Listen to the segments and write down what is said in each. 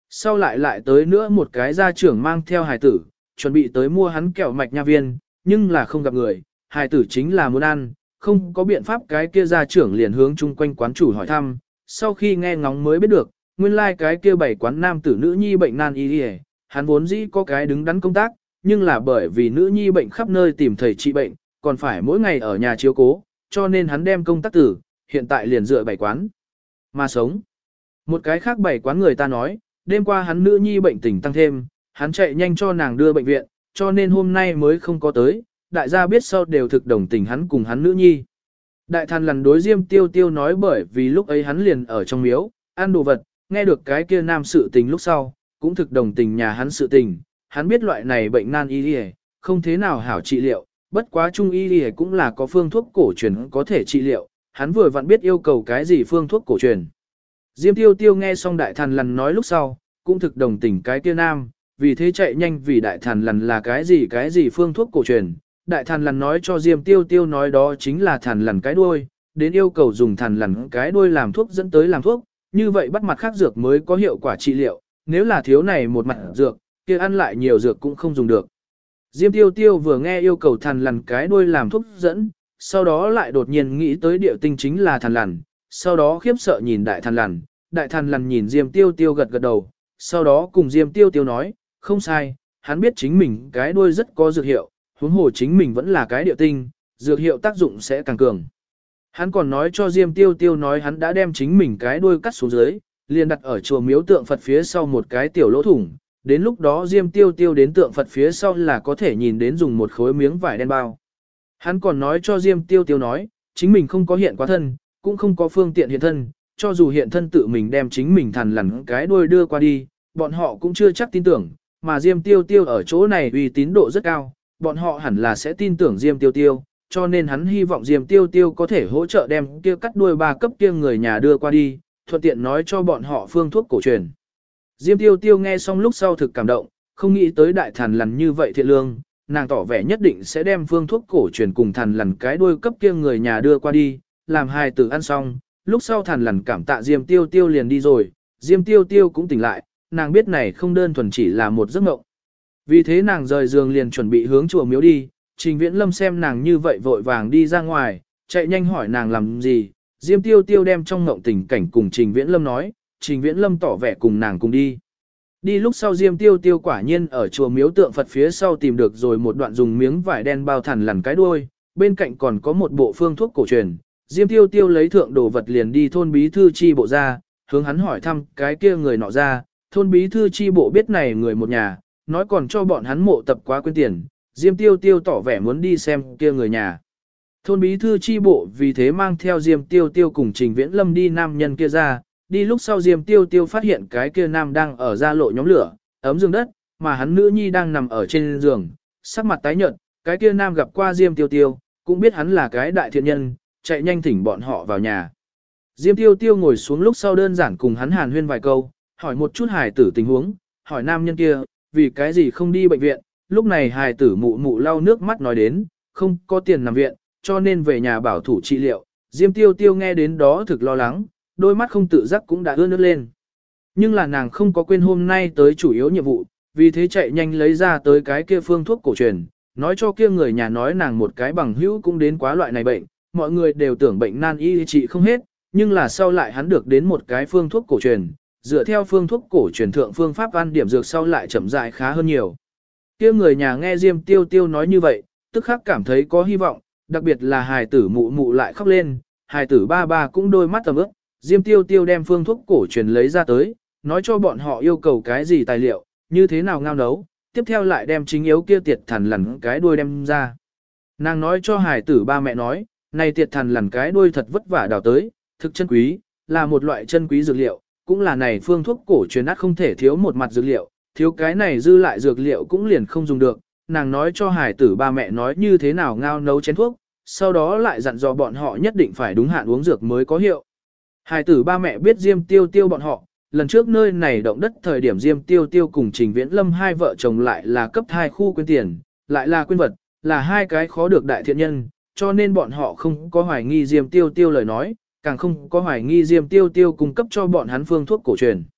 Sau lại tới nữa một cái gia trưởng mang theo hài tử, chuẩn bị tới mua hắn kẹo mạch nha viên, nhưng là không gặp người, hài tử chính là muốn ăn, không có biện pháp cái kia gia trưởng liền hướng chung quanh quán chủ hỏi thăm, sau khi nghe ngóng mới biết được, nguyên lai like cái kia bảy quán nam tử nữ nhi bệnh nan y đi, hắn vốn dĩ có cái đứng đắn công tác, nhưng là bởi vì nữ nhi bệnh khắp nơi tìm thầy trị bệnh, còn phải mỗi ngày ở nhà chiếu cố, cho nên hắn đem công tác tử, hiện tại liền dựa bảy quán mà sống. Một cái khác bảy quán người ta nói, đêm qua hắn nữ nhi bệnh tình tăng thêm, hắn chạy nhanh cho nàng đưa bệnh viện, cho nên hôm nay mới không có tới, đại gia biết sau đều thực đồng tình hắn cùng hắn nữ nhi. Đại thần lần đối Diêm Tiêu Tiêu nói bởi vì lúc ấy hắn liền ở trong miếu, ăn đồ vật, nghe được cái kia nam sự tình lúc sau, cũng thực đồng tình nhà hắn sự tình, hắn biết loại này bệnh nan y đi không thế nào hảo trị liệu, bất quá trung y đi cũng là có phương thuốc cổ truyền có thể trị liệu, hắn vừa vặn biết yêu cầu cái gì phương thuốc cổ truyền. Diêm Tiêu Tiêu nghe xong đại thần lần nói lúc sau, cũng thực đồng tình cái kia nam, vì thế chạy nhanh vì đại thần lần là cái gì phương thuốc cổ truyền. Đại thần lần nói cho Diêm Tiêu Tiêu nói đó chính là thần lần cái đuôi, đến yêu cầu dùng thần lần cái đuôi làm thuốc dẫn tới làm thuốc, như vậy bắt mặt khác dược mới có hiệu quả trị liệu, nếu là thiếu này một mặt dược, kia ăn lại nhiều dược cũng không dùng được. Diêm Tiêu Tiêu vừa nghe yêu cầu thần lần cái đuôi làm thuốc dẫn, sau đó lại đột nhiên nghĩ tới điệu tinh chính là thần lần, sau đó khiếp sợ nhìn đại thần lần nhìn Diêm Tiêu Tiêu gật gật đầu, sau đó cùng Diêm Tiêu Tiêu nói, không sai, hắn biết chính mình cái đuôi rất có dược hiệu, huống hồ chính mình vẫn là cái điệu tinh, dược hiệu tác dụng sẽ càng cường. Hắn còn nói cho Diêm Tiêu Tiêu nói hắn đã đem chính mình cái đuôi cắt xuống dưới, liền đặt ở chùa miếu tượng Phật phía sau một cái tiểu lỗ thủng, đến lúc đó Diêm Tiêu Tiêu đến tượng Phật phía sau là có thể nhìn đến dùng một khối miếng vải đen bao. Hắn còn nói cho Diêm Tiêu Tiêu nói, chính mình không có hiện quá thân, cũng không có phương tiện hiện thân, cho dù hiện thân tự mình đem chính mình thằn lằn cái đuôi đưa qua đi, bọn họ cũng chưa chắc tin tưởng, mà Diêm Tiêu Tiêu ở chỗ này uy tín độ rất cao, bọn họ hẳn là sẽ tin tưởng Diêm Tiêu Tiêu, cho nên hắn hy vọng Diêm Tiêu Tiêu có thể hỗ trợ đem kia cắt đuôi ba cấp kia người nhà đưa qua đi, thuận tiện nói cho bọn họ phương thuốc cổ truyền. Diêm Tiêu Tiêu nghe xong lúc sau thực cảm động, không nghĩ tới đại thằn lằn như vậy thiện lương, nàng tỏ vẻ nhất định sẽ đem phương thuốc cổ truyền cùng thằn lằn cái đuôi cấp kia người nhà đưa qua đi, làm hài tử ăn xong, lúc sau thằn lằn cảm tạ Diêm Tiêu Tiêu liền đi rồi, Diêm Tiêu Tiêu cũng tỉnh lại, nàng biết này không đơn thuần chỉ là một giấc mộng. Vì thế nàng rời giường liền chuẩn bị hướng chùa miếu đi, Trình Viễn Lâm xem nàng như vậy vội vàng đi ra ngoài, chạy nhanh hỏi nàng làm gì, Diêm Tiêu Tiêu đem trong mộng tình cảnh cùng Trình Viễn Lâm nói, Trình Viễn Lâm tỏ vẻ cùng nàng cùng đi. Đi lúc sau Diêm Tiêu Tiêu quả nhiên ở chùa miếu tượng Phật phía sau tìm được rồi một đoạn dùng miếng vải đen bao thằn lằn cái đuôi, bên cạnh còn có một bộ phương thuốc cổ truyền. Diêm Tiêu Tiêu lấy thượng đồ vật liền đi thôn bí thư chi bộ ra, hướng hắn hỏi thăm cái kia người nọ ra, thôn bí thư chi bộ biết này người một nhà, nói còn cho bọn hắn mộ tập quá quên tiền, Diêm Tiêu Tiêu tỏ vẻ muốn đi xem kia người nhà. Thôn bí thư chi bộ vì thế mang theo Diêm Tiêu Tiêu cùng Trình Viễn Lâm đi nam nhân kia ra, đi lúc sau Diêm Tiêu Tiêu phát hiện cái kia nam đang ở ra lộ nhóm lửa, ấm giường đất, mà hắn nữ nhi đang nằm ở trên giường, sắc mặt tái nhợt, cái kia nam gặp qua Diêm Tiêu Tiêu, cũng biết hắn là cái đại thiện nhân, chạy nhanh thỉnh bọn họ vào nhà. Diêm Tiêu Tiêu ngồi xuống lúc sau đơn giản cùng hắn hàn huyên vài câu, hỏi một chút hài tử tình huống, hỏi nam nhân kia, vì cái gì không đi bệnh viện, lúc này hài tử mụ mụ lau nước mắt nói đến, không có tiền nằm viện, cho nên về nhà bảo thủ trị liệu. Diêm Tiêu Tiêu nghe đến đó thực lo lắng, đôi mắt không tự giác cũng đã ướt nước lên. Nhưng là nàng không có quên hôm nay tới chủ yếu nhiệm vụ, vì thế chạy nhanh lấy ra tới cái kia phương thuốc cổ truyền, nói cho kia người nhà nói nàng một cái bằng hữu cũng đến quá loại này bệnh, mọi người đều tưởng bệnh nan y trị không hết, nhưng là sau lại hắn được đến một cái phương thuốc cổ truyền, dựa theo phương thuốc cổ truyền thượng phương pháp ăn điểm dược sau lại chậm rãi khá hơn nhiều. Kia người nhà nghe Diêm Tiêu Tiêu nói như vậy, tức khắc cảm thấy có hy vọng, đặc biệt là hài tử mụ mụ lại khóc lên, hài tử ba ba cũng đôi mắt tầm ướp. Diêm Tiêu Tiêu đem phương thuốc cổ truyền lấy ra tới, nói cho bọn họ yêu cầu cái gì tài liệu, như thế nào ngao nấu, tiếp theo lại đem chính yếu kia tiệt thằn lằn cái đuôi đem ra. Nàng nói cho hài tử ba mẹ nói, này tiệt thằn lằn cái đuôi thật vất vả đào tới, thực chân quý, là một loại chân quý dược liệu, cũng là này phương thuốc cổ truyền át không thể thiếu một mặt dược liệu, thiếu cái này dư lại dược liệu cũng liền không dùng được. Nàng nói cho hài tử ba mẹ nói như thế nào ngao nấu chén thuốc, sau đó lại dặn dò bọn họ nhất định phải đúng hạn uống dược mới có hiệu. Hài tử ba mẹ biết Diêm Tiêu Tiêu bọn họ, lần trước nơi này động đất thời điểm Diêm Tiêu Tiêu cùng Trình Viễn Lâm hai vợ chồng lại là cấp 2 khu quên tiền, lại là quên vật, là hai cái khó được đại thiện nhân, cho nên bọn họ không có hoài nghi Diêm Tiêu Tiêu lời nói, càng không có hoài nghi Diêm Tiêu Tiêu cung cấp cho bọn hắn phương thuốc cổ truyền.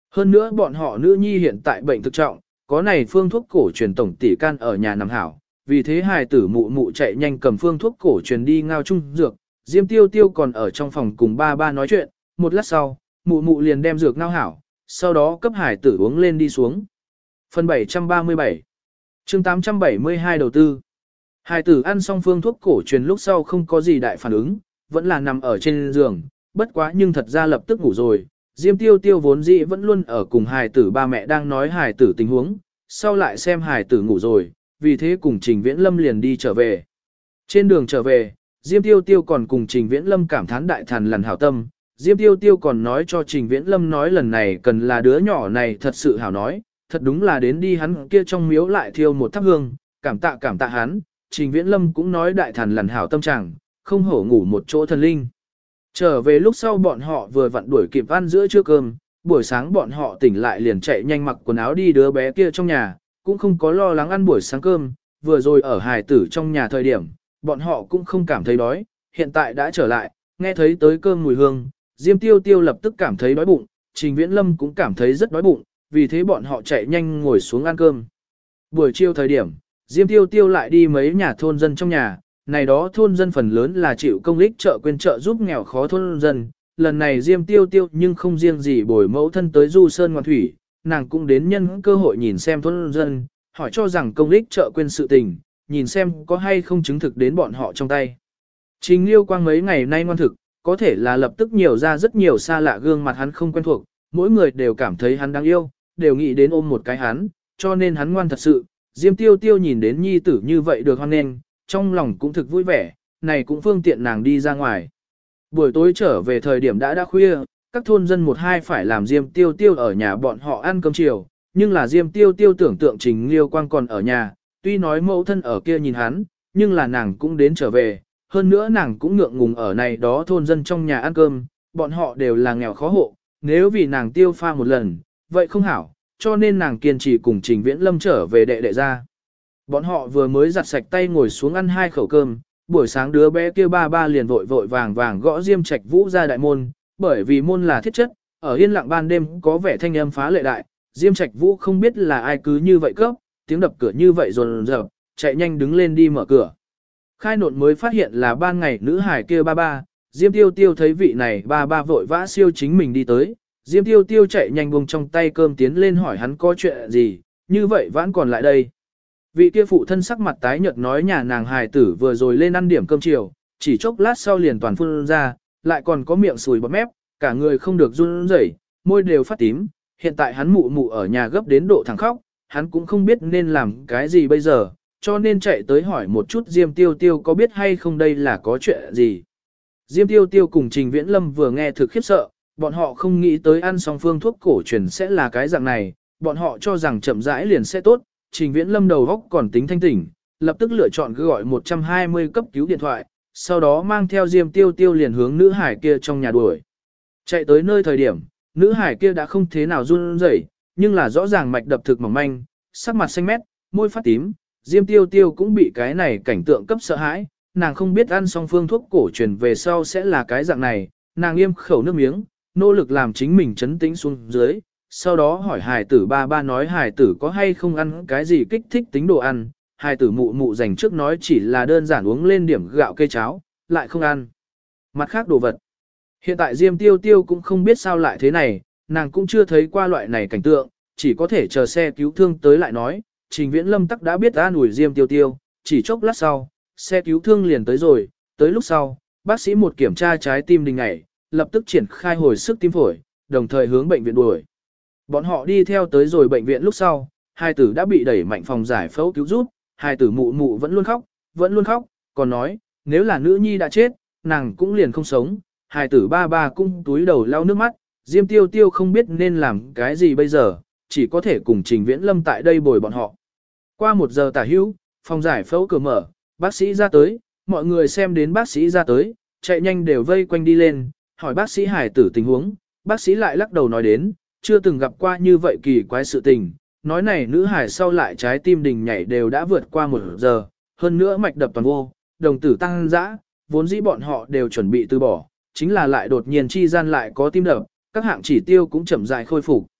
Hơn nữa bọn họ nữ nhi hiện tại bệnh thực trọng, có này phương thuốc cổ truyền tổng tỷ can ở nhà nằm hảo, vì thế hài tử mụ mụ chạy nhanh cầm phương thuốc cổ truyền đi ngao chung dược, Diêm Tiêu Tiêu còn ở trong phòng cùng ba ba nói chuyện, một lát sau, mụ mụ liền đem dược ngao hảo, sau đó cấp hài tử uống lên đi xuống. Phần 737 chương 872 đầu tư. Hài tử ăn xong phương thuốc cổ truyền lúc sau không có gì đại phản ứng, vẫn là nằm ở trên giường, bất quá nhưng thật ra lập tức ngủ rồi. Diêm Tiêu Tiêu vốn dĩ vẫn luôn ở cùng hài tử ba mẹ đang nói hài tử tình huống, sau lại xem hài tử ngủ rồi, vì thế cùng Trình Viễn Lâm liền đi trở về. Trên đường trở về, Diêm Tiêu Tiêu còn cùng Trình Viễn Lâm cảm thán đại thần lần hảo tâm. Diêm Tiêu Tiêu còn nói cho Trình Viễn Lâm nói lần này cần là đứa nhỏ này thật sự hảo nói, thật đúng là đến đi hắn kia trong miếu lại thiêu một thắp hương, cảm tạ hắn. Trình Viễn Lâm cũng nói đại thần lần hảo tâm trạng, không hổ ngủ một chỗ thần linh. Trở về lúc sau bọn họ vừa vặn đuổi kịp ăn giữa trưa cơm, buổi sáng bọn họ tỉnh lại liền chạy nhanh mặc quần áo đi đứa bé kia trong nhà, cũng không có lo lắng ăn buổi sáng cơm, vừa rồi ở hài tử trong nhà thời điểm, bọn họ cũng không cảm thấy đói, hiện tại đã trở lại, nghe thấy tới cơm mùi hương, Diêm Tiêu Tiêu lập tức cảm thấy đói bụng, Trình Viễn Lâm cũng cảm thấy rất đói bụng, vì thế bọn họ chạy nhanh ngồi xuống ăn cơm. Buổi chiều thời điểm, Diêm Tiêu Tiêu lại đi mấy nhà thôn dân trong nhà, này đó thôn dân phần lớn là chịu công lích trợ quyên trợ giúp nghèo khó thôn dân. Lần này Diêm Tiêu Tiêu nhưng không riêng gì bồi mẫu thân tới du sơn ngoạn thủy, nàng cũng đến nhân cơ hội nhìn xem thôn dân, hỏi cho rằng công lích trợ quyên sự tình, nhìn xem có hay không chứng thực đến bọn họ trong tay. Trình Liêu Quang mấy ngày nay ngoan thực, có thể là lập tức nhiều ra rất nhiều xa lạ gương mặt hắn không quen thuộc, mỗi người đều cảm thấy hắn đáng yêu, đều nghĩ đến ôm một cái hắn, cho nên hắn ngoan thật sự. Diêm Tiêu Tiêu nhìn đến nhi tử như vậy được hoan nghênh, trong lòng cũng thực vui vẻ, này cũng phương tiện nàng đi ra ngoài. Buổi tối trở về thời điểm đã khuya, các thôn dân một hai phải làm Diêm Tiêu Tiêu ở nhà bọn họ ăn cơm chiều, nhưng là Diêm Tiêu Tiêu tưởng tượng Trình Liêu Quang còn ở nhà, tuy nói mẫu thân ở kia nhìn hắn, nhưng là nàng cũng đến trở về, hơn nữa nàng cũng ngượng ngùng ở này đó thôn dân trong nhà ăn cơm, bọn họ đều là nghèo khó hộ, nếu vì nàng tiêu pha một lần, vậy không hảo, cho nên nàng kiên trì cùng Trình Viễn Lâm trở về đệ ra. Bọn họ vừa mới giặt sạch tay ngồi xuống ăn 2 khẩu cơm, buổi sáng đứa bé kia ba liền vội vàng gõ Diêm Trạch Vũ ra đại môn, bởi vì môn là thiết chất, ở yên lặng ban đêm có vẻ thanh âm phá lệ đại, Diêm Trạch Vũ không biết là ai cứ như vậy cấp, tiếng đập cửa như vậy dồn dập, chạy nhanh đứng lên đi mở cửa. Khai nộn mới phát hiện là ban ngày nữ hải kia ba, Diêm Tiêu Tiêu thấy vị này ba vội vã siêu chính mình đi tới, Diêm Tiêu Tiêu chạy nhanh buông trong tay cơm tiến lên hỏi hắn có chuyện gì, như vậy vẫn còn lại đây. Vị kia phụ thân sắc mặt tái nhợt nói nhà nàng hài tử vừa rồi lên ăn điểm cơm chiều, chỉ chốc lát sau liền toàn phun ra, lại còn có miệng sùi bọt mép, cả người không được run rẩy, môi đều phát tím, hiện tại hắn mụ ở nhà gấp đến độ thẳng khóc, hắn cũng không biết nên làm cái gì bây giờ, cho nên chạy tới hỏi một chút Diêm Tiêu Tiêu có biết hay không đây là có chuyện gì. Diêm Tiêu Tiêu cùng Trình Viễn Lâm vừa nghe thực khiếp sợ, bọn họ không nghĩ tới ăn xong phương thuốc cổ truyền sẽ là cái dạng này, bọn họ cho rằng chậm rãi liền sẽ tốt. Trình Viễn Lâm đầu góc còn tính thanh tỉnh, lập tức lựa chọn gọi 120 cấp cứu điện thoại, sau đó mang theo Diêm Tiêu Tiêu liền hướng nữ hải kia trong nhà đuổi. Chạy tới nơi thời điểm, nữ hải kia đã không thế nào run rẩy, nhưng là rõ ràng mạch đập thực mỏng manh, sắc mặt xanh mét, môi phát tím, Diêm Tiêu Tiêu cũng bị cái này cảnh tượng cấp sợ hãi, nàng không biết ăn xong phương thuốc cổ truyền về sau sẽ là cái dạng này, nàng yêm khẩu nước miếng, nỗ lực làm chính mình trấn tĩnh xuống dưới. Sau đó hỏi hài tử ba nói hài tử có hay không ăn cái gì kích thích tính đồ ăn, hài tử mụ dành trước nói chỉ là đơn giản uống lên điểm gạo cây cháo, lại không ăn mặt khác đồ vật. Hiện tại Diêm Tiêu Tiêu cũng không biết sao lại thế này, nàng cũng chưa thấy qua loại này cảnh tượng, chỉ có thể chờ xe cứu thương tới lại nói. Trình Viễn Lâm tắc đã biết an ủi Diêm Tiêu Tiêu, chỉ chốc lát sau, xe cứu thương liền tới rồi, tới lúc sau, bác sĩ một kiểm tra trái tim đình ngày, lập tức triển khai hồi sức tim phổi, đồng thời hướng bệnh viện đuổi. Bọn họ đi theo tới rồi bệnh viện lúc sau, hai tử đã bị đẩy mạnh phòng giải phẫu cứu giúp, hai tử mụ vẫn luôn khóc, còn nói, nếu là nữ nhi đã chết, nàng cũng liền không sống, hai tử ba cũng túi đầu lau nước mắt, Diêm Tiêu Tiêu không biết nên làm cái gì bây giờ, chỉ có thể cùng Trình Viễn Lâm tại đây bồi bọn họ. Qua 1 giờ tả hữu, phòng giải phẫu cửa mở, bác sĩ ra tới, mọi người xem đến bác sĩ ra tới, chạy nhanh đều vây quanh đi lên, hỏi bác sĩ hải tử tình huống, bác sĩ lại lắc đầu nói đến, chưa từng gặp qua như vậy kỳ quái sự tình, nói này nữ hải sau lại trái tim đình nhảy đều đã vượt qua 1 giờ, hơn nữa mạch đập toàn vô, đồng tử tăng dã, vốn dĩ bọn họ đều chuẩn bị từ bỏ, chính là lại đột nhiên chi gian lại có tim đập, các hạng chỉ tiêu cũng chậm rãi khôi phục.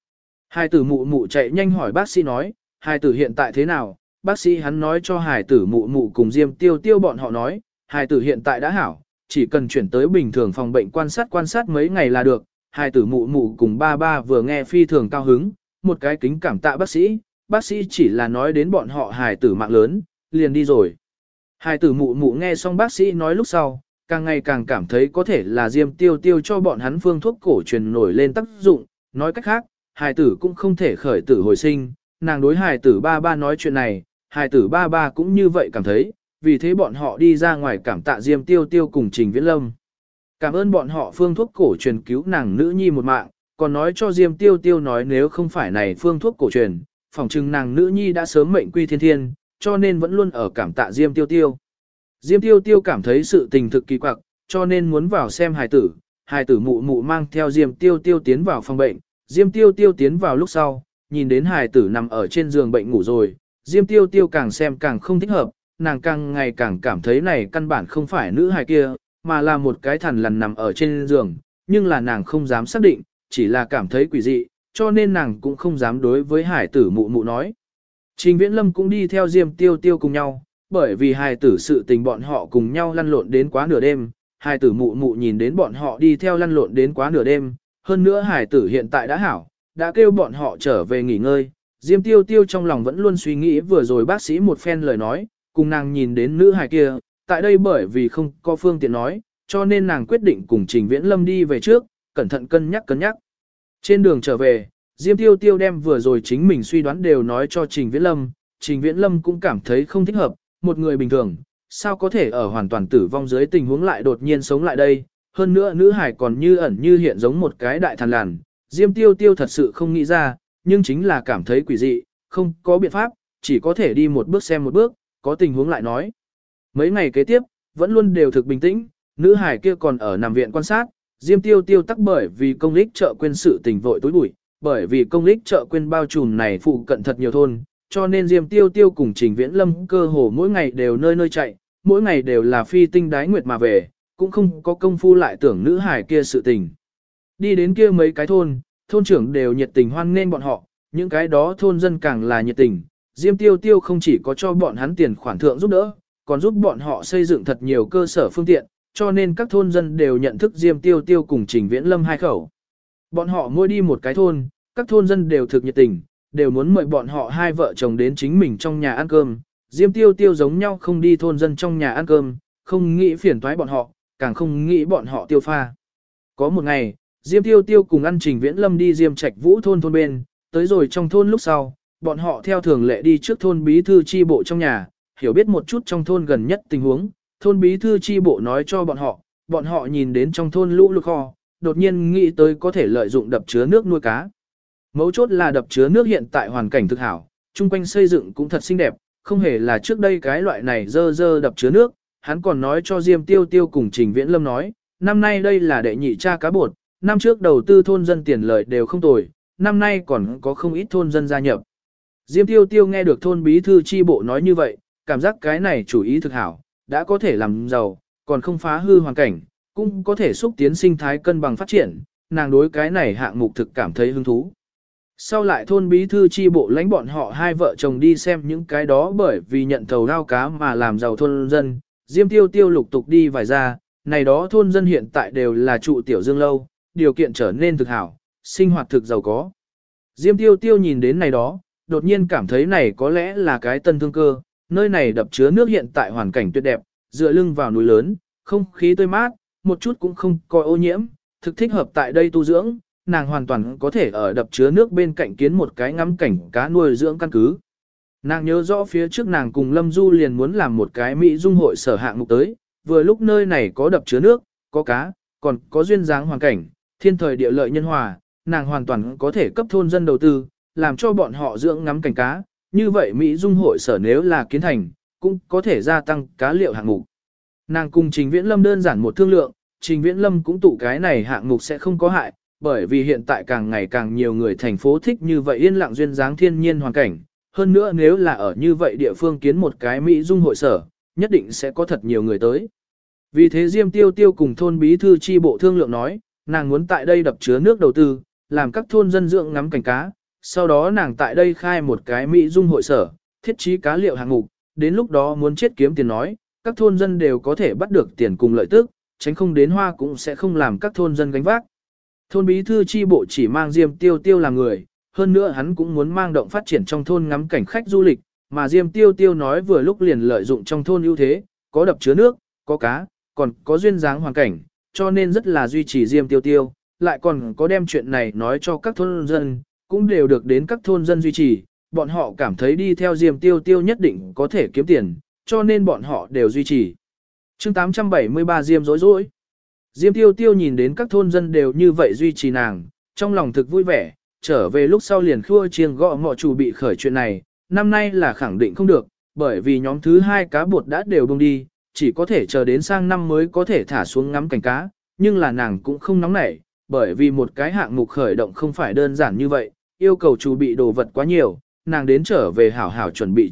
Hài tử mụ mụ chạy nhanh hỏi bác sĩ nói, hài tử hiện tại thế nào? Bác sĩ hắn nói cho hài tử mụ mụ cùng Diêm Tiêu Tiêu bọn họ nói, hài tử hiện tại đã hảo, chỉ cần chuyển tới bình thường phòng bệnh quan sát mấy ngày là được. Hài tử mụ mụ cùng ba ba vừa nghe phi thường cao hứng, một cái kính cảm tạ bác sĩ chỉ là nói đến bọn họ hài tử mạng lớn, liền đi rồi. Hài tử mụ mụ nghe xong bác sĩ nói lúc sau, càng ngày càng cảm thấy có thể là Diêm Tiêu Tiêu cho bọn hắn phương thuốc cổ truyền nổi lên tác dụng, nói cách khác, hài tử cũng không thể khởi tử hồi sinh, nàng đối hài tử ba ba nói chuyện này, hài tử ba ba cũng như vậy cảm thấy, vì thế bọn họ đi ra ngoài cảm tạ Diêm Tiêu Tiêu cùng Trình Viễn Lâm. Cảm ơn bọn họ phương thuốc cổ truyền cứu nàng nữ nhi một mạng, còn nói cho Diêm Tiêu Tiêu nói nếu không phải này phương thuốc cổ truyền, phỏng chừng nàng nữ nhi đã sớm mệnh quy thiên thiên, cho nên vẫn luôn ở cảm tạ Diêm Tiêu Tiêu. Diêm Tiêu Tiêu cảm thấy sự tình thực kỳ quặc, cho nên muốn vào xem hài tử mụ mụ mang theo Diêm Tiêu Tiêu tiến vào phòng bệnh, Diêm Tiêu Tiêu tiến vào lúc sau, nhìn đến hài tử nằm ở trên giường bệnh ngủ rồi, Diêm Tiêu Tiêu càng xem càng không thích hợp, nàng càng ngày càng cảm thấy này căn bản không phải nữ hài kia, mà là một cái thằn lằn nằm ở trên giường, nhưng là nàng không dám xác định, chỉ là cảm thấy quỷ dị, cho nên nàng cũng không dám đối với hải tử mụ mụ nói. Trình Viễn Lâm cũng đi theo Diêm Tiêu Tiêu cùng nhau, bởi vì hài tử sự tình bọn họ cùng nhau lăn lộn đến quá nửa đêm, hài tử mụ mụ nhìn đến bọn họ đi theo lăn lộn đến quá nửa đêm, hơn nữa hài tử hiện tại đã hảo, đã kêu bọn họ trở về nghỉ ngơi. Diêm Tiêu Tiêu trong lòng vẫn luôn suy nghĩ vừa rồi bác sĩ một phen lời nói, cùng nàng nhìn đến nữ hài kia, tại đây bởi vì không có phương tiện nói, cho nên nàng quyết định cùng Trình Viễn Lâm đi về trước, cẩn thận cân nhắc. Trên đường trở về, Diêm Tiêu Tiêu đem vừa rồi chính mình suy đoán đều nói cho Trình Viễn Lâm, Trình Viễn Lâm cũng cảm thấy không thích hợp, một người bình thường, sao có thể ở hoàn toàn tử vong dưới tình huống lại đột nhiên sống lại đây, hơn nữa nữ hải còn như ẩn như hiện giống một cái đại thằn lằn, Diêm Tiêu Tiêu thật sự không nghĩ ra, nhưng chính là cảm thấy quỷ dị, không có biện pháp, chỉ có thể đi một bước xem một bước, có tình huống lại nói. Mấy ngày kế tiếp, vẫn luôn đều thực bình tĩnh, nữ hải kia còn ở nằm viện quan sát, Diêm Tiêu Tiêu tắc bởi vì công lích chợ quên sự tình vội tối bụi, bởi vì công lích chợ quên bao trùm này phụ cận thật nhiều thôn, cho nên Diêm Tiêu Tiêu cùng Trình Viễn Lâm cơ hồ mỗi ngày đều nơi nơi chạy, mỗi ngày đều là phi tinh đái nguyệt mà về, cũng không có công phu lại tưởng nữ hải kia sự tình. Đi đến kia mấy cái thôn trưởng đều nhiệt tình hoan nghênh bọn họ, những cái đó thôn dân càng là nhiệt tình, Diêm Tiêu Tiêu không chỉ có cho bọn hắn tiền khoản thượng giúp đỡ, còn giúp bọn họ xây dựng thật nhiều cơ sở phương tiện, cho nên các thôn dân đều nhận thức Diêm Tiêu Tiêu cùng Trình Viễn Lâm hai khẩu. Bọn họ mỗi đi một cái thôn, các thôn dân đều thực nhiệt tình, đều muốn mời bọn họ hai vợ chồng đến chính mình trong nhà ăn cơm. Diêm Tiêu Tiêu giống nhau không đi thôn dân trong nhà ăn cơm, không nghĩ phiền toái bọn họ, càng không nghĩ bọn họ tiêu pha. Có một ngày, Diêm Tiêu Tiêu cùng ăn Trình Viễn Lâm đi Diêm Trạch Vũ thôn bên, tới rồi trong thôn lúc sau, bọn họ theo thường lệ đi trước thôn bí thư chi bộ trong nhà, hiểu biết một chút trong thôn gần nhất tình huống. Thôn bí thư chi bộ nói cho bọn họ nhìn đến trong thôn lũ lụt kho, đột nhiên nghĩ tới có thể lợi dụng đập chứa nước nuôi cá. Mấu chốt là đập chứa nước hiện tại hoàn cảnh thực hảo, chung quanh xây dựng cũng thật xinh đẹp, không hề là trước đây cái loại này dơ đập chứa nước. Hắn còn nói cho Diêm Tiêu Tiêu cùng Trình Viễn Lâm nói, năm nay đây là đệ nhị tra cá bột, năm trước đầu tư thôn dân tiền lợi đều không tồi, năm nay còn có không ít thôn dân gia nhập. Diêm Tiêu Tiêu nghe được thôn bí thư chi bộ nói như vậy, cảm giác cái này chủ ý thực hảo, đã có thể làm giàu, còn không phá hư hoàn cảnh, cũng có thể xúc tiến sinh thái cân bằng phát triển, nàng đối cái này hạng mục thực cảm thấy hứng thú. Sau lại thôn bí thư chi bộ lãnh bọn họ hai vợ chồng đi xem những cái đó bởi vì nhận thầu đao cá mà làm giàu thôn dân, Diêm Tiêu Tiêu lục tục đi vài ra, này đó thôn dân hiện tại đều là trụ tiểu dương lâu, điều kiện trở nên thực hảo, sinh hoạt thực giàu có. Diêm Tiêu Tiêu nhìn đến này đó, đột nhiên cảm thấy này có lẽ là cái tân thương cơ, nơi này đập chứa nước hiện tại hoàn cảnh tuyệt đẹp, dựa lưng vào núi lớn, không khí tươi mát, một chút cũng không có ô nhiễm, thực thích hợp tại đây tu dưỡng, nàng hoàn toàn có thể ở đập chứa nước bên cạnh kiến một cái ngắm cảnh cá nuôi dưỡng căn cứ. Nàng nhớ rõ phía trước nàng cùng Lâm Du liền muốn làm một cái Mỹ dung hội sở hạng mục tới, vừa lúc nơi này có đập chứa nước, có cá, còn có duyên dáng hoàn cảnh, thiên thời địa lợi nhân hòa, nàng hoàn toàn có thể cấp thôn dân đầu tư, làm cho bọn họ dưỡng ngắm cảnh cá, như vậy Mỹ dung hội sở nếu là kiến thành, cũng có thể gia tăng cá liệu hạng mục. Nàng cùng Trình Viễn Lâm đơn giản một thương lượng, Trình Viễn Lâm cũng tụ cái này hạng mục sẽ không có hại, bởi vì hiện tại càng ngày càng nhiều người thành phố thích như vậy yên lặng duyên dáng thiên nhiên hoàn cảnh, hơn nữa nếu là ở như vậy địa phương kiến một cái Mỹ dung hội sở, nhất định sẽ có thật nhiều người tới. Vì thế Diêm Tiêu Tiêu cùng thôn bí thư chi bộ thương lượng nói, nàng muốn tại đây đập chứa nước đầu tư, làm các thôn dân dưỡng ngắm cảnh cá, sau đó nàng tại đây khai một cái mỹ dung hội sở, thiết trí cá liệu hạng mục, đến lúc đó muốn chết kiếm tiền nói, các thôn dân đều có thể bắt được tiền cùng lợi tức, tránh không đến hoa cũng sẽ không làm các thôn dân gánh vác. Thôn bí thư chi bộ chỉ mang Diêm Tiêu Tiêu làm người, hơn nữa hắn cũng muốn mang động phát triển trong thôn ngắm cảnh khách du lịch, mà Diêm Tiêu Tiêu nói vừa lúc liền lợi dụng trong thôn ưu thế, có đập chứa nước, có cá, còn có duyên dáng hoàn cảnh, cho nên rất là duy trì Diêm Tiêu Tiêu, lại còn có đem chuyện này nói cho các thôn dân, cũng đều được đến các thôn dân duy trì, bọn họ cảm thấy đi theo Diêm Tiêu Tiêu nhất định có thể kiếm tiền, cho nên bọn họ đều duy trì. Chương 873 Diêm rối rối. Diêm Tiêu Tiêu nhìn đến các thôn dân đều như vậy duy trì nàng, trong lòng thực vui vẻ, trở về lúc sau liền khua chiêng gõ mọ chủ bị khởi chuyện này, năm nay là khẳng định không được, bởi vì nhóm thứ 2 cá bột đã đều bông đi, chỉ có thể chờ đến sang năm mới có thể thả xuống ngắm cảnh cá, nhưng là nàng cũng không nóng nảy, bởi vì một cái hạng mục khởi động không phải đơn giản như vậy, yêu cầu chủ bị đồ vật quá nhiều, nàng đến trở về hảo hảo chuẩn bị.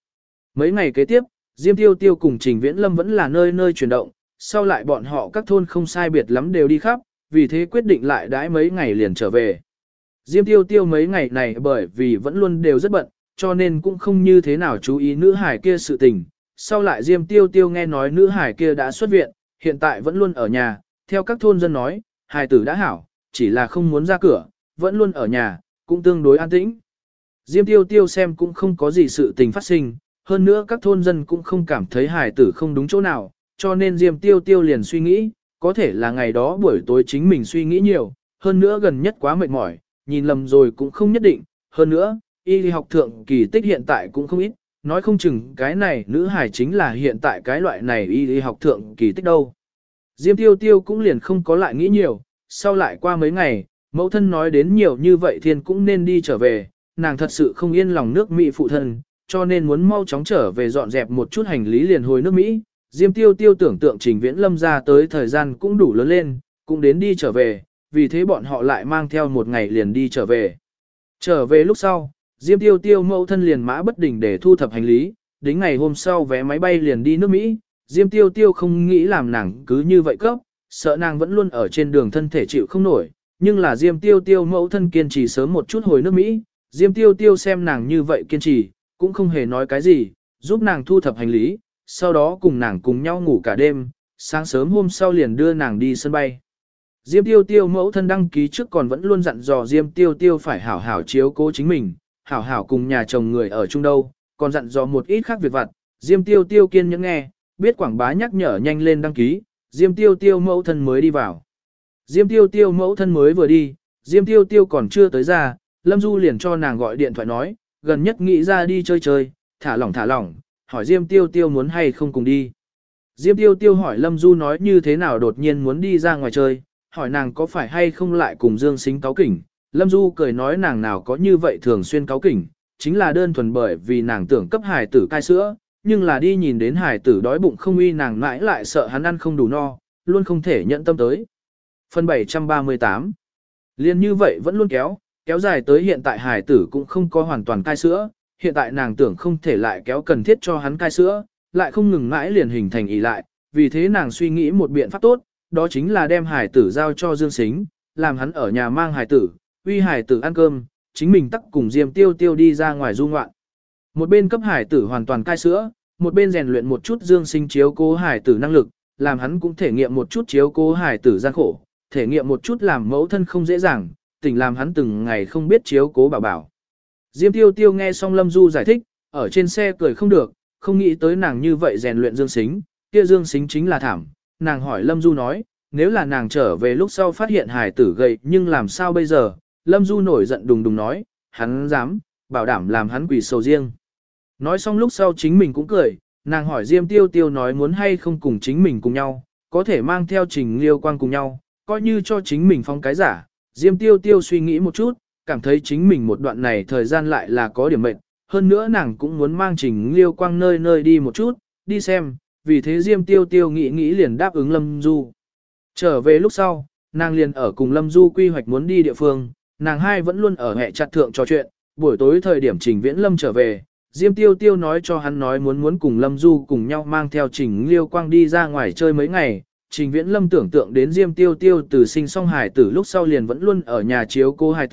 Mấy ngày kế tiếp, Diêm Tiêu Tiêu cùng Trình Viễn Lâm vẫn là nơi nơi chuyển động, sau lại bọn họ các thôn không sai biệt lắm đều đi khắp, vì thế quyết định lại đãi mấy ngày liền trở về. Diêm Tiêu Tiêu mấy ngày này bởi vì vẫn luôn đều rất bận, cho nên cũng không như thế nào chú ý nữ hải kia sự tình. Sau lại Diêm Tiêu Tiêu nghe nói nữ hải kia đã xuất viện, hiện tại vẫn luôn ở nhà, theo các thôn dân nói, hài tử đã hảo, chỉ là không muốn ra cửa, vẫn luôn ở nhà, cũng tương đối an tĩnh. Diêm Tiêu Tiêu xem cũng không có gì sự tình phát sinh, hơn nữa các thôn dân cũng không cảm thấy hài tử không đúng chỗ nào, cho nên Diêm Tiêu Tiêu liền suy nghĩ, có thể là ngày đó buổi tối chính mình suy nghĩ nhiều, hơn nữa gần nhất quá mệt mỏi, nhìn lầm rồi cũng không nhất định, hơn nữa, y học thượng kỳ tích hiện tại cũng không ít, nói không chừng cái này nữ hài chính là hiện tại cái loại này y học thượng kỳ tích đâu. Diêm Tiêu Tiêu cũng liền không có lại nghĩ nhiều, sau lại qua mấy ngày, mẫu thân nói đến nhiều như vậy thiên cũng nên đi trở về, nàng thật sự không yên lòng nước Mỹ phụ thân, cho nên muốn mau chóng trở về dọn dẹp một chút hành lý liền hồi nước Mỹ. Diêm Tiêu Tiêu tưởng tượng Trình Viễn Lâm ra tới thời gian cũng đủ lớn lên, cũng đến đi trở về, vì thế bọn họ lại mang theo một ngày liền đi trở về. Trở về lúc sau, Diêm Tiêu Tiêu mẫu thân liền mã bất đình để thu thập hành lý, đến ngày hôm sau vé máy bay liền đi nước Mỹ. Diêm Tiêu Tiêu không nghĩ làm nàng cứ như vậy cấp, sợ nàng vẫn luôn ở trên đường thân thể chịu không nổi, nhưng là Diêm Tiêu Tiêu mẫu thân kiên trì sớm một chút hồi nước Mỹ. Diêm Tiêu Tiêu xem nàng như vậy kiên trì, cũng không hề nói cái gì, giúp nàng thu thập hành lý, sau đó cùng nàng cùng nhau ngủ cả đêm, sáng sớm hôm sau liền đưa nàng đi sân bay. Diêm Tiêu Tiêu mẫu thân đăng ký trước còn vẫn luôn dặn dò Diêm Tiêu Tiêu phải hảo hảo chiếu cố chính mình, hảo hảo cùng nhà chồng người ở chung đâu, còn dặn dò một ít khác việc vặt. Diêm Tiêu Tiêu kiên nhẫn nghe, biết quảng bá nhắc nhở nhanh lên đăng ký, Diêm Tiêu Tiêu mẫu thân mới đi vào. Diêm Tiêu Tiêu mẫu thân mới vừa đi, Diêm Tiêu Tiêu còn chưa tới ra, Lâm Du liền cho nàng gọi điện thoại nói, gần nhất nghĩ ra đi chơi chơi, thả lỏng, hỏi Diêm Tiêu Tiêu muốn hay không cùng đi. Diêm Tiêu Tiêu hỏi Lâm Du nói như thế nào đột nhiên muốn đi ra ngoài chơi, hỏi nàng có phải hay không lại cùng Dương Sính cáu kỉnh. Lâm Du cười nói nàng nào có như vậy thường xuyên cáu kỉnh, chính là đơn thuần bởi vì nàng tưởng cấp hài tử cai sữa, nhưng là đi nhìn đến hài tử đói bụng không uy nàng mãi lại sợ hắn ăn không đủ no, luôn không thể nhận tâm tới. Phần 738 Liên như vậy vẫn luôn kéo dài tới hiện tại hài tử cũng không có hoàn toàn cai sữa, hiện tại nàng tưởng không thể lại kéo cần thiết cho hắn cai sữa, lại không ngừng mãi liền hình thành ỷ lại, vì thế nàng suy nghĩ một biện pháp tốt, đó chính là đem hài tử giao cho Dương Sính, làm hắn ở nhà mang hài tử, uy hài tử ăn cơm, chính mình tắc cùng Diêm Tiêu Tiêu đi ra ngoài du ngoạn. Một bên cấp hài tử hoàn toàn cai sữa, một bên rèn luyện một chút Dương Sính chiếu cố hài tử năng lực, làm hắn cũng thể nghiệm một chút chiếu cố hài tử gian khổ, thể nghiệm một chút làm mẫu thân không dễ dàng, tỉnh làm hắn từng ngày không biết chiếu cố bảo bảo. Diêm Tiêu Tiêu nghe xong Lâm Du giải thích, ở trên xe cười không được, không nghĩ tới nàng như vậy rèn luyện Dương Sính, kia Dương Sính chính là thảm. Nàng hỏi Lâm Du nói, nếu là nàng trở về lúc sau phát hiện hài tử gầy nhưng làm sao bây giờ? Lâm Du nổi giận đùng đùng nói, hắn dám, bảo đảm làm hắn quỷ sầu riêng. Nói xong lúc sau chính mình cũng cười, nàng hỏi Diêm Tiêu Tiêu nói muốn hay không cùng chính mình cùng nhau, có thể mang theo Trình Liêu Quang cùng nhau, coi như cho chính mình phong cái giả. Diêm Tiêu Tiêu suy nghĩ một chút, cảm thấy chính mình một đoạn này thời gian lại là có điểm mệnh, hơn nữa nàng cũng muốn mang Trình Liêu Quang nơi nơi đi một chút, đi xem, vì thế Diêm Tiêu Tiêu nghĩ liền đáp ứng Lâm Du. Trở về lúc sau, nàng liền ở cùng Lâm Du quy hoạch muốn đi địa phương, nàng hai vẫn luôn ở hệ chặt thượng trò chuyện, buổi tối thời điểm Trình Viễn Lâm trở về, Diêm Tiêu Tiêu nói cho hắn nói muốn cùng Lâm Du cùng nhau mang theo Trình Liêu Quang đi ra ngoài chơi mấy ngày. Trình Viễn Lâm tưởng tượng đến Diêm Tiêu Tiêu từ sinh xong hài tử lúc sau liền vẫn luôn ở nhà chiếu cô hài tử,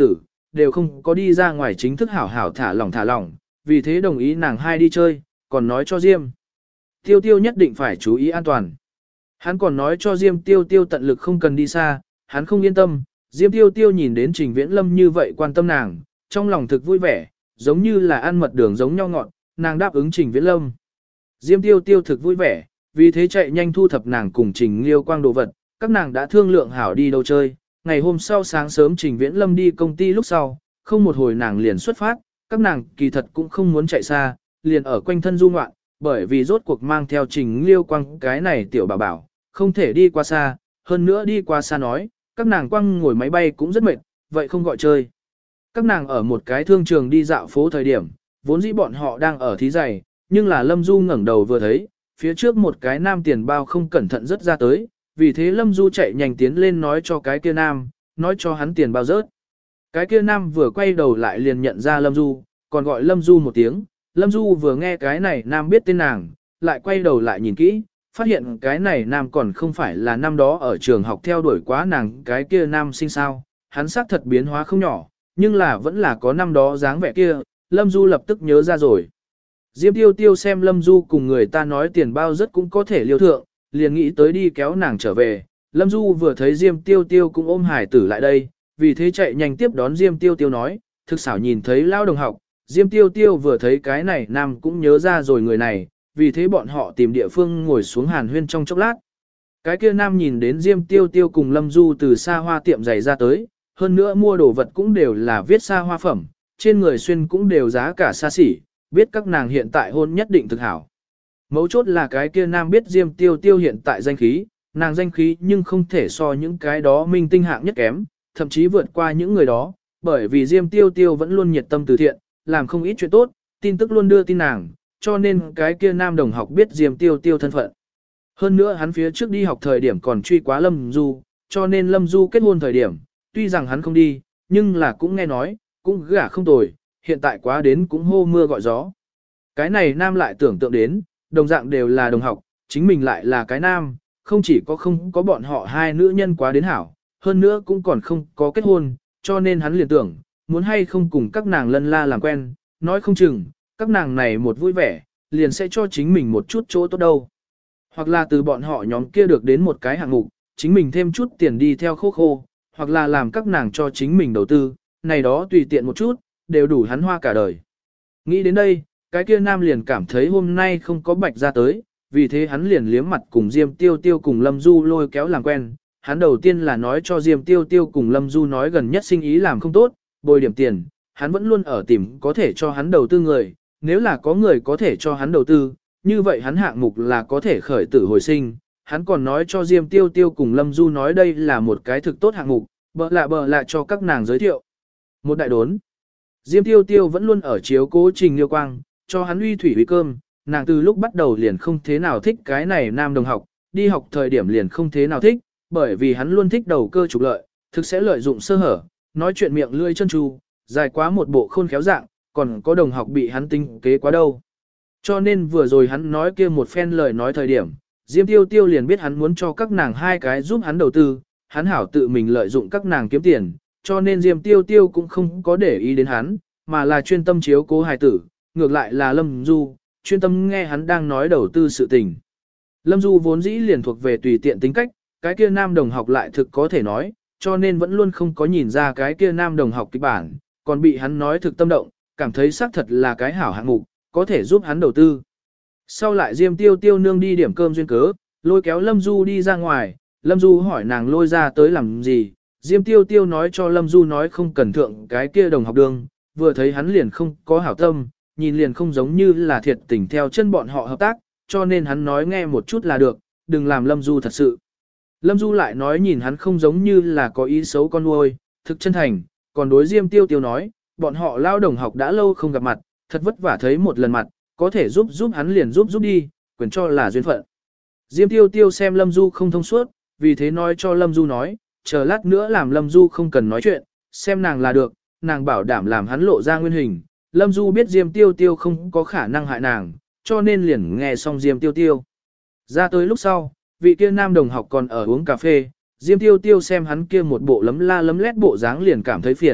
đều không có đi ra ngoài chính thức hảo hảo thả lỏng, vì thế đồng ý nàng hai đi chơi, còn nói cho Diêm Tiêu Tiêu nhất định phải chú ý an toàn. Hắn còn nói cho Diêm Tiêu Tiêu tận lực không cần đi xa, hắn không yên tâm, Diêm Tiêu Tiêu nhìn đến Trình Viễn Lâm như vậy quan tâm nàng, trong lòng thực vui vẻ, giống như là ăn mật đường giống nhau ngọt, nàng đáp ứng Trình Viễn Lâm. Diêm Tiêu Tiêu thực vui vẻ, vì thế chạy nhanh thu thập nàng cùng Trình Liêu Quang đồ vật, các nàng đã thương lượng hảo đi đâu chơi. Ngày hôm sau sáng sớm Trình Viễn Lâm đi công ty lúc sau, không một hồi nàng liền xuất phát, các nàng kỳ thật cũng không muốn chạy xa, liền ở quanh thân du ngoạn, bởi vì rốt cuộc mang theo Trình Liêu Quang cái này tiểu bảo bảo, không thể đi qua xa, hơn nữa đi qua xa nói, các nàng quăng ngồi máy bay cũng rất mệt, vậy không gọi chơi. Các nàng ở một cái thương trường đi dạo phố thời điểm, vốn dĩ bọn họ đang ở thí giày, nhưng là Lâm Du ngẩng đầu vừa thấy, phía trước một cái nam tiền bao không cẩn thận rớt ra tới, vì thế Lâm Du chạy nhanh tiến lên nói cho cái kia nam, nói cho hắn tiền bao rớt. Cái kia nam vừa quay đầu lại liền nhận ra Lâm Du, còn gọi Lâm Du một tiếng, Lâm Du vừa nghe cái này nam biết tên nàng, lại quay đầu lại nhìn kỹ, phát hiện cái này nam còn không phải là năm đó ở trường học theo đuổi quá nàng cái kia nam sinh sao, hắn xác thật biến hóa không nhỏ, nhưng là vẫn là có năm đó dáng vẻ kia, Lâm Du lập tức nhớ ra rồi. Diêm Tiêu Tiêu xem Lâm Du cùng người ta nói tiền bao rất cũng có thể liêu thượng, liền nghĩ tới đi kéo nàng trở về. Lâm Du vừa thấy Diêm Tiêu Tiêu cũng ôm hải tử lại đây, vì thế chạy nhanh tiếp đón Diêm Tiêu Tiêu nói, thực xảo nhìn thấy lao đồng học, Diêm Tiêu Tiêu vừa thấy cái này nam cũng nhớ ra rồi người này, vì thế bọn họ tìm địa phương ngồi xuống hàn huyên trong chốc lát. Cái kia nam nhìn đến Diêm Tiêu Tiêu cùng Lâm Du từ xa hoa tiệm giày ra tới, hơn nữa mua đồ vật cũng đều là viết xa hoa phẩm, trên người xuyên cũng đều giá cả xa xỉ, biết các nàng hiện tại hôn nhất định thực hảo. Mấu chốt là cái kia nam biết Diêm Tiêu Tiêu hiện tại danh khí, nàng danh khí nhưng không thể so những cái đó minh tinh hạng nhất kém, thậm chí vượt qua những người đó, bởi vì Diêm Tiêu Tiêu vẫn luôn nhiệt tâm từ thiện, làm không ít chuyện tốt, tin tức luôn đưa tin nàng, cho nên cái kia nam đồng học biết Diêm Tiêu Tiêu thân phận. Hơn nữa hắn phía trước đi học thời điểm còn truy quá Lâm Du, cho nên Lâm Du kết hôn thời điểm, tuy rằng hắn không đi, nhưng là cũng nghe nói, cũng gả không tồi, hiện tại quá đến cũng hô mưa gọi gió. Cái này nam lại tưởng tượng đến, đồng dạng đều là đồng học, chính mình lại là cái nam, không chỉ không có bọn họ hai nữ nhân quá đến hảo, hơn nữa cũng còn không có kết hôn, cho nên hắn liền tưởng, muốn hay không cùng các nàng lân la làm quen, nói không chừng, các nàng này một vui vẻ, liền sẽ cho chính mình một chút chỗ tốt đâu. Hoặc là từ bọn họ nhóm kia được đến một cái hạng mục, chính mình thêm chút tiền đi theo khô khô, hoặc là làm các nàng cho chính mình đầu tư, này đó tùy tiện một chút, đều đủ hắn hoa cả đời. Nghĩ đến đây, cái kia nam liền cảm thấy hôm nay không có bạch ra tới, vì thế hắn liền liếm mặt cùng Diêm Tiêu Tiêu cùng Lâm Du lôi kéo làm quen. Hắn đầu tiên là nói cho Diêm Tiêu Tiêu cùng Lâm Du nói gần nhất sinh ý làm không tốt, bồi điểm tiền, hắn vẫn luôn ở tìm có thể cho hắn đầu tư người, nếu là có người có thể cho hắn đầu tư, như vậy hắn hạng mục là có thể khởi tử hồi sinh. Hắn còn nói cho Diêm Tiêu Tiêu cùng Lâm Du nói đây là một cái thực tốt hạng mục, bợ lạ cho các nàng giới thiệu. Một đại đốn. Diêm Tiêu Tiêu vẫn luôn ở chiếu cố Trình Liêu Quang, cho hắn uy thủy uy cơm, nàng từ lúc bắt đầu liền không thế nào thích cái này nam đồng học, đi học thời điểm liền không thế nào thích, bởi vì hắn luôn thích đầu cơ trục lợi, thực sẽ lợi dụng sơ hở, nói chuyện miệng lưỡi chân tru, dài quá một bộ khôn khéo dạng, còn có đồng học bị hắn tinh kế quá đâu. Cho nên vừa rồi hắn nói kia một phen lời nói thời điểm, Diêm Tiêu Tiêu liền biết hắn muốn cho các nàng hai cái giúp hắn đầu tư, hắn hảo tự mình lợi dụng các nàng kiếm tiền, cho nên Diêm Tiêu Tiêu cũng không có để ý đến hắn, mà là chuyên tâm chiếu cố hài tử, ngược lại là Lâm Du, chuyên tâm nghe hắn đang nói đầu tư sự tình. Lâm Du vốn dĩ liền thuộc về tùy tiện tính cách, cái kia nam đồng học lại thực có thể nói, cho nên vẫn luôn không có nhìn ra cái kia nam đồng học kịch bản, còn bị hắn nói thực tâm động, cảm thấy xác thật là cái hảo hạng mục, có thể giúp hắn đầu tư. Sau lại Diêm Tiêu Tiêu nương đi điểm cơm duyên cớ, lôi kéo Lâm Du đi ra ngoài, Lâm Du hỏi nàng lôi ra tới làm gì, Diêm Tiêu Tiêu nói cho Lâm Du nói không cần thượng cái kia đồng học đường, vừa thấy hắn liền không có hảo tâm, nhìn liền không giống như là thiệt tình theo chân bọn họ hợp tác, cho nên hắn nói nghe một chút là được, đừng làm Lâm Du thật sự. Lâm Du lại nói nhìn hắn không giống như là có ý xấu con nuôi, thực chân thành, còn đối Diêm Tiêu Tiêu nói, bọn họ lao đồng học đã lâu không gặp mặt, thật vất vả thấy một lần mặt, có thể giúp hắn liền giúp đi, quyền cho là duyên phận. Diêm Tiêu Tiêu xem Lâm Du không thông suốt, vì thế nói cho Lâm Du nói, chờ lát nữa làm Lâm Du không cần nói chuyện, xem nàng là được, nàng bảo đảm làm hắn lộ ra nguyên hình. Lâm Du biết Diêm Tiêu Tiêu không có khả năng hại nàng, cho nên liền nghe xong Diêm Tiêu Tiêu. Ra tới lúc sau, vị kia nam đồng học còn ở uống cà phê, Diêm Tiêu Tiêu xem hắn kia một bộ lấm la lấm lét bộ dáng liền cảm thấy phiền,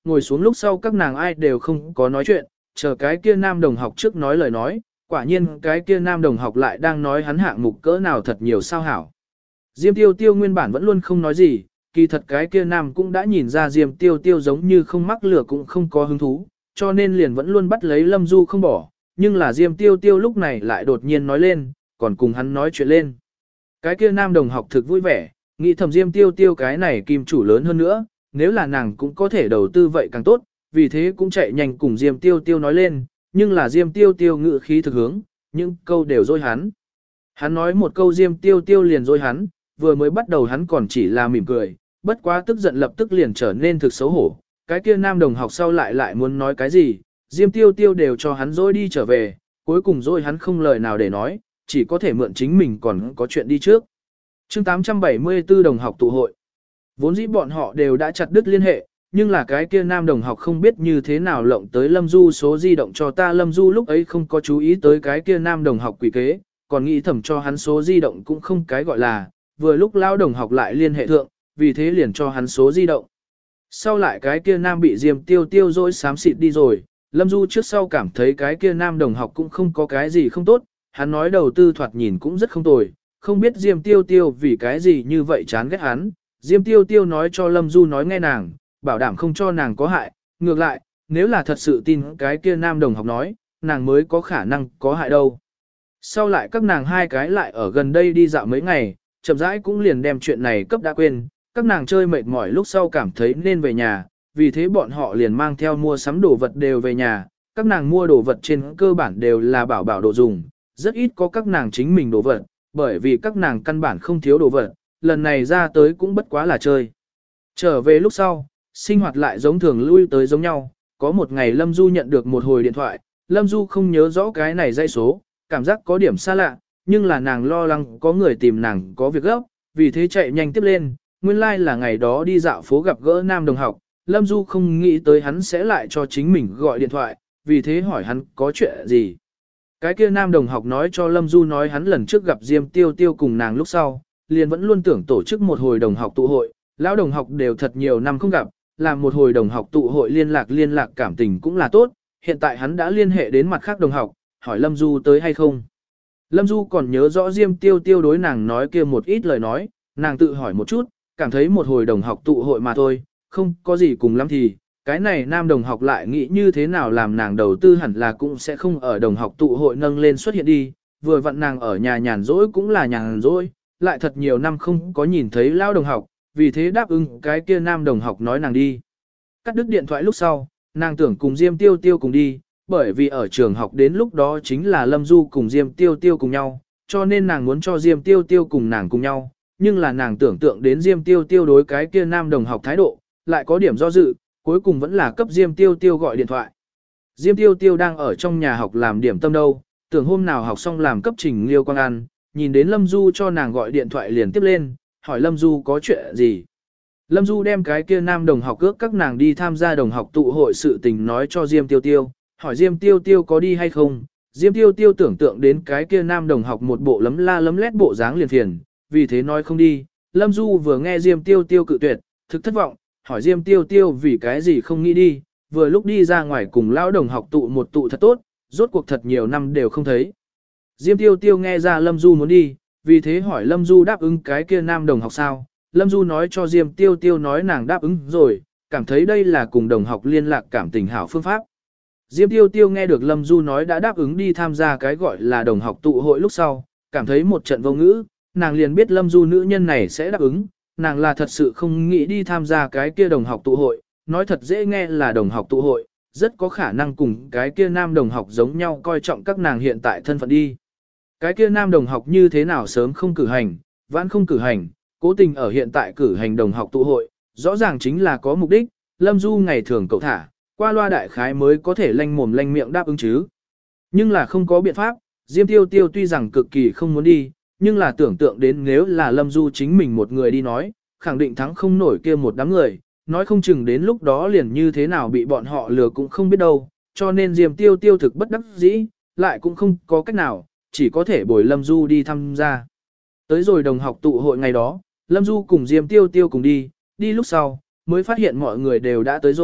ngồi xuống lúc sau các nàng ai đều không có nói chuyện, chờ cái kia nam đồng học trước nói lời nói, quả nhiên cái kia nam đồng học lại đang nói hắn hạng mục cỡ nào thật nhiều sao hảo. Diêm Tiêu Tiêu nguyên bản vẫn luôn không nói gì, kỳ thật cái kia nam cũng đã nhìn ra Diêm Tiêu Tiêu giống như không mắc lửa cũng không có hứng thú, cho nên liền vẫn luôn bắt lấy Lâm Du không bỏ, nhưng là Diêm Tiêu Tiêu lúc này lại đột nhiên nói lên, còn cùng hắn nói chuyện lên. Cái kia nam đồng học thực vui vẻ, nghĩ thầm Diêm Tiêu Tiêu cái này kim chủ lớn hơn nữa, nếu là nàng cũng có thể đầu tư vậy càng tốt, vì thế cũng chạy nhanh cùng Diêm Tiêu Tiêu nói lên, nhưng là Diêm Tiêu Tiêu ngự khí thực hướng, những câu đều dối hắn. Hắn nói một câu Diêm Tiêu Tiêu liền dối hắn, vừa mới bắt đầu hắn còn chỉ là mỉm cười, bất quá tức giận lập tức liền trở nên thực xấu hổ. Cái kia nam đồng học sau lại muốn nói cái gì, Diêm Tiêu Tiêu đều cho hắn dối đi trở về, cuối cùng dối hắn không lời nào để nói, chỉ có thể mượn chính mình còn có chuyện đi trước. Chương 874 đồng học tụ hội. Vốn dĩ bọn họ đều đã chặt đứt liên hệ, nhưng là cái kia nam đồng học không biết như thế nào lộng tới Lâm Du số di động cho ta. Lâm Du lúc ấy không có chú ý tới cái kia nam đồng học quỷ kế, còn nghĩ thầm cho hắn số di động cũng không cái gọi là, vừa lúc lao đồng học lại liên hệ thượng, vì thế liền cho hắn số di động. Sau lại cái kia nam bị Diêm Tiêu Tiêu dỗi xám xịt đi rồi, Lâm Du trước sau cảm thấy cái kia nam đồng học cũng không có cái gì không tốt, hắn nói đầu tư thoạt nhìn cũng rất không tồi, không biết Diêm Tiêu Tiêu vì cái gì như vậy chán ghét hắn. Diêm Tiêu Tiêu nói cho Lâm Du nói nghe nàng, bảo đảm không cho nàng có hại, ngược lại, nếu là thật sự tin cái kia nam đồng học nói, nàng mới có khả năng có hại đâu. Sau lại các nàng hai cái lại ở gần đây đi dạo mấy ngày, chậm rãi cũng liền đem chuyện này cấp đã quên, các nàng chơi mệt mỏi lúc sau cảm thấy nên về nhà, vì thế bọn họ liền mang theo mua sắm đồ vật đều về nhà, các nàng mua đồ vật trên cơ bản đều là bảo bảo đồ dùng, rất ít có các nàng chính mình đồ vật, bởi vì các nàng căn bản không thiếu đồ vật, lần này ra tới cũng bất quá là chơi. Trở về lúc sau, sinh hoạt lại giống thường lui tới giống nhau, có một ngày Lâm Du nhận được một hồi điện thoại, Lâm Du không nhớ rõ cái này dãy số, cảm giác có điểm xa lạ, nhưng là nàng lo lắng có người tìm nàng có việc gấp, vì thế chạy nhanh tiếp lên, nguyên lai là ngày đó đi dạo phố gặp gỡ nam đồng học, Lâm Du không nghĩ tới hắn sẽ lại cho chính mình gọi điện thoại, vì thế hỏi hắn có chuyện gì. Cái kia nam đồng học nói cho Lâm Du nói hắn lần trước gặp Diêm Tiêu Tiêu cùng nàng lúc sau, liền vẫn luôn tưởng tổ chức một hồi đồng học tụ hội, lão đồng học đều thật nhiều năm không gặp, làm một hồi đồng học tụ hội liên lạc cảm tình cũng là tốt, hiện tại hắn đã liên hệ đến mặt khác đồng học, hỏi Lâm Du tới hay không. Lâm Du còn nhớ rõ Diêm Tiêu Tiêu đối nàng nói kia một ít lời nói, nàng tự hỏi một chút, cảm thấy một hồi đồng học tụ hội mà thôi, không có gì cùng lắm thì, cái này nam đồng học lại nghĩ như thế nào làm nàng đầu tư hẳn là cũng sẽ không ở đồng học tụ hội nâng lên xuất hiện đi, vừa vặn nàng ở nhà nhàn rỗi cũng là nhàn rỗi, lại thật nhiều năm không có nhìn thấy lao đồng học, vì thế đáp ứng cái kia nam đồng học nói nàng đi. Cắt đứt điện thoại lúc sau, nàng tưởng cùng Diêm Tiêu Tiêu cùng đi, bởi vì ở trường học đến lúc đó chính là Lâm Du cùng Diêm Tiêu Tiêu cùng nhau, cho nên nàng muốn cho Diêm Tiêu Tiêu cùng nàng cùng nhau, nhưng là nàng tưởng tượng đến Diêm Tiêu Tiêu đối cái kia nam đồng học thái độ, lại có điểm do dự, cuối cùng vẫn là cấp Diêm Tiêu Tiêu gọi điện thoại. Diêm Tiêu Tiêu đang ở trong nhà học làm điểm tâm đâu, tưởng hôm nào học xong làm cấp trình liêu quang ăn, nhìn đến Lâm Du cho nàng gọi điện thoại liền tiếp lên, hỏi Lâm Du có chuyện gì. Lâm Du đem cái kia nam đồng học ước các nàng đi tham gia đồng học tụ hội sự tình nói cho Diêm Tiêu Tiêu, hỏi Diêm Tiêu Tiêu có đi hay không. Diêm Tiêu Tiêu tưởng tượng đến cái kia nam đồng học một bộ lấm la lấm lét bộ dáng liền phiền, vì thế nói không đi. Lâm Du vừa nghe Diêm Tiêu Tiêu cự tuyệt, thực thất vọng, hỏi Diêm Tiêu Tiêu vì cái gì không nghĩ đi, vừa lúc đi ra ngoài cùng lão đồng học tụ một tụ thật tốt, rốt cuộc thật nhiều năm đều không thấy. Diêm Tiêu Tiêu nghe ra Lâm Du muốn đi, vì thế hỏi Lâm Du đáp ứng cái kia nam đồng học sao. Lâm Du nói cho Diêm Tiêu Tiêu nói nàng đáp ứng rồi, cảm thấy đây là cùng đồng học liên lạc cảm tình hảo phương pháp. Diêm Tiêu Tiêu nghe được Lâm Du nói đã đáp ứng đi tham gia cái gọi là đồng học tụ hội lúc sau, cảm thấy một trận vô ngữ, nàng liền biết Lâm Du nữ nhân này sẽ đáp ứng, nàng là thật sự không nghĩ đi tham gia cái kia đồng học tụ hội, nói thật dễ nghe là đồng học tụ hội, rất có khả năng cùng cái kia nam đồng học giống nhau coi trọng các nàng hiện tại thân phận đi. Cái kia nam đồng học như thế nào sớm không cử hành, vãn không cử hành, cố tình ở hiện tại cử hành đồng học tụ hội, rõ ràng chính là có mục đích, Lâm Du ngày thường cậu thả, qua loa đại khái mới có thể lanh mồm lanh miệng đáp ứng chứ. Nhưng là không có biện pháp, Diêm Tiêu Tiêu tuy rằng cực kỳ không muốn đi, nhưng là tưởng tượng đến nếu là Lâm Du chính mình một người đi nói, khẳng định thắng không nổi kia một đám người, nói không chừng đến lúc đó liền như thế nào bị bọn họ lừa cũng không biết đâu, cho nên Diêm Tiêu Tiêu thực bất đắc dĩ, lại cũng không có cách nào, chỉ có thể bồi Lâm Du đi tham gia. Tới rồi đồng học tụ hội ngày đó, Lâm Du cùng Diêm Tiêu Tiêu cùng đi, đi lúc sau, mới phát hiện mọi người đều đã tới rồi,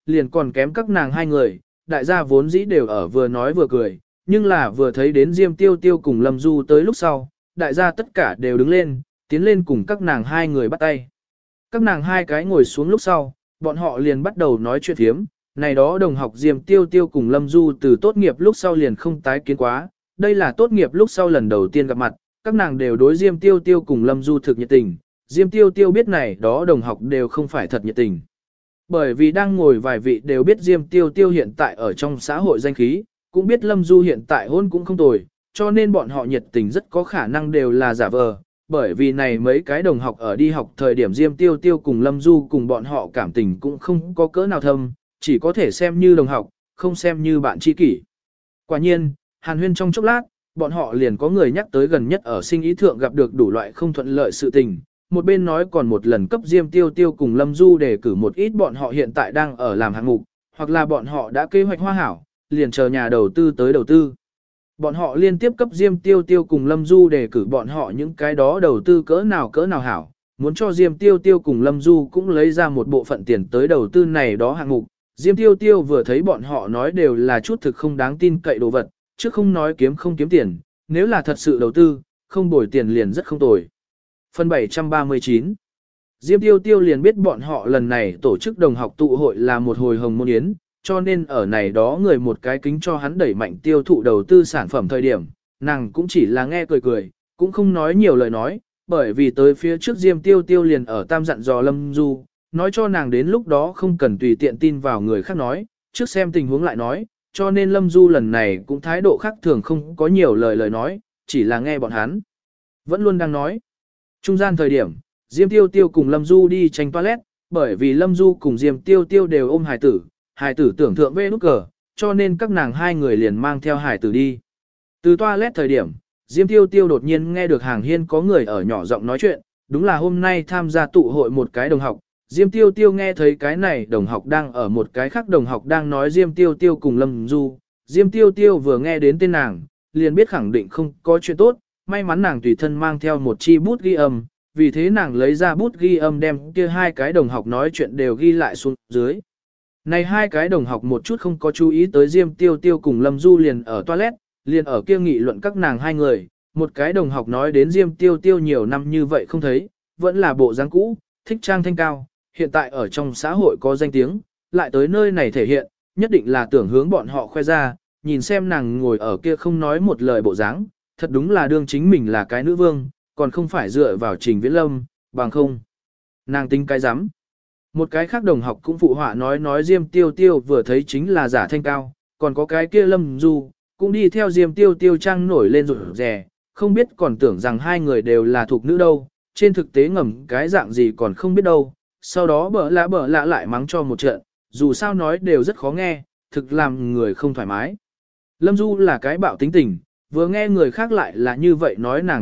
liền còn kém các nàng hai người, đại gia vốn dĩ đều ở vừa nói vừa cười, nhưng là vừa thấy đến Diêm Tiêu Tiêu cùng Lâm Du tới lúc sau, đại gia tất cả đều đứng lên, tiến lên cùng các nàng hai người bắt tay. Các nàng hai cái ngồi xuống lúc sau, bọn họ liền bắt đầu nói chuyện thiếm, này đó đồng học Diêm Tiêu Tiêu cùng Lâm Du từ tốt nghiệp lúc sau liền không tái kiến quá, đây là tốt nghiệp lúc sau lần đầu tiên gặp mặt, các nàng đều đối Diêm Tiêu Tiêu cùng Lâm Du thực nhiệt tình, Diêm Tiêu Tiêu biết này đó đồng học đều không phải thật nhiệt tình. Bởi vì đang ngồi vài vị đều biết Diêm Tiêu Tiêu hiện tại ở trong xã hội danh khí, cũng biết Lâm Du hiện tại hôn cũng không tồi, cho nên bọn họ nhiệt tình rất có khả năng đều là giả vờ, bởi vì này mấy cái đồng học ở đi học thời điểm Diêm Tiêu Tiêu cùng Lâm Du cùng bọn họ cảm tình cũng không có cỡ nào thâm, chỉ có thể xem như đồng học, không xem như bạn tri kỷ. Quả nhiên, hàn huyên trong chốc lát, bọn họ liền có người nhắc tới gần nhất ở sinh ý thượng gặp được đủ loại không thuận lợi sự tình, một bên nói còn một lần cấp Diêm Tiêu Tiêu cùng Lâm Du để cử một ít bọn họ hiện tại đang ở làm hạng mục, hoặc là bọn họ đã kế hoạch hoa hảo, liền chờ nhà đầu tư tới đầu tư. Bọn họ liên tiếp cấp Diêm Tiêu Tiêu cùng Lâm Du để cử bọn họ những cái đó đầu tư cỡ nào hảo, muốn cho Diêm Tiêu Tiêu cùng Lâm Du cũng lấy ra một bộ phận tiền tới đầu tư này đó hạng mục. Diêm Tiêu Tiêu vừa thấy bọn họ nói đều là chút thực không đáng tin cậy đồ vật, chứ không nói kiếm không kiếm tiền, nếu là thật sự đầu tư, không bồi tiền liền rất không tồi. Phần 739 Diêm Tiêu Tiêu liền biết bọn họ lần này tổ chức đồng học tụ hội là một hồi hồng môn yến, cho nên ở này đó người một cái kính cho hắn đẩy mạnh tiêu thụ đầu tư sản phẩm thời điểm, nàng cũng chỉ là nghe cười cười, cũng không nói nhiều lời nói, bởi vì tới phía trước Diêm Tiêu Tiêu liền ở tam dặn dò Lâm Du, nói cho nàng đến lúc đó không cần tùy tiện tin vào người khác nói, trước xem tình huống lại nói, cho nên Lâm Du lần này cũng thái độ khác thường không có nhiều lời nói, chỉ là nghe bọn hắn. Vẫn luôn đang nói. Trung gian thời điểm, Diêm Tiêu Tiêu cùng Lâm Du đi tranh toilet, bởi vì Lâm Du cùng Diêm Tiêu Tiêu đều ôm hài tử tưởng thượng về nút cờ, cho nên các nàng hai người liền mang theo hài tử đi. Từ toilet thời điểm, Diêm Tiêu Tiêu đột nhiên nghe được hàng hiên có người ở nhỏ giọng nói chuyện, đúng là hôm nay tham gia tụ hội một cái đồng học. Diêm Tiêu Tiêu nghe thấy cái này đồng học đang ở một cái khác đồng học đang nói Diêm Tiêu Tiêu cùng Lâm Du. Diêm Tiêu Tiêu vừa nghe đến tên nàng, liền biết khẳng định không có chuyện tốt, may mắn nàng tùy thân mang theo một chi bút ghi âm, vì thế nàng lấy ra bút ghi âm đem kia hai cái đồng học nói chuyện đều ghi lại xuống dưới. Này hai cái đồng học một chút không có chú ý tới Diêm Tiêu Tiêu cùng Lâm Du liền ở toilet, liền ở kia nghị luận các nàng hai người, một cái đồng học nói đến Diêm Tiêu Tiêu nhiều năm như vậy không thấy, vẫn là bộ dáng cũ, thích trang thanh cao, hiện tại ở trong xã hội có danh tiếng, lại tới nơi này thể hiện, nhất định là tưởng hướng bọn họ khoe ra, nhìn xem nàng ngồi ở kia không nói một lời bộ dáng, thật đúng là đương chính mình là cái nữ vương, còn không phải dựa vào Trình Viễn Lâm, bằng không. Nàng tính cái rắm. Một cái khác đồng học cũng phụ họa nói Diêm Tiêu Tiêu vừa thấy chính là giả thanh cao, còn có cái kia Lâm Du, cũng đi theo Diêm Tiêu Tiêu trang nổi lên rụt rè, không biết còn tưởng rằng hai người đều là thuộc nữ đâu, trên thực tế ngầm cái dạng gì còn không biết đâu, sau đó bở lạ lại mắng cho một trận, dù sao nói đều rất khó nghe, thực làm người không thoải mái. Lâm Du là cái bạo tính tình, vừa nghe người khác lại là như vậy nói nàng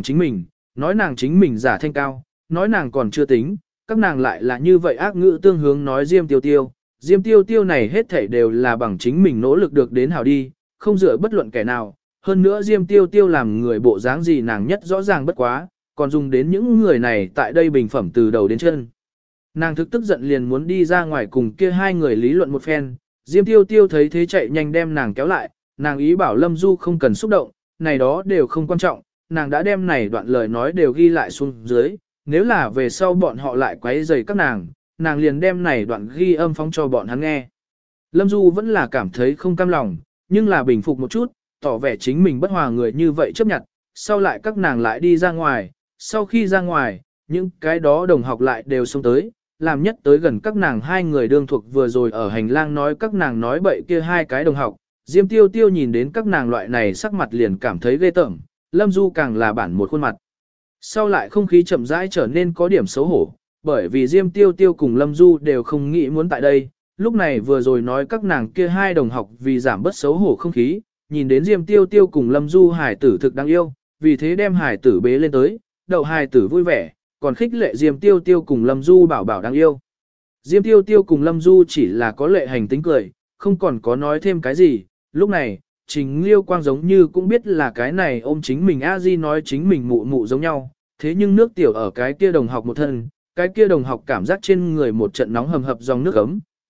chính mình giả thanh cao, nói nàng còn chưa tính, các nàng lại là như vậy ác ngữ tương hướng nói Diêm Tiêu Tiêu. Diêm Tiêu Tiêu này hết thảy đều là bằng chính mình nỗ lực được đến hảo đi, không dựa bất luận kẻ nào. Hơn nữa Diêm Tiêu Tiêu làm người bộ dáng gì nàng nhất rõ ràng bất quá, còn dùng đến những người này tại đây bình phẩm từ đầu đến chân. Nàng thực tức giận liền muốn đi ra ngoài cùng kia hai người lý luận một phen, Diêm Tiêu Tiêu thấy thế chạy nhanh đem nàng kéo lại, nàng ý bảo Lâm Du không cần xúc động, này đó đều không quan trọng, nàng đã đem này đoạn lời nói đều ghi lại xuống dưới, nếu là về sau bọn họ lại quấy rầy các nàng liền đem này đoạn ghi âm phóng cho bọn hắn nghe. Lâm Du vẫn là cảm thấy không cam lòng, nhưng là bình phục một chút, tỏ vẻ chính mình bất hòa người như vậy chấp nhận, sau lại các nàng lại đi ra ngoài, sau khi ra ngoài, những cái đó đồng học lại đều xông tới, làm nhất tới gần các nàng hai người đương thuộc vừa rồi ở hành lang nói các nàng nói bậy kia hai cái đồng học. Diêm Tiêu Tiêu nhìn đến các nàng loại này sắc mặt liền cảm thấy ghê tởm, Lâm Du càng là bản một khuôn mặt. Sau lại không khí chậm rãi trở nên có điểm xấu hổ, bởi vì Diêm Tiêu Tiêu cùng Lâm Du đều không nghĩ muốn tại đây, lúc này vừa rồi nói các nàng kia hai đồng học vì giảm bớt xấu hổ không khí, nhìn đến Diêm Tiêu Tiêu cùng Lâm Du hải tử thực đáng yêu, vì thế đem hải tử bế lên tới, đậu hải tử vui vẻ, còn khích lệ Diêm Tiêu Tiêu cùng Lâm Du bảo bảo đáng yêu. Diêm Tiêu Tiêu cùng Lâm Du chỉ là có lệ hành tính cười, không còn có nói thêm cái gì, lúc này, Trình Liêu Quang giống như cũng biết là cái này ôm chính mình a di nói chính mình mụ mụ giống nhau, thế nhưng nước tiểu ở cái kia đồng học một thân, cái kia đồng học cảm giác trên người một trận nóng hầm hập dòng nước ấm,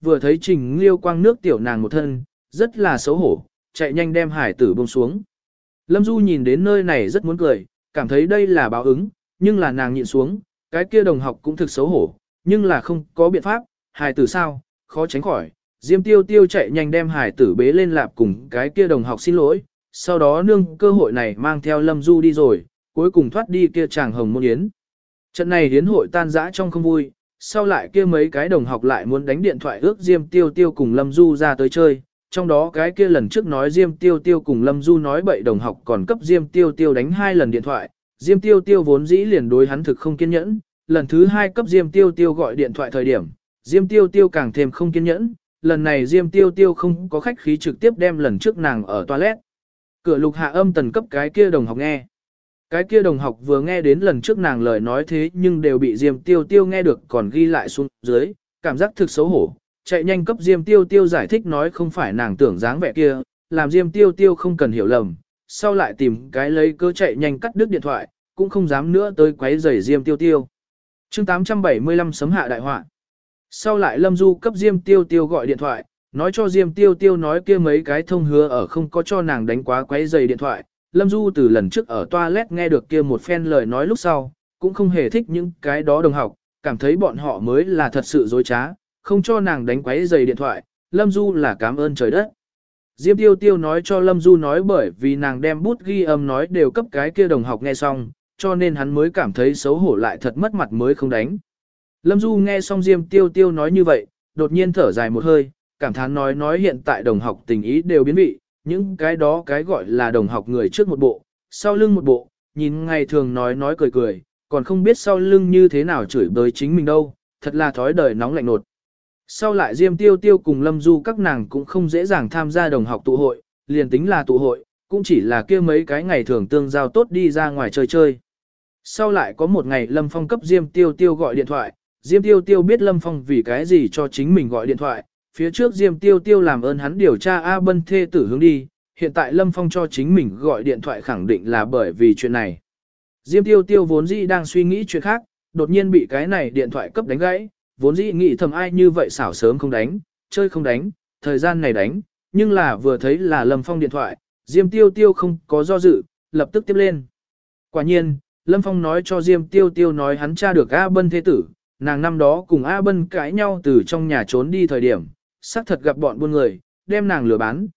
vừa thấy Trình Liêu Quang nước tiểu nàng một thân, rất là xấu hổ, chạy nhanh đem hải tử buông xuống. Lâm Du nhìn đến nơi này rất muốn cười, cảm thấy đây là báo ứng, nhưng là nàng nhịn xuống, cái kia đồng học cũng thực xấu hổ, nhưng là không có biện pháp, hải tử sao, khó tránh khỏi. Diêm Tiêu Tiêu chạy nhanh đem hải tử bế lên lạp cùng cái kia đồng học xin lỗi, sau đó nương cơ hội này mang theo Lâm Du đi rồi, cuối cùng thoát đi kia chàng hồng môn yến. Trận này yến hội tan rã trong không vui, sau lại kia mấy cái đồng học lại muốn đánh điện thoại ước Diêm Tiêu Tiêu cùng Lâm Du ra tới chơi, trong đó cái kia lần trước nói Diêm Tiêu Tiêu cùng Lâm Du nói bậy đồng học còn cấp Diêm Tiêu Tiêu đánh 2 lần điện thoại, Diêm Tiêu Tiêu vốn dĩ liền đối hắn thực không kiên nhẫn, lần thứ 2 cấp Diêm Tiêu Tiêu gọi điện thoại thời điểm, Diêm Tiêu Tiêu càng thêm không kiên nhẫn, lần này Diêm Tiêu Tiêu không có khách khí trực tiếp đem lần trước nàng ở toilet. Cửa lục hạ âm tần cấp cái kia đồng học nghe. Cái kia đồng học vừa nghe đến lần trước nàng lời nói thế nhưng đều bị Diêm Tiêu Tiêu nghe được còn ghi lại xuống dưới, cảm giác thực xấu hổ, chạy nhanh cấp Diêm Tiêu Tiêu giải thích nói không phải nàng tưởng dáng vẻ kia, làm Diêm Tiêu Tiêu không cần hiểu lầm, sau lại tìm cái lấy cơ chạy nhanh cắt đứt điện thoại, cũng không dám nữa tới quấy rầy Diêm Tiêu Tiêu. Chương 875 sấm hạ đại họa. Sau lại Lâm Du cấp Diêm Tiêu Tiêu gọi điện thoại, nói cho Diêm Tiêu Tiêu nói kia mấy cái thông hứa ở không có cho nàng đánh quá quấy rầy điện thoại. Lâm Du từ lần trước ở toilet nghe được kia một phen lời nói lúc sau, cũng không hề thích những cái đó đồng học, cảm thấy bọn họ mới là thật sự dối trá, không cho nàng đánh quấy rầy điện thoại, Lâm Du là cảm ơn trời đất. Diêm Tiêu Tiêu nói cho Lâm Du nói bởi vì nàng đem bút ghi âm nói đều cấp cái kia đồng học nghe xong, cho nên hắn mới cảm thấy xấu hổ lại thật mất mặt mới không đánh. Lâm Du nghe xong Diêm Tiêu Tiêu nói như vậy, đột nhiên thở dài một hơi, cảm thán nói hiện tại đồng học tình ý đều biến vị, những cái đó cái gọi là đồng học người trước một bộ, sau lưng một bộ, nhìn ngày thường nói cười cười, còn không biết sau lưng như thế nào chửi bới chính mình đâu, thật là thói đời nóng lạnh nột. Sau lại Diêm Tiêu Tiêu cùng Lâm Du các nàng cũng không dễ dàng tham gia đồng học tụ hội, liền tính là tụ hội, cũng chỉ là kia mấy cái ngày thường tương giao tốt đi ra ngoài chơi chơi. Sau lại có một ngày Lâm Phong cấp Diêm Tiêu Tiêu gọi điện thoại, Diêm Tiêu Tiêu biết Lâm Phong vì cái gì cho chính mình gọi điện thoại, phía trước Diêm Tiêu Tiêu làm ơn hắn điều tra A Bân thê tử hướng đi, hiện tại Lâm Phong cho chính mình gọi điện thoại khẳng định là bởi vì chuyện này. Diêm Tiêu Tiêu vốn dĩ đang suy nghĩ chuyện khác, đột nhiên bị cái này điện thoại cấp đánh gãy, vốn dĩ nghĩ thầm ai như vậy xảo sớm không đánh, chơi không đánh, thời gian này đánh, nhưng là vừa thấy là Lâm Phong điện thoại, Diêm Tiêu Tiêu không có do dự, lập tức tiếp lên. Quả nhiên, Lâm Phong nói cho Diêm Tiêu Tiêu nói hắn tra được A Bân thế tử, nàng năm đó cùng A Bân cãi nhau từ trong nhà trốn đi thời điểm, xác thật gặp bọn buôn người, đem nàng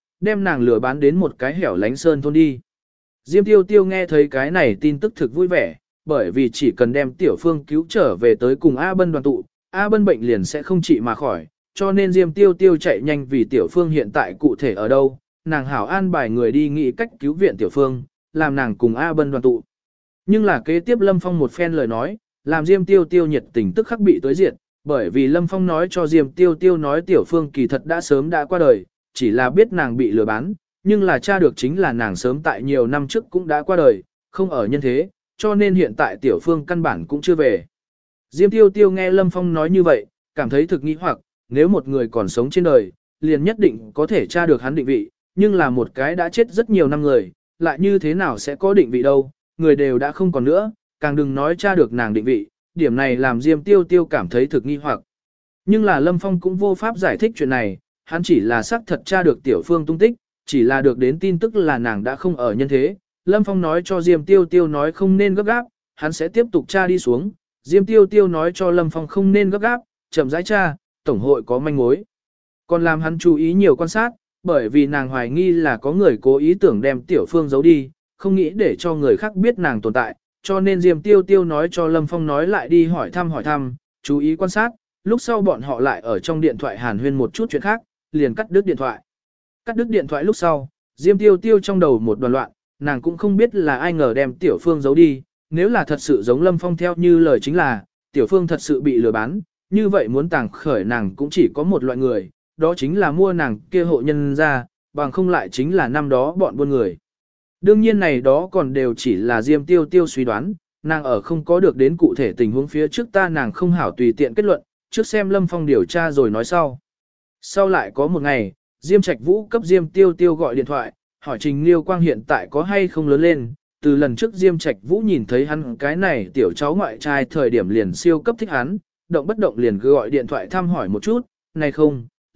lừa bán đến một cái hẻo lánh sơn thôn đi. Diêm Tiêu Tiêu nghe thấy cái này tin tức thực vui vẻ, bởi vì chỉ cần đem Tiểu Phương cứu trở về tới cùng A Bân đoàn tụ, A Bân bệnh liền sẽ không trị mà khỏi, cho nên Diêm Tiêu Tiêu chạy nhanh vì Tiểu Phương hiện tại cụ thể ở đâu, nàng hảo an bài người đi nghĩ cách cứu viện Tiểu Phương, làm nàng cùng A Bân đoàn tụ. Nhưng là kế tiếp Lâm Phong một phen lời nói, làm Diêm Tiêu Tiêu nhiệt tình tức khắc bị tối diệt, bởi vì Lâm Phong nói cho Diêm Tiêu Tiêu nói Tiểu Phương kỳ thật đã sớm đã qua đời, chỉ là biết nàng bị lừa bán, nhưng là tra được chính là nàng sớm tại nhiều năm trước cũng đã qua đời, không ở nhân thế, cho nên hiện tại Tiểu Phương căn bản cũng chưa về. Diêm Tiêu Tiêu nghe Lâm Phong nói như vậy, cảm thấy thực nghi hoặc, nếu một người còn sống trên đời, liền nhất định có thể tra được hắn định vị, nhưng là một cái đã chết rất nhiều năm người, lại như thế nào sẽ có định vị đâu, người đều đã không còn nữa, càng đừng nói tra được nàng định vị, điểm này làm Diêm Tiêu Tiêu cảm thấy thực nghi hoặc. Nhưng là Lâm Phong cũng vô pháp giải thích chuyện này, hắn chỉ là xác thật tra được Tiểu Phương tung tích, chỉ là được đến tin tức là nàng đã không ở nhân thế. Lâm Phong nói cho Diêm Tiêu Tiêu nói không nên gấp gáp, hắn sẽ tiếp tục tra đi xuống. Diêm Tiêu Tiêu nói cho Lâm Phong không nên gấp gáp, chậm rãi tra, tổng hội có manh mối. Còn làm hắn chú ý nhiều quan sát, bởi vì nàng hoài nghi là có người cố ý tưởng đem Tiểu Phương giấu đi, không nghĩ để cho người khác biết nàng tồn tại, cho nên Diêm Tiêu Tiêu nói cho Lâm Phong nói lại đi hỏi thăm, chú ý quan sát, lúc sau bọn họ lại ở trong điện thoại hàn huyên một chút chuyện khác, liền cắt đứt điện thoại. Cắt đứt điện thoại lúc sau, Diêm Tiêu Tiêu trong đầu một đoàn loạn, nàng cũng không biết là ai ngờ đem Tiểu Phương giấu đi, nếu là thật sự giống Lâm Phong theo như lời chính là, Tiểu Phương thật sự bị lừa bán, như vậy muốn tàng khởi nàng cũng chỉ có một loại người, đó chính là mua nàng kia hộ nhân ra, bằng không lại chính là năm đó bọn buôn người. Đương nhiên này đó còn đều chỉ là Diêm Tiêu Tiêu suy đoán, nàng ở không có được đến cụ thể tình huống phía trước ta nàng không hảo tùy tiện kết luận, trước xem Lâm Phong điều tra rồi nói sau. Sau lại có một ngày, Diêm Trạch Vũ cấp Diêm Tiêu Tiêu gọi điện thoại, hỏi Trình Liêu Quang hiện tại có hay không lớn lên, từ lần trước Diêm Trạch Vũ nhìn thấy hắn cái này tiểu cháu ngoại trai thời điểm liền siêu cấp thích hắn, động bất động liền gọi điện thoại thăm hỏi một chút, này không,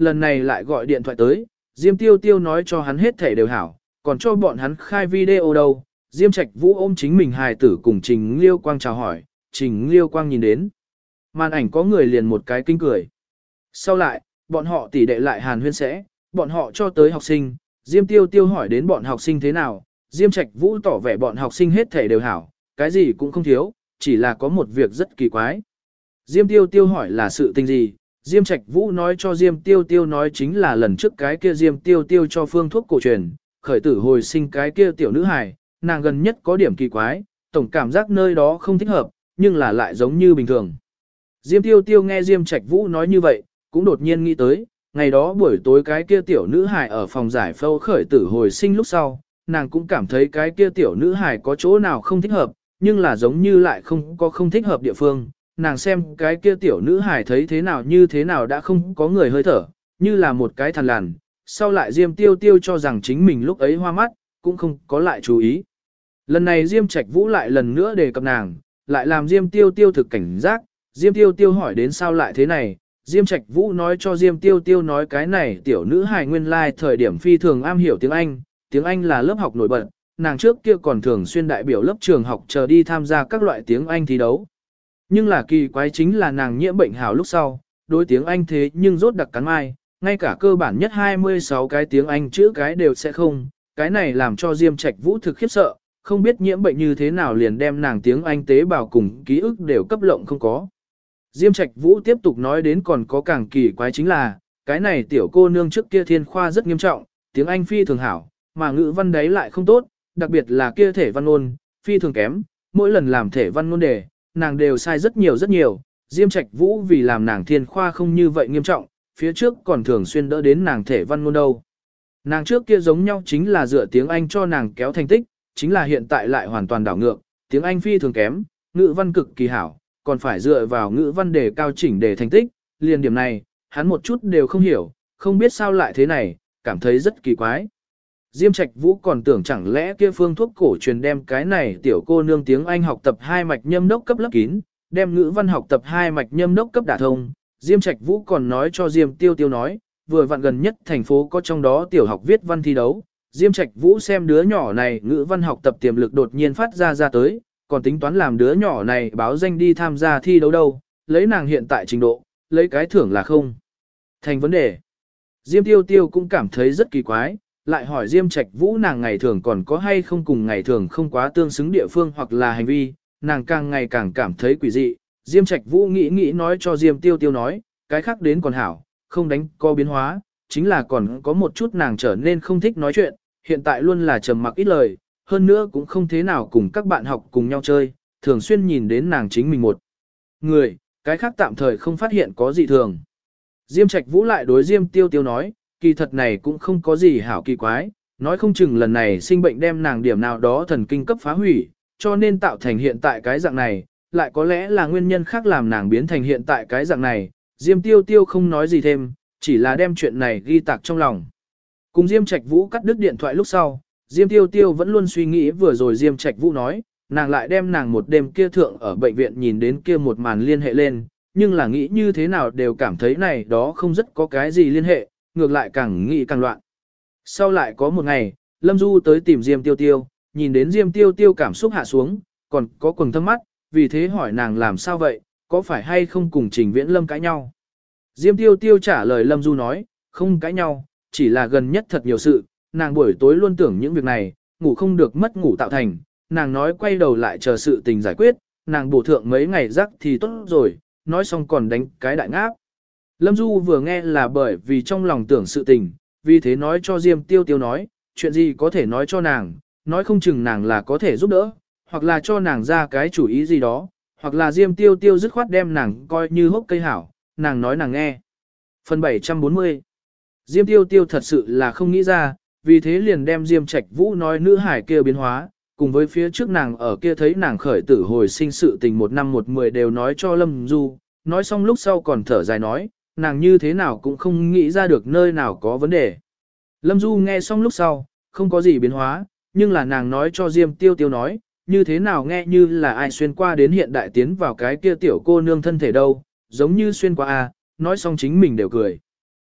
lần này lại gọi điện thoại tới, Diêm Tiêu Tiêu nói cho hắn hết thể đều hảo, còn cho bọn hắn khai video đâu. Diêm Trạch Vũ ôm chính mình hài tử cùng Trình Liêu Quang chào hỏi, Trình Liêu Quang nhìn đến. Màn ảnh có người liền một cái kinh cười. Sau lại, bọn họ tỉ đệ lại hàn huyên sẽ, bọn họ cho tới học sinh, Diêm Tiêu Tiêu hỏi đến bọn học sinh thế nào, Diêm Trạch Vũ tỏ vẻ bọn học sinh hết thể đều hảo, cái gì cũng không thiếu, chỉ là có một việc rất kỳ quái. Diêm Tiêu Tiêu hỏi là sự tình gì, Diêm Trạch Vũ nói cho Diêm Tiêu Tiêu nói chính là lần trước cái kia Diêm Tiêu Tiêu cho phương thuốc cổ truyền, khởi tử hồi sinh cái kia tiểu nữ hài, nàng gần nhất có điểm kỳ quái, tổng cảm giác nơi đó không thích hợp, nhưng là lại giống như bình thường. Diêm Tiêu Tiêu nghe Diêm Trạch Vũ nói như vậy, cũng đột nhiên nghĩ tới, ngày đó buổi tối cái kia tiểu nữ hài ở phòng giải phẫu khởi tử hồi sinh lúc sau, nàng cũng cảm thấy cái kia tiểu nữ hài có chỗ nào không thích hợp, nhưng là giống như lại không có không thích hợp địa phương. Nàng xem cái kia tiểu nữ hài thấy thế nào như thế nào đã không có người hơi thở, như là một cái thằn lằn. Sau lại Diêm Tiêu Tiêu cho rằng chính mình lúc ấy hoa mắt, cũng không có lại chú ý. Lần này Diêm Trạch Vũ lại lần nữa đề cập nàng, lại làm Diêm Tiêu Tiêu thực cảnh giác. Diêm Tiêu Tiêu hỏi đến sao lại thế này, Diêm Trạch Vũ nói cho Diêm Tiêu Tiêu nói cái này tiểu nữ hài nguyên lai thời điểm phi thường am hiểu tiếng Anh là lớp học nổi bật, nàng trước kia còn thường xuyên đại biểu lớp trường học chờ đi tham gia các loại tiếng Anh thi đấu. Nhưng là kỳ quái chính là nàng nhiễm bệnh hảo lúc sau, đối tiếng Anh thế nhưng rốt đặc cắn mai, ngay cả cơ bản nhất 26 cái tiếng Anh chữ cái đều sẽ không, cái này làm cho Diêm Trạch Vũ thực khiếp sợ, không biết nhiễm bệnh như thế nào liền đem nàng tiếng Anh tế bào cùng ký ức đều cấp lộng không có. Diêm Trạch Vũ tiếp tục nói đến còn có càng kỳ quái chính là, cái này tiểu cô nương trước kia thiên khoa rất nghiêm trọng, tiếng Anh phi thường hảo, mà ngữ văn đấy lại không tốt, đặc biệt là kia thể văn ngôn, phi thường kém, mỗi lần làm thể văn ngôn đề, nàng đều sai rất nhiều. Diêm Trạch Vũ vì làm nàng thiên khoa không như vậy nghiêm trọng, phía trước còn thường xuyên đỡ đến nàng thể văn ngôn đâu. Nàng trước kia giống nhau chính là dựa tiếng Anh cho nàng kéo thành tích, chính là hiện tại lại hoàn toàn đảo ngược, tiếng Anh phi thường kém, ngữ văn cực kỳ hảo, còn phải dựa vào ngữ văn đề cao chỉnh đề thành tích, liền điểm này, hắn một chút đều không hiểu, không biết sao lại thế này, cảm thấy rất kỳ quái. Diêm Trạch Vũ còn tưởng chẳng lẽ kia phương thuốc cổ truyền đem cái này tiểu cô nương tiếng Anh học tập 2 mạch nhâm đốc cấp lấp kín, đem ngữ văn học tập 2 mạch nhâm đốc cấp đả thông. Diêm Trạch Vũ còn nói cho Diêm Tiêu Tiêu nói, vừa vặn gần nhất thành phố có trong đó tiểu học viết văn thi đấu. Diêm Trạch Vũ xem đứa nhỏ này ngữ văn học tập tiềm lực đột nhiên phát ra tới, còn tính toán làm đứa nhỏ này báo danh đi tham gia thi đấu đâu, lấy nàng hiện tại trình độ, lấy cái thưởng là không thành vấn đề. Diêm Tiêu Tiêu cũng cảm thấy rất kỳ quái, lại hỏi Diêm Trạch Vũ nàng ngày thường còn có hay không cùng ngày thường không quá tương xứng địa phương hoặc là hành vi, nàng càng ngày càng cảm thấy quỷ dị. Diêm Trạch Vũ nghĩ nói cho Diêm Tiêu Tiêu nói, cái khác đến còn hảo, không đánh có biến hóa, chính là còn có một chút nàng trở nên không thích nói chuyện, hiện tại luôn là trầm mặc ít lời, hơn nữa cũng không thế nào cùng các bạn học cùng nhau chơi, thường xuyên nhìn đến nàng chính mình một người, cái khác tạm thời không phát hiện có gì thường. Diêm Trạch Vũ lại đối Diêm Tiêu Tiêu nói, kỳ thật này cũng không có gì hảo kỳ quái, nói không chừng lần này sinh bệnh đem nàng điểm nào đó thần kinh cấp phá hủy, cho nên tạo thành hiện tại cái dạng này, lại có lẽ là nguyên nhân khác làm nàng biến thành hiện tại cái dạng này. Diêm Tiêu Tiêu không nói gì thêm, chỉ là đem chuyện này ghi tạc trong lòng. Cùng Diêm Trạch Vũ cắt đứt điện thoại lúc sau, Diêm Tiêu Tiêu vẫn luôn suy nghĩ vừa rồi Diêm Trạch Vũ nói, nàng lại đem nàng một đêm kia thượng ở bệnh viện nhìn đến kia một màn liên hệ lên, nhưng là nghĩ như thế nào đều cảm thấy này đó không rất có cái gì liên hệ, ngược lại càng nghĩ càng loạn. Sau lại có một ngày, Lâm Du tới tìm Diêm Tiêu Tiêu, nhìn đến Diêm Tiêu Tiêu cảm xúc hạ xuống, còn có quầng thâm mắt, vì thế hỏi nàng làm sao vậy, có phải hay không cùng Trình Viễn Lâm cãi nhau. Diêm Tiêu Tiêu trả lời Lâm Du nói, không cãi nhau, chỉ là gần nhất thật nhiều sự, nàng buổi tối luôn tưởng những việc này, ngủ không được mất ngủ tạo thành, nàng nói quay đầu lại chờ sự tình giải quyết, nàng bổ thượng mấy ngày rắc thì tốt rồi, nói xong còn đánh cái đại ngáp. Lâm Du vừa nghe là bởi vì trong lòng tưởng sự tình, vì thế nói cho Diêm Tiêu Tiêu nói, chuyện gì có thể nói cho nàng, nói không chừng nàng là có thể giúp đỡ, hoặc là cho nàng ra cái chủ ý gì đó, hoặc là Diêm Tiêu Tiêu dứt khoát đem nàng coi như hốc cây hảo, nàng nói nàng nghe. Phần 740 Diêm Tiêu Tiêu thật sự là không nghĩ ra, vì thế liền đem Diêm Trạch Vũ nói nữ hải kia biến hóa, cùng với phía trước nàng ở kia thấy nàng khởi tử hồi sinh sự tình 1 năm 1 10 đều nói cho Lâm Du, nói xong lúc sau còn thở dài nói, nàng như thế nào cũng không nghĩ ra được nơi nào có vấn đề. Lâm Du nghe xong lúc sau, không có gì biến hóa, nhưng là nàng nói cho Diêm Tiêu Tiêu nói, như thế nào nghe như là ai xuyên qua đến hiện đại tiến vào cái kia tiểu cô nương thân thể đâu, giống như xuyên qua nói xong chính mình đều cười.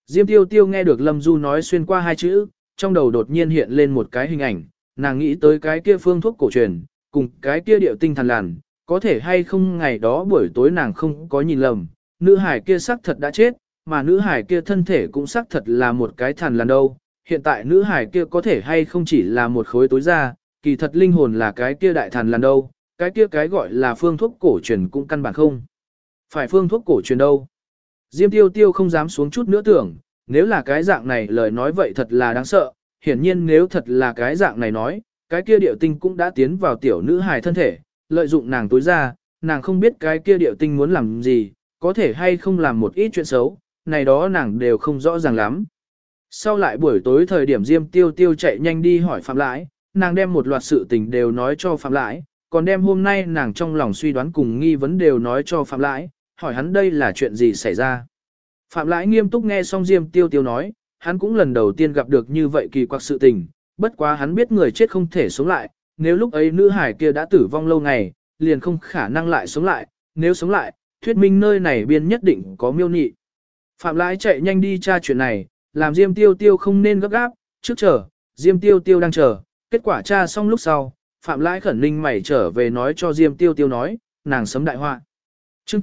Diêm Tiêu Tiêu nghe được Lâm Du nói xuyên qua hai chữ, trong đầu đột nhiên hiện lên một cái hình ảnh, nàng nghĩ tới cái kia phương thuốc cổ truyền, cùng cái kia điệu tinh thần làn, có thể hay không ngày đó buổi tối nàng không có nhìn lầm, nữ hải kia xác thật đã chết, mà nữ hải kia thân thể cũng xác thật là một cái thần làn đâu, hiện tại nữ hải kia có thể hay không chỉ là một khối tối ra, kỳ thật linh hồn là cái kia đại thần làn đâu, cái kia cái gọi là phương thuốc cổ truyền cũng căn bản không. Phải phương thuốc cổ truyền đâu. Diêm Tiêu Tiêu không dám xuống chút nữa tưởng, nếu là cái dạng này lời nói vậy thật là đáng sợ, hiển nhiên nếu thật là cái dạng này nói, cái kia điệu tinh cũng đã tiến vào tiểu nữ hài thân thể, lợi dụng nàng tối ra, nàng không biết cái kia điệu tinh muốn làm gì, có thể hay không làm một ít chuyện xấu, này đó nàng đều không rõ ràng lắm. Sau lại buổi tối thời điểm Diêm Tiêu Tiêu chạy nhanh đi hỏi Phạm Lãi, nàng đem một loạt sự tình đều nói cho Phạm Lãi, còn đem hôm nay nàng trong lòng suy đoán cùng nghi vấn đều nói cho Phạm Lãi, hỏi hắn đây là chuyện gì xảy ra. Phạm Lãi nghiêm túc nghe xong Diêm Tiêu Tiêu nói, hắn cũng lần đầu tiên gặp được như vậy kỳ quặc sự tình, bất quá hắn biết người chết không thể sống lại, nếu lúc ấy nữ hải kia đã tử vong lâu ngày, liền không khả năng lại sống lại, nếu sống lại, thuyết minh nơi này biên nhất định có miêu nị. Phạm Lãi chạy nhanh đi tra chuyện này, làm Diêm Tiêu Tiêu không nên gấp gáp, trước chờ, Diêm Tiêu Tiêu đang chờ, kết quả tra xong lúc sau, Phạm Lãi khẩn ninh mày trở về nói cho Diêm Tiêu Tiêu nói, nàng sấm đại họa. Chương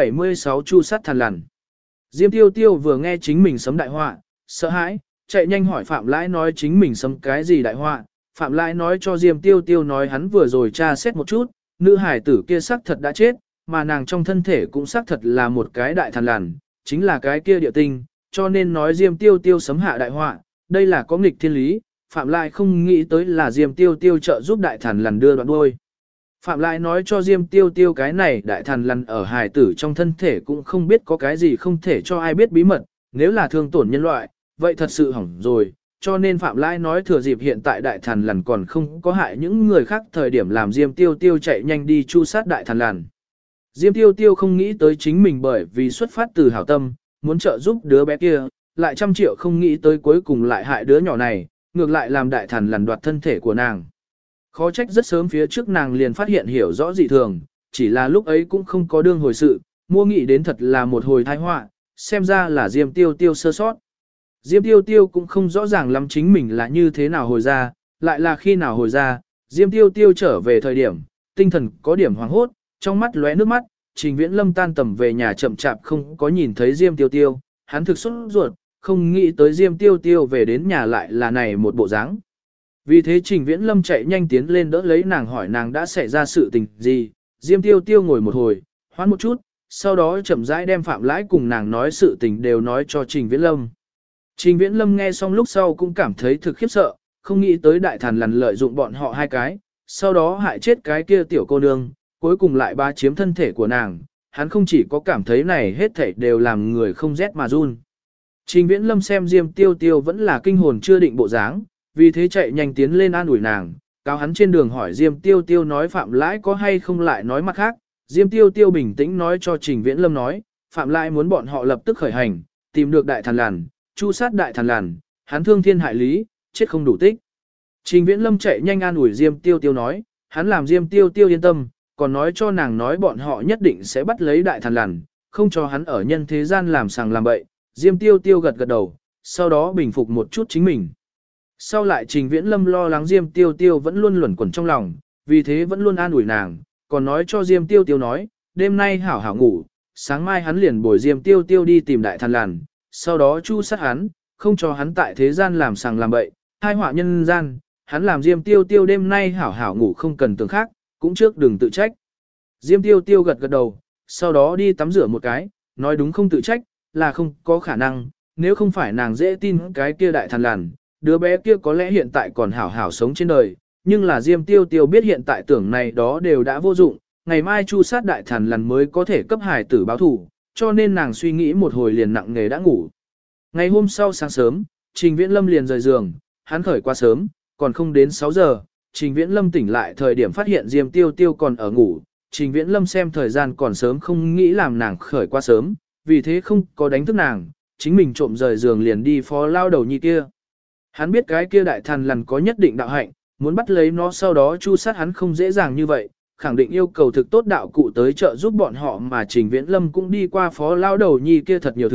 876 Chu sát thần lằn. Diêm Tiêu Tiêu vừa nghe chính mình sấm đại họa, sợ hãi, chạy nhanh hỏi Phạm Lãi nói chính mình sấm cái gì đại họa. Phạm Lãi nói cho Diêm Tiêu Tiêu nói hắn vừa rồi tra xét một chút, nữ hải tử kia xác thật đã chết, mà nàng trong thân thể cũng xác thật là một cái đại thần lằn, chính là cái kia địa tinh, cho nên nói Diêm Tiêu Tiêu sấm hạ đại họa, đây là có nghịch thiên lý. Phạm Lãi không nghĩ tới là Diêm Tiêu Tiêu trợ giúp đại thần lằn đưa đoạn đuôi. Phạm Lãi nói cho Diêm Tiêu Tiêu cái này đại thần lằn ở hài tử trong thân thể cũng không biết có cái gì không thể cho ai biết bí mật, nếu là thương tổn nhân loại, vậy thật sự hỏng rồi, cho nên Phạm Lãi nói thừa dịp hiện tại đại thần lằn còn không có hại những người khác thời điểm làm Diêm Tiêu Tiêu chạy nhanh đi chu sát đại thần lằn. Diêm Tiêu Tiêu không nghĩ tới chính mình bởi vì xuất phát từ hảo tâm, muốn trợ giúp đứa bé kia, lại 100 triệu không nghĩ tới cuối cùng lại hại đứa nhỏ này, ngược lại làm đại thần lằn đoạt thân thể của nàng. Khó trách rất sớm phía trước nàng liền phát hiện hiểu rõ dị thường, chỉ là lúc ấy cũng không có đương hồi sự, mua nghĩ đến thật là một hồi tai họa, xem ra là Diêm Tiêu Tiêu sơ sót. Diêm Tiêu Tiêu cũng không rõ ràng lắm chính mình là như thế nào hồi ra, lại là khi nào hồi ra, Diêm Tiêu Tiêu trở về thời điểm, tinh thần có điểm hoảng hốt, trong mắt lóe nước mắt, Trình Viễn Lâm tan tầm về nhà chậm chạp không có nhìn thấy Diêm Tiêu Tiêu, hắn thực sốt ruột, không nghĩ tới Diêm Tiêu Tiêu về đến nhà lại là này một bộ dáng. Vì thế Trình Viễn Lâm chạy nhanh tiến lên đỡ lấy nàng hỏi nàng đã xảy ra sự tình gì, Diêm Tiêu Tiêu ngồi một hồi, hoãn một chút, sau đó chậm rãi đem Phạm Lãi cùng nàng nói sự tình đều nói cho Trình Viễn Lâm. Trình Viễn Lâm nghe xong lúc sau cũng cảm thấy thực khiếp sợ, không nghĩ tới đại thần lằn lợi dụng bọn họ hai cái, sau đó hại chết cái kia tiểu cô nương, cuối cùng lại bá chiếm thân thể của nàng, hắn không chỉ có cảm thấy này hết thảy đều làm người không rét mà run. Trình Viễn Lâm xem Diêm Tiêu Tiêu vẫn là kinh hồn chưa định bộ dáng, vì thế chạy nhanh tiến lên an ủi nàng, cáo hắn trên đường hỏi Diêm Tiêu Tiêu nói Phạm Lãi có hay không lại nói mặt khác. Diêm Tiêu Tiêu bình tĩnh nói cho Trình Viễn Lâm nói, Phạm Lãi muốn bọn họ lập tức khởi hành, tìm được đại thần lằn, chu sát đại thần lằn, hắn thương thiên hại lý, chết không đủ tích. Trình Viễn Lâm chạy nhanh an ủi Diêm Tiêu Tiêu nói, hắn làm Diêm Tiêu Tiêu yên tâm, còn nói cho nàng nói bọn họ nhất định sẽ bắt lấy đại thần lằn, không cho hắn ở nhân thế gian làm sàng làm bậy. Diêm Tiêu Tiêu gật gật đầu, sau đó bình phục một chút chính mình. Sau lại Trình Viễn Lâm lo lắng Diêm Tiêu Tiêu vẫn luôn luẩn quẩn trong lòng, vì thế vẫn luôn an ủi nàng, còn nói cho Diêm Tiêu Tiêu nói, đêm nay hảo hảo ngủ, sáng mai hắn liền bồi Diêm Tiêu Tiêu đi tìm đại thần lằn, sau đó chu sát hắn, không cho hắn tại thế gian làm sàng làm bậy, hai họa nhân gian, hắn làm Diêm Tiêu Tiêu đêm nay hảo hảo ngủ không cần tưởng khác, cũng trước đừng tự trách. Diêm Tiêu Tiêu gật gật đầu, sau đó đi tắm rửa một cái, nói đúng không tự trách, là không có khả năng, nếu không phải nàng dễ tin cái kia đại thần lằn, đứa bé kia có lẽ hiện tại còn hảo hảo sống trên đời, nhưng là Diêm Tiêu Tiêu biết hiện tại tưởng này đó đều đã vô dụng, ngày mai chu sát đại thần lằn mới có thể cấp hài tử báo thủ, cho nên nàng suy nghĩ một hồi liền nặng nề đã ngủ. Ngày hôm sau sáng sớm, Trình Viễn Lâm liền rời giường, hắn khởi quá sớm, còn không đến 6 giờ, Trình Viễn Lâm tỉnh lại thời điểm phát hiện Diêm Tiêu Tiêu còn ở ngủ, Trình Viễn Lâm xem thời gian còn sớm không nghĩ làm nàng khởi quá sớm, vì thế không có đánh thức nàng, chính mình trộm rời giường liền đi phó lao đầu nhi kia. Hắn biết cái kia đại thần lằn có nhất định đạo hạnh, muốn bắt lấy nó sau đó chu sát hắn không dễ dàng như vậy, khẳng định yêu cầu thực tốt đạo cụ tới trợ giúp bọn họ mà Trình Viễn Lâm cũng đi qua phó lao đầu nhi kia thật nhiều thứ,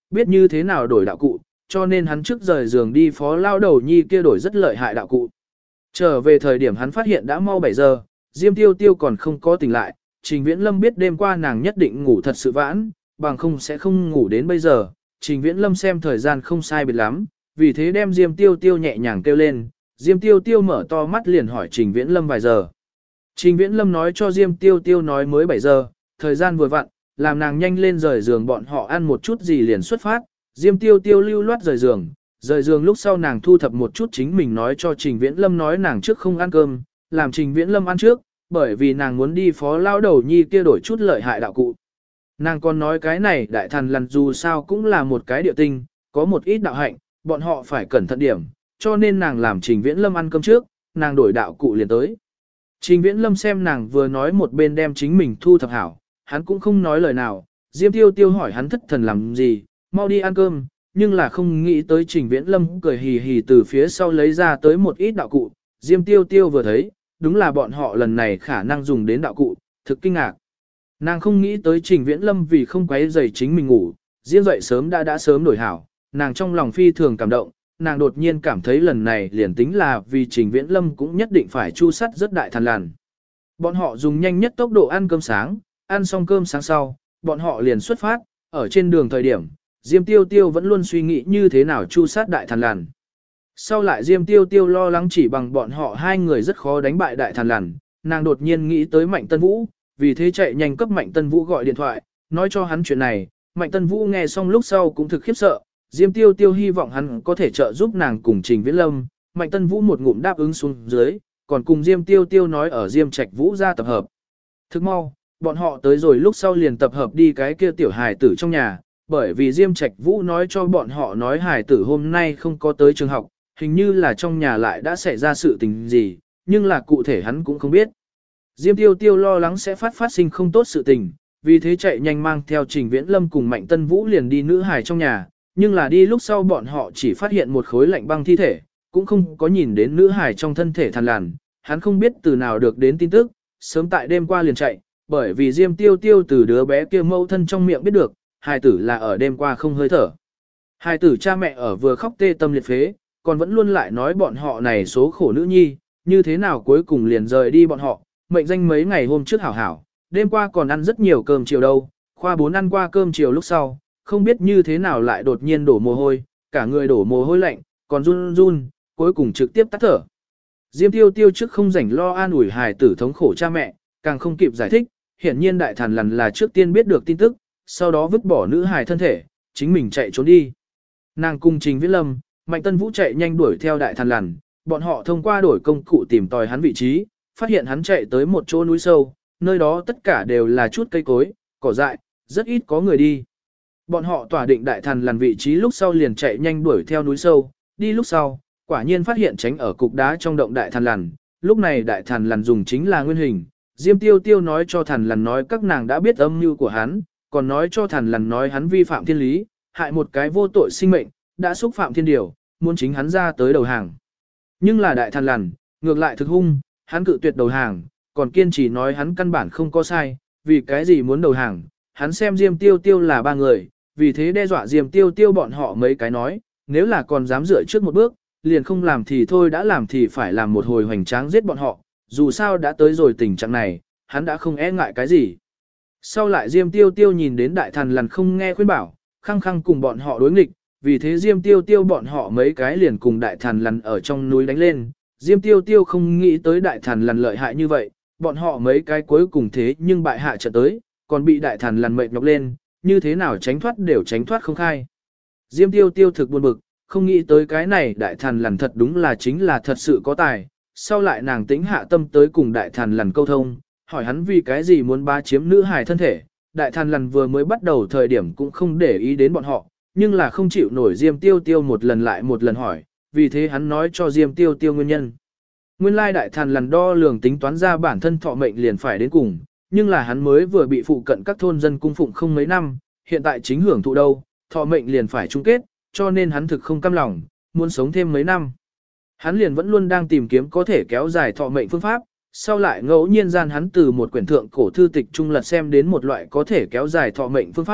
biết như thế nào đổi đạo cụ, cho nên hắn trước rời giường đi phó lao đầu nhi kia đổi rất lợi hại đạo cụ. Trở về thời điểm hắn phát hiện đã mau 7 giờ, Diêm Tiêu Tiêu còn không có tỉnh lại, Trình Viễn Lâm biết đêm qua nàng nhất định ngủ thật sự vãn, bằng không sẽ không ngủ đến bây giờ. Trình Viễn Lâm xem thời gian không sai biệt lắm, vì thế đem Diêm Tiêu Tiêu nhẹ nhàng kêu lên, Diêm Tiêu Tiêu mở to mắt liền hỏi Trình Viễn Lâm vài giờ. Trình Viễn Lâm nói cho Diêm Tiêu Tiêu nói mới 7 giờ, thời gian vừa vặn, làm nàng nhanh lên rời giường bọn họ ăn một chút gì liền xuất phát. Diêm Tiêu Tiêu lưu loát rời giường lúc sau nàng thu thập một chút chính mình nói cho Trình Viễn Lâm nói nàng trước không ăn cơm, làm Trình Viễn Lâm ăn trước, bởi vì nàng muốn đi phó lao đầu nhi kia đổi chút lợi hại đạo cụ. Nàng còn nói cái này đại thần lần dù sao cũng là một cái địa tinh, có một ít đạo hạnh, bọn họ phải cẩn thận điểm, cho nên nàng làm Trình Viễn Lâm ăn cơm trước, nàng đổi đạo cụ liền tới. Trình Viễn Lâm xem nàng vừa nói một bên đem chính mình thu thập hảo, hắn cũng không nói lời nào, Diêm Tiêu Tiêu hỏi hắn thất thần làm gì, mau đi ăn cơm, nhưng là không nghĩ tới Trình Viễn Lâm cười hì hì từ phía sau lấy ra tới một ít đạo cụ, Diêm Tiêu Tiêu vừa thấy, đúng là bọn họ lần này khả năng dùng đến đạo cụ, thực kinh ngạc. Nàng không nghĩ tới Trình Viễn Lâm vì không quấy rầy chính mình ngủ, riêng dậy sớm đã sớm đổi hảo, nàng trong lòng phi thường cảm động, nàng đột nhiên cảm thấy lần này liền tính là vì Trình Viễn Lâm cũng nhất định phải chu sắt rất đại thần làn. Bọn họ dùng nhanh nhất tốc độ ăn cơm sáng, ăn xong cơm sáng sau, bọn họ liền xuất phát, ở trên đường thời điểm, Diêm Tiêu Tiêu vẫn luôn suy nghĩ như thế nào chu sát đại thần làn. Sau lại Diêm Tiêu Tiêu lo lắng chỉ bằng bọn họ hai người rất khó đánh bại đại thần làn, nàng đột nhiên nghĩ tới Mạnh Tân Vũ, vì thế chạy nhanh cấp Mạnh Tân Vũ gọi điện thoại, nói cho hắn chuyện này. Mạnh Tân Vũ nghe xong lúc sau cũng thực khiếp sợ, Diêm Tiêu Tiêu hy vọng hắn có thể trợ giúp nàng cùng Trình Viễn Lâm. Mạnh Tân Vũ một ngụm đáp ứng xuống dưới, còn cùng Diêm Tiêu Tiêu nói ở Diêm Trạch Vũ ra tập hợp. Thức mau, bọn họ tới rồi lúc sau liền tập hợp đi cái kia tiểu hài tử trong nhà, bởi vì Diêm Trạch Vũ nói cho bọn họ nói hài tử hôm nay không có tới trường học, hình như là trong nhà lại đã xảy ra sự tình gì, nhưng là cụ thể hắn cũng không biết. Diêm Tiêu Tiêu lo lắng sẽ phát sinh không tốt sự tình, vì thế chạy nhanh mang theo Trình Viễn Lâm cùng Mạnh Tân Vũ liền đi nữ hài trong nhà, nhưng là đi lúc sau bọn họ chỉ phát hiện một khối lạnh băng thi thể, cũng không có nhìn đến nữ hài trong thân thể thằn lằn, hắn không biết từ nào được đến tin tức, sớm tại đêm qua liền chạy, bởi vì Diêm Tiêu Tiêu từ đứa bé kia mâu thân trong miệng biết được, hài tử là ở đêm qua không hơi thở. Hài tử cha mẹ ở vừa khóc tê tâm liệt phế, còn vẫn luôn lại nói bọn họ này số khổ nữ nhi, như thế nào cuối cùng liền rời đi bọn họ, mệnh danh mấy ngày hôm trước hảo hảo, đêm qua còn ăn rất nhiều cơm chiều đâu, khoa 4 ăn qua cơm chiều lúc sau, không biết như thế nào lại đột nhiên đổ mồ hôi, cả người đổ mồ hôi lạnh, còn run run, cuối cùng trực tiếp tắt thở. Diêm Tiêu Tiêu trước không rảnh lo an ủi hài tử thống khổ cha mẹ, càng không kịp giải thích, hiển nhiên đại thần lần là trước tiên biết được tin tức, sau đó vứt bỏ nữ hài thân thể, chính mình chạy trốn đi. Nàng cùng Trình Viễn Lâm, Mạnh Tân Vũ chạy nhanh đuổi theo đại thần lằn, bọn họ thông qua đổi công cụ tìm tòi hắn vị trí, phát hiện hắn chạy tới một chỗ núi sâu, nơi đó tất cả đều là chút cây cối, cỏ dại, rất ít có người đi. Bọn họ tỏa định đại thần lằn vị trí lúc sau liền chạy nhanh đuổi theo núi sâu, đi lúc sau, quả nhiên phát hiện tránh ở cục đá trong động đại thần lằn, lúc này đại thần lằn dùng chính là nguyên hình. Diêm Tiêu Tiêu nói cho thần lằn nói các nàng đã biết âm mưu của hắn, còn nói cho thần lằn nói hắn vi phạm thiên lý, hại một cái vô tội sinh mệnh, đã xúc phạm thiên điều, muốn chính hắn ra tới đầu hàng. Nhưng là đại thần lằn, ngược lại thực hung, hắn cự tuyệt đầu hàng, còn kiên trì nói hắn căn bản không có sai, vì cái gì muốn đầu hàng, hắn xem Diêm Tiêu Tiêu là ba người, vì thế đe dọa Diêm Tiêu Tiêu bọn họ mấy cái nói, nếu là còn dám dựa trước một bước, liền không làm thì thôi đã làm thì phải làm một hồi hoành tráng giết bọn họ, dù sao đã tới rồi tình trạng này, hắn đã không e ngại cái gì. Sau lại Diêm Tiêu Tiêu nhìn đến đại thần lằn không nghe khuyên bảo, khăng khăng cùng bọn họ đối nghịch, vì thế Diêm Tiêu Tiêu bọn họ mấy cái liền cùng đại thần lằn ở trong núi đánh lên. Diêm Tiêu Tiêu không nghĩ tới đại thần lằn lợi hại như vậy, bọn họ mấy cái cuối cùng thế nhưng bại hạ trận tới, còn bị đại thần lằn mệt nhọc lên, như thế nào tránh thoát đều tránh thoát không khai. Diêm Tiêu Tiêu thực buồn bực, không nghĩ tới cái này đại thần lằn thật đúng là chính là thật sự có tài. Sau lại nàng tĩnh hạ tâm tới cùng đại thần lằn câu thông, hỏi hắn vì cái gì muốn bá chiếm nữ hài thân thể. Đại thần lằn vừa mới bắt đầu thời điểm cũng không để ý đến bọn họ, nhưng là không chịu nổi Diêm Tiêu Tiêu một lần lại một lần hỏi, vì thế hắn nói cho Diêm Tiêu Tiêu nguyên nhân. Nguyên lai đại thần lằn đo lường tính toán ra bản thân thọ mệnh liền phải đến cùng, nhưng là hắn mới vừa bị phụ cận các thôn dân cung phụng không mấy năm, hiện tại chính hưởng thụ đâu, thọ mệnh liền phải chung kết, cho nên hắn thực không cam lòng, muốn sống thêm mấy năm. Hắn liền vẫn luôn đang tìm kiếm có thể kéo dài thọ mệnh phương pháp, sau lại ngẫu nhiên gian hắn từ một quyển thượng cổ thư tịch trung lật xem đến một loại có thể kéo dài thọ mệnh phương pháp,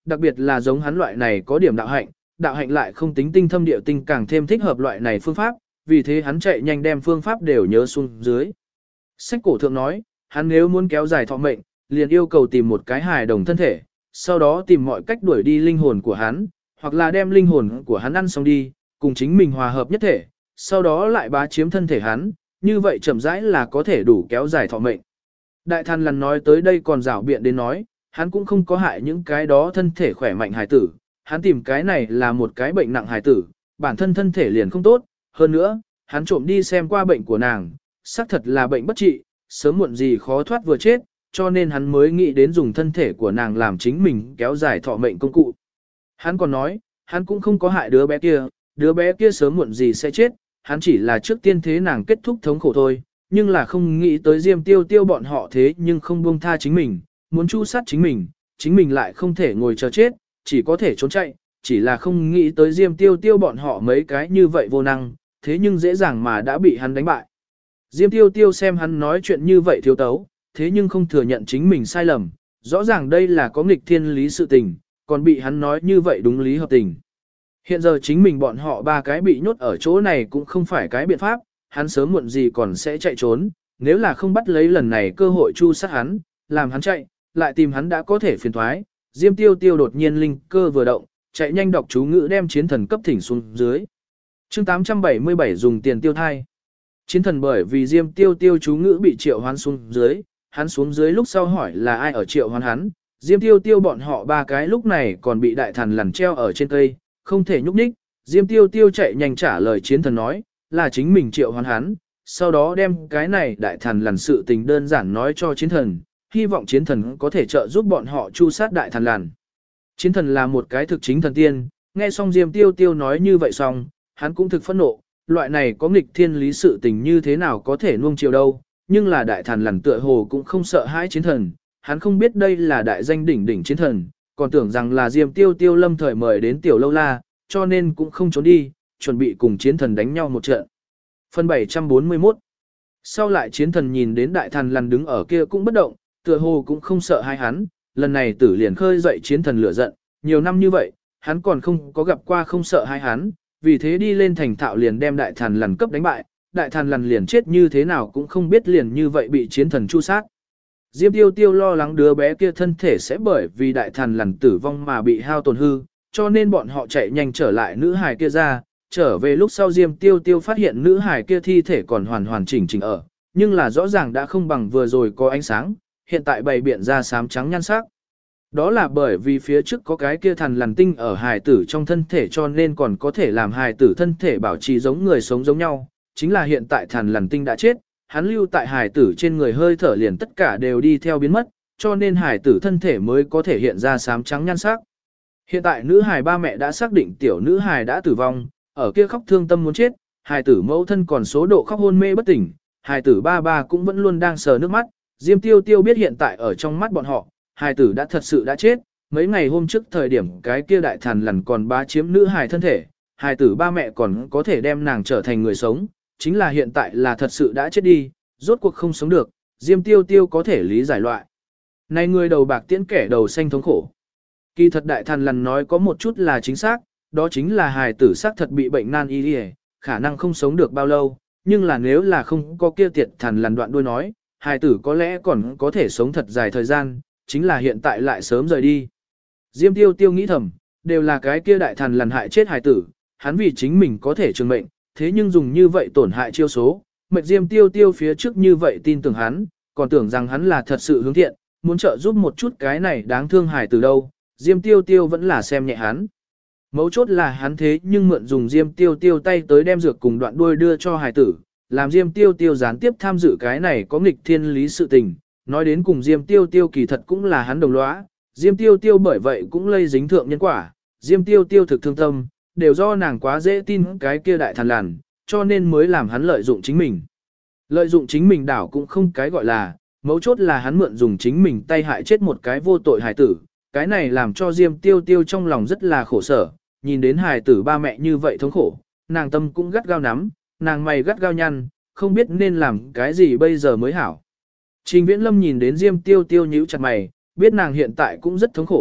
đặc biệt là giống hắn loại này có điểm đạo hạnh lại không tính tinh thâm địa tinh càng thêm thích hợp loại này phương pháp, vì thế hắn chạy nhanh đem phương pháp đều nhớ xuống dưới. Sách cổ thượng nói, hắn nếu muốn kéo dài thọ mệnh, liền yêu cầu tìm một cái hài đồng thân thể, sau đó tìm mọi cách đuổi đi linh hồn của hắn, hoặc là đem linh hồn của hắn ăn xong đi, cùng chính mình hòa hợp nhất thể, sau đó lại bá chiếm thân thể hắn, như vậy chậm rãi là có thể đủ kéo dài thọ mệnh. Đại Thần Lần nói tới đây còn rảo biện đến nói, hắn cũng không có hại những cái đó thân thể khỏe mạnh hài tử, hắn tìm cái này là một cái bệnh nặng hài tử, bản thân thân thể liền không tốt, hơn nữa, hắn trộm đi xem qua bệnh của nàng, xác thật là bệnh bất trị, sớm muộn gì khó thoát vừa chết, cho nên hắn mới nghĩ đến dùng thân thể của nàng làm chính mình kéo dài thọ mệnh công cụ. Hắn còn nói, hắn cũng không có hại đứa bé kia sớm muộn gì sẽ chết, hắn chỉ là trước tiên thế nàng kết thúc thống khổ thôi, nhưng là không nghĩ tới Diêm Tiêu Tiêu bọn họ thế nhưng không buông tha chính mình, muốn chu sát chính mình lại không thể ngồi chờ chết, chỉ có thể trốn chạy, chỉ là không nghĩ tới Diêm Tiêu Tiêu bọn họ mấy cái như vậy vô năng, thế nhưng dễ dàng mà đã bị hắn đánh bại. Diêm Tiêu Tiêu xem hắn nói chuyện như vậy thiếu tấu, thế nhưng không thừa nhận chính mình sai lầm, rõ ràng đây là có nghịch thiên lý sự tình, còn bị hắn nói như vậy đúng lý hợp tình. Hiện giờ chính mình bọn họ ba cái bị nhốt ở chỗ này cũng không phải cái biện pháp, hắn sớm muộn gì còn sẽ chạy trốn, nếu là không bắt lấy lần này cơ hội chu sát hắn, làm hắn chạy, lại tìm hắn đã có thể phiền thoái. Diêm Tiêu Tiêu đột nhiên linh cơ vừa động, chạy nhanh đọc chú ngữ đem chiến thần cấp thỉnh xuống dưới. Chương 877 dùng tiền tiêu thai. Chiến thần bởi vì Diêm Tiêu Tiêu chú ngữ bị triệu hoán xuống dưới, hắn xuống dưới lúc sau hỏi là ai ở triệu hoán hắn. Diêm Tiêu Tiêu bọn họ ba cái lúc này còn bị đại thần lằn treo ở trên cây, không thể nhúc nhích. Diêm Tiêu Tiêu chạy nhanh trả lời chiến thần nói, là chính mình triệu hoán hắn, sau đó đem cái này đại thần lằn sự tình đơn giản nói cho chiến thần, hy vọng chiến thần có thể trợ giúp bọn họ chu sát đại thần lằn. Chiến thần là một cái thực chính thần tiên, nghe xong Diêm Tiêu Tiêu nói như vậy xong, hắn cũng thực phẫn nộ, loại này có nghịch thiên lý sự tình như thế nào có thể nuông chiều đâu, nhưng là đại thần lằn tựa hồ cũng không sợ hãi chiến thần, hắn không biết đây là đại danh đỉnh đỉnh chiến thần, còn tưởng rằng là Diêm Tiêu Tiêu lâm thời mời đến tiểu lâu la, cho nên cũng không trốn đi, chuẩn bị cùng chiến thần đánh nhau một trận. Phần 741. Sau lại chiến thần nhìn đến đại thần lằn đứng ở kia cũng bất động, tựa hồ cũng không sợ hai hắn, lần này tử liền khơi dậy chiến thần lửa giận, nhiều năm như vậy, hắn còn không có gặp qua không sợ hai hắn, vì thế đi lên thành thạo liền đem đại thần lằn cấp đánh bại, đại thần lằn liền chết như thế nào cũng không biết liền như vậy bị chiến thần chu sát. Diêm Tiêu Tiêu lo lắng đứa bé kia thân thể sẽ bởi vì đại thần lằn tử vong mà bị hao tổn hư, cho nên bọn họ chạy nhanh trở lại nữ hài kia ra, trở về lúc sau Diêm Tiêu Tiêu phát hiện nữ hài kia thi thể còn hoàn chỉnh ở, nhưng là rõ ràng đã không bằng vừa rồi có ánh sáng, hiện tại bày biện ra xám trắng nhan sắc. Đó là bởi vì phía trước có cái kia thần lằn tinh ở hài tử trong thân thể cho nên còn có thể làm hài tử thân thể bảo trì giống người sống giống nhau, chính là hiện tại thần lằn tinh đã chết, hắn lưu tại hài tử trên người hơi thở liền tất cả đều đi theo biến mất, cho nên hài tử thân thể mới có thể hiện ra xám trắng nhan sắc. Hiện tại nữ hài ba mẹ đã xác định tiểu nữ hài đã tử vong, ở kia khóc thương tâm muốn chết, hài tử mẫu thân còn số độ khóc hôn mê bất tỉnh, hài tử ba cũng vẫn luôn đang sờ nước mắt, Diêm Tiêu Tiêu biết hiện tại ở trong mắt bọn họ, hài tử đã thật sự đã chết, mấy ngày hôm trước thời điểm cái kia đại thần lằn còn bá chiếm nữ hài thân thể, hài tử ba mẹ còn có thể đem nàng trở thành người sống, chính là hiện tại là thật sự đã chết đi, rốt cuộc không sống được, Diêm Tiêu Tiêu có thể lý giải loại. Này người đầu bạc tiễn kẻ đầu xanh thống khổ. Kỳ thật đại thần lằn nói có một chút là chính xác, đó chính là hài tử xác thật bị bệnh nan y, khả năng không sống được bao lâu, nhưng là nếu là không có kia tiệt thần lằn đoạn đuôi nói, hài tử có lẽ còn có thể sống thật dài thời gian, chính là hiện tại lại sớm rời đi. Diêm Tiêu Tiêu nghĩ thầm, đều là cái kia đại thần lằn hại chết hài tử, hắn vì chính mình có thể trường mệnh, thế nhưng dùng như vậy tổn hại chiêu số, mệnh Diêm Tiêu Tiêu phía trước như vậy tin tưởng hắn, còn tưởng rằng hắn là thật sự hướng thiện, muốn trợ giúp một chút cái này đáng thương hài tử đâu, Diêm Tiêu Tiêu vẫn là xem nhẹ hắn. Mấu chốt là hắn thế nhưng mượn dùng Diêm Tiêu Tiêu tay tới đem dược cùng đoạn đuôi đưa cho hài tử, làm Diêm Tiêu Tiêu gián tiếp tham dự cái này có nghịch thiên lý sự tình, nói đến cùng Diêm Tiêu Tiêu kỳ thật cũng là hắn đồng lõa, Diêm Tiêu Tiêu bởi vậy cũng lây dính thượng nhân quả, Diêm Tiêu Tiêu thực thương tâm, đều do nàng quá dễ tin cái kia đại thần lằn, cho nên mới làm hắn lợi dụng chính mình. Lợi dụng chính mình đảo cũng không cái gọi là, mấu chốt là hắn mượn dùng chính mình tay hại chết một cái vô tội hài tử, cái này làm cho Diêm Tiêu Tiêu trong lòng rất là khổ sở, nhìn đến hài tử ba mẹ như vậy thống khổ, nàng tâm cũng gắt gao nắm, nàng mày gắt gao nhăn, không biết nên làm cái gì bây giờ mới hảo. Trình Viễn Lâm nhìn đến Diêm Tiêu Tiêu nhíu chặt mày, biết nàng hiện tại cũng rất thống khổ,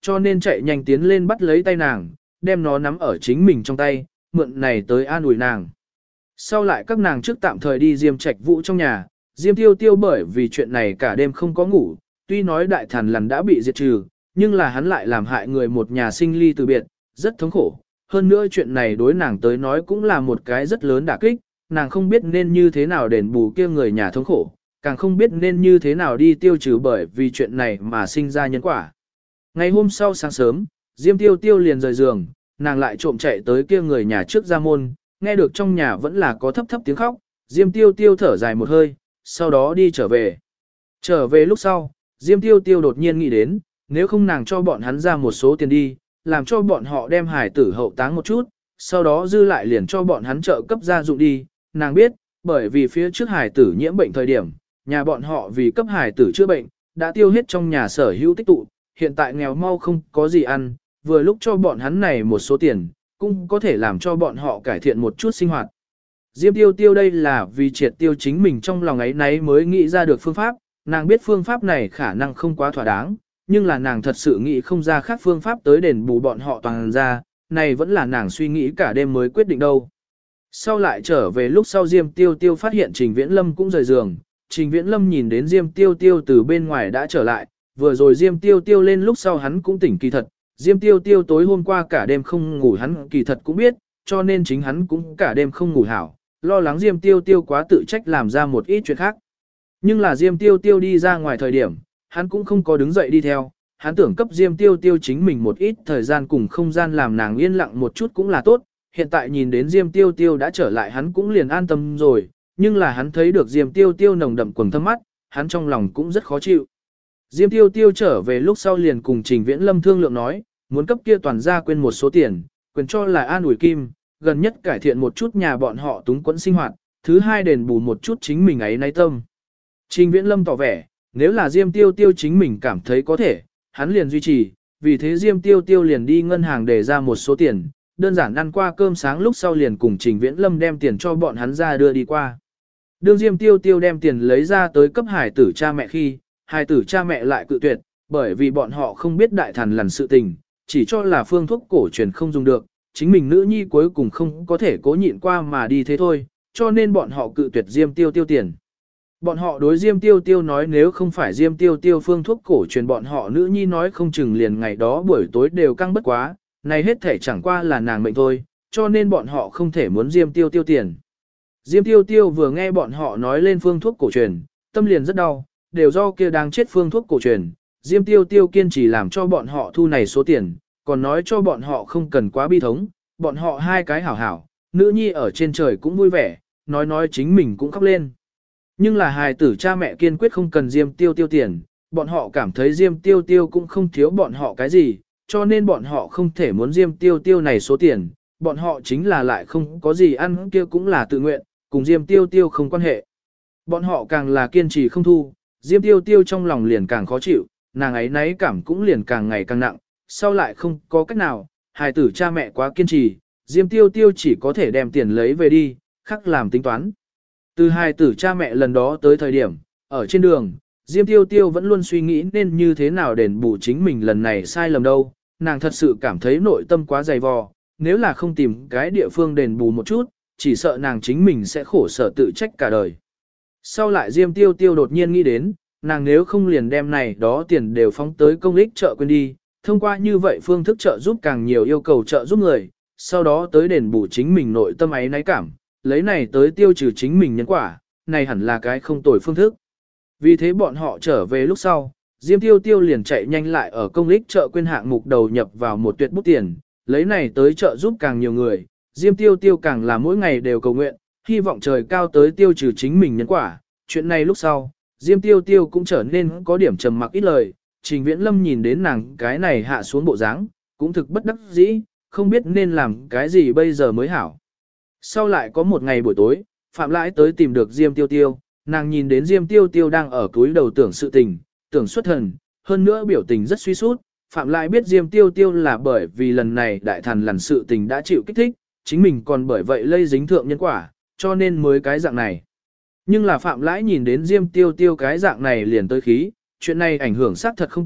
cho nên chạy nhanh tiến lên bắt lấy tay nàng, đem nó nắm ở chính mình trong tay, mượn này tới an ủi nàng. Sau lại các nàng trước tạm thời đi Diêm Trạch Vũ trong nhà, Diêm Tiêu Tiêu bởi vì chuyện này cả đêm không có ngủ, tuy nói đại thần lần đã bị diệt trừ, nhưng là hắn lại làm hại người một nhà sinh ly từ biệt, rất thống khổ. Hơn nữa chuyện này đối nàng tới nói cũng là một cái rất lớn đả kích, nàng không biết nên như thế nào đền bù kia người nhà thống khổ, càng không biết nên như thế nào đi tiêu trừ bởi vì chuyện này mà sinh ra nhân quả. Ngày hôm sau sáng sớm, Diêm Tiêu Tiêu liền rời giường, nàng lại trộm chạy tới kia người nhà trước ra môn, nghe được trong nhà vẫn là có thấp thấp tiếng khóc, Diêm Tiêu Tiêu thở dài một hơi, sau đó đi trở về. Trở về lúc sau, Diêm Tiêu Tiêu đột nhiên nghĩ đến, nếu không nàng cho bọn hắn ra một số tiền đi, làm cho bọn họ đem hải tử hậu táng một chút, sau đó dư lại liền cho bọn hắn trợ cấp gia dụng đi. Nàng biết, bởi vì phía trước hải tử nhiễm bệnh thời điểm, nhà bọn họ vì cấp hải tử chữa bệnh, đã tiêu hết trong nhà sở hữu tích tụ, hiện tại nghèo mau không có gì ăn, vừa lúc cho bọn hắn này một số tiền, cũng có thể làm cho bọn họ cải thiện một chút sinh hoạt. Diêm Tiêu Tiêu đây là vì triệt tiêu chính mình trong lòng ấy nấy mới nghĩ ra được phương pháp, nàng biết phương pháp này khả năng không quá thỏa đáng, nhưng là nàng thật sự nghĩ không ra khác phương pháp tới đền bù bọn họ toàn ra, này vẫn là nàng suy nghĩ cả đêm mới quyết định đâu. Sau lại trở về lúc sau Diêm Tiêu Tiêu phát hiện Trình Viễn Lâm cũng rời giường, Trình Viễn Lâm nhìn đến Diêm Tiêu Tiêu từ bên ngoài đã trở lại, vừa rồi Diêm Tiêu Tiêu lên lúc sau hắn cũng tỉnh kỳ thật, Diêm Tiêu Tiêu tối hôm qua cả đêm không ngủ hắn kỳ thật cũng biết, cho nên chính hắn cũng cả đêm không ngủ hảo, lo lắng Diêm Tiêu Tiêu quá tự trách làm ra một ít chuyện khác. Nhưng là Diêm Tiêu Tiêu đi ra ngoài thời điểm, hắn cũng không có đứng dậy đi theo, hắn tưởng cấp Diêm Tiêu Tiêu chính mình một ít thời gian cùng không gian làm nàng yên lặng một chút cũng là tốt, hiện tại nhìn đến Diêm Tiêu Tiêu đã trở lại hắn cũng liền an tâm rồi, nhưng là hắn thấy được Diêm Tiêu Tiêu nồng đậm quầng thâm mắt, hắn trong lòng cũng rất khó chịu. Diêm Tiêu Tiêu trở về lúc sau liền cùng Trình Viễn Lâm thương lượng nói, muốn cấp kia toàn gia quên một số tiền, quyền cho là an ủi kim, gần nhất cải thiện một chút nhà bọn họ túng quẫn sinh hoạt, thứ hai đền bù một chút chính mình ấy nay tâm. Trình Viễn Lâm tỏ vẻ, nếu là Diêm Tiêu Tiêu chính mình cảm thấy có thể, hắn liền duy trì, vì thế Diêm Tiêu Tiêu liền đi ngân hàng để ra một số tiền, đơn giản ăn qua cơm sáng lúc sau liền cùng Trình Viễn Lâm đem tiền cho bọn hắn ra đưa đi qua. Đương Diêm Tiêu Tiêu đem tiền lấy ra tới cấp hải tử cha mẹ khi, hải tử cha mẹ lại cự tuyệt, bởi vì bọn họ không biết đại thần lần sự tình, chỉ cho là phương thuốc cổ truyền không dùng được, chính mình nữ nhi cuối cùng không có thể cố nhịn qua mà đi thế thôi, cho nên bọn họ cự tuyệt Diêm Tiêu Tiêu tiền. Bọn họ đối Diêm Tiêu Tiêu nói nếu không phải Diêm Tiêu Tiêu phương thuốc cổ truyền bọn họ nữ nhi nói không chừng liền ngày đó buổi tối đều căng bất quá, này hết thể chẳng qua là nàng mệnh thôi, cho nên bọn họ không thể muốn Diêm Tiêu Tiêu tiền. Diêm Tiêu Tiêu vừa nghe bọn họ nói lên phương thuốc cổ truyền, tâm liền rất đau, đều do kia đang chết phương thuốc cổ truyền, Diêm Tiêu Tiêu kiên trì làm cho bọn họ thu này số tiền, còn nói cho bọn họ không cần quá bi thống, bọn họ hai cái hảo hảo, nữ nhi ở trên trời cũng vui vẻ, nói chính mình cũng khóc lên. Nhưng là hài tử cha mẹ kiên quyết không cần Diêm Tiêu Tiêu tiền, bọn họ cảm thấy Diêm Tiêu Tiêu cũng không thiếu bọn họ cái gì, cho nên bọn họ không thể muốn Diêm Tiêu Tiêu này số tiền, bọn họ chính là lại không có gì ăn kia cũng là tự nguyện, cùng Diêm Tiêu Tiêu không quan hệ. Bọn họ càng là kiên trì không thu, Diêm Tiêu Tiêu trong lòng liền càng khó chịu, nàng ấy náy cảm cũng liền càng ngày càng nặng, sau lại không có cách nào, hài tử cha mẹ quá kiên trì, Diêm Tiêu Tiêu chỉ có thể đem tiền lấy về đi, khắc làm tính toán. Từ hài tử cha mẹ lần đó tới thời điểm, ở trên đường, Diêm Tiêu Tiêu vẫn luôn suy nghĩ nên như thế nào đền bù chính mình lần này sai lầm đâu, nàng thật sự cảm thấy nội tâm quá dày vò, nếu là không tìm cái địa phương đền bù một chút, chỉ sợ nàng chính mình sẽ khổ sở tự trách cả đời. Sau lại Diêm Tiêu Tiêu đột nhiên nghĩ đến, nàng nếu không liền đem này đó tiền đều phóng tới công ích trợ quên đi, thông qua như vậy phương thức trợ giúp càng nhiều yêu cầu trợ giúp người, sau đó tới đền bù chính mình nội tâm ấy náy cảm, lấy này tới tiêu trừ chính mình nhân quả, này hẳn là cái không tồi phương thức. Vì thế bọn họ trở về lúc sau, Diêm Tiêu Tiêu liền chạy nhanh lại ở công ích trợ quên hạng mục đầu nhập vào một tuyệt bút tiền, lấy này tới trợ giúp càng nhiều người, Diêm Tiêu Tiêu càng là mỗi ngày đều cầu nguyện, hy vọng trời cao tới tiêu trừ chính mình nhân quả. Chuyện này lúc sau, Diêm Tiêu Tiêu cũng trở nên có điểm trầm mặc ít lời, Trình Viễn Lâm nhìn đến nàng cái này hạ xuống bộ dáng, cũng thực bất đắc dĩ, không biết nên làm cái gì bây giờ mới hảo. Sau lại có một ngày buổi tối, Phạm Lãi tới tìm được Diêm Tiêu Tiêu, nàng nhìn đến Diêm Tiêu Tiêu đang ở túi đầu tưởng sự tình, tưởng xuất thần, hơn nữa biểu tình rất suy sút. Phạm Lãi biết Diêm Tiêu Tiêu là bởi vì lần này đại thần lần sự tình đã chịu kích thích, chính mình còn bởi vậy lây dính thượng nhân quả, cho nên mới cái dạng này. Nhưng là Phạm Lãi nhìn đến Diêm Tiêu Tiêu cái dạng này liền tới khí, chuyện này ảnh hưởng xác thật không tốt,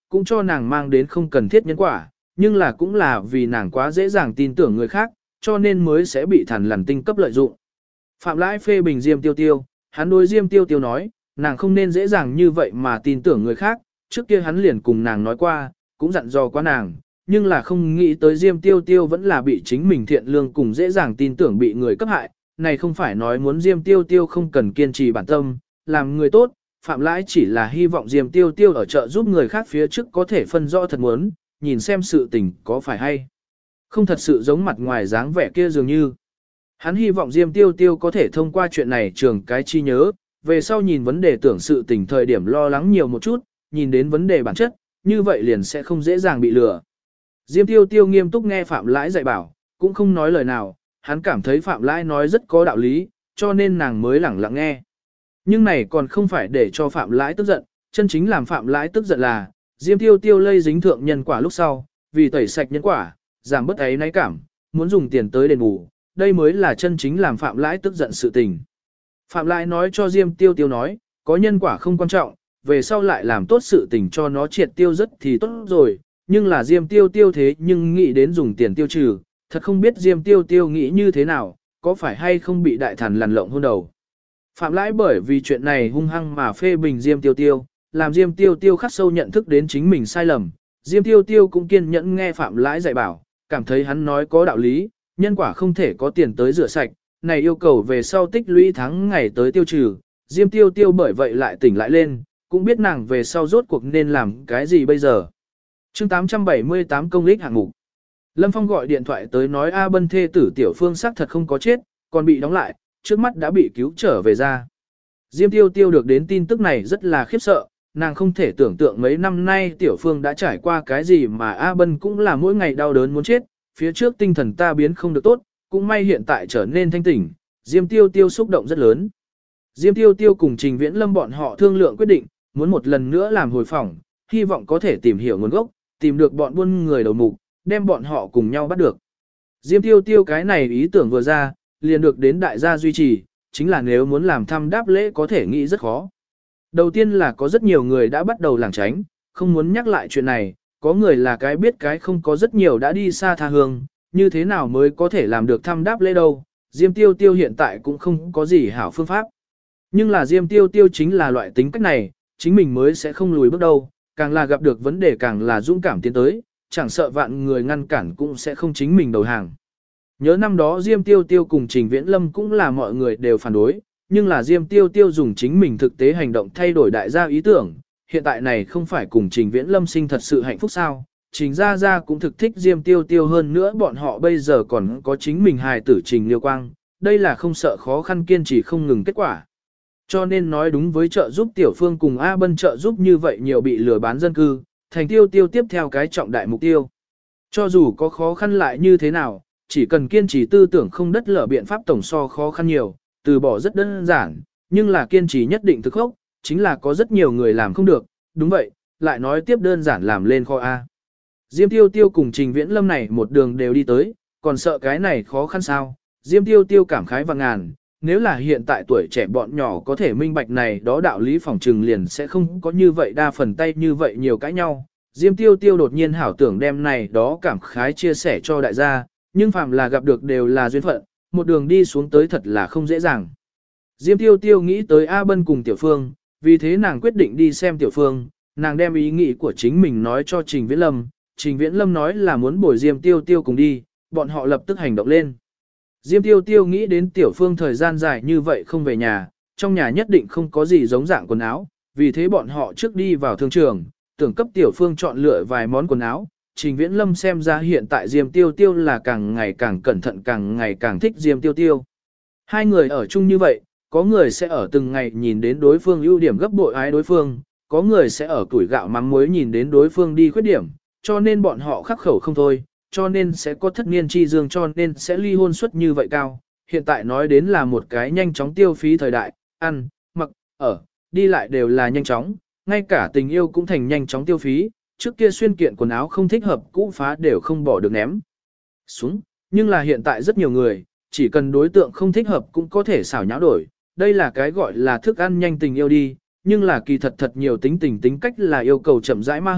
cũng cho nàng mang đến không cần thiết nhân quả, nhưng là cũng là vì nàng quá dễ dàng tin tưởng người khác, cho nên mới sẽ bị Thằn Lằn Tinh cấp lợi dụng. Phạm Lãi phê bình Diêm Tiêu Tiêu, hắn đối Diêm Tiêu Tiêu nói, nàng không nên dễ dàng như vậy mà tin tưởng người khác, trước kia hắn liền cùng nàng nói qua, cũng dặn dò qua nàng, nhưng là không nghĩ tới Diêm Tiêu Tiêu vẫn là bị chính mình thiện lương cùng dễ dàng tin tưởng bị người cấp hại, này không phải nói muốn Diêm Tiêu Tiêu không cần kiên trì bản tâm, làm người tốt, Phạm Lãi chỉ là hy vọng Diêm Tiêu Tiêu ở chợ giúp người khác phía trước có thể phân rõ thật muốn, nhìn xem sự tình có phải hay. Không thật sự giống mặt ngoài dáng vẻ kia dường như. Hắn hy vọng Diêm Tiêu Tiêu có thể thông qua chuyện này trường cái chi nhớ, về sau nhìn vấn đề tưởng sự tình thời điểm lo lắng nhiều một chút, nhìn đến vấn đề bản chất, như vậy liền sẽ không dễ dàng bị lừa. Diêm Tiêu Tiêu nghiêm túc nghe Phạm Lãi dạy bảo, cũng không nói lời nào, hắn cảm thấy Phạm Lãi nói rất có đạo lý, cho nên nàng mới lẳng lặng nghe. Nhưng này còn không phải để cho Phạm Lãi tức giận, chân chính làm Phạm Lãi tức giận là, Diêm Tiêu Tiêu lây dính thượng nhân quả lúc sau, vì tẩy sạch nhân quả, giảm bớt ấy náy cảm, muốn dùng tiền tới đền bù, đây mới là chân chính làm Phạm Lãi tức giận sự tình. Phạm Lãi nói cho Diêm Tiêu Tiêu nói, có nhân quả không quan trọng, về sau lại làm tốt sự tình cho nó triệt tiêu rất thì tốt rồi, nhưng là Diêm Tiêu Tiêu thế nhưng nghĩ đến dùng tiền tiêu trừ, thật không biết Diêm Tiêu Tiêu nghĩ như thế nào, có phải hay không bị đại thần lằn lộng hôn đầu. Phạm Lãi bởi vì chuyện này hung hăng mà phê bình Diêm Tiêu Tiêu, làm Diêm Tiêu Tiêu khắc sâu nhận thức đến chính mình sai lầm. Diêm Tiêu Tiêu cũng kiên nhẫn nghe Phạm Lãi dạy bảo, cảm thấy hắn nói có đạo lý, nhân quả không thể có tiền tới rửa sạch, này yêu cầu về sau tích lũy tháng ngày tới tiêu trừ. Diêm Tiêu Tiêu bởi vậy lại tỉnh lại lên, cũng biết nàng về sau rốt cuộc nên làm cái gì bây giờ. Chương 878 công lích hạng mục. Lâm Phong gọi điện thoại tới nói A Bân thê tử Tiểu Phương xác thật không có chết, còn bị đóng lại, trước mắt đã bị cứu trở về ra. Diêm Tiêu Tiêu được đến tin tức này rất là khiếp sợ, nàng không thể tưởng tượng mấy năm nay Tiểu Phương đã trải qua cái gì mà A Bân cũng là mỗi ngày đau đớn muốn chết, phía trước tinh thần ta biến không được tốt, cũng may hiện tại trở nên thanh tỉnh, Diêm Tiêu Tiêu xúc động rất lớn. Diêm Tiêu Tiêu cùng Trình Viễn Lâm bọn họ thương lượng quyết định, muốn một lần nữa làm hồi phỏng, hy vọng có thể tìm hiểu nguồn gốc, tìm được bọn buôn người đầu mục, đem bọn họ cùng nhau bắt được. Diêm Tiêu Tiêu cái này ý tưởng vừa ra, liền được đến đại gia duy trì, chính là nếu muốn làm thăm đáp lễ có thể nghĩ rất khó. Đầu tiên là có rất nhiều người đã bắt đầu lảng tránh, không muốn nhắc lại chuyện này, có người là cái biết cái không có rất nhiều đã đi xa tha hương, như thế nào mới có thể làm được thăm đáp lễ đâu, Diêm Tiêu Tiêu hiện tại cũng không có gì hảo phương pháp. Nhưng là Diêm Tiêu Tiêu chính là loại tính cách này, chính mình mới sẽ không lùi bước đâu, càng là gặp được vấn đề càng là dũng cảm tiến tới, chẳng sợ vạn người ngăn cản cũng sẽ không chính mình đầu hàng. Nhớ năm đó Diêm Tiêu Tiêu cùng Trình Viễn Lâm cũng là mọi người đều phản đối, nhưng là Diêm Tiêu Tiêu dùng chính mình thực tế hành động thay đổi đại gia ý tưởng, hiện tại này không phải cùng Trình Viễn Lâm sinh thật sự hạnh phúc sao, Trình Gia Gia cũng thực thích Diêm Tiêu Tiêu hơn nữa bọn họ bây giờ còn có chính mình hài tử Trình Liêu Quang, đây là không sợ khó khăn kiên trì không ngừng kết quả. Cho nên nói đúng với trợ giúp Tiểu Phương cùng A Bân trợ giúp như vậy nhiều bị lừa bán dân cư, thành Tiêu Tiêu tiếp theo cái trọng đại mục tiêu. Cho dù có khó khăn lại như thế nào, chỉ cần kiên trì tư tưởng không đất lở biện pháp tổng so khó khăn nhiều, từ bỏ rất đơn giản, nhưng là kiên trì nhất định thực khốc, chính là có rất nhiều người làm không được, đúng vậy, lại nói tiếp đơn giản làm lên kho A. Diêm Tiêu Tiêu cùng Trình Viễn Lâm này một đường đều đi tới, còn sợ cái này khó khăn sao, Diêm Tiêu Tiêu cảm khái và ngàn, nếu là hiện tại tuổi trẻ bọn nhỏ có thể minh bạch này đó đạo lý phòng trừng liền sẽ không có như vậy đa phần tay như vậy nhiều cãi nhau. Diêm Tiêu Tiêu đột nhiên hảo tưởng đem này đó cảm khái chia sẻ cho đại gia, nhưng phàm là gặp được đều là duyên phận, một đường đi xuống tới thật là không dễ dàng. Diêm Tiêu Tiêu nghĩ tới A Bân cùng Tiểu Phương, vì thế nàng quyết định đi xem Tiểu Phương, nàng đem ý nghĩ của chính mình nói cho Trình Viễn Lâm, Trình Viễn Lâm nói là muốn bồi Diêm Tiêu Tiêu cùng đi, bọn họ lập tức hành động lên. Diêm Tiêu Tiêu nghĩ đến Tiểu Phương thời gian dài như vậy không về nhà, trong nhà nhất định không có gì giống dạng quần áo, vì thế bọn họ trước đi vào thương trường, tưởng cấp Tiểu Phương chọn lựa vài món quần áo. Trình Viễn Lâm xem ra hiện tại Diêm Tiêu Tiêu là càng ngày càng cẩn thận càng ngày càng thích Diêm Tiêu Tiêu. Hai người ở chung như vậy, có người sẽ ở từng ngày nhìn đến đối phương ưu điểm gấp bội ái đối phương, có người sẽ ở tuổi gạo mắm muối nhìn đến đối phương đi khuyết điểm, cho nên bọn họ khắc khẩu không thôi, cho nên sẽ có thất niên chi dương cho nên sẽ ly hôn suất như vậy cao. Hiện tại nói đến là một cái nhanh chóng tiêu phí thời đại, ăn, mặc, ở, đi lại đều là nhanh chóng, ngay cả tình yêu cũng thành nhanh chóng tiêu phí, trước kia xuyên kiện quần áo không thích hợp cũ phá đều không bỏ được ném xuống, nhưng là hiện tại rất nhiều người, chỉ cần đối tượng không thích hợp cũng có thể xảo nháo đổi, đây là cái gọi là thức ăn nhanh tình yêu đi, nhưng là kỳ thật thật nhiều tính cách là yêu cầu chậm rãi ma hợp,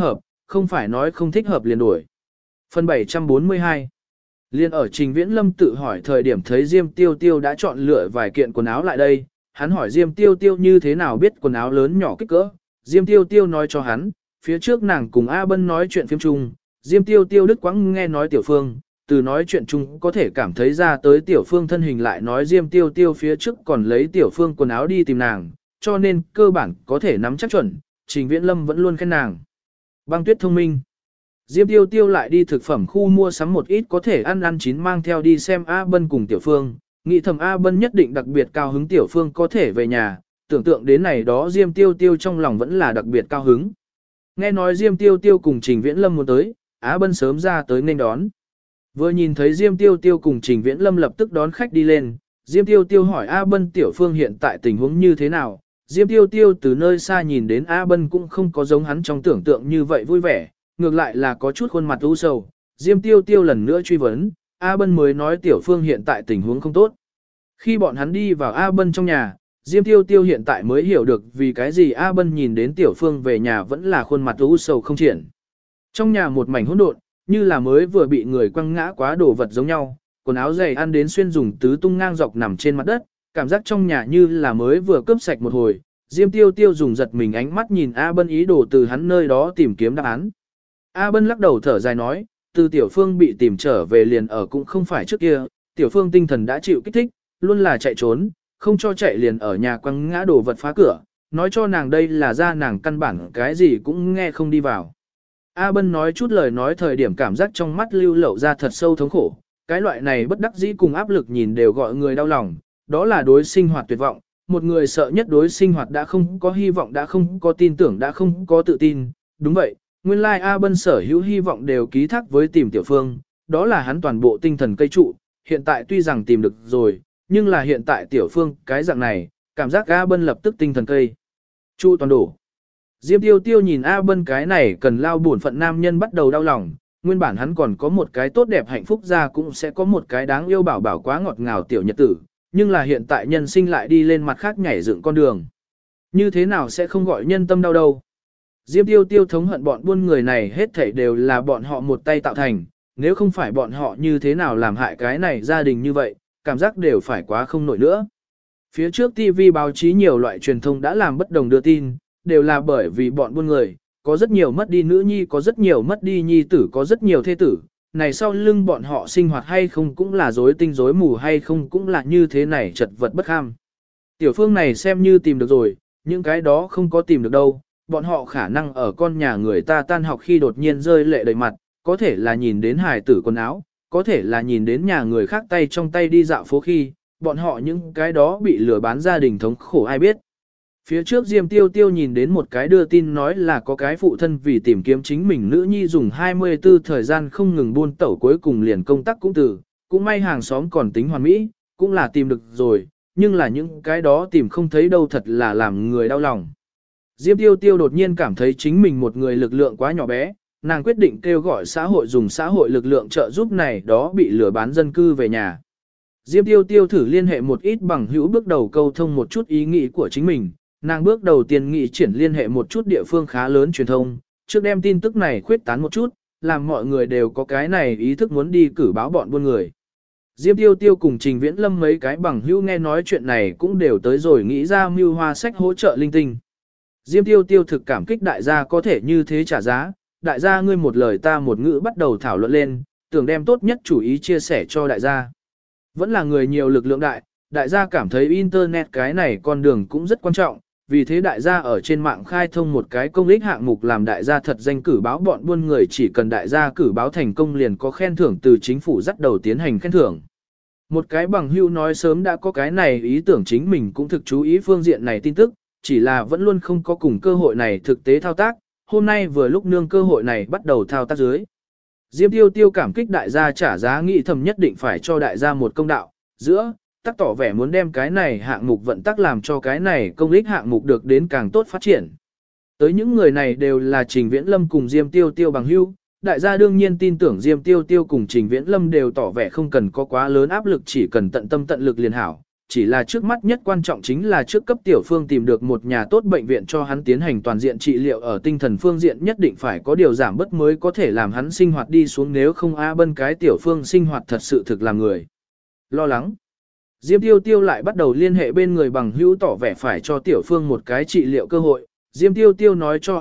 không phải nói không thích hợp liền đổi. Phần 742 Liên ở Trình Viễn Lâm tự hỏi thời điểm thấy Diêm Tiêu Tiêu đã chọn lựa vài kiện quần áo lại đây, hắn hỏi Diêm Tiêu Tiêu như thế nào biết quần áo lớn nhỏ kích cỡ. Diêm Tiêu Tiêu nói cho hắn, phía trước nàng cùng A Bân nói chuyện phim chung, Diêm Tiêu Tiêu đứt quãng nghe nói Tiểu Phương, từ nói chuyện chung có thể cảm thấy ra tới Tiểu Phương thân hình lại nói Diêm Tiêu Tiêu phía trước còn lấy Tiểu Phương quần áo đi tìm nàng, cho nên cơ bản có thể nắm chắc chuẩn, Trình Viễn Lâm vẫn luôn khen nàng. Băng Tuyết thông minh. Diêm Tiêu Tiêu lại đi thực phẩm khu mua sắm một ít có thể ăn chín mang theo đi xem A Bân cùng Tiểu Phương, nghĩ thầm A Bân nhất định đặc biệt cao hứng Tiểu Phương có thể về nhà, tưởng tượng đến này đó Diêm Tiêu Tiêu trong lòng vẫn là đặc biệt cao hứng. Nghe nói Diêm Tiêu Tiêu cùng Trình Viễn Lâm muốn tới, A Bân sớm ra tới nên đón. Vừa nhìn thấy Diêm Tiêu Tiêu cùng Trình Viễn Lâm lập tức đón khách đi lên, Diêm Tiêu Tiêu hỏi A Bân Tiểu Phương hiện tại tình huống như thế nào. Diêm Tiêu Tiêu từ nơi xa nhìn đến A Bân cũng không có giống hắn trong tưởng tượng như vậy vui vẻ, ngược lại là có chút khuôn mặt u sầu. Diêm Tiêu Tiêu lần nữa truy vấn, A Bân mới nói Tiểu Phương hiện tại tình huống không tốt. Khi bọn hắn đi vào A Bân trong nhà, Diêm Tiêu Tiêu hiện tại mới hiểu được vì cái gì A Bân nhìn đến Tiểu Phương về nhà vẫn là khuôn mặt u sầu không triển. Trong nhà một mảnh hỗn độn, như là mới vừa bị người quăng ngã quá đổ vật giống nhau, quần áo giày ăn đến xuyên dùng tứ tung ngang dọc nằm trên mặt đất, cảm giác trong nhà như là mới vừa cướp sạch một hồi. Diêm Tiêu Tiêu dùng giật mình ánh mắt nhìn A Bân ý đồ từ hắn nơi đó tìm kiếm đáp án. A Bân lắc đầu thở dài nói, từ Tiểu Phương bị tìm trở về liền ở cũng không phải trước kia, Tiểu Phương tinh thần đã chịu kích thích, luôn là chạy trốn, không cho chạy liền ở nhà quăng ngã đổ vật phá cửa, nói cho nàng đây là ra nàng căn bản cái gì cũng nghe không đi vào. A Bân nói chút lời nói thời điểm cảm giác trong mắt lưu lậu ra thật sâu thống khổ, cái loại này bất đắc dĩ cùng áp lực nhìn đều gọi người đau lòng, đó là đối sinh hoạt tuyệt vọng, một người sợ nhất đối sinh hoạt đã không có hy vọng đã không có tin tưởng đã không có tự tin, đúng vậy, nguyên lai A Bân sở hữu hy vọng đều ký thác với tìm Tiểu Phương, đó là hắn toàn bộ tinh thần cây trụ, hiện tại tuy rằng tìm được rồi, nhưng là hiện tại Tiểu Phương cái dạng này, cảm giác A Bân lập tức tinh thần cây trụ toàn đổ. Diêm Tiêu Tiêu nhìn A Bân cái này cần lao bổn phận nam nhân bắt đầu đau lòng, nguyên bản hắn còn có một cái tốt đẹp hạnh phúc ra cũng sẽ có một cái đáng yêu bảo bảo quá ngọt ngào tiểu nhật tử, nhưng là hiện tại nhân sinh lại đi lên mặt khác nhảy dựng con đường. Như thế nào sẽ không gọi nhân tâm đau đâu. Diêm Tiêu Tiêu thống hận bọn buôn người này hết thảy đều là bọn họ một tay tạo thành, nếu không phải bọn họ như thế nào làm hại cái này gia đình như vậy, cảm giác đều phải quá không nổi nữa. Phía trước TV báo chí nhiều loại truyền thông đã làm bất đồng đưa tin, đều là bởi vì bọn buôn người, có rất nhiều mất đi nữ nhi, có rất nhiều mất đi nhi tử, có rất nhiều thê tử, này sau lưng bọn họ sinh hoạt hay không cũng là rối tinh rối mù hay không cũng là như thế này chật vật bất kham. Tiểu Phương này xem như tìm được rồi, những cái đó không có tìm được đâu, bọn họ khả năng ở con nhà người ta tan học khi đột nhiên rơi lệ đầy mặt, có thể là nhìn đến hài tử quần áo, có thể là nhìn đến nhà người khác tay trong tay đi dạo phố khi, bọn họ những cái đó bị lừa bán gia đình thống khổ ai biết. Phía trước Diêm Tiêu Tiêu nhìn đến một cái đưa tin nói là có cái phụ thân vì tìm kiếm chính mình nữ nhi dùng 24 thời gian không ngừng buôn tẩu cuối cùng liền công tác cũng từ, cũng may hàng xóm còn tính hoàn mỹ, cũng là tìm được rồi, nhưng là những cái đó tìm không thấy đâu thật là làm người đau lòng. Diêm Tiêu Tiêu đột nhiên cảm thấy chính mình một người lực lượng quá nhỏ bé, nàng quyết định kêu gọi xã hội dùng xã hội lực lượng trợ giúp này đó bị lừa bán dân cư về nhà. Diêm Tiêu Tiêu thử liên hệ một ít bằng hữu bước đầu câu thông một chút ý nghĩ của chính mình. Nàng bước đầu tiên nghĩ triển liên hệ một chút địa phương khá lớn truyền thông, trước đem tin tức này khuyết tán một chút, làm mọi người đều có cái này ý thức muốn đi cử báo bọn buôn người. Diêm Tiêu Tiêu cùng Trình Viễn Lâm mấy cái bằng hữu nghe nói chuyện này cũng đều tới rồi nghĩ ra mưu hoa sách hỗ trợ linh tinh. Diêm Tiêu Tiêu thực cảm kích đại gia có thể như thế trả giá, đại gia ngươi một lời ta một ngữ bắt đầu thảo luận lên, tưởng đem tốt nhất chủ ý chia sẻ cho đại gia. Vẫn là người nhiều lực lượng đại gia cảm thấy Internet cái này con đường cũng rất quan trọng, vì thế đại gia ở trên mạng khai thông một cái công ích hạng mục làm đại gia thật danh cử báo bọn buôn người chỉ cần đại gia cử báo thành công liền có khen thưởng từ chính phủ dắt đầu tiến hành khen thưởng. Một cái bằng hữu nói sớm đã có cái này ý tưởng chính mình cũng thực chú ý phương diện này tin tức, chỉ là vẫn luôn không có cùng cơ hội này thực tế thao tác, hôm nay vừa lúc nương cơ hội này bắt đầu thao tác dưới. Diêm Tiêu Tiêu cảm kích đại gia trả giá nghĩ thầm nhất định phải cho đại gia một công đạo, giữa tắc tỏ vẻ muốn đem cái này hạng mục vận tắc làm cho cái này công ích hạng mục được đến càng tốt phát triển. Tới những người này đều là Trình Viễn Lâm cùng Diêm Tiêu Tiêu bằng hữu, đại gia đương nhiên tin tưởng Diêm Tiêu Tiêu cùng Trình Viễn Lâm đều tỏ vẻ không cần có quá lớn áp lực chỉ cần tận tâm tận lực liền hảo. chỉ là trước mắt nhất quan trọng chính là trước cấp Tiểu Phương tìm được một nhà tốt bệnh viện cho hắn tiến hành toàn diện trị liệu, ở tinh thần phương diện nhất định phải có điều giảm bớt mới có thể làm hắn sinh hoạt đi xuống, nếu không A Bân cái Tiểu Phương sinh hoạt thật sự thực làm người lo lắng. Diêm Tiêu Tiêu lại bắt đầu liên hệ bên người bằng hữu tỏ vẻ phải cho Tiểu Phương một cái trị liệu cơ hội. Diêm Tiêu Tiêu nói cho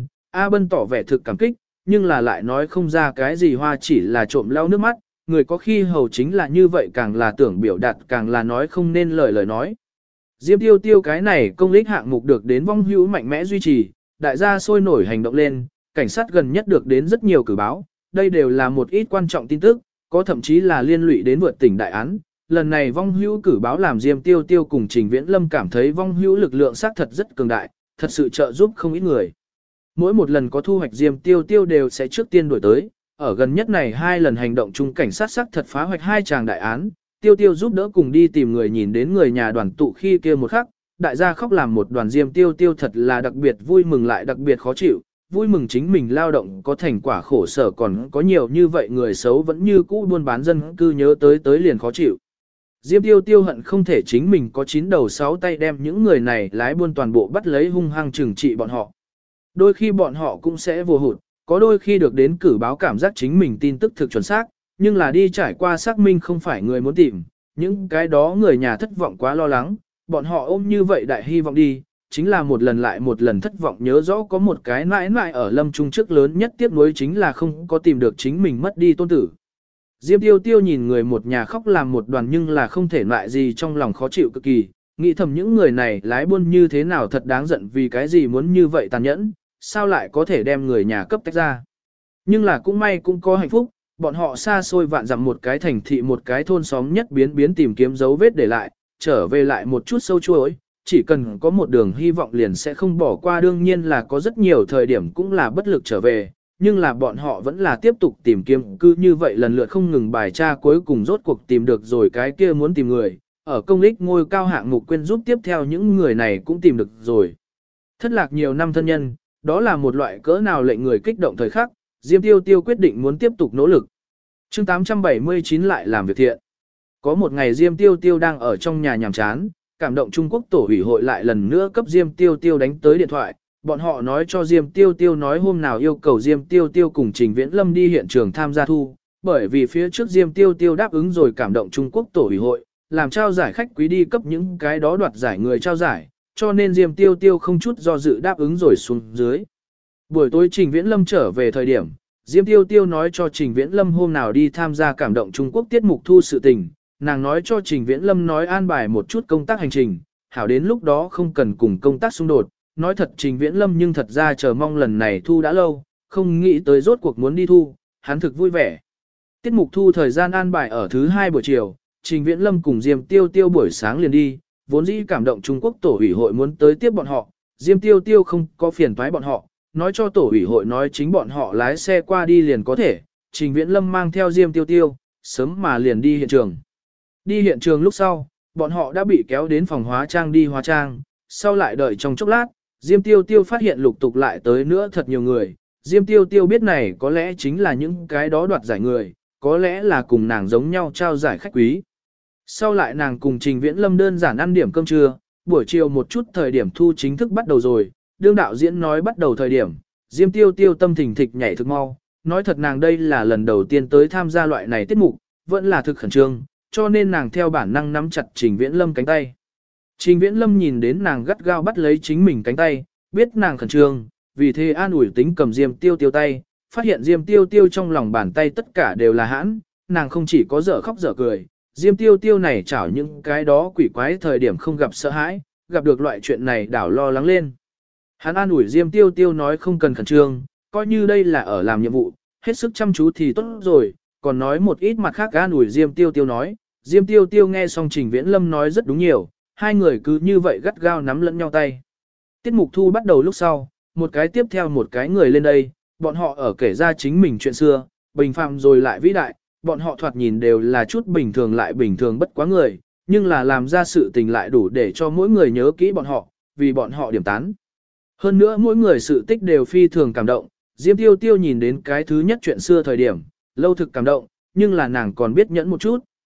A Bân tỏ vẻ thực cảm kích, nhưng là lại nói không ra cái gì hoa, chỉ là trộm lau nước mắt, người có khi hầu chính là như vậy, càng là tưởng biểu đạt càng là nói không nên lời nói. Diêm Tiêu Tiêu cái này công lý hạng mục được đến vong hữu mạnh mẽ duy trì, đại gia sôi nổi hành động lên, cảnh sát gần nhất được đến rất nhiều cử báo, đây đều là một ít quan trọng tin tức, có thậm chí là liên lụy đến vượt tỉnh đại án. Lần này vong hữu cử báo làm Diêm Tiêu Tiêu cùng Trình Viễn Lâm cảm thấy vong hữu lực lượng xác thật rất cường đại, thật sự trợ giúp không ít người. Mỗi một lần có thu hoạch Diêm Tiêu Tiêu đều sẽ trước tiên đuổi tới, ở gần nhất này 2 lần hành động chung cảnh sát xác thật phá hoạch 2 chàng đại án, Tiêu Tiêu giúp đỡ cùng đi tìm người, nhìn đến người nhà đoàn tụ khi kia một khắc, đại gia khóc làm một đoàn. Diêm Tiêu Tiêu thật là đặc biệt vui mừng lại đặc biệt khó chịu, vui mừng chính mình lao động có thành quả, khổ sở còn có nhiều như vậy người xấu vẫn như cũ buôn bán dân cư, nhớ tới liền khó chịu. Diêm Tiêu Tiêu hận không thể chính mình có 9 đầu 6 tay đem những người này lái buôn toàn bộ bắt lấy, hung hăng trừng trị bọn họ. Đôi khi bọn họ cũng sẽ vô hụt, có đôi khi được đến cử báo cảm giác chính mình tin tức thực chuẩn xác, nhưng là đi trải qua xác minh không phải người muốn tìm, những cái đó người nhà thất vọng quá lo lắng, bọn họ ôm như vậy đại hy vọng đi, chính là một lần lại một lần thất vọng. Nhớ rõ có một cái mãi mãi ở lâm trung trước lớn nhất tiếc nuối chính là không có tìm được chính mình mất đi tôn tử. Diêm Tiêu Tiêu nhìn người một nhà khóc làm một đoàn nhưng là không thể loại gì, trong lòng khó chịu cực kỳ, nghĩ thầm những người này lái buôn như thế nào thật đáng giận, vì cái gì muốn như vậy tàn nhẫn, sao lại có thể đem người nhà cấp tách ra. Nhưng là cũng may cũng có hạnh phúc, bọn họ xa xôi vạn dặm một cái thành thị một cái thôn xóm nhất biến tìm kiếm dấu vết để lại, trở về lại một chút sâu chuối, chỉ cần có một đường hy vọng liền sẽ không bỏ qua. Đương nhiên là có rất nhiều thời điểm cũng là bất lực trở về, nhưng là bọn họ vẫn là tiếp tục tìm kiếm, cứ như vậy lần lượt không ngừng bài tra, cuối cùng rốt cuộc tìm được rồi cái kia muốn tìm người, ở công lích ngôi cao hạng mục quên giúp tiếp theo những người này cũng tìm được rồi. Thất lạc nhiều năm thân nhân, đó là một loại cỡ nào lệnh người kích động thời khắc, Diêm Tiêu Tiêu quyết định muốn tiếp tục nỗ lực. Chương 879 lại làm việc thiện. Có một ngày Diêm Tiêu Tiêu đang ở trong nhà nhàm chán, cảm động Trung Quốc tổ ủy hội lại lần nữa cấp Diêm Tiêu Tiêu đánh tới điện thoại, bọn họ nói cho Diêm Tiêu Tiêu nói hôm nào yêu cầu Diêm Tiêu Tiêu cùng Trình Viễn Lâm đi hiện trường tham gia thu, bởi vì phía trước Diêm Tiêu Tiêu đáp ứng rồi cảm động Trung Quốc tổ ủy hội, làm trao giải khách quý đi cấp những cái đó đoạt giải người trao giải, cho nên Diêm Tiêu Tiêu không chút do dự đáp ứng rồi xuống dưới. Buổi tối Trình Viễn Lâm trở về thời điểm, Diêm Tiêu Tiêu nói cho Trình Viễn Lâm hôm nào đi tham gia cảm động Trung Quốc tiết mục thu sự tình, nàng nói cho Trình Viễn Lâm nói an bài một chút công tác hành trình, hảo đến lúc đó không cần cùng công tác xung đột. Nói thật Trình Viễn Lâm nhưng thật ra chờ mong lần này thu đã lâu, không nghĩ tới rốt cuộc muốn đi thu, hắn thực vui vẻ. Tiết mục thu thời gian an bài ở thứ 2 buổi chiều, Trình Viễn Lâm cùng Diêm Tiêu Tiêu buổi sáng liền đi, vốn dĩ cảm động Trung Quốc tổ ủy hội muốn tới tiếp bọn họ, Diêm Tiêu Tiêu không có phiền toái bọn họ, nói cho tổ ủy hội nói chính bọn họ lái xe qua đi liền có thể. Trình Viễn Lâm mang theo Diêm Tiêu Tiêu, sớm mà liền đi hiện trường. Đi hiện trường lúc sau, bọn họ đã bị kéo đến phòng hóa trang đi hóa trang, sau lại đợi trong chốc lát, Diêm Tiêu Tiêu phát hiện lục tục lại tới nữa thật nhiều người. Diêm Tiêu Tiêu biết này có lẽ chính là những cái đó đoạt giải người, có lẽ là cùng nàng giống nhau trao giải khách quý. Sau lại nàng cùng Trình Viễn Lâm đơn giản ăn điểm cơm trưa, buổi chiều một chút thời điểm thu chính thức bắt đầu rồi, đương đạo diễn nói bắt đầu thời điểm, Diêm Tiêu Tiêu tâm thình thịch nhảy thực mau, nói thật nàng đây là lần đầu tiên tới tham gia loại này tiết mục, vẫn là thực khẩn trương, cho nên nàng theo bản năng nắm chặt Trình Viễn Lâm cánh tay. Trình Viễn Lâm nhìn đến nàng gắt gao bắt lấy chính mình cánh tay, biết nàng khẩn trương, vì thế an ủi tính cầm Diêm Tiêu Tiêu tay, phát hiện Diêm Tiêu Tiêu trong lòng bàn tay tất cả đều là hãn, nàng không chỉ có dở khóc dở cười, Diêm Tiêu Tiêu này chảo những cái đó quỷ quái thời điểm không gặp sợ hãi, gặp được loại chuyện này đảo lo lắng lên. Hắn an ủi Diêm Tiêu Tiêu nói không cần khẩn trương, coi như đây là ở làm nhiệm vụ, hết sức chăm chú thì tốt rồi, còn nói một ít mặt khác an ủi Diêm Tiêu Tiêu nói. Diêm Tiêu Tiêu nghe xong Trình Viễn Lâm nói rất đúng nhiều, hai người cứ như vậy gắt gao nắm lẫn nhau tay. Tiết mục thu bắt đầu lúc sau, một cái tiếp theo một cái người lên đây, bọn họ ở kể ra chính mình chuyện xưa, bình phàm rồi lại vĩ đại, bọn họ thoạt nhìn đều là chút bình thường lại bình thường bất quá người, nhưng là làm ra sự tình lại đủ để cho mỗi người nhớ kỹ bọn họ, vì bọn họ điểm tán. Hơn nữa mỗi người sự tích đều phi thường cảm động, Diêm Tiêu Tiêu nhìn đến cái thứ nhất chuyện xưa thời điểm, lâu thực cảm động, nhưng là nàng còn biết nhẫn một chút,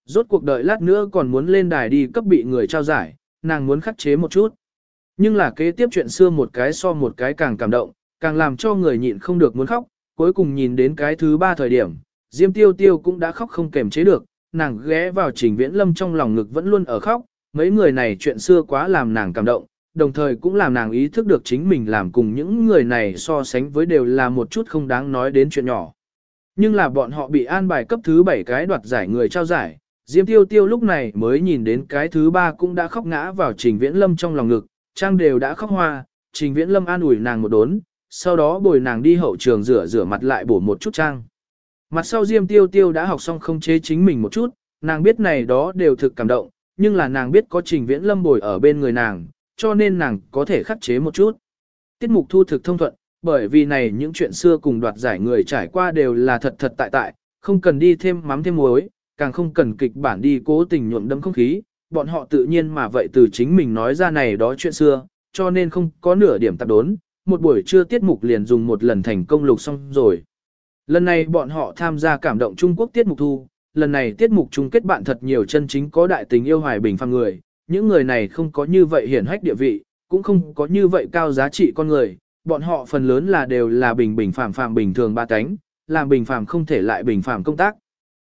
Rốt cuộc đợi lát nữa còn muốn lên đài đi cấp bị người trao giải, nàng muốn khắc chế một chút. Nhưng là kế tiếp chuyện xưa một cái so một cái càng cảm động, càng làm cho người nhịn không được muốn khóc, cuối cùng nhìn đến cái thứ ba thời điểm, Diêm Tiêu Tiêu cũng đã khóc không kềm chế được, nàng ghé vào Trình Viễn Lâm trong lòng ngực vẫn luôn ở khóc, mấy người này chuyện xưa quá làm nàng cảm động, đồng thời cũng làm nàng ý thức được chính mình làm cùng những người này so sánh với đều là một chút không đáng nói đến chuyện nhỏ. Nhưng là bọn họ bị an bài cấp thứ 7 cái đoạt giải người trao giải, Diêm Tiêu Tiêu lúc này mới nhìn đến cái thứ 3 cũng đã khóc ngã vào Trình Viễn Lâm trong lòng ngực, Trang đều đã khóc hoa, Trình Viễn Lâm an ủi nàng một đốn, sau đó bồi nàng đi hậu trường rửa mặt lại bổ một chút Trang. Mặt sau Diêm Tiêu Tiêu đã học xong không chế chính mình một chút, nàng biết này đó đều thực cảm động, nhưng là nàng biết có Trình Viễn Lâm bồi ở bên người nàng, cho nên nàng có thể khắc chế một chút. Tiết mục thu thực thông thuận, bởi vì này những chuyện xưa cùng đoạt giải người trải qua đều là thật thật tại tại, không cần đi thêm mắm thêm muối, càng không cần kịch bản đi cố tình nhuộm đẫm không khí, bọn họ tự nhiên mà vậy từ chính mình nói ra này đó chuyện xưa, cho nên không có nửa điểm tạp đốn, một buổi trưa tiết mục liền dùng một lần thành công lục xong rồi. Lần này bọn họ tham gia cảm động Trung Quốc tiết mục thu, lần này tiết mục chung kết bạn thật nhiều chân chính có đại tình yêu hoài bình phàm người, những người này không có như vậy hiển hách địa vị, cũng không có như vậy cao giá trị con người, bọn họ phần lớn là đều là bình phàm bình thường ba cánh, làm bình phàm không thể lại bình phàm công tác.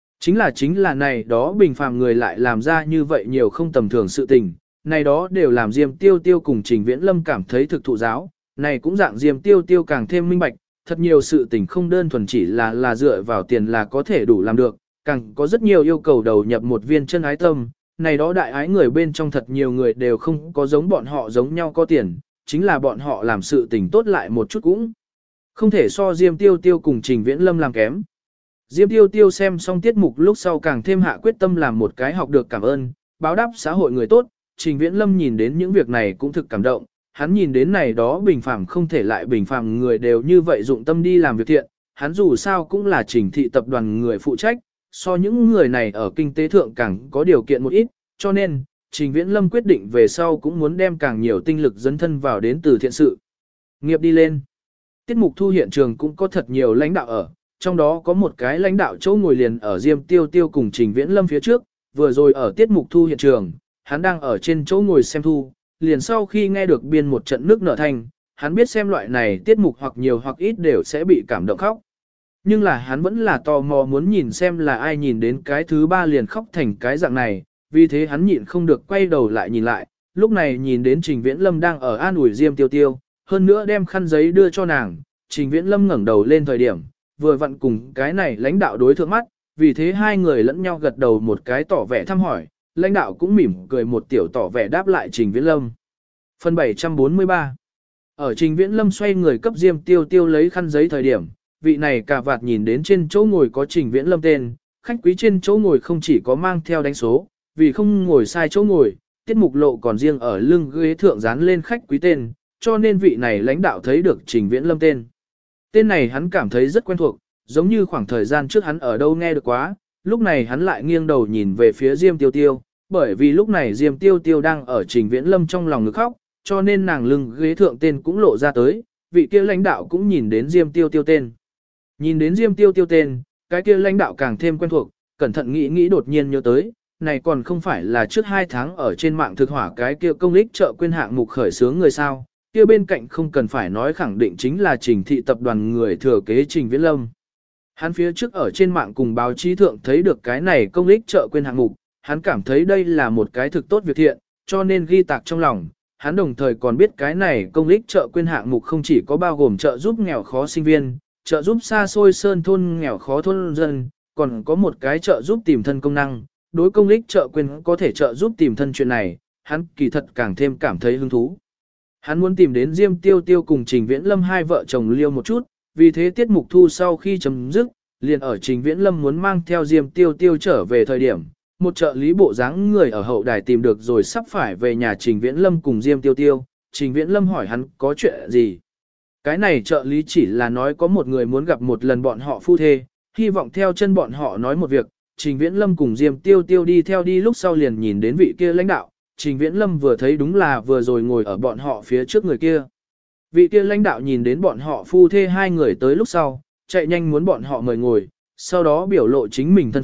Chính là này đó bình phàm người lại làm ra như vậy nhiều không tầm thường sự tình, này đó đều làm Diêm Tiêu Tiêu cùng Trình Viễn Lâm cảm thấy thực thụ giáo, này cũng dạng Diêm Tiêu Tiêu càng thêm minh bạch, thật nhiều sự tình không đơn thuần chỉ là dựa vào tiền là có thể đủ làm được, càng có rất nhiều yêu cầu đầu nhập một viên chân ái tâm, này đó đại ái người bên trong thật nhiều người đều không có giống bọn họ giống nhau có tiền, chính là bọn họ làm sự tình tốt lại một chút cũng không thể so Diêm Tiêu Tiêu cùng Trình Viễn Lâm làm kém. Diêm Tiêu Tiêu xem xong tiết mục lúc sau càng thêm hạ quyết tâm làm một cái học được cảm ơn, báo đáp xã hội người tốt, Trình Viễn Lâm nhìn đến những việc này cũng thực cảm động, hắn nhìn đến này đó bình phàm không thể lại bình phàm người đều như vậy dụng tâm đi làm việc thiện, hắn dù sao cũng là Trình thị tập đoàn người phụ trách, so những người này ở kinh tế thượng càng có điều kiện một ít, cho nên, Trình Viễn Lâm quyết định về sau cũng muốn đem càng nhiều tinh lực dấn thân vào đến từ thiện sự. Nghiệp đi lên. Tiết mục thu hiện trường cũng có thật nhiều lãnh đạo ở, trong đó có một cái lãnh đạo chỗ ngồi liền ở Diêm Tiêu Tiêu cùng Trình Viễn Lâm phía trước, vừa rồi ở tiết mục thu hiện trường, hắn đang ở trên chỗ ngồi xem thu, liền sau khi nghe được biên một trận nước nở thành, hắn biết xem loại này tiết mục hoặc nhiều hoặc ít đều sẽ bị cảm động khóc. Nhưng là hắn vẫn là tò mò muốn nhìn xem là ai nhìn đến cái thứ 3 liền khóc thành cái dạng này, vì thế hắn nhịn không được quay đầu lại nhìn lại, lúc này nhìn đến Trình Viễn Lâm đang ở an ủi Diêm Tiêu Tiêu, hơn nữa đem khăn giấy đưa cho nàng, Trình Viễn Lâm ngẩng đầu lên thời điểm, vừa vặn cùng cái này lãnh đạo đối thượng mắt, vì thế hai người lẫn nhau gật đầu một cái tỏ vẻ thăm hỏi, lãnh đạo cũng mỉm cười một tiểu tỏ vẻ đáp lại Trình Viễn Lâm. Phần 743 Ở Trình Viễn Lâm xoay người cấp Diêm Tiêu Tiêu lấy khăn giấy thời điểm, vị này cà vạt nhìn đến trên chỗ ngồi có Trình Viễn Lâm tên, khách quý trên chỗ ngồi không chỉ có mang theo đánh số, vì không ngồi sai chỗ ngồi, tiết mục lộ còn riêng ở lưng ghế thượng dán lên khách quý tên, cho nên vị này lãnh đạo thấy được Trình Viễn Lâm tên. Tên này hắn cảm thấy rất quen thuộc, giống như khoảng thời gian trước hắn ở đâu nghe được quá, lúc này hắn lại nghiêng đầu nhìn về phía Diêm Tiêu Tiêu, bởi vì lúc này Diêm Tiêu Tiêu đang ở Trình Viễn Lâm trong lòng ngực khóc, cho nên nàng lưng ghế thượng tên cũng lộ ra tới, vị kia lãnh đạo cũng nhìn đến Diêm Tiêu Tiêu tên. Nhìn đến Diêm Tiêu Tiêu tên, cái kia lãnh đạo càng thêm quen thuộc, cẩn thận nghĩ đột nhiên nhớ tới, này còn không phải là trước 2 tháng ở trên mạng thực hỏa cái kia công ích chợ quên hạng mục khởi xướng người sao, kia bên cạnh không cần phải nói khẳng định chính là Trình thị tập đoàn người thừa kế Trình Viễn Lâm. Hắn phía trước ở trên mạng cùng báo chí thượng thấy được cái này công ích chợ quên hạng mục, hắn cảm thấy đây là một cái thực tốt việc thiện, cho nên ghi tạc trong lòng. Hắn đồng thời còn biết cái này công ích chợ quên hạng mục không chỉ có bao gồm trợ giúp nghèo khó sinh viên, trợ giúp xa xôi sơn thôn nghèo khó thôn dân, còn có một cái trợ giúp tìm thân công năng. Đối công ích chợ quên có thể trợ giúp tìm thân chuyện này, hắn kỳ thật càng thêm cảm thấy hứng thú. Hắn muốn tìm đến Diêm Tiêu Tiêu cùng Trình Viễn Lâm hai vợ chồng liêu một chút, vì thế tiết mục thu sau khi chấm dứt, liền ở Trình Viễn Lâm muốn mang theo Diêm Tiêu Tiêu trở về thời điểm, một trợ lý bộ dáng người ở hậu đài tìm được rồi sắp phải về nhà Trình Viễn Lâm cùng Diêm Tiêu Tiêu, Trình Viễn Lâm hỏi hắn có chuyện gì. Cái này trợ lý chỉ là nói có một người muốn gặp một lần bọn họ phu thê, hy vọng theo chân bọn họ nói một việc, Trình Viễn Lâm cùng Diêm Tiêu Tiêu đi theo đi lúc sau liền nhìn đến vị kia lãnh đạo, Trình Viễn Lâm vừa thấy đúng là vừa rồi ngồi ở bọn họ phía trước người kia. Vị kia lãnh đạo nhìn đến bọn họ phu thê hai người tới lúc sau, chạy nhanh muốn bọn họ mời ngồi, sau đó biểu lộ chính mình thân phận,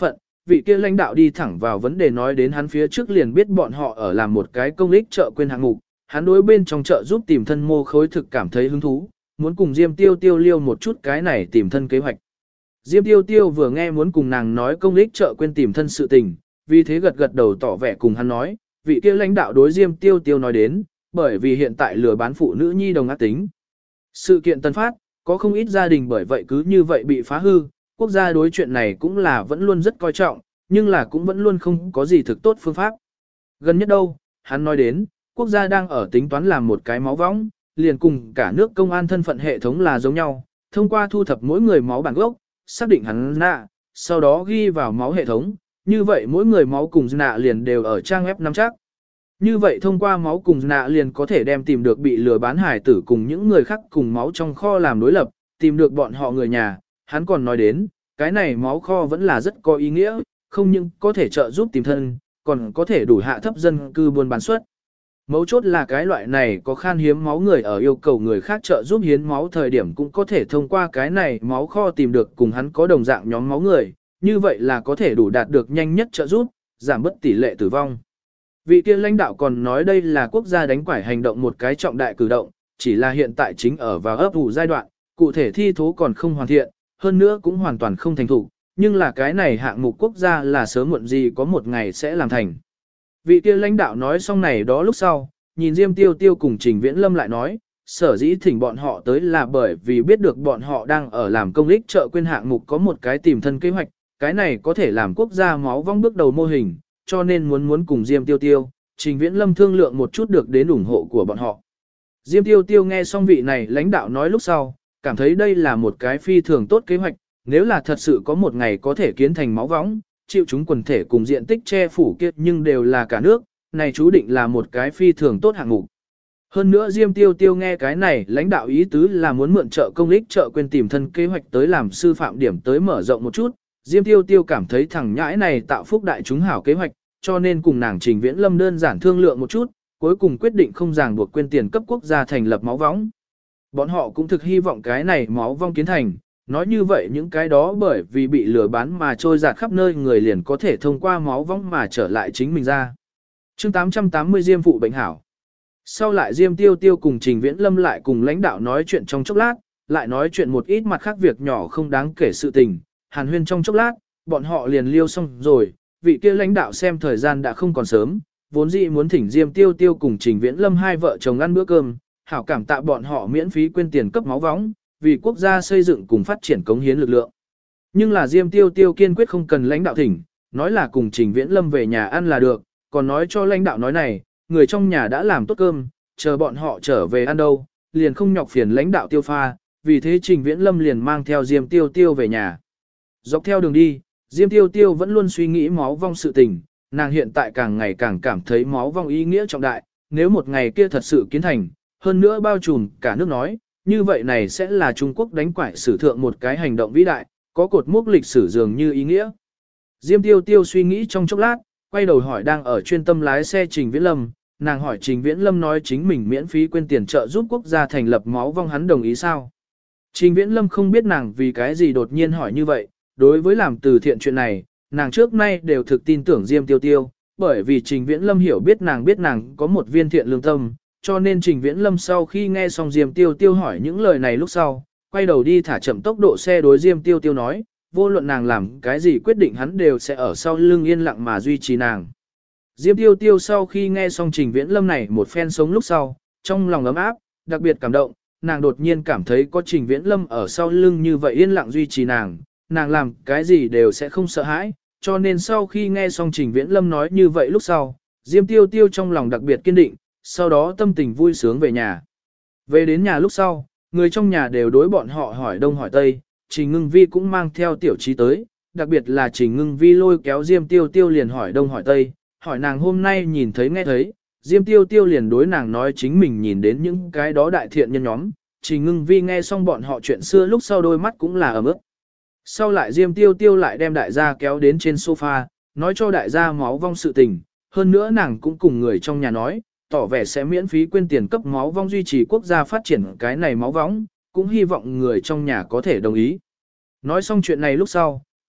vị kia lãnh đạo đi thẳng vào vấn đề nói đến hắn phía trước liền biết bọn họ ở làm một cái công ích chợ quên hạng mục, hắn đối bên trong chợ giúp tìm thân mô khối thực cảm thấy hứng thú, muốn cùng Diêm Tiêu Tiêu liêu một chút cái này tìm thân kế hoạch. Diêm Tiêu Tiêu vừa nghe muốn cùng nàng nói công ích chợ quên tìm thân sự tình, vì thế gật gật đầu tỏ vẻ cùng hắn nói, vị kia lãnh đạo đối Diêm Tiêu Tiêu nói đến, bởi vì hiện tại lừa bán phụ nữ nhi đồng ác tính. Sự kiện tân phát, có không ít gia đình bởi vậy cứ như vậy bị phá hư, quốc gia đối chuyện này cũng là vẫn luôn rất coi trọng, nhưng là cũng vẫn luôn không có gì thực tốt phương pháp. Gần nhất đâu, hắn nói đến, quốc gia đang ở tính toán làm một cái máu võng, liền cùng cả nước công an thân phận hệ thống là giống nhau, thông qua thu thập mỗi người máu bản gốc, xác định hắn nạ, sau đó ghi vào máu hệ thống, như vậy mỗi người máu cùng nạ liền đều ở trang web nắm chắc. Như vậy thông qua máu cùng nạ liền có thể đem tìm được bị lừa bán hải tử cùng những người khác cùng máu trong kho làm đối lập, tìm được bọn họ người nhà. Hắn còn nói đến, cái này máu kho vẫn là rất có ý nghĩa, không những có thể trợ giúp tìm thân, còn có thể đủ hạ thấp dân cư buôn bán suất. Mấu chốt là cái loại này có khan hiếm máu người ở yêu cầu người khác trợ giúp hiến máu thời điểm cũng có thể thông qua cái này máu kho tìm được cùng hắn có đồng dạng nhóm máu người, như vậy là có thể đủ đạt được nhanh nhất trợ giúp, giảm bớt tỷ lệ tử vong. Vị kia lãnh đạo còn nói đây là quốc gia đánh quải hành động một cái trọng đại cử động, chỉ là hiện tại chính ở vào ấp ủ giai đoạn, cụ thể thi thố còn không hoàn thiện, hơn nữa cũng hoàn toàn không thành thủ, nhưng là cái này hạng mục quốc gia là sớm muộn gì có một ngày sẽ làm thành. Vị kia lãnh đạo nói xong này đó lúc sau, nhìn Diêm Tiêu Tiêu cùng Trình Viễn Lâm lại nói, sở dĩ thỉnh bọn họ tới là bởi vì biết được bọn họ đang ở làm công ích chợ quên hạng mục có một cái tìm thân kế hoạch, cái này có thể làm quốc gia máu vong bước đầu mô hình, cho nên muốn cùng Diêm Tiêu Tiêu, Trình Viễn Lâm thương lượng một chút được đến ủng hộ của bọn họ. Diêm Tiêu Tiêu nghe xong vị này lãnh đạo nói lúc sau, cảm thấy đây là một cái phi thường tốt kế hoạch, nếu là thật sự có một ngày có thể kiến thành máu võng, chịu chúng quần thể cùng diện tích che phủ kia nhưng đều là cả nước, này chú định là một cái phi thường tốt hạng mục. Hơn nữa Diêm Tiêu Tiêu nghe cái này lãnh đạo ý tứ là muốn mượn trợ công ích trợ quên tìm thân kế hoạch tới làm sư phạm điểm tới mở rộng một chút, Diêm Tiêu Tiêu cảm thấy thằng nhãi này tạo phúc đại chúng hảo kế hoạch, cho nên cùng nàng Trình Viễn Lâm đơn giản thương lượng một chút, cuối cùng quyết định không ràng buộc quên tiền cấp quốc gia thành lập máu võng. Bọn họ cũng thực hy vọng cái này máu vong kiến thành, nói như vậy những cái đó bởi vì bị lừa bán mà trôi dạt khắp nơi người liền có thể thông qua máu vong mà trở lại chính mình ra. Chương 880 Diêm phụ bệnh hảo. Sau lại Diêm Tiêu Tiêu cùng Trình Viễn Lâm lại cùng lãnh đạo nói chuyện trong chốc lát, lại nói chuyện một ít mặt khác việc nhỏ không đáng kể sự tình, hàn huyên trong chốc lát, bọn họ liền liêu xong rồi, vị kia lãnh đạo xem thời gian đã không còn sớm, vốn dĩ muốn thỉnh Diêm Tiêu Tiêu cùng Trình Viễn Lâm hai vợ chồng ăn bữa cơm, hảo cảm tạ bọn họ miễn phí quên tiền cấp máu võng, vì quốc gia xây dựng cùng phát triển cống hiến lực lượng. Nhưng là Diêm Tiêu Tiêu kiên quyết không cần lãnh đạo thỉnh, nói là cùng Trình Viễn Lâm về nhà ăn là được, còn nói cho lãnh đạo nói này, người trong nhà đã làm tốt cơm, chờ bọn họ trở về ăn đâu, liền không nhọc phiền lãnh đạo tiêu pha, vì thế Trình Viễn Lâm liền mang theo Diêm Tiêu Tiêu về nhà. Dọc theo đường đi, Diêm Tiêu Tiêu vẫn luôn suy nghĩ máu vong sự tình, nàng hiện tại càng ngày càng cảm thấy máu vong ý nghĩa trọng đại, nếu một ngày kia thật sự kiến thành, hơn nữa bao trùm cả nước nói, như vậy này sẽ là Trung Quốc đánh quải sử thượng một cái hành động vĩ đại, có cột mốc lịch sử dường như ý nghĩa. Diêm Tiêu Tiêu suy nghĩ trong chốc lát, quay đầu hỏi đang ở chuyên tâm lái xe Trình Viễn Lâm, nàng hỏi Trình Viễn Lâm nói chính mình miễn phí quên tiền trợ giúp quốc gia thành lập máu vong hắn đồng ý sao. Trình Viễn Lâm không biết nàng vì cái gì đột nhiên hỏi như vậy, đối với làm từ thiện chuyện này, nàng trước nay đều thực tin tưởng Diêm Tiêu Tiêu, bởi vì Trình Viễn Lâm hiểu biết nàng có một viên thiện lương tâm, cho nên Trình Viễn Lâm sau khi nghe xong Diêm Tiêu Tiêu hỏi những lời này lúc sau, quay đầu đi thả chậm tốc độ xe đối Diêm Tiêu Tiêu nói, vô luận nàng làm cái gì quyết định hắn đều sẽ ở sau lưng yên lặng mà duy trì nàng. Diêm Tiêu Tiêu sau khi nghe xong Trình Viễn Lâm này một phen sống lúc sau, trong lòng ấm áp, đặc biệt cảm động, nàng đột nhiên cảm thấy có Trình Viễn Lâm ở sau lưng như vậy yên lặng duy trì nàng làm cái gì đều sẽ không sợ hãi, cho nên sau khi nghe xong Trình Viễn Lâm nói như vậy lúc sau, Diêm Tiêu Tiêu trong lòng đặc biệt kiên định, sau đó tâm tình vui sướng về nhà. Về đến nhà lúc sau, người trong nhà đều đối bọn họ hỏi đông hỏi tây, Trình Ngưng Vi cũng mang theo tiểu trí tới, đặc biệt là Trình Ngưng Vi lôi kéo Diêm Tiêu Tiêu liền hỏi đông hỏi tây, hỏi nàng hôm nay nhìn thấy nghe thấy, Diêm Tiêu Tiêu liền đối nàng nói chính mình nhìn đến những cái đó đại thiện nhân nhóm, Trình Ngưng Vi nghe xong bọn họ chuyện xưa lúc sau đôi mắt cũng là ấm ức. Sau lại Diêm Tiêu Tiêu lại đem đại gia kéo đến trên sofa, nói cho đại gia máu vong sự tình, hơn nữa nàng cũng cùng người trong nhà nói, tỏ vẻ sẽ miễn phí quên tiền cấp máu vong duy trì quốc gia phát triển cái này máu vong, cũng hy vọng người trong nhà có thể đồng ý. Nói xong chuyện này lúc sau,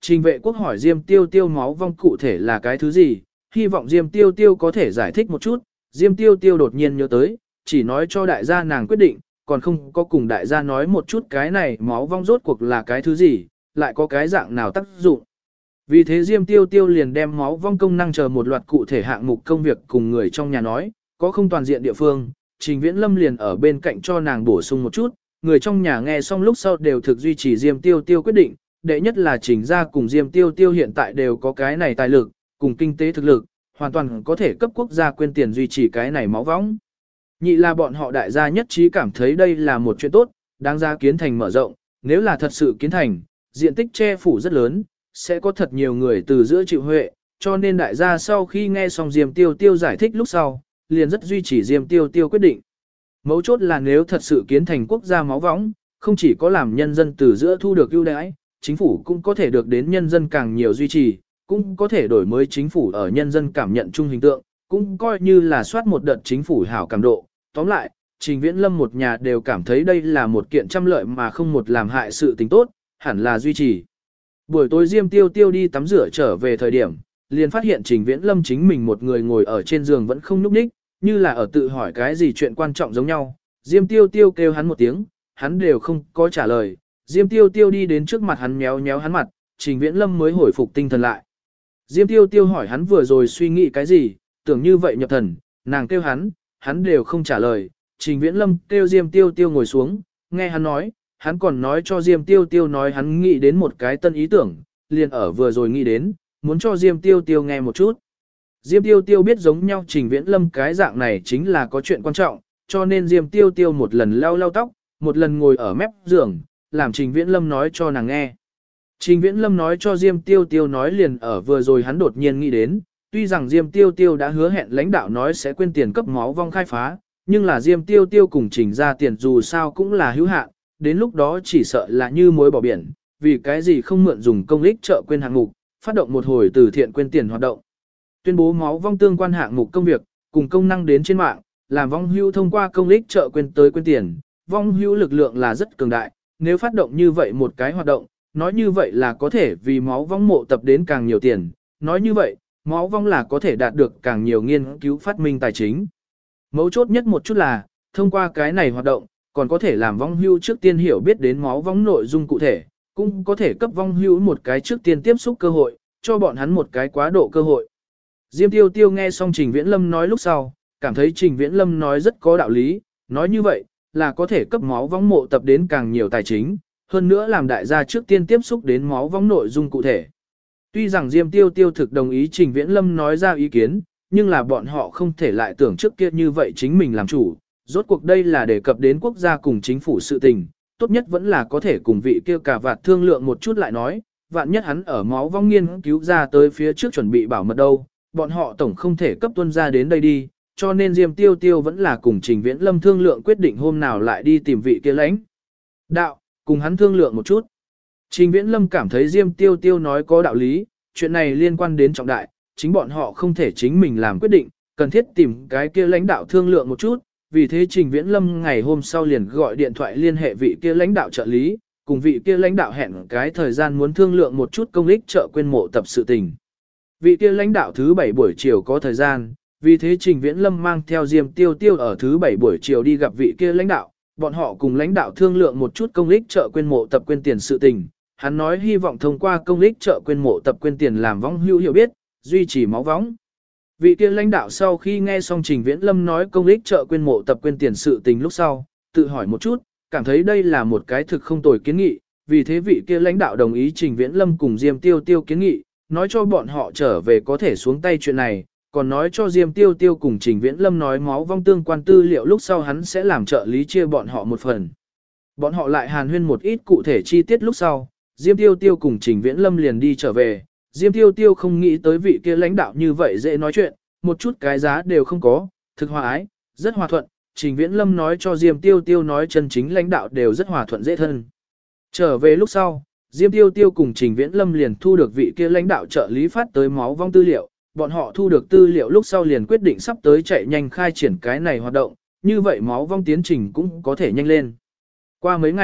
Trình vệ quốc hỏi Diêm Tiêu Tiêu máu vong cụ thể là cái thứ gì, hy vọng Diêm Tiêu Tiêu có thể giải thích một chút. Diêm Tiêu Tiêu đột nhiên nhớ tới, chỉ nói cho đại gia nàng quyết định, còn không có cùng đại gia nói một chút cái này máu vong rốt cuộc là cái thứ gì, lại có cái dạng nào tác dụng. Vì thế Diêm Tiêu Tiêu liền đem máu vong công năng chờ một loạt cụ thể hạng mục công việc cùng người trong nhà nói, có không toàn diện địa phương, Trình Viễn Lâm liền ở bên cạnh cho nàng bổ sung một chút, người trong nhà nghe xong lúc sau đều thực duy trì Diêm Tiêu Tiêu quyết định, đệ nhất là Trình gia cùng Diêm Tiêu Tiêu hiện tại đều có cái này tài lực, cùng kinh tế thực lực, hoàn toàn có thể cấp quốc gia quyên tiền duy trì cái này máu vong. Nhị là bọn họ đại gia nhất trí cảm thấy đây là một chuyện tốt, đáng ra kiến thành mở rộng, nếu là thật sự kiến thành, diện tích che phủ rất lớn, sẽ có thật nhiều người từ giữa chịu huệ, cho nên đại gia sau khi nghe xong Diêm Tiêu Tiêu giải thích lúc sau, liền rất duy trì Diêm Tiêu Tiêu quyết định. Mấu chốt là nếu thật sự kiến thành quốc gia máu võng, không chỉ có làm nhân dân từ giữa thu được ưu đãi, chính phủ cũng có thể được đến nhân dân càng nhiều duy trì, cũng có thể đổi mới chính phủ ở nhân dân cảm nhận chung hình tượng, cũng coi như là soát một đợt chính phủ hảo cảm độ. Tóm lại, Trình Viễn Lâm một nhà đều cảm thấy đây là một kiện trăm lợi mà không một làm hại sự tình tốt, hẳn là duy trì. Buổi tối Diêm Tiêu Tiêu đi tắm rửa trở về thời điểm, liền phát hiện Trình Viễn Lâm chính mình một người ngồi ở trên giường vẫn không nhúc nhích, như là ở tự hỏi cái gì chuyện quan trọng giống nhau. Diêm Tiêu Tiêu kêu hắn một tiếng, hắn đều không có trả lời. Diêm Tiêu Tiêu đi đến trước mặt hắn méo méo hắn mặt, Trình Viễn Lâm mới hồi phục tinh thần lại. Diêm Tiêu Tiêu hỏi hắn vừa rồi suy nghĩ cái gì, tưởng như vậy nhập thần, nàng kêu hắn đều không trả lời. Trình Viễn Lâm kêu Diêm Tiêu Tiêu ngồi xuống, nghe hắn nói, hắn còn nói cho Diêm Tiêu Tiêu nói hắn nghĩ đến một cái tân ý tưởng, liền ở vừa rồi nghĩ đến, muốn cho Diêm Tiêu Tiêu nghe một chút. Diêm Tiêu Tiêu biết giống nhau Trình Viễn Lâm cái dạng này chính là có chuyện quan trọng, cho nên Diêm Tiêu Tiêu một lần lau lau tóc, một lần ngồi ở mép giường, làm Trình Viễn Lâm nói cho nàng nghe. Trình Viễn Lâm nói cho Diêm Tiêu Tiêu nói liền ở vừa rồi hắn đột nhiên nghĩ đến, tuy rằng Diêm Tiêu Tiêu đã hứa hẹn lãnh đạo nói sẽ quên tiền cấp máu vong khai phá, nhưng là Diêm Tiêu Tiêu cùng Trình ra tiền dù sao cũng là hữu hạn, đến lúc đó chỉ sợ là như muối bỏ biển, vì cái gì không mượn dùng công ích trợ quên hạng mục, phát động một hồi từ thiện quên tiền hoạt động. Tuyên bố máu vong tương quan hạng mục công việc, cùng công năng đến trên mạng, làm vong hữu thông qua công ích trợ quên tới quên tiền, vong hữu lực lượng là rất cường đại, nếu phát động như vậy một cái hoạt động, nói như vậy là có thể vì máu vong mộ tập đến càng nhiều tiền, nói như vậy, máu vong là có thể đạt được càng nhiều nghiên cứu phát minh tài chính. Mấu chốt nhất một chút là, thông qua cái này hoạt động, còn có thể làm vong hưu trước tiên hiểu biết đến máu vong nội dung cụ thể, cũng có thể cấp vong hưu một cái trước tiên tiếp xúc cơ hội, cho bọn hắn một cái quá độ cơ hội. Diêm Tiêu Tiêu nghe xong Trình Viễn Lâm nói lúc sau, cảm thấy Trình Viễn Lâm nói rất có đạo lý, nói như vậy, là có thể cấp máu vong mộ tập đến càng nhiều tài chính, hơn nữa làm đại gia trước tiên tiếp xúc đến máu vong nội dung cụ thể. Tuy rằng Diêm Tiêu Tiêu thực đồng ý Trình Viễn Lâm nói ra ý kiến, nhưng là bọn họ không thể lại tưởng trước kia như vậy chính mình làm chủ, rốt cuộc đây là đề cập đến quốc gia cùng chính phủ sự tình, tốt nhất vẫn là có thể cùng vị kia cả vạt thương lượng một chút lại nói, vạn nhất hắn ở máu vong nghiên cứu ra tới phía trước chuẩn bị bảo mật đâu, bọn họ tổng không thể cấp tuân ra đến đây đi, cho nên Diêm Tiêu Tiêu vẫn là cùng Trình Viễn Lâm thương lượng quyết định hôm nào lại đi tìm vị kia lãnh đạo, cùng hắn thương lượng một chút. Trình Viễn Lâm cảm thấy Diêm Tiêu Tiêu nói có đạo lý, chuyện này liên quan đến trọng đại, chính bọn họ không thể chính mình làm quyết định, cần thiết tìm cái kia lãnh đạo thương lượng một chút, vì thế Trình Viễn Lâm ngày hôm sau liền gọi điện thoại liên hệ vị kia lãnh đạo trợ lý, cùng vị kia lãnh đạo hẹn cái thời gian muốn thương lượng một chút công ích trợ quên mộ tập sự tình. Vị kia lãnh đạo thứ 7 buổi chiều có thời gian, vì thế Trình Viễn Lâm mang theo Diêm Tiêu Tiêu ở thứ 7 buổi chiều đi gặp vị kia lãnh đạo, bọn họ cùng lãnh đạo thương lượng một chút công ích trợ quên mộ tập quên tiền sự tình. Hắn nói hy vọng thông qua công ích trợ quên mộ tập quên tiền làm vong hữu hiểu biết, duy trì máu võng. Vị kia lãnh đạo sau khi nghe xong Trình Viễn Lâm nói công ích trợ quên mộ tập quên tiền sự tình lúc sau, tự hỏi một chút, cảm thấy đây là một cái thực không tồi kiến nghị, vì thế vị kia lãnh đạo đồng ý Trình Viễn Lâm cùng Diêm Tiêu Tiêu kiến nghị, nói cho bọn họ trở về có thể xuống tay chuyện này, còn nói cho Diêm Tiêu Tiêu cùng Trình Viễn Lâm nói máu vong tương quan tư liệu lúc sau hắn sẽ làm trợ lý chia bọn họ một phần. Bọn họ lại hàn huyên một ít cụ thể chi tiết lúc sau, Diêm Tiêu Tiêu cùng Trình Viễn Lâm liền đi trở về. Diêm Tiêu Tiêu không nghĩ tới vị kia lãnh đạo như vậy dễ nói chuyện, một chút cái giá đều không có, thực hòa ái, rất hòa thuận. Trình Viễn Lâm nói cho Diêm Tiêu Tiêu nói chân chính lãnh đạo đều rất hòa thuận dễ thân. Trở về lúc sau, Diêm Tiêu Tiêu cùng Trình Viễn Lâm liền thu được vị kia lãnh đạo trợ lý phát tới máu vong tư liệu. Bọn họ thu được tư liệu lúc sau liền quyết định sắp tới chạy nhanh khai triển cái này hoạt động, như vậy máu vong tiến trình cũng có thể nhanh lên. Qua mấy ngày,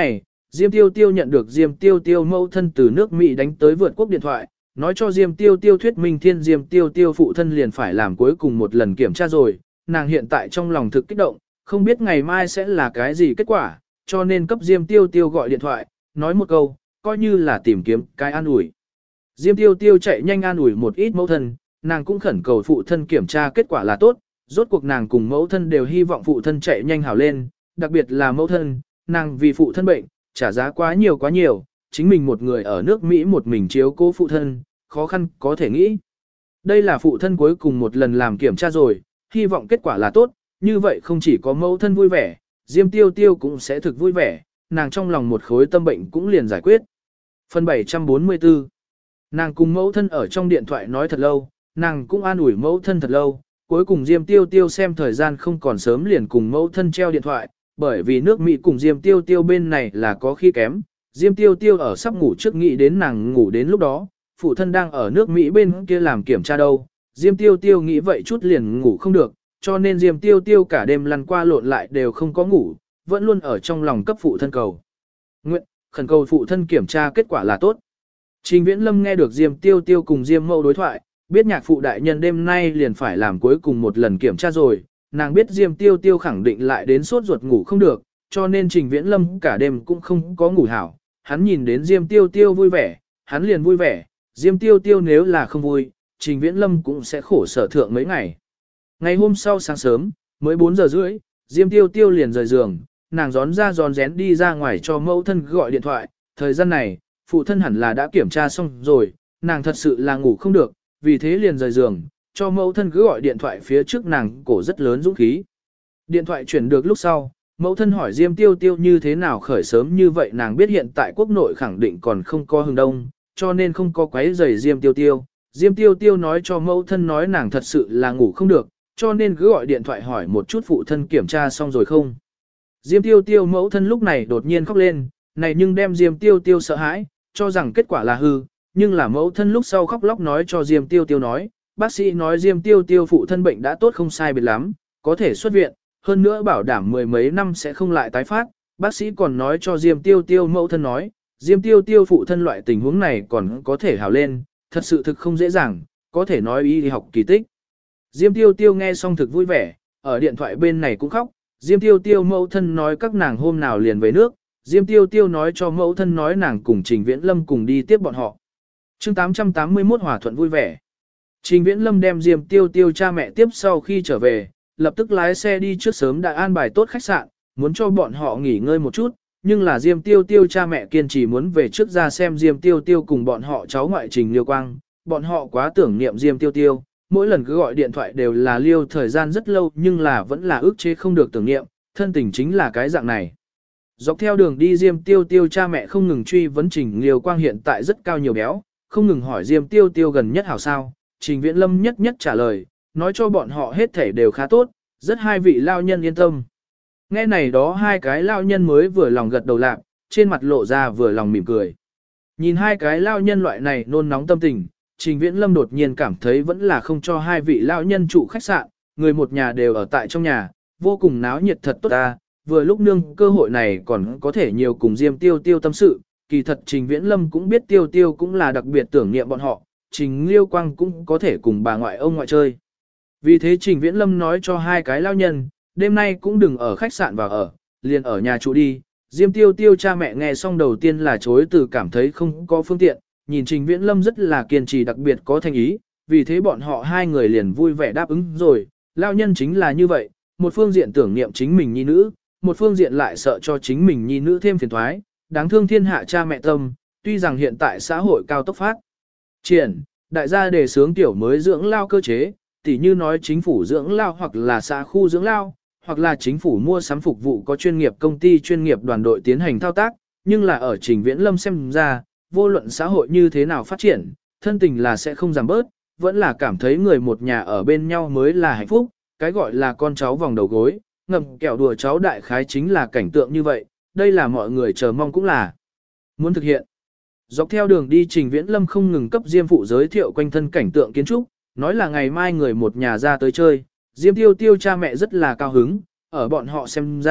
Diêm Tiêu Tiêu nhận được Diêm Tiêu Tiêu mẫu thân từ nước Mỹ đánh tới vượt quốc điện thoại, nói cho Diêm Tiêu Tiêu thuyết minh thiên Diêm Tiêu Tiêu phụ thân liền phải làm cuối cùng một lần kiểm tra rồi, nàng hiện tại trong lòng thực kích động, không biết ngày mai sẽ là cái gì kết quả, cho nên cấp Diêm Tiêu Tiêu gọi điện thoại, nói một câu, coi như là tìm kiếm cái an ủi. Diêm Tiêu Tiêu chạy nhanh an ủi một ít mẫu thân, nàng cũng khẩn cầu phụ thân kiểm tra kết quả là tốt, rốt cuộc nàng cùng mẫu thân đều hy vọng phụ thân chạy nhanh hảo lên, đặc biệt là mẫu thân, nàng vì phụ thân bệnh, trả giá quá nhiều, chính mình một người ở nước Mỹ một mình chiếu cố phụ thân, khó khăn có thể nghĩ. Đây là phụ thân cuối cùng một lần làm kiểm tra rồi, hy vọng kết quả là tốt, như vậy không chỉ có mẫu thân vui vẻ, Diêm Tiêu Tiêu cũng sẽ thực vui vẻ, nàng trong lòng một khối tâm bệnh cũng liền giải quyết. Phần 744. Nàng cùng mẫu thân ở trong điện thoại nói thật lâu, nàng cũng an ủi mẫu thân thật lâu, cuối cùng Diêm Tiêu Tiêu xem thời gian không còn sớm liền cùng mẫu thân treo điện thoại, bởi vì nước Mỹ cùng Diêm Tiêu Tiêu bên này là có khi kém, Diêm Tiêu Tiêu ở sắp ngủ trước nghĩ đến nàng ngủ đến lúc đó, phụ thân đang ở nước Mỹ bên kia làm kiểm tra đâu, Diêm Tiêu Tiêu nghĩ vậy chút liền ngủ không được, cho nên Diêm Tiêu Tiêu cả đêm lăn qua lộn lại đều không có ngủ, vẫn luôn ở trong lòng cấp phụ thân cầu. Nguyện, khẩn cầu phụ thân kiểm tra kết quả là tốt. Trình Viễn Lâm nghe được Diêm Tiêu Tiêu cùng Diêm Mẫu đối thoại, biết nhạc phụ đại nhân đêm nay liền phải làm cuối cùng một lần kiểm tra rồi, nàng biết Diêm Tiêu Tiêu khẳng định lại đến sốt ruột ngủ không được, cho nên Trình Viễn Lâm cả đêm cũng không có ngủ hảo, hắn nhìn đến Diêm Tiêu Tiêu vui vẻ, hắn liền vui vẻ, Diêm Tiêu Tiêu nếu là không vui, Trình Viễn Lâm cũng sẽ khổ sở thượng mấy ngày. Ngày hôm sau sáng sớm, mới 4 giờ rưỡi, Diêm Tiêu Tiêu liền rời giường, nàng rón ra rón rén đi ra ngoài cho mẫu thân gọi điện thoại, thời gian này, phụ thân hẳn là đã kiểm tra xong rồi, nàng thật sự là ngủ không được, vì thế liền rời giường, cho mẫu thân cứ gọi điện thoại phía trước nàng cổ rất lớn dũng khí. Điện thoại chuyển được lúc sau, mẫu thân hỏi Diêm Tiêu Tiêu như thế nào khởi sớm như vậy, nàng biết hiện tại quốc nội khẳng định còn không có hừng đông, cho nên không có quấy rầy Diêm Tiêu Tiêu. Diêm Tiêu Tiêu nói cho mẫu thân nói nàng thật sự là ngủ không được, cho nên cứ gọi điện thoại hỏi một chút phụ thân kiểm tra xong rồi không. Diêm Tiêu Tiêu mẫu thân lúc này đột nhiên khóc lên, này nhưng đem Diêm Tiêu Tiêu sợ hãi, cho rằng kết quả là hư, nhưng là mẫu thân lúc sau khóc lóc nói cho Diêm Tiêu Tiêu nói, bác sĩ nói Diêm Tiêu Tiêu phụ thân bệnh đã tốt không sai biệt lắm, có thể xuất viện, hơn nữa bảo đảm mười mấy năm sẽ không lại tái phát. Bác sĩ còn nói cho Diêm Tiêu Tiêu mẫu thân nói, Diêm Tiêu Tiêu phụ thân loại tình huống này còn có thể hào lên, thật sự thực không dễ dàng, có thể nói y học kỳ tích. Diêm Tiêu Tiêu nghe xong thực vui vẻ, ở điện thoại bên này cũng khóc, Diêm Tiêu Tiêu mẫu thân nói các nàng hôm nào liền về nước, Diêm Tiêu Tiêu nói cho mẫu thân nói nàng cùng Trình Viễn Lâm cùng đi tiếp bọn họ. Chương 881 hòa thuận vui vẻ. Trình Viễn Lâm đem Diêm Tiêu Tiêu cha mẹ tiếp sau khi trở về, lập tức lái xe đi trước sớm đã an bài tốt khách sạn, muốn cho bọn họ nghỉ ngơi một chút, nhưng là Diêm Tiêu Tiêu cha mẹ kiên trì muốn về trước ra xem Diêm Tiêu Tiêu cùng bọn họ cháu ngoại Trình Liêu Quang, bọn họ quá tưởng niệm Diêm Tiêu Tiêu, mỗi lần cứ gọi điện thoại đều là liêu thời gian rất lâu nhưng là vẫn là ức chế không được tưởng niệm, thân tình chính là cái dạng này. Dọc theo đường đi Diêm Tiêu Tiêu cha mẹ không ngừng truy vấn Trình Liêu Quang hiện tại rất cao nhiều béo, không ngừng hỏi Diêm Tiêu Tiêu gần nhất hảo sao, Trình Viễn Lâm nhất nhất trả lời, nói cho bọn họ hết thể đều khá tốt, rất hai vị lao nhân yên tâm. Nghe này đó hai cái lao nhân mới vừa lòng gật đầu lạc, trên mặt lộ ra vừa lòng mỉm cười. Nhìn hai cái lao nhân loại này nôn nóng tâm tình, Trình Viễn Lâm đột nhiên cảm thấy vẫn là không cho hai vị lao nhân trụ khách sạn, người một nhà đều ở tại trong nhà, vô cùng náo nhiệt thật tốt ta, vừa lúc nương cơ hội này còn có thể nhiều cùng Diêm Tiêu Tiêu tâm sự, kỳ thật Trình Viễn Lâm cũng biết Tiêu Tiêu cũng là đặc biệt tưởng niệm bọn họ, Trình Liêu Quang cũng có thể cùng bà ngoại ông ngoại chơi. Vì thế Trình Viễn Lâm nói cho hai cái lao nhân, đêm nay cũng đừng ở khách sạn vào ở, liền ở nhà trụ đi. Diêm Tiêu Tiêu cha mẹ nghe xong đầu tiên là chối từ cảm thấy không có phương tiện, nhìn Trình Viễn Lâm rất là kiên trì đặc biệt có thành ý, vì thế bọn họ hai người liền vui vẻ đáp ứng rồi. Lao nhân chính là như vậy, một phương diện tưởng niệm chính mình nhi nữ, một phương diện lại sợ cho chính mình nhi nữ thêm phiền toái, đáng thương thiên hạ cha mẹ tâm, tuy rằng hiện tại xã hội cao tốc phát triển, đại gia đề xướng tiểu mới dưỡng lao cơ chế, tỉ như nói chính phủ dưỡng lao hoặc là xã khu dưỡng lao, hoặc là chính phủ mua sắm phục vụ có chuyên nghiệp công ty chuyên nghiệp đoàn đội tiến hành thao tác, nhưng là ở Trình Viễn Lâm xem ra, vô luận xã hội như thế nào phát triển, thân tình là sẽ không giảm bớt, vẫn là cảm thấy người một nhà ở bên nhau mới là hạnh phúc, cái gọi là con cháu vòng đầu gối, ngầm kẹo đùa cháu đại khái chính là cảnh tượng như vậy, đây là mọi người chờ mong cũng là muốn thực hiện. Dọc theo đường đi Trình Viễn Lâm không ngừng cấp Diêm phụ giới thiệu quanh thân cảnh tượng kiến trúc, nói là ngày mai người một nhà ra tới chơi, Diêm Tiêu Tiêu cha mẹ rất là cao hứng, ở bọn họ xem ra,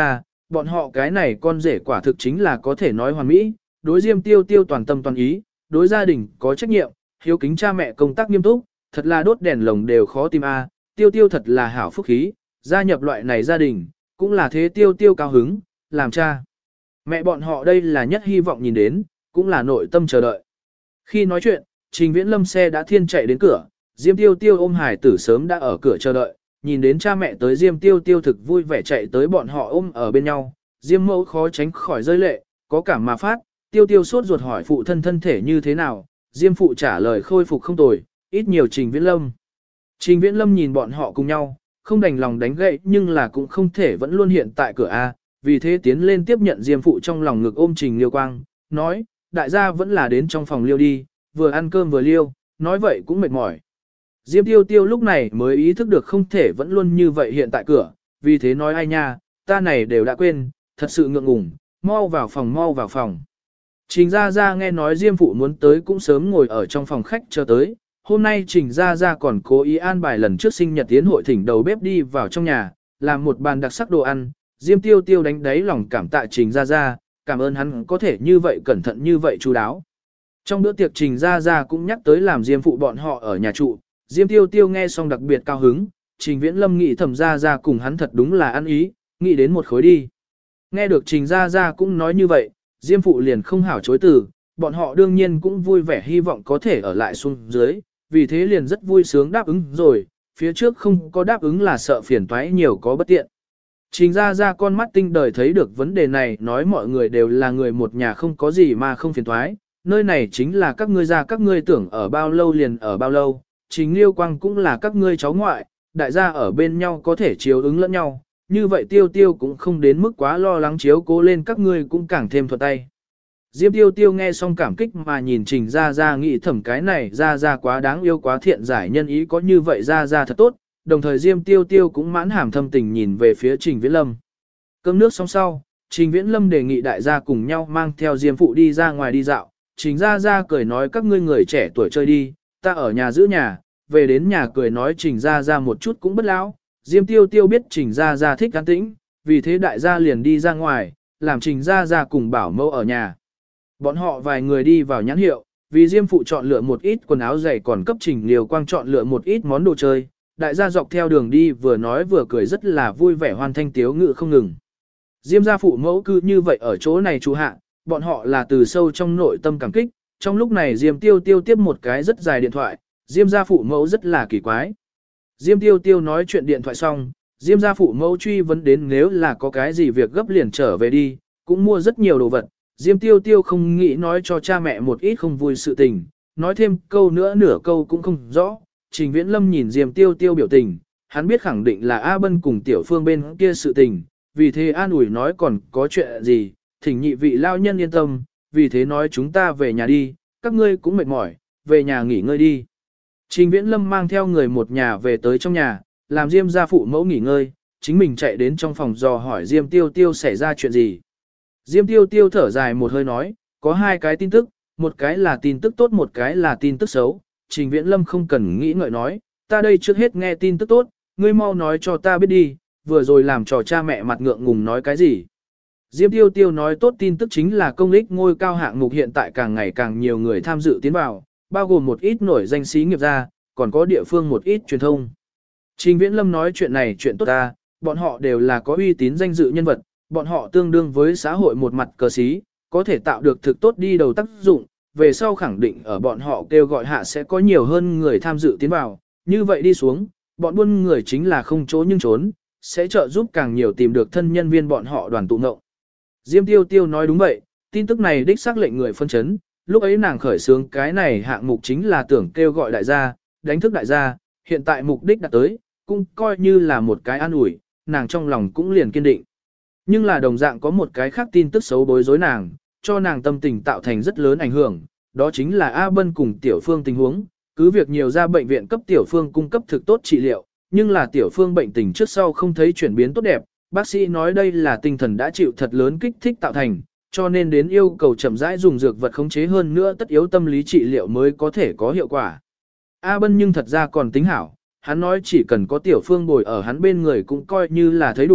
bọn họ cái này con rể quả thực chính là có thể nói hoàn mỹ, đối Diêm Tiêu Tiêu toàn tâm toàn ý, đối gia đình có trách nhiệm, hiếu kính cha mẹ công tác nghiêm túc, thật là đốt đèn lồng đều khó tìm a. Tiêu Tiêu thật là hảo phúc khí, gia nhập loại này gia đình, cũng là thế Tiêu Tiêu cao hứng, làm cha. Mẹ bọn họ đây là nhất hy vọng nhìn đến, cũng là nội tâm chờ đợi. Khi nói chuyện, Trình Viễn Lâm xe đã thiên chạy đến cửa, Diêm Tiêu Tiêu ôm hải tử sớm đã ở cửa chờ đợi, nhìn đến cha mẹ tới Diêm Tiêu Tiêu thực vui vẻ chạy tới bọn họ ôm ở bên nhau, Diêm mẫu khó tránh khỏi rơi lệ, có cảm mà phát, Tiêu Tiêu sốt ruột hỏi phụ thân thân thể như thế nào, Diêm phụ trả lời khôi phục không tồi, ít nhiều Trình Viễn Lâm. Trình Viễn Lâm nhìn bọn họ cùng nhau, không đành lòng đánh gậy nhưng là cũng không thể vẫn luôn hiện tại cửa A, vì thế tiến lên tiếp nhận Diêm phụ trong lòng ngực ôm Trình Liêu Quang, nói, đại gia vẫn là đến trong phòng liêu đi, vừa ăn cơm vừa liêu, nói vậy cũng mệt mỏi. Diêm Tiêu Tiêu lúc này mới ý thức được không thể vẫn luôn như vậy hiện tại cửa, vì thế nói ai nha, ta này đều đã quên, thật sự ngượng ngùng, mau vào phòng mau vào phòng. Trình Gia Gia nghe nói Diêm phụ muốn tới cũng sớm ngồi ở trong phòng khách chờ tới, hôm nay Trình Gia Gia còn cố ý an bài lần trước sinh nhật tiến hội thỉnh đầu bếp đi vào trong nhà, làm một bàn đặc sắc đồ ăn, Diêm Tiêu Tiêu đánh đáy lòng cảm tạ Trình Gia Gia, cảm ơn hắn có thể như vậy cẩn thận như vậy chú đáo. Trong bữa tiệc Trình Gia Gia cũng nhắc tới làm Diêm phụ bọn họ ở nhà trụ, Diêm Tiêu Tiêu nghe xong đặc biệt cao hứng, Trình Viễn Lâm nghĩ thầm Gia Gia cùng hắn thật đúng là ăn ý, nghĩ đến một khối đi. Nghe được Trình Gia Gia cũng nói như vậy, Diêm phụ liền không hảo chối từ, bọn họ đương nhiên cũng vui vẻ hy vọng có thể ở lại xuống dưới, vì thế liền rất vui sướng đáp ứng rồi, phía trước không có đáp ứng là sợ phiền toái nhiều có bất tiện. Trình Gia Gia con mắt tinh đời thấy được vấn đề này, nói mọi người đều là người một nhà không có gì mà không phiền toái, nơi này chính là các ngươi gia các ngươi tưởng ở bao lâu liền ở bao lâu, Trình Liêu Quang cũng là các ngươi cháu ngoại, đại gia ở bên nhau có thể chiếu ứng lẫn nhau, như vậy Tiêu Tiêu cũng không đến mức quá lo lắng chiếu cố lên các ngươi cũng càng thêm thuận tay. Diêm Tiêu Tiêu nghe xong cảm kích mà nhìn Trình Gia Gia nghĩ thầm cái này Gia Gia quá đáng yêu quá thiện giải nhân ý có như vậy Gia Gia thật tốt, đồng thời Diêm Tiêu Tiêu cũng mãn hàm thâm tình nhìn về phía Trình Viễn Lâm. Cơm nước xong sau, Trình Viễn Lâm đề nghị đại gia cùng nhau mang theo Diêm phụ đi ra ngoài đi dạo, Trình Gia Gia cười nói các ngươi người trẻ tuổi chơi đi, ta ở nhà giữ nhà, về đến nhà cười nói Trình Gia Gia một chút cũng bất lão. Diêm Tiêu Tiêu biết Trình Gia Gia thích an tĩnh, vì thế đại gia liền đi ra ngoài, làm Trình Gia Gia cùng bảo mẫu ở nhà. Bọn họ vài người đi vào nhãn hiệu, vì Diêm phụ chọn lựa một ít quần áo giày còn cấp Trình Liều Quang chọn lựa một ít món đồ chơi. Đại gia dọc theo đường đi vừa nói vừa cười rất là vui vẻ hoan thanh tiếu ngự không ngừng. Diêm gia phụ mẫu cứ như vậy ở chỗ này trú hạ, bọn họ là từ sâu trong nội tâm cảm kích. Trong lúc này Diêm Tiêu Tiêu tiếp một cái rất dài điện thoại, Diêm gia phụ mẫu rất là kỳ quái. Diêm Tiêu Tiêu nói chuyện điện thoại xong, Diêm gia phụ mẫu truy vấn đến nếu là có cái gì việc gấp liền trở về đi, cũng mua rất nhiều đồ vật. Diêm Tiêu Tiêu không nghĩ nói cho cha mẹ một ít không vui sự tình, nói thêm câu nữa nửa câu cũng không rõ. Trình Viễn Lâm nhìn Diêm Tiêu Tiêu biểu tình, hắn biết khẳng định là A Bân cùng Tiểu Phương bên kia sự tình, vì thế an ủi nói còn có chuyện gì, thỉnh nhị vị lao nhân yên tâm, vì thế nói chúng ta về nhà đi, các ngươi cũng mệt mỏi, về nhà nghỉ ngơi đi. Trình Viễn Lâm mang theo người một nhà về tới trong nhà, làm Diêm gia phụ mẫu nghỉ ngơi, chính mình chạy đến trong phòng dò hỏi Diêm Tiêu Tiêu xảy ra chuyện gì. Diêm Tiêu Tiêu thở dài một hơi nói, có hai cái tin tức, một cái là tin tức tốt một cái là tin tức xấu. Trình Viễn Lâm không cần nghĩ ngợi nói, ta đây trước hết nghe tin tức tốt, ngươi mau nói cho ta biết đi, vừa rồi làm trò cha mẹ mặt ngượng ngùng nói cái gì. Diêm Tiêu Tiêu nói tốt tin tức chính là công lích ngôi cao hạng mục hiện tại càng ngày càng nhiều người tham dự tiến vào, bao gồm một ít nổi danh xí nghiệp gia, còn có địa phương một ít truyền thông. Trình Viễn Lâm nói chuyện này chuyện tốt ta, bọn họ đều là có uy tín danh dự nhân vật, bọn họ tương đương với xã hội một mặt cờ xí, có thể tạo được thực tốt đi đầu tác dụng, về sau khẳng định ở bọn họ kêu gọi hạ sẽ có nhiều hơn người tham dự tiến vào, như vậy đi xuống, bọn buôn người chính là không chỗ nhưng trốn, sẽ trợ giúp càng nhiều tìm được thân nhân viên bọn họ đoàn tụ ngộng. Diêm Tiêu Tiêu nói đúng vậy, tin tức này đích xác lệnh người phân chấn, lúc ấy nàng khởi xướng cái này hạng mục chính là tưởng kêu gọi đại gia, đánh thức đại gia, hiện tại mục đích đạt tới, cũng coi như là một cái an ủi, nàng trong lòng cũng liền kiên định. Nhưng là đồng dạng có một cái khác tin tức xấu bối rối nàng, cho nàng tâm tình tạo thành rất lớn ảnh hưởng, đó chính là A Bân cùng Tiểu Phương tình huống, cứ việc nhiều ra bệnh viện cấp Tiểu Phương cung cấp thực tốt trị liệu, nhưng là Tiểu Phương bệnh tình trước sau không thấy chuyển biến tốt đẹp, bác sĩ nói đây là tinh thần đã chịu thật lớn kích thích tạo thành, cho nên đến yêu cầu chậm rãi dùng dược vật khống chế hơn nữa tất yếu tâm lý trị liệu mới có thể có hiệu quả. A Bân nhưng thật ra còn tính hảo, hắn nói chỉ cần có Tiểu Phương bồi ở hắn bên người cũng coi như là thấy đủ,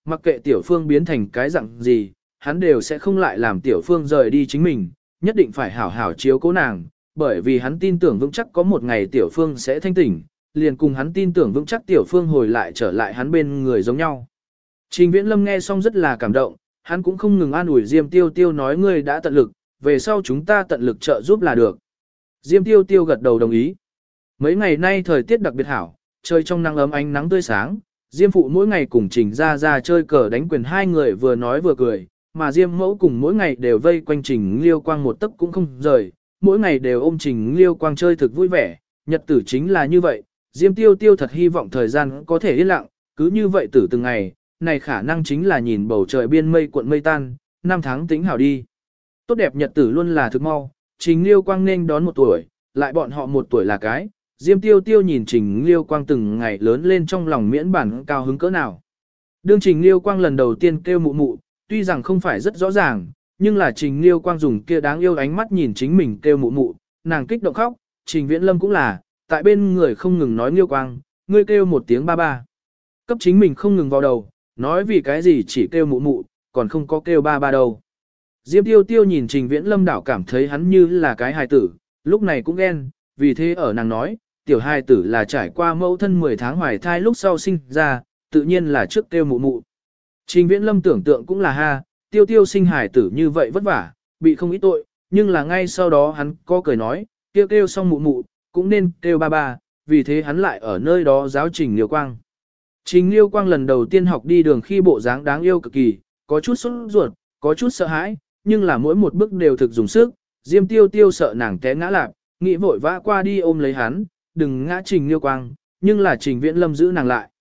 mặc kệ tiểu phương biến thành cái dạng gì, hắn đều sẽ không lại làm tiểu phương rời đi chính mình, nhất định phải hảo hảo chiếu cố nàng, bởi vì hắn tin tưởng vững chắc có một ngày tiểu phương sẽ thanh tỉnh, liền cùng hắn tin tưởng vững chắc tiểu phương hồi lại trở lại hắn bên người giống nhau. Trình Viễn Lâm nghe xong rất là cảm động, hắn cũng không ngừng an ủi Diêm Tiêu Tiêu nói ngươi đã tận lực, về sau chúng ta tận lực trợ giúp là được. Diêm Tiêu Tiêu gật đầu đồng ý. Mấy ngày nay thời tiết đặc biệt hảo, trời trong nắng ấm ánh nắng tươi sáng, Diêm Phụ mỗi ngày cùng Trình ra chơi cờ đánh quyền hai người vừa nói vừa cười, mà Diêm Mẫu cùng mỗi ngày đều vây quanh Trình Liêu Quang một tấc cũng không rời, mỗi ngày đều ôm Trình Liêu Quang chơi thực vui vẻ, nhật tử chính là như vậy, Diêm Tiêu Tiêu thật hy vọng thời gian có thể yên lặng, cứ như vậy tử từng ngày, này khả năng chính là nhìn bầu trời biên mây cuộn mây tan, năm tháng tính hảo đi. Tốt đẹp nhật tử luôn là thực mau, Trình Liêu Quang nên đón 1 tuổi, lại bọn họ 1 tuổi là cái, Diêm Tiêu Tiêu nhìn Trình Liêu Quang từng ngày lớn lên trong lòng miễn bản cao hứng cỡ nào. Đương Trình Liêu Quang lần đầu tiên kêu mụ mụ, tuy rằng không phải rất rõ ràng, nhưng là Trình Liêu Quang dùng kia đáng yêu ánh mắt nhìn chính mình kêu mụ mụ, nàng kích động khóc, Trình Viễn Lâm cũng là, tại bên người không ngừng nói Liêu Quang, ngươi kêu một tiếng ba ba. Cấp chính mình không ngừng vào đầu, nói vì cái gì chỉ kêu mụ mụ, còn không có kêu ba ba đâu. Diêm Tiêu Tiêu nhìn Trình Viễn Lâm đảo cảm thấy hắn như là cái hài tử, lúc này cũng ghen, vì thế ở nàng nói, tiểu hài tử là trải qua mẫu thân 10 tháng hoài thai lúc sau sinh ra, tự nhiên là trước kêu mụ mụ. Trình Viễn Lâm tưởng tượng cũng là ha, Tiêu Tiêu sinh hài tử như vậy vất vả, bị không ít tội, nhưng là ngay sau đó hắn có cười nói, kêu xong mụ mụ, cũng nên kêu ba ba, vì thế hắn lại ở nơi đó giáo Trình Liêu Quang. Trình Liêu Quang lần đầu tiên học đi đường khi bộ dáng đáng yêu cực kỳ, có chút sốt ruột, có chút sợ hãi, nhưng là mỗi một bước đều thực dùng sức, Diêm Tiêu Tiêu sợ nàng té ngã lạp, nghĩ vội vã qua đi ôm lấy hắn, đừng ngã Trình Liêu Quang, nhưng là Trình Viễn Lâm giữ nàng lại.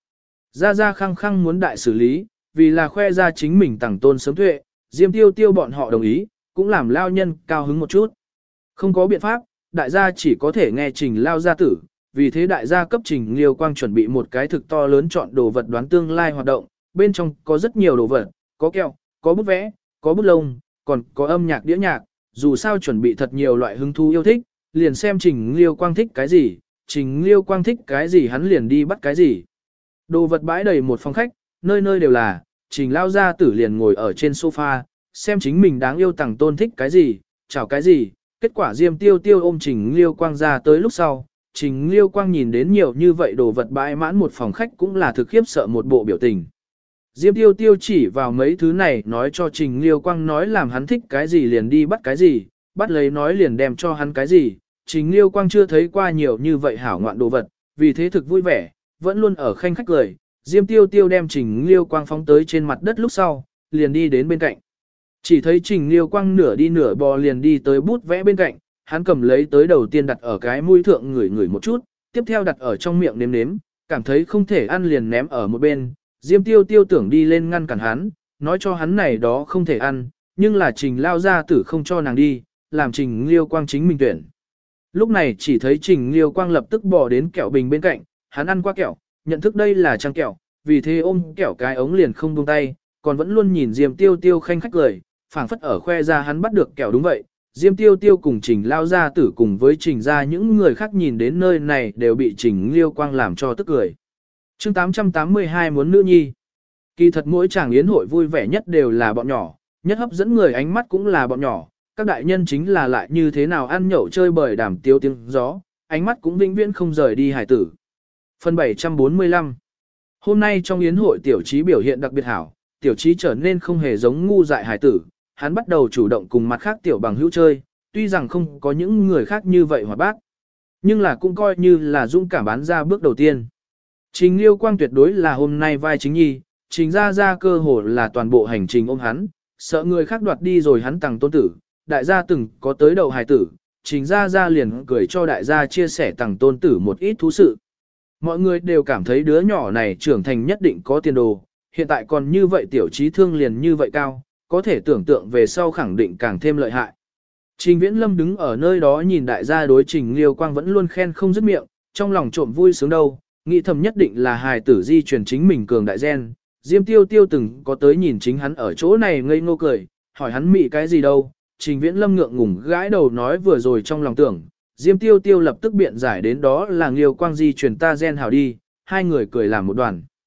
Ra khăng khăng muốn đại xử lý, vì là khoe ra chính mình tàng tôn sớm tuệ, Diêm Tiêu Tiêu bọn họ đồng ý, cũng làm lao nhân cao hứng một chút. Không có biện pháp, đại gia chỉ có thể nghe Trình lao gia tử, vì thế đại gia cấp Trình Liêu Quang chuẩn bị một cái thực to lớn chọn đồ vật đoán tương lai hoạt động, bên trong có rất nhiều đồ vật, có kẹo, có bút vẽ, có bút lông, còn có âm nhạc đĩa nhạc, dù sao chuẩn bị thật nhiều loại hứng thú yêu thích, liền xem Trình Liêu Quang thích cái gì, Trình Liêu Quang thích cái gì hắn liền đi bắt cái gì. Đồ vật bãi đầy một phòng khách, nơi nơi đều là, Trình lao gia tử liền ngồi ở trên sofa, xem chính mình đáng yêu tàng tôn thích cái gì, chào cái gì, kết quả Diêm Tiêu Tiêu ôm Trình Liêu Quang ra tới lúc sau, Trình Liêu Quang nhìn đến nhiều như vậy đồ vật bãi mãn một phòng khách cũng là thực khiếp sợ một bộ biểu tình. Diêm Tiêu Tiêu chỉ vào mấy thứ này nói cho Trình Liêu Quang nói làm hắn thích cái gì liền đi bắt cái gì, bắt lấy nói liền đem cho hắn cái gì. Trình Liêu Quang chưa thấy qua nhiều như vậy hảo ngoạn đồ vật, vì thế thực vui vẻ, vẫn luôn ở khanh khách cười. Diêm Tiêu Tiêu đem Trình Liêu Quang phóng tới trên mặt đất lúc sau, liền đi đến bên cạnh. Chỉ thấy Trình Liêu Quang nửa đi nửa bò liền đi tới bút vẽ bên cạnh, hắn cầm lấy tới đầu tiên đặt ở cái mũi thượng ngửi ngửi một chút, tiếp theo đặt ở trong miệng nếm nếm, cảm thấy không thể ăn liền ném ở một bên. Diêm Tiêu Tiêu tưởng đi lên ngăn cản hắn, nói cho hắn này đó không thể ăn, nhưng là Trình lao gia tử không cho nàng đi, làm Trình Liêu Quang chính mình tuyển. Lúc này chỉ thấy Trình Liêu Quang lập tức bỏ đến kẹo bình bên cạnh, hắn ăn qua kẹo, nhận thức đây là trang kẹo, vì thế ôm kẹo cái ống liền không buông tay, còn vẫn luôn nhìn Diêm Tiêu Tiêu khanh khách cười, phảng phất ở khoe ra hắn bắt được kẹo đúng vậy. Diêm Tiêu Tiêu cùng Trình lao gia tử cùng với Trình ra những người khác nhìn đến nơi này đều bị Trình Liêu Quang làm cho tức cười. Chương 882 muốn nữ nhi. Kỳ thật mỗi chàng yến hội vui vẻ nhất đều là bọn nhỏ, nhất hấp dẫn người ánh mắt cũng là bọn nhỏ, các đại nhân chính là lại như thế nào ăn nhậu chơi bời đàm tiếu tiếng gió, ánh mắt cũng vĩnh viễn không rời đi hải tử. Phần 745. Hôm nay trong yến hội tiểu trí biểu hiện đặc biệt hảo, tiểu trí trở nên không hề giống ngu dại hải tử, hắn bắt đầu chủ động cùng mặt khác tiểu bằng hữu chơi, tuy rằng không có những người khác như vậy hoạt bát, nhưng là cũng coi như là dũng cảm bán ra bước đầu tiên. Trình Liêu Quang tuyệt đối là hôm nay vai chính nhi, Trình ra cơ hồ là toàn bộ hành trình ôm hắn, sợ người khác đoạt đi rồi hắn tặng tôn tử, đại gia từng có tới đầu hài tử, Trình ra liền cười cho đại gia chia sẻ tặng tôn tử một ít thú sự. Mọi người đều cảm thấy đứa nhỏ này trưởng thành nhất định có tiền đồ, hiện tại còn như vậy tiểu trí thương liền như vậy cao, có thể tưởng tượng về sau khẳng định càng thêm lợi hại. Trình Viễn Lâm đứng ở nơi đó nhìn đại gia đối Trình Liêu Quang vẫn luôn khen không dứt miệng, trong lòng trộm vui sướng đâu, nghĩ thầm nhất định là hài tử di truyền chính mình cường đại gen. Diêm Tiêu Tiêu từng có tới nhìn chính hắn ở chỗ này ngây ngô cười, hỏi hắn mị cái gì đâu. Trình Viễn Lâm ngượng ngùng gãi đầu nói vừa rồi trong lòng tưởng, Diêm Tiêu Tiêu lập tức biện giải đến đó là Liêu Quang di truyền ta gen hảo đi, hai người cười làm một đoàn.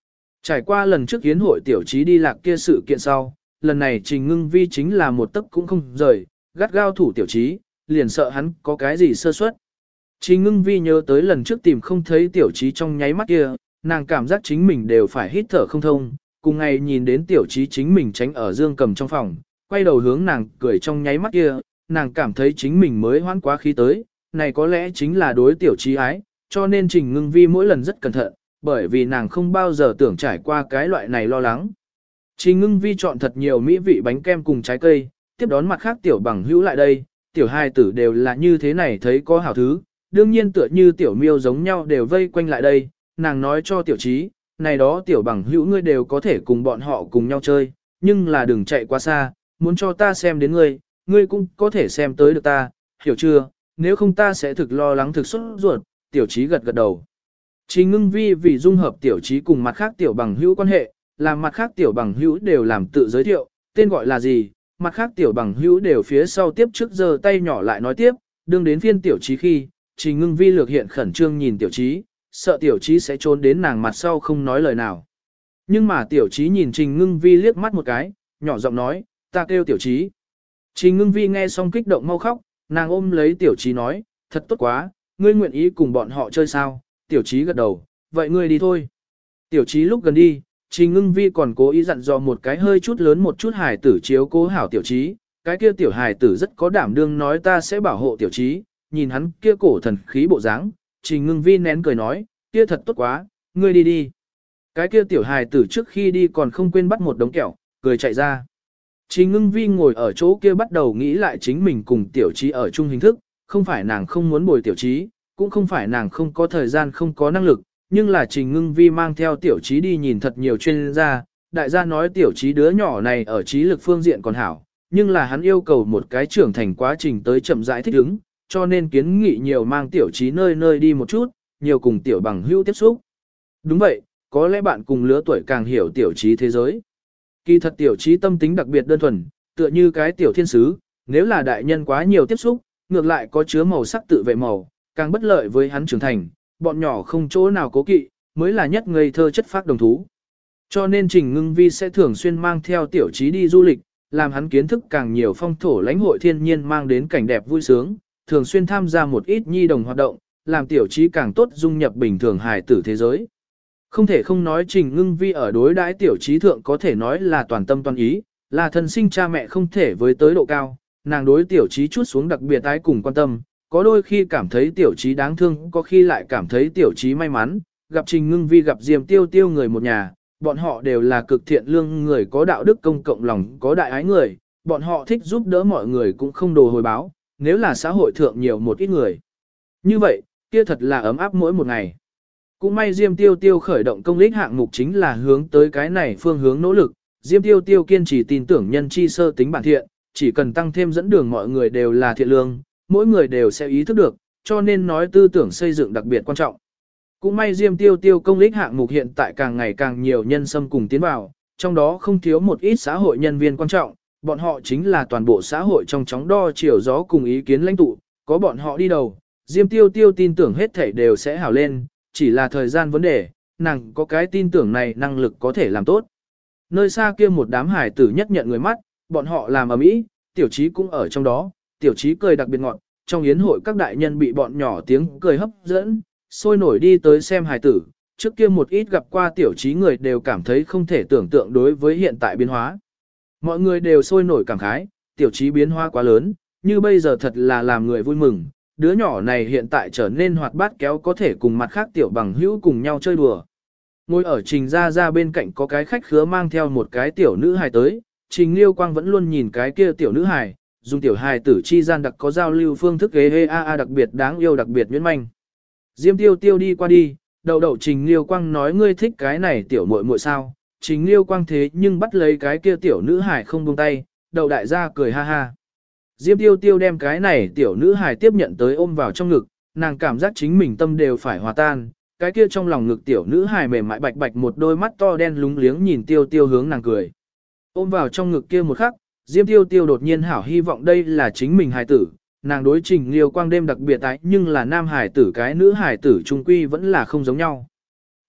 Trải qua lần trước yến hội tiểu trí đi lạc kia sự kiện sau, lần này Trình Ngưng Vi chính là một tấc cũng không rời, gắt gao thủ tiểu trí, liền sợ hắn có cái gì sơ suất. Trình Ngưng Vi nhớ tới lần trước tìm không thấy tiểu trí trong nháy mắt kia, nàng cảm giác chính mình đều phải hít thở không thông, cùng ngày nhìn đến tiểu trí chính mình tránh ở Dương Cầm trong phòng, quay đầu hướng nàng cười trong nháy mắt kia, nàng cảm thấy chính mình mới hoãn quá khí tới, này có lẽ chính là đối tiểu trí ái, cho nên Trình Ngưng Vi mỗi lần rất cẩn thận, bởi vì nàng không bao giờ tưởng trải qua cái loại này lo lắng. Trình Ngưng Vi chọn thật nhiều mỹ vị bánh kem cùng trái cây, tiếp đón mặt khác tiểu bằng hữu lại đây, tiểu hai tử đều là như thế này thấy có hảo thứ, đương nhiên tựa như tiểu miêu giống nhau đều vây quanh lại đây, nàng nói cho tiểu trí, này đó tiểu bằng hữu ngươi đều có thể cùng bọn họ cùng nhau chơi, nhưng là đừng chạy quá xa, muốn cho ta xem đến ngươi, ngươi cũng có thể xem tới được ta, hiểu chưa, nếu không ta sẽ thực lo lắng thực sốt ruột, tiểu trí gật gật đầu. Trình Ngưng Vi vì dung hợp tiểu trí cùng mặt khác tiểu bằng hữu quan hệ, làm mặt khác tiểu bằng hữu đều làm tự giới thiệu, tên gọi là gì, mặt khác tiểu bằng hữu đều phía sau tiếp trước giơ tay nhỏ lại nói tiếp, đương đến phiên tiểu trí khi, Trình Ngưng Vi lược hiện khẩn trương nhìn tiểu trí, sợ tiểu trí sẽ trốn đến nàng mặt sau không nói lời nào. Nhưng mà tiểu trí nhìn Trình Ngưng Vi liếc mắt một cái, nhỏ giọng nói, ta kêu tiểu trí. Trình Ngưng Vi nghe xong kích động mau khóc, nàng ôm lấy tiểu trí nói, thật tốt quá, ngươi nguyện ý cùng bọn họ chơi sao, tiểu trí gật đầu, vậy ngươi đi thôi. Tiểu trí lúc gần đi, Trình Ngưng Vi còn cố ý dặn dò một cái hơi chút lớn một chút hài tử chiếu cố hảo tiểu trí, cái kia tiểu hài tử rất có đảm đương nói ta sẽ bảo hộ tiểu trí, nhìn hắn kia cổ thần khí bộ dáng, Trình Ngưng Vi nén cười nói, kia thật tốt quá, ngươi đi đi. Cái kia tiểu hài tử trước khi đi còn không quên bắt một đống kẹo, cười chạy ra. Trình Ngưng Vi ngồi ở chỗ kia bắt đầu nghĩ lại chính mình cùng tiểu trí ở chung hình thức, không phải nàng không muốn bồi tiểu trí, cũng không phải nàng không có thời gian không có năng lực, nhưng là Trình Ngưng Vi mang theo tiểu trí đi nhìn thật nhiều chuyên gia, đại gia nói tiểu trí đứa nhỏ này ở trí lực phương diện còn hảo, nhưng là hắn yêu cầu một cái trưởng thành quá trình tới chậm rãi thích ứng, cho nên kiến nghị nhiều mang tiểu trí nơi nơi đi một chút, nhiều cùng tiểu bằng hữu tiếp xúc. Đúng vậy, có lẽ bạn cùng lứa tuổi càng hiểu tiểu trí thế giới. Kỳ thật tiểu trí tâm tính đặc biệt đơn thuần, tựa như cái tiểu thiên sứ, nếu là đại nhân quá nhiều tiếp xúc, ngược lại có chứa màu sắc tự vệ màu, càng bất lợi với hắn trưởng thành, bọn nhỏ không chỗ nào cố kỵ, mới là nhất ngây thơ chất phác đồng thú. Cho nên Trình Ngưng Vi sẽ thường xuyên mang theo tiểu trí đi du lịch, làm hắn kiến thức càng nhiều phong thổ lãnh hội thiên nhiên mang đến cảnh đẹp vui sướng, thường xuyên tham gia một ít nhi đồng hoạt động, làm tiểu trí càng tốt dung nhập bình thường hài tử thế giới. Không thể không nói Trình Ngưng Vi ở đối đãi tiểu trí thượng có thể nói là toàn tâm toàn ý, là thân sinh cha mẹ không thể với tới độ cao, nàng đối tiểu trí chút xuống đặc biệt ái cùng quan tâm, có đôi khi cảm thấy tiểu trí đáng thương, có khi lại cảm thấy tiểu trí may mắn, gặp Trình Ngưng Vi gặp Diêm Tiêu Tiêu người một nhà, bọn họ đều là cực thiện lương người có đạo đức công cộng lòng có đại ái người, bọn họ thích giúp đỡ mọi người cũng không đồ hồi báo, nếu là xã hội thượng nhiều một ít người. Như vậy, kia thật là ấm áp mỗi một ngày. Cũng may Diêm Tiêu Tiêu khởi động công lý hạng mục chính là hướng tới cái này phương hướng nỗ lực, Diêm Tiêu Tiêu kiên trì tin tưởng nhân chi sơ tính bản thiện, chỉ cần tăng thêm dẫn đường mọi người đều là thiện lương, mỗi người đều sẽ ý thức được, cho nên nói tư tưởng xây dựng đặc biệt quan trọng. Cũng may Diêm Tiêu Tiêu công lý hạng mục hiện tại càng ngày càng nhiều nhân xâm cùng tiến vào, trong đó không thiếu một ít xã hội nhân viên quan trọng, bọn họ chính là toàn bộ xã hội trong chóng đo chiều gió cùng ý kiến lãnh tụ, có bọn họ đi đầu, Diêm Tiêu Tiêu tin tưởng hết thảy đều sẽ hảo lên, chỉ là thời gian vấn đề, nàng có cái tin tưởng này năng lực có thể làm tốt. Nơi xa kia một đám hải tử nhất nhận người mắt, bọn họ làm ầm ĩ, tiểu trí cũng ở trong đó, tiểu trí cười đặc biệt ngọt, trong yến hội các đại nhân bị bọn nhỏ tiếng cười hấp dẫn, sôi nổi đi tới xem hải tử, trước kia một ít gặp qua tiểu trí người đều cảm thấy không thể tưởng tượng đối với hiện tại biến hóa. Mọi người đều sôi nổi cảm khái, tiểu trí biến hóa quá lớn, như bây giờ thật là làm người vui mừng, đứa nhỏ này hiện tại trở nên hoạt bát kéo có thể cùng mặt khác tiểu bằng hữu cùng nhau chơi đùa. Ngồi ở Trình ra bên cạnh có cái khách khứa mang theo một cái tiểu nữ hài tới, Trình Liêu Quang vẫn luôn nhìn cái kia tiểu nữ hài, dùng tiểu hài tử chi gian đặc có giao lưu phương thức đặc biệt đáng yêu đặc biệt nhuyễn manh. Diêm Tiêu Tiêu đi qua đi, đậu Trình Liêu Quang nói ngươi thích cái này tiểu muội muội sao, Trình Liêu Quang thế nhưng bắt lấy cái kia tiểu nữ hài không buông tay, đậu đại gia cười ha ha. Diêm Tiêu Tiêu đem cái này tiểu nữ hài tiếp nhận tới ôm vào trong ngực, nàng cảm giác chính mình tâm đều phải hòa tan, cái kia trong lòng ngực tiểu nữ hài mềm mại bạch bạch một đôi mắt to đen lúng liếng nhìn Tiêu Tiêu hướng nàng cười. Ôm vào trong ngực kia một khắc, Diêm Tiêu Tiêu đột nhiên hảo hy vọng đây là chính mình hài tử, nàng đối Trình Liêu Quang đêm đặc biệt ái nhưng là nam hài tử cái nữ hài tử trung quy vẫn là không giống nhau.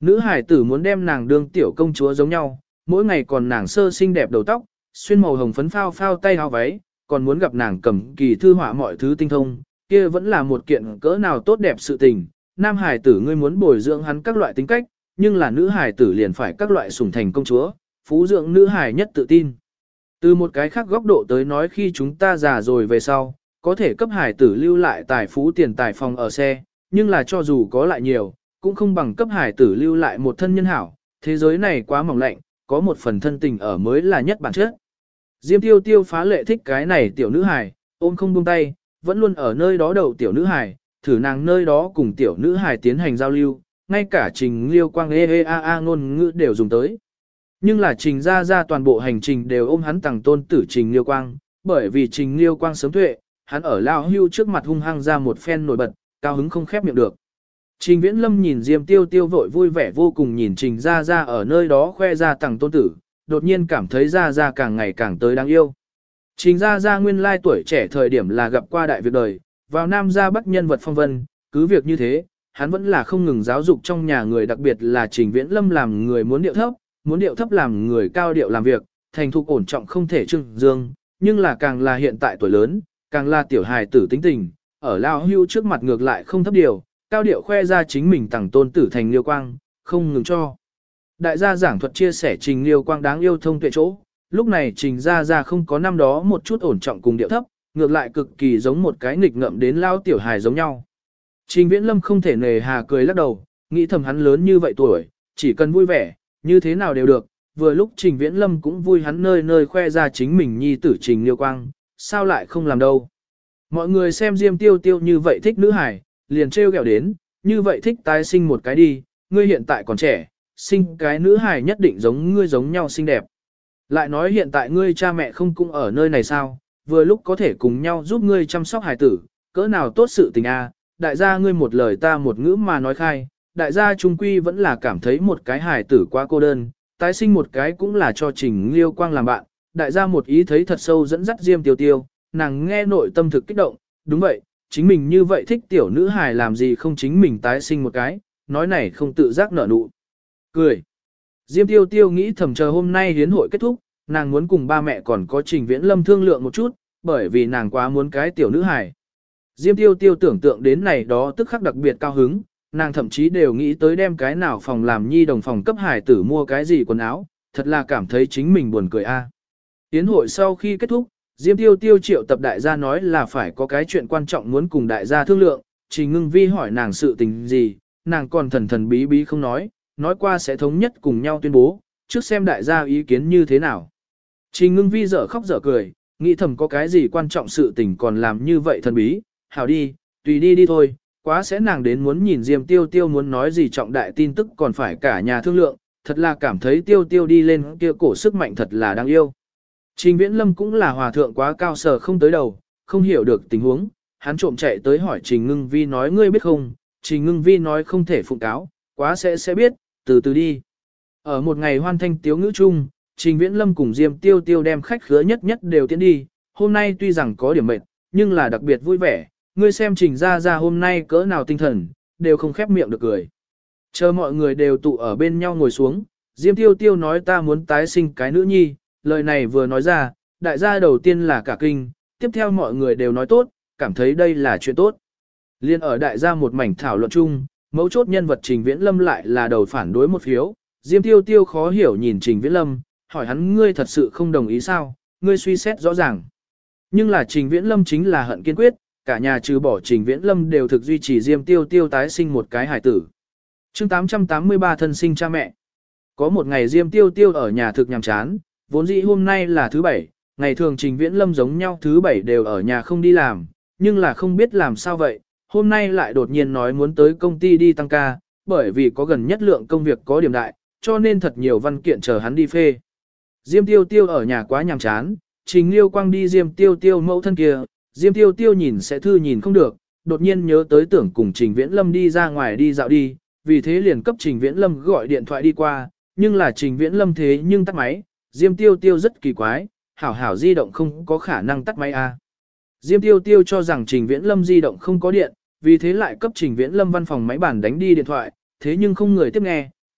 Nữ hải tử muốn đem nàng đương tiểu công chúa giống nhau, mỗi ngày còn nàng sơ xinh đẹp đầu tóc, xuyên màu hồng phấn phao phao tay áo váy, còn muốn gặp nàng cầm kỳ thư họa mọi thứ tinh thông, kia vẫn là một kiện cỡ nào tốt đẹp sự tình. Nam hải tử ngươi muốn bồi dưỡng hắn các loại tính cách, nhưng là nữ hải tử liền phải các loại sủng thành công chúa, phú dưỡng nữ hải nhất tự tin. Từ một cái khác góc độ tới nói khi chúng ta già rồi về sau, có thể cấp hải tử lưu lại tài phú tiền tài phòng ở xe, nhưng là cho dù có lại nhiều, cũng không bằng cấp hải tử lưu lại một thân nhân hảo, thế giới này quá mỏng lạnh, có một phần thân tình ở mới là nhất bản chất. Diêm Tiêu Tiêu phá lệ thích cái này tiểu nữ hài, ôm không buông tay, vẫn luôn ở nơi đó đậu tiểu nữ hài, thử nàng nơi đó cùng tiểu nữ hài tiến hành giao lưu, ngay cả Trình Liêu Quang ngôn ngữ đều dùng tới. Nhưng là Trình ra toàn bộ hành trình đều ôm hắn tàng tôn tử Trình Liêu Quang, bởi vì Trình Liêu Quang sớm tuệ, hắn ở lao hưu trước mặt hung hăng ra một phen nổi bật, cao hứng không khép miệng được. Trình Viễn Lâm nhìn Diêm Tiêu Tiêu vội vui vẻ vô cùng nhìn Trình ra ở nơi đó khoe ra tàng tôn tử, đột nhiên cảm thấy ra càng ngày càng tới đáng yêu. Trình ra nguyên lai tuổi trẻ thời điểm là gặp qua đại việc đời, vào nam ra bắc nhân vật phong vân, cứ việc như thế, hắn vẫn là không ngừng giáo dục trong nhà người, đặc biệt là Trình Viễn Lâm làm người muốn điệu thấp làm người cao điệu làm việc, thành thục ổn trọng không thể trưng dương, nhưng là càng là hiện tại tuổi lớn, càng là tiểu hài tử tính tình, ở lao hưu trước mặt ngược lại không thấp điều, cao điệu khoe ra chính mình tặng tôn tử thành Liêu Quang, không ngừng cho. Đại gia giảng thuật chia sẻ Trình Liêu Quang đáng yêu thông tuệ chỗ, lúc này Trình ra không có năm đó một chút ổn trọng cùng điệu thấp, ngược lại cực kỳ giống một cái nghịch ngợm đến lao tiểu hài giống nhau. Trình Viễn Lâm không thể nề hà cười lắc đầu, nghĩ thầm hắn lớn như vậy tuổi, chỉ cần vui vẻ, như thế nào đều được, vừa lúc Trình Viễn Lâm cũng vui hắn nơi nơi khoe ra chính mình nhi tử Trình Liêu Quang, sao lại không làm đâu. Mọi người xem Diêm Tiêu Tiêu như vậy thích nữ hài, liền trêu ghẹo đến, như vậy thích tái sinh một cái đi, ngươi hiện tại còn trẻ, sinh cái nữ hài nhất định giống ngươi giống nhau xinh đẹp. Lại nói hiện tại ngươi cha mẹ không cũng ở nơi này sao, vừa lúc có thể cùng nhau giúp ngươi chăm sóc hài tử, cỡ nào tốt sự tình a. Đại gia ngươi một lời ta một ngữ mà nói khai, đại gia trung quy vẫn là cảm thấy một cái hài tử quá cô đơn, tái sinh một cái cũng là cho Trình Liêu Quang làm bạn, đại gia một ý thấy thật sâu dẫn dắt Diêm Tiêu Tiêu, nàng nghe nội tâm thực kích động, đúng vậy, chính mình như vậy thích tiểu nữ hài làm gì không chính mình tái sinh một cái, nói này không tự giác nở nụ. Cười. Diêm Tiêu Tiêu nghĩ thầm chờ hôm nay hiến hội kết thúc, nàng muốn cùng ba mẹ còn có Trình Viễn Lâm thương lượng một chút, bởi vì nàng quá muốn cái tiểu nữ hài. Diêm Tiêu Tiêu tưởng tượng đến này đó tức khắc đặc biệt cao hứng, nàng thậm chí đều nghĩ tới đem cái nào phòng làm nhi đồng phòng cấp hải tử mua cái gì quần áo, thật là cảm thấy chính mình buồn cười a. Hiến hội sau khi kết thúc, Diêm Tiêu Tiêu triệu tập đại gia nói là phải có cái chuyện quan trọng muốn cùng đại gia thương lượng, Trình Ngưng Vi hỏi nàng sự tình gì, nàng còn thần thần bí bí không nói qua sẽ thống nhất cùng nhau tuyên bố, trước xem đại gia ý kiến như thế nào. Trình Ngưng Vi dở khóc dở cười, nghĩ thầm có cái gì quan trọng sự tình còn làm như vậy thần bí, hảo đi, tùy đi thôi, quá sẽ nàng đến muốn nhìn Diêm Tiêu Tiêu muốn nói gì trọng đại tin tức còn phải cả nhà thương lượng, thật là cảm thấy Tiêu Tiêu đi lên kia cổ sức mạnh thật là đáng yêu. Trình Viễn Lâm cũng là hòa thượng quá cao sở không tới đầu, không hiểu được tình huống, hắn trộm chạy tới hỏi Trình Ngưng Vi nói ngươi biết không, Trình Ngưng Vi nói không thể phụng cáo, quá sẽ biết, từ từ đi. Ở một ngày hoan thanh tiếu ngữ chung, Trình Viễn Lâm cùng Diêm Tiêu Tiêu đem khách khứa nhất đều tiến đi, hôm nay tuy rằng có điểm mệt, nhưng là đặc biệt vui vẻ, ngươi xem Trình ra hôm nay cỡ nào tinh thần, đều không khép miệng được cười. Chờ mọi người đều tụ ở bên nhau ngồi xuống, Diêm Tiêu Tiêu nói ta muốn tái sinh cái nữ nhi, lời này vừa nói ra, đại gia đầu tiên là cả kinh, tiếp theo mọi người đều nói tốt, cảm thấy đây là chuyện tốt. Liên ở đại gia một mảnh thảo luận chung, mấu chốt nhân vật Trình Viễn Lâm lại là đầu phản đối một phiếu, Diêm Tiêu Tiêu khó hiểu nhìn Trình Viễn Lâm, hỏi hắn ngươi thật sự không đồng ý sao, ngươi suy xét rõ ràng. Nhưng là Trình Viễn Lâm chính là hận kiên quyết, cả nhà trừ bỏ Trình Viễn Lâm đều thực duy trì Diêm Tiêu Tiêu tái sinh một cái hài tử. Chương 883 thân sinh cha mẹ. Có một ngày Diêm Tiêu Tiêu ở nhà thực nhàm chán, vốn dĩ hôm nay là thứ bảy, ngày thường Trình Viễn Lâm giống nhau thứ bảy đều ở nhà không đi làm, nhưng là không biết làm sao vậy, hôm nay lại đột nhiên nói muốn tới công ty đi tăng ca, bởi vì có gần nhất lượng công việc có điểm đại, cho nên thật nhiều văn kiện chờ hắn đi phê. Diêm Tiêu Tiêu ở nhà quá nhàm chán, Trình Liêu Quang đi Diêm Tiêu Tiêu mẫu thân kia, Diêm Tiêu Tiêu nhìn sẽ thư nhìn không được, đột nhiên nhớ tới tưởng cùng Trình Viễn Lâm đi ra ngoài đi dạo đi, vì thế liền cấp Trình Viễn Lâm gọi điện thoại đi qua, nhưng là Trình Viễn Lâm thế nhưng tắt máy, Diêm Tiêu Tiêu rất kỳ quái, hảo di động không có khả năng tắt máy a. Diêm Tiêu Tiêu cho rằng Trình Viễn Lâm di động không có điện, vì thế lại cấp Trình Viễn Lâm văn phòng máy bàn đánh đi điện thoại, thế nhưng không người tiếp nghe,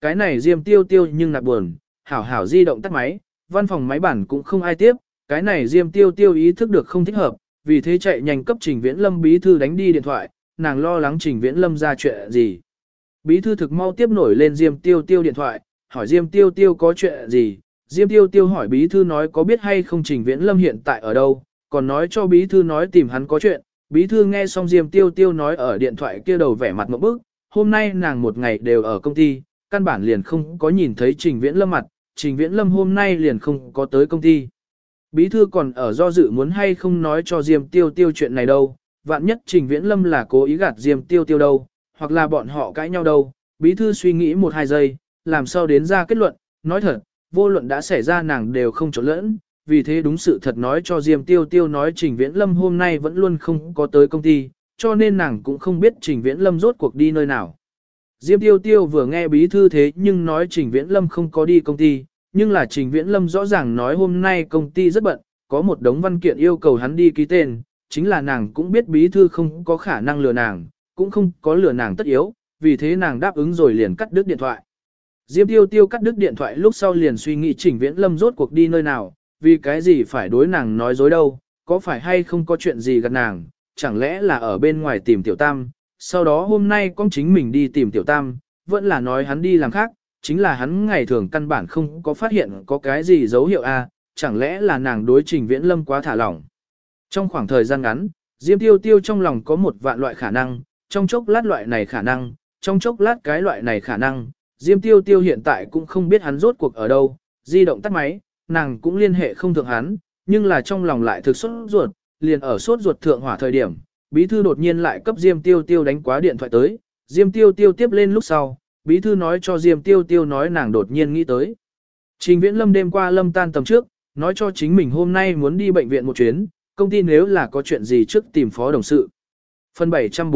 cái này Diêm Tiêu Tiêu nhưng nạc buồn, hảo hảo di động tắt máy, văn phòng máy bản cũng không ai tiếp, cái này Diêm Tiêu Tiêu ý thức được không thích hợp, vì thế chạy nhanh cấp Trình Viễn Lâm bí thư đánh đi điện thoại, nàng lo lắng Trình Viễn Lâm ra chuyện gì. Bí thư thực mau tiếp nổi lên Diêm Tiêu Tiêu điện thoại, hỏi Diêm Tiêu Tiêu có chuyện gì. Diêm Tiêu Tiêu hỏi bí thư nói có biết hay không Trình Viễn Lâm hiện tại ở đâu, còn nói cho bí thư nói tìm hắn có chuyện. Bí thư nghe xong Diêm Tiêu Tiêu nói ở điện thoại kia đầu vẻ mặt ngộp bức, hôm nay nàng một ngày đều ở công ty, căn bản liền không có nhìn thấy Trình Viễn Lâm mặt, Trình Viễn Lâm hôm nay liền không có tới công ty. Bí thư còn ở do dự muốn hay không nói cho Diêm Tiêu Tiêu chuyện này đâu, vạn nhất Trình Viễn Lâm là cố ý gạt Diêm Tiêu Tiêu đâu, hoặc là bọn họ cãi nhau đâu. Bí thư suy nghĩ 1-2 giây, làm sao đến ra kết luận, nói thật, vô luận đã xảy ra nàng đều không trộn lẫn, vì thế đúng sự thật nói cho Diêm Tiêu Tiêu nói Trình Viễn Lâm hôm nay vẫn luôn không có tới công ty, cho nên nàng cũng không biết Trình Viễn Lâm rốt cuộc đi nơi nào. Diêm Tiêu Tiêu vừa nghe bí thư thế nhưng nói Trình Viễn Lâm không có đi công ty, nhưng là Trình Viễn Lâm rõ ràng nói hôm nay công ty rất bận, có một đống văn kiện yêu cầu hắn đi ký tên, chính là nàng cũng biết bí thư không có khả năng lừa nàng, cũng không có lừa nàng tất yếu, vì thế nàng đáp ứng rồi liền cắt đứt điện thoại. Diêm Tiêu Tiêu cắt đứt điện thoại lúc sau liền suy nghĩ Trình Viễn Lâm rốt cuộc đi nơi nào, vì cái gì phải đối nàng nói dối đâu, có phải hay không có chuyện gì gạt nàng, chẳng lẽ là ở bên ngoài tìm Tiểu Tam, sau đó hôm nay con chính mình đi tìm Tiểu Tam, vẫn là nói hắn đi làm khác, chính là hắn ngày thường căn bản không có phát hiện có cái gì dấu hiệu a, chẳng lẽ là nàng đối Trình Viễn Lâm quá thả lỏng. Trong khoảng thời gian ngắn, Diêm Tiêu Tiêu trong lòng có một vạn loại khả năng, trong chốc lát loại này khả năng, trong chốc lát cái loại này khả năng, Diêm Tiêu Tiêu hiện tại cũng không biết hắn rốt cuộc ở đâu, di động tắt máy, nàng cũng liên hệ không thượng hắn, nhưng là trong lòng lại thực sốt ruột, liền ở sốt ruột thượng hỏa thời điểm, bí thư đột nhiên lại cấp Diêm Tiêu Tiêu đánh quá điện thoại tới, Diêm Tiêu Tiêu tiếp lên lúc sau, bí thư nói cho Diêm Tiêu Tiêu nói nàng đột nhiên nghĩ tới. Trình Viễn Lâm đêm qua lâm tan tầm trước, nói cho chính mình hôm nay muốn đi bệnh viện một chuyến, công ty nếu là có chuyện gì trước tìm phó đồng sự. Phần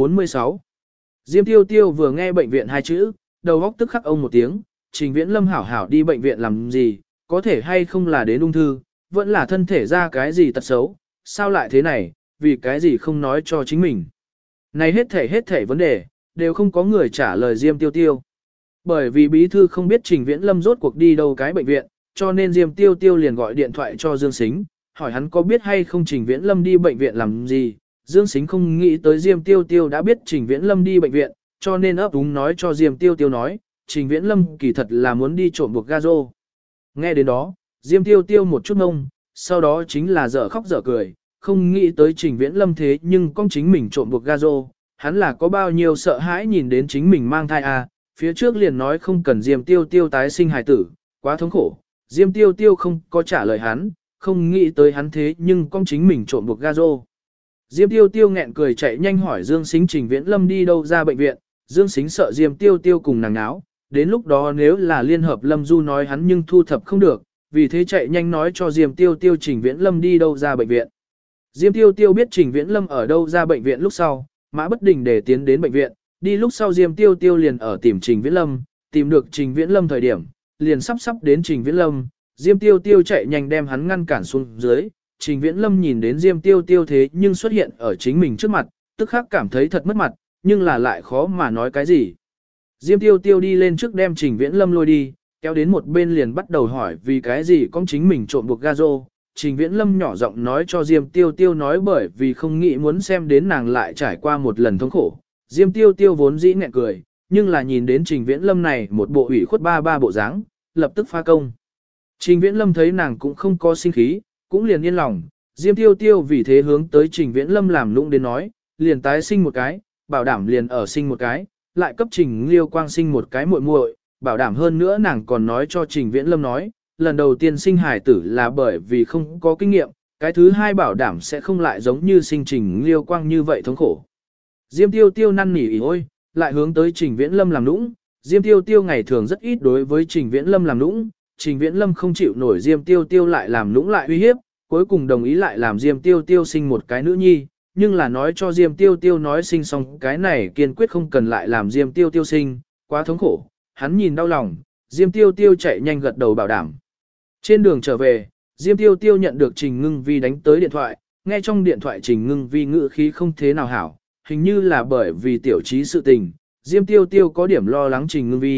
746 Diêm Tiêu Tiêu vừa nghe bệnh viện 2 chữ, đầu óc tức khắc ông một tiếng, Trình Viễn Lâm hảo hảo đi bệnh viện làm gì, có thể hay không là đến ung thư, vẫn là thân thể ra cái gì tật xấu, sao lại thế này, vì cái gì không nói cho chính mình. Này hết thể vấn đề, đều không có người trả lời Diêm Tiêu Tiêu. Bởi vì bí thư không biết Trình Viễn Lâm rốt cuộc đi đâu cái bệnh viện, cho nên Diêm Tiêu Tiêu liền gọi điện thoại cho Dương Sính, hỏi hắn có biết hay không Trình Viễn Lâm đi bệnh viện làm gì. Dương Sính không nghĩ tới Diêm Tiêu Tiêu đã biết Trình Viễn Lâm đi bệnh viện, cho nên ấp úng nói cho Diêm Tiêu Tiêu nói, Trình Viễn Lâm kỳ thật là muốn đi trộm buộc ga rô. Nghe đến đó, Diêm Tiêu Tiêu một chút ngông, sau đó chính là dở khóc dở cười, không nghĩ tới Trình Viễn Lâm thế nhưng con chính mình trộm buộc ga rô, hắn là có bao nhiêu sợ hãi nhìn đến chính mình mang thai à, phía trước liền nói không cần Diêm Tiêu Tiêu tái sinh hài tử, quá thống khổ, Diêm Tiêu Tiêu không có trả lời hắn, không nghĩ tới hắn thế nhưng con chính mình trộm buộc ga rô. Diêm Tiêu Tiêu nghẹn cười chạy nhanh hỏi Dương Sính Trình Viễn Lâm đi đâu ra bệnh viện, Dương Sính sợ Diêm Tiêu Tiêu cùng nàng náo, đến lúc đó nếu là liên hợp Lâm Du nói hắn nhưng thu thập không được, vì thế chạy nhanh nói cho Diêm Tiêu Tiêu Trình Viễn Lâm đi đâu ra bệnh viện. Diêm Tiêu Tiêu biết Trình Viễn Lâm ở đâu ra bệnh viện lúc sau, mã bất đình để tiến đến bệnh viện, đi lúc sau Diêm Tiêu Tiêu liền ở tìm Trình Viễn Lâm, tìm được Trình Viễn Lâm thời điểm, liền sắp đến Trình Viễn Lâm, Diêm Tiêu Tiêu chạy nhanh đem hắn ngăn cản xuống dưới. Trình Viễn Lâm nhìn đến Diêm Tiêu Tiêu thế nhưng xuất hiện ở chính mình trước mặt, tức khắc cảm thấy thật mất mặt, nhưng là lại khó mà nói cái gì. Diêm Tiêu Tiêu đi lên trước đem Trình Viễn Lâm lôi đi, kéo đến một bên liền bắt đầu hỏi vì cái gì con chính mình trộm buộc ga rô. Trình Viễn Lâm nhỏ giọng nói cho Diêm Tiêu Tiêu nói bởi vì không nghĩ muốn xem đến nàng lại trải qua một lần thống khổ. Diêm Tiêu Tiêu vốn dĩ nghẹn cười, nhưng là nhìn đến Trình Viễn Lâm này một bộ ủy khuất ba bộ dáng, lập tức pha công. Trình Viễn Lâm thấy nàng cũng không có sinh khí, cũng liền yên lòng, Diêm Tiêu Tiêu vì thế hướng tới Trình Viễn Lâm làm nũng đến nói, liền tái sinh một cái, bảo đảm liền ở sinh một cái, lại cấp Trình Liêu Quang sinh một cái muội muội, bảo đảm hơn nữa nàng còn nói cho Trình Viễn Lâm nói, lần đầu tiên sinh hài tử là bởi vì không có kinh nghiệm, cái thứ hai bảo đảm sẽ không lại giống như sinh Trình Liêu Quang như vậy thống khổ. Diêm Tiêu Tiêu năn nỉ ôi, lại hướng tới Trình Viễn Lâm làm nũng, Diêm Tiêu Tiêu ngày thường rất ít đối với Trình Viễn Lâm làm nũng, Trình Viễn Lâm không chịu nổi Diêm Tiêu Tiêu lại làm nũng lại uy hiếp, cuối cùng đồng ý lại làm Diêm Tiêu Tiêu sinh một cái nữ nhi, nhưng là nói cho Diêm Tiêu Tiêu nói sinh xong cái này kiên quyết không cần lại làm Diêm Tiêu Tiêu sinh, quá thống khổ, hắn nhìn đau lòng, Diêm Tiêu Tiêu chạy nhanh gật đầu bảo đảm. Trên đường trở về, Diêm Tiêu Tiêu nhận được Trình Ngưng Vi đánh tới điện thoại, nghe trong điện thoại Trình Ngưng Vi ngữ khí không thế nào hảo, hình như là bởi vì tiểu trí sự tình, Diêm Tiêu Tiêu có điểm lo lắng Trình Ngưng Vi,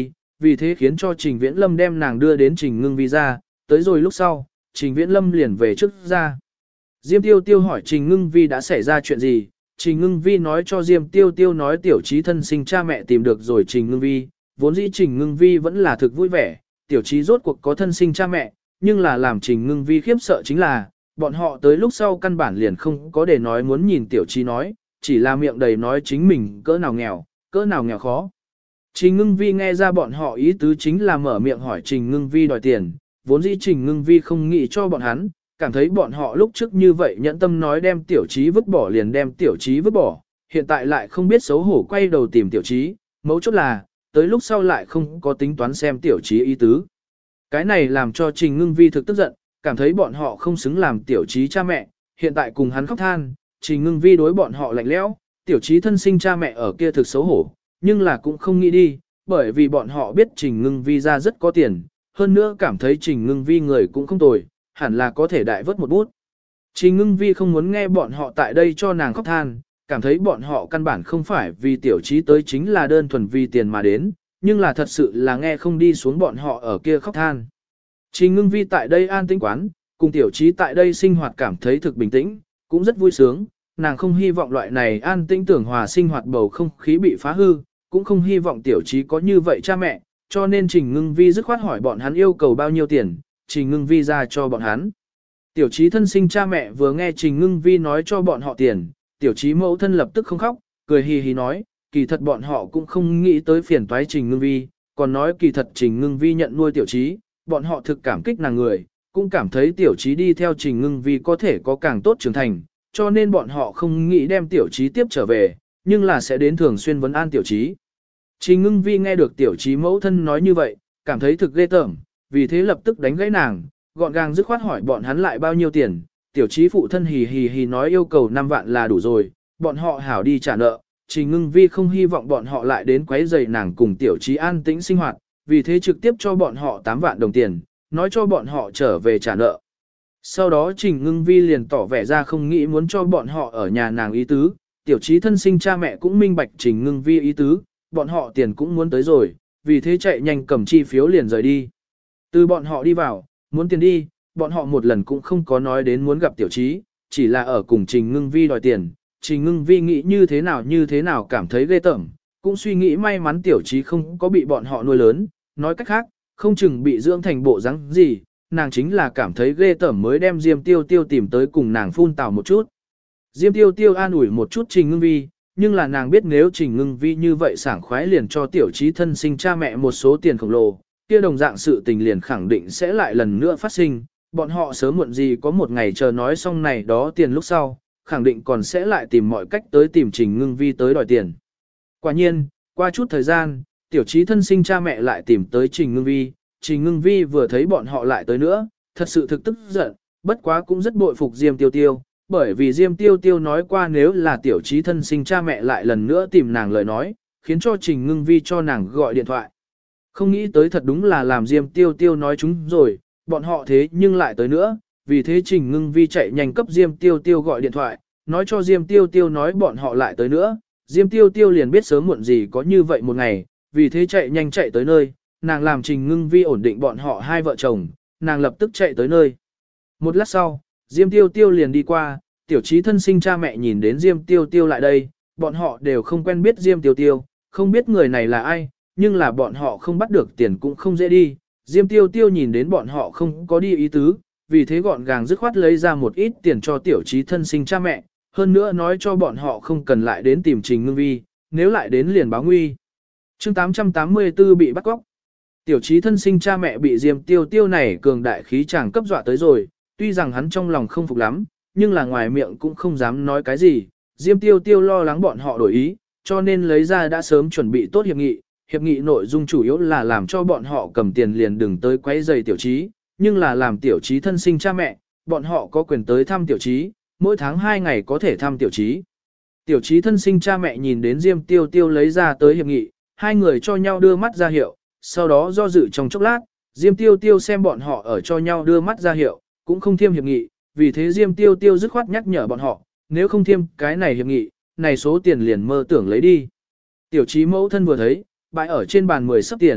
vì thế khiến cho Trình Viễn Lâm đem nàng đưa đến Trình Ngưng Vi ra, tới rồi lúc sau, Trình Viễn Lâm liền về trước ra. Diêm Tiêu Tiêu hỏi Trình Ngưng Vi đã xảy ra chuyện gì, Trình Ngưng Vi nói cho Diêm Tiêu Tiêu nói tiểu trí thân sinh cha mẹ tìm được rồi Trình Ngưng Vi, vốn dĩ Trình Ngưng Vi vẫn là thực vui vẻ, tiểu trí rốt cuộc có thân sinh cha mẹ, nhưng là làm Trình Ngưng Vi khiếp sợ chính là, bọn họ tới lúc sau căn bản liền không có để nói muốn nhìn tiểu trí nói, chỉ là miệng đầy nói chính mình cỡ nào nghèo khó. Trình Ngưng Vi nghe ra bọn họ ý tứ chính là mở miệng hỏi Trình Ngưng Vi đòi tiền, vốn dĩ Trình Ngưng Vi không nghĩ cho bọn hắn, cảm thấy bọn họ lúc trước như vậy nhẫn tâm nói đem tiểu trí vứt bỏ liền đem tiểu trí vứt bỏ, hiện tại lại không biết xấu hổ quay đầu tìm tiểu trí, mấu chốt là, tới lúc sau lại không có tính toán xem tiểu trí ý tứ. Cái này làm cho Trình Ngưng Vi thực tức giận, cảm thấy bọn họ không xứng làm tiểu trí cha mẹ, hiện tại cùng hắn khóc than, Trình Ngưng Vi đối bọn họ lạnh lẽo, tiểu trí thân sinh cha mẹ ở kia thực xấu hổ, nhưng là cũng không nghĩ đi, bởi vì bọn họ biết Trình Ngưng Vi ra rất có tiền, hơn nữa cảm thấy Trình Ngưng Vi người cũng không tồi, hẳn là có thể đại vớt một bút. Trình Ngưng Vi không muốn nghe bọn họ tại đây cho nàng khóc than, cảm thấy bọn họ căn bản không phải vì tiểu trí tới chính là đơn thuần vì tiền mà đến, nhưng là thật sự là nghe không đi xuống bọn họ ở kia khóc than. Trình Ngưng Vi tại đây an tĩnh quán, cùng tiểu trí tại đây sinh hoạt cảm thấy thực bình tĩnh, cũng rất vui sướng, nàng không hy vọng loại này an tĩnh tưởng hòa sinh hoạt bầu không khí bị phá hư, cũng không hy vọng tiểu trí có như vậy cha mẹ, cho nên Trình Ngưng Vi dứt khoát hỏi bọn hắn yêu cầu bao nhiêu tiền, Trình Ngưng Vi ra cho bọn hắn. Tiểu trí thân sinh cha mẹ vừa nghe Trình Ngưng Vi nói cho bọn họ tiền, tiểu trí mẫu thân lập tức không khóc, cười hì hì nói, kỳ thật bọn họ cũng không nghĩ tới phiền toái Trình Ngưng Vi, còn nói kỳ thật Trình Ngưng Vi nhận nuôi tiểu trí, bọn họ thực cảm kích nàng người, cũng cảm thấy tiểu trí đi theo Trình Ngưng Vi có thể có càng tốt trưởng thành, cho nên bọn họ không nghĩ đem tiểu trí tiếp trở về, nhưng là sẽ đến thường xuyên vấn an tiểu trí. Trình Ngưng Vi nghe được tiểu trí mẫu thân nói như vậy, cảm thấy thực ghê tởm, vì thế lập tức đánh gãy nàng, gọn gàng dứt khoát hỏi bọn hắn lại bao nhiêu tiền, tiểu trí phụ thân hì hì hì nói yêu cầu 5 vạn là đủ rồi, bọn họ hảo đi trả nợ, Trình Ngưng Vi không hy vọng bọn họ lại đến quấy rầy nàng cùng tiểu trí an tĩnh sinh hoạt, vì thế trực tiếp cho bọn họ 8 vạn đồng tiền, nói cho bọn họ trở về trả nợ. Sau đó Trình Ngưng Vi liền tỏ vẻ ra không nghĩ muốn cho bọn họ ở nhà nàng ý tứ, tiểu trí thân sinh cha mẹ cũng minh bạch Trình Ngưng Vi ý tứ, bọn họ tiền cũng muốn tới rồi, vì thế chạy nhanh cầm chi phiếu liền rời đi. Từ bọn họ đi vào, muốn tiền đi, bọn họ một lần cũng không có nói đến muốn gặp tiểu trí, chỉ là ở cùng Trình Ngưng Vi đòi tiền. Trình Ngưng Vi nghĩ như thế nào cảm thấy ghê tởm, cũng suy nghĩ may mắn tiểu trí không có bị bọn họ nuôi lớn, nói cách khác, không chừng bị dưỡng thành bộ dáng gì, nàng chính là cảm thấy ghê tởm mới đem Diêm Tiêu Tiêu tìm tới cùng nàng phun tào một chút. Diêm Tiêu Tiêu an ủi một chút Trình Ngưng Vi, nhưng là nàng biết nếu Trình Ngưng Vi như vậy sảng khoái liền cho tiểu trí thân sinh cha mẹ một số tiền khổng lồ, kia đồng dạng sự tình liền khẳng định sẽ lại lần nữa phát sinh, bọn họ sớm muộn gì có một ngày chờ nói xong này đó tiền lúc sau, khẳng định còn sẽ lại tìm mọi cách tới tìm Trình Ngưng Vi tới đòi tiền. Quả nhiên, qua chút thời gian, tiểu trí thân sinh cha mẹ lại tìm tới Trình Ngưng Vi, Trình Ngưng Vi vừa thấy bọn họ lại tới nữa, thật sự thực tức giận, bất quá cũng rất bội phục Diêm Tiêu Tiêu, bởi vì Diêm Tiêu Tiêu nói qua nếu là tiểu trí thân sinh cha mẹ lại lần nữa tìm nàng lời nói, khiến cho Trình Ngưng Vi cho nàng gọi điện thoại. Không nghĩ tới thật đúng là làm Diêm Tiêu Tiêu nói chúng rồi, bọn họ thế nhưng lại tới nữa, vì thế Trình Ngưng Vi chạy nhanh cấp Diêm Tiêu Tiêu gọi điện thoại, nói cho Diêm Tiêu Tiêu nói bọn họ lại tới nữa, Diêm Tiêu Tiêu liền biết sớm muộn gì có như vậy một ngày, vì thế chạy nhanh chạy tới nơi, nàng làm Trình Ngưng Vi ổn định bọn họ hai vợ chồng, nàng lập tức chạy tới nơi. Một lát sau, Diêm Tiêu Tiêu liền đi qua, tiểu trí thân sinh cha mẹ nhìn đến Diêm Tiêu Tiêu lại đây, bọn họ đều không quen biết Diêm Tiêu Tiêu, không biết người này là ai, nhưng là bọn họ không bắt được tiền cũng không dễ đi. Diêm Tiêu Tiêu nhìn đến bọn họ không có đi ý tứ, vì thế gọn gàng dứt khoát lấy ra một ít tiền cho tiểu trí thân sinh cha mẹ, hơn nữa nói cho bọn họ không cần lại đến tìm Trình Ngưng Vi, nếu lại đến liền báo nguy. Chương 884 bị bắt cóc. Tiểu trí thân sinh cha mẹ bị Diêm Tiêu Tiêu này cường đại khí chàng cấp dọa tới rồi, tuy rằng hắn trong lòng không phục lắm, nhưng là ngoài miệng cũng không dám nói cái gì. Diêm Tiêu Tiêu lo lắng bọn họ đổi ý, cho nên lấy ra đã sớm chuẩn bị tốt hiệp nghị nội dung chủ yếu là làm cho bọn họ cầm tiền liền đừng tới quấy rầy tiểu trí, nhưng là làm tiểu trí thân sinh cha mẹ, bọn họ có quyền tới thăm tiểu trí, mỗi tháng 2 ngày có thể thăm tiểu trí. Tiểu trí thân sinh cha mẹ nhìn đến Diêm Tiêu Tiêu lấy ra tới hiệp nghị, hai người cho nhau đưa mắt ra hiệu, sau đó do dự trong chốc lát, Diêm Tiêu Tiêu xem bọn họ ở cho nhau đưa mắt ra hiệu, cũng không thiêm hiệp nghị, vì thế Diêm Tiêu Tiêu dứt khoát nhắc nhở bọn họ, nếu không thiêm cái này hiệp nghị, này số tiền liền mơ tưởng lấy đi. Tiểu trí mẫu thân vừa thấy, bãi ở trên bàn 10 sấp tiền,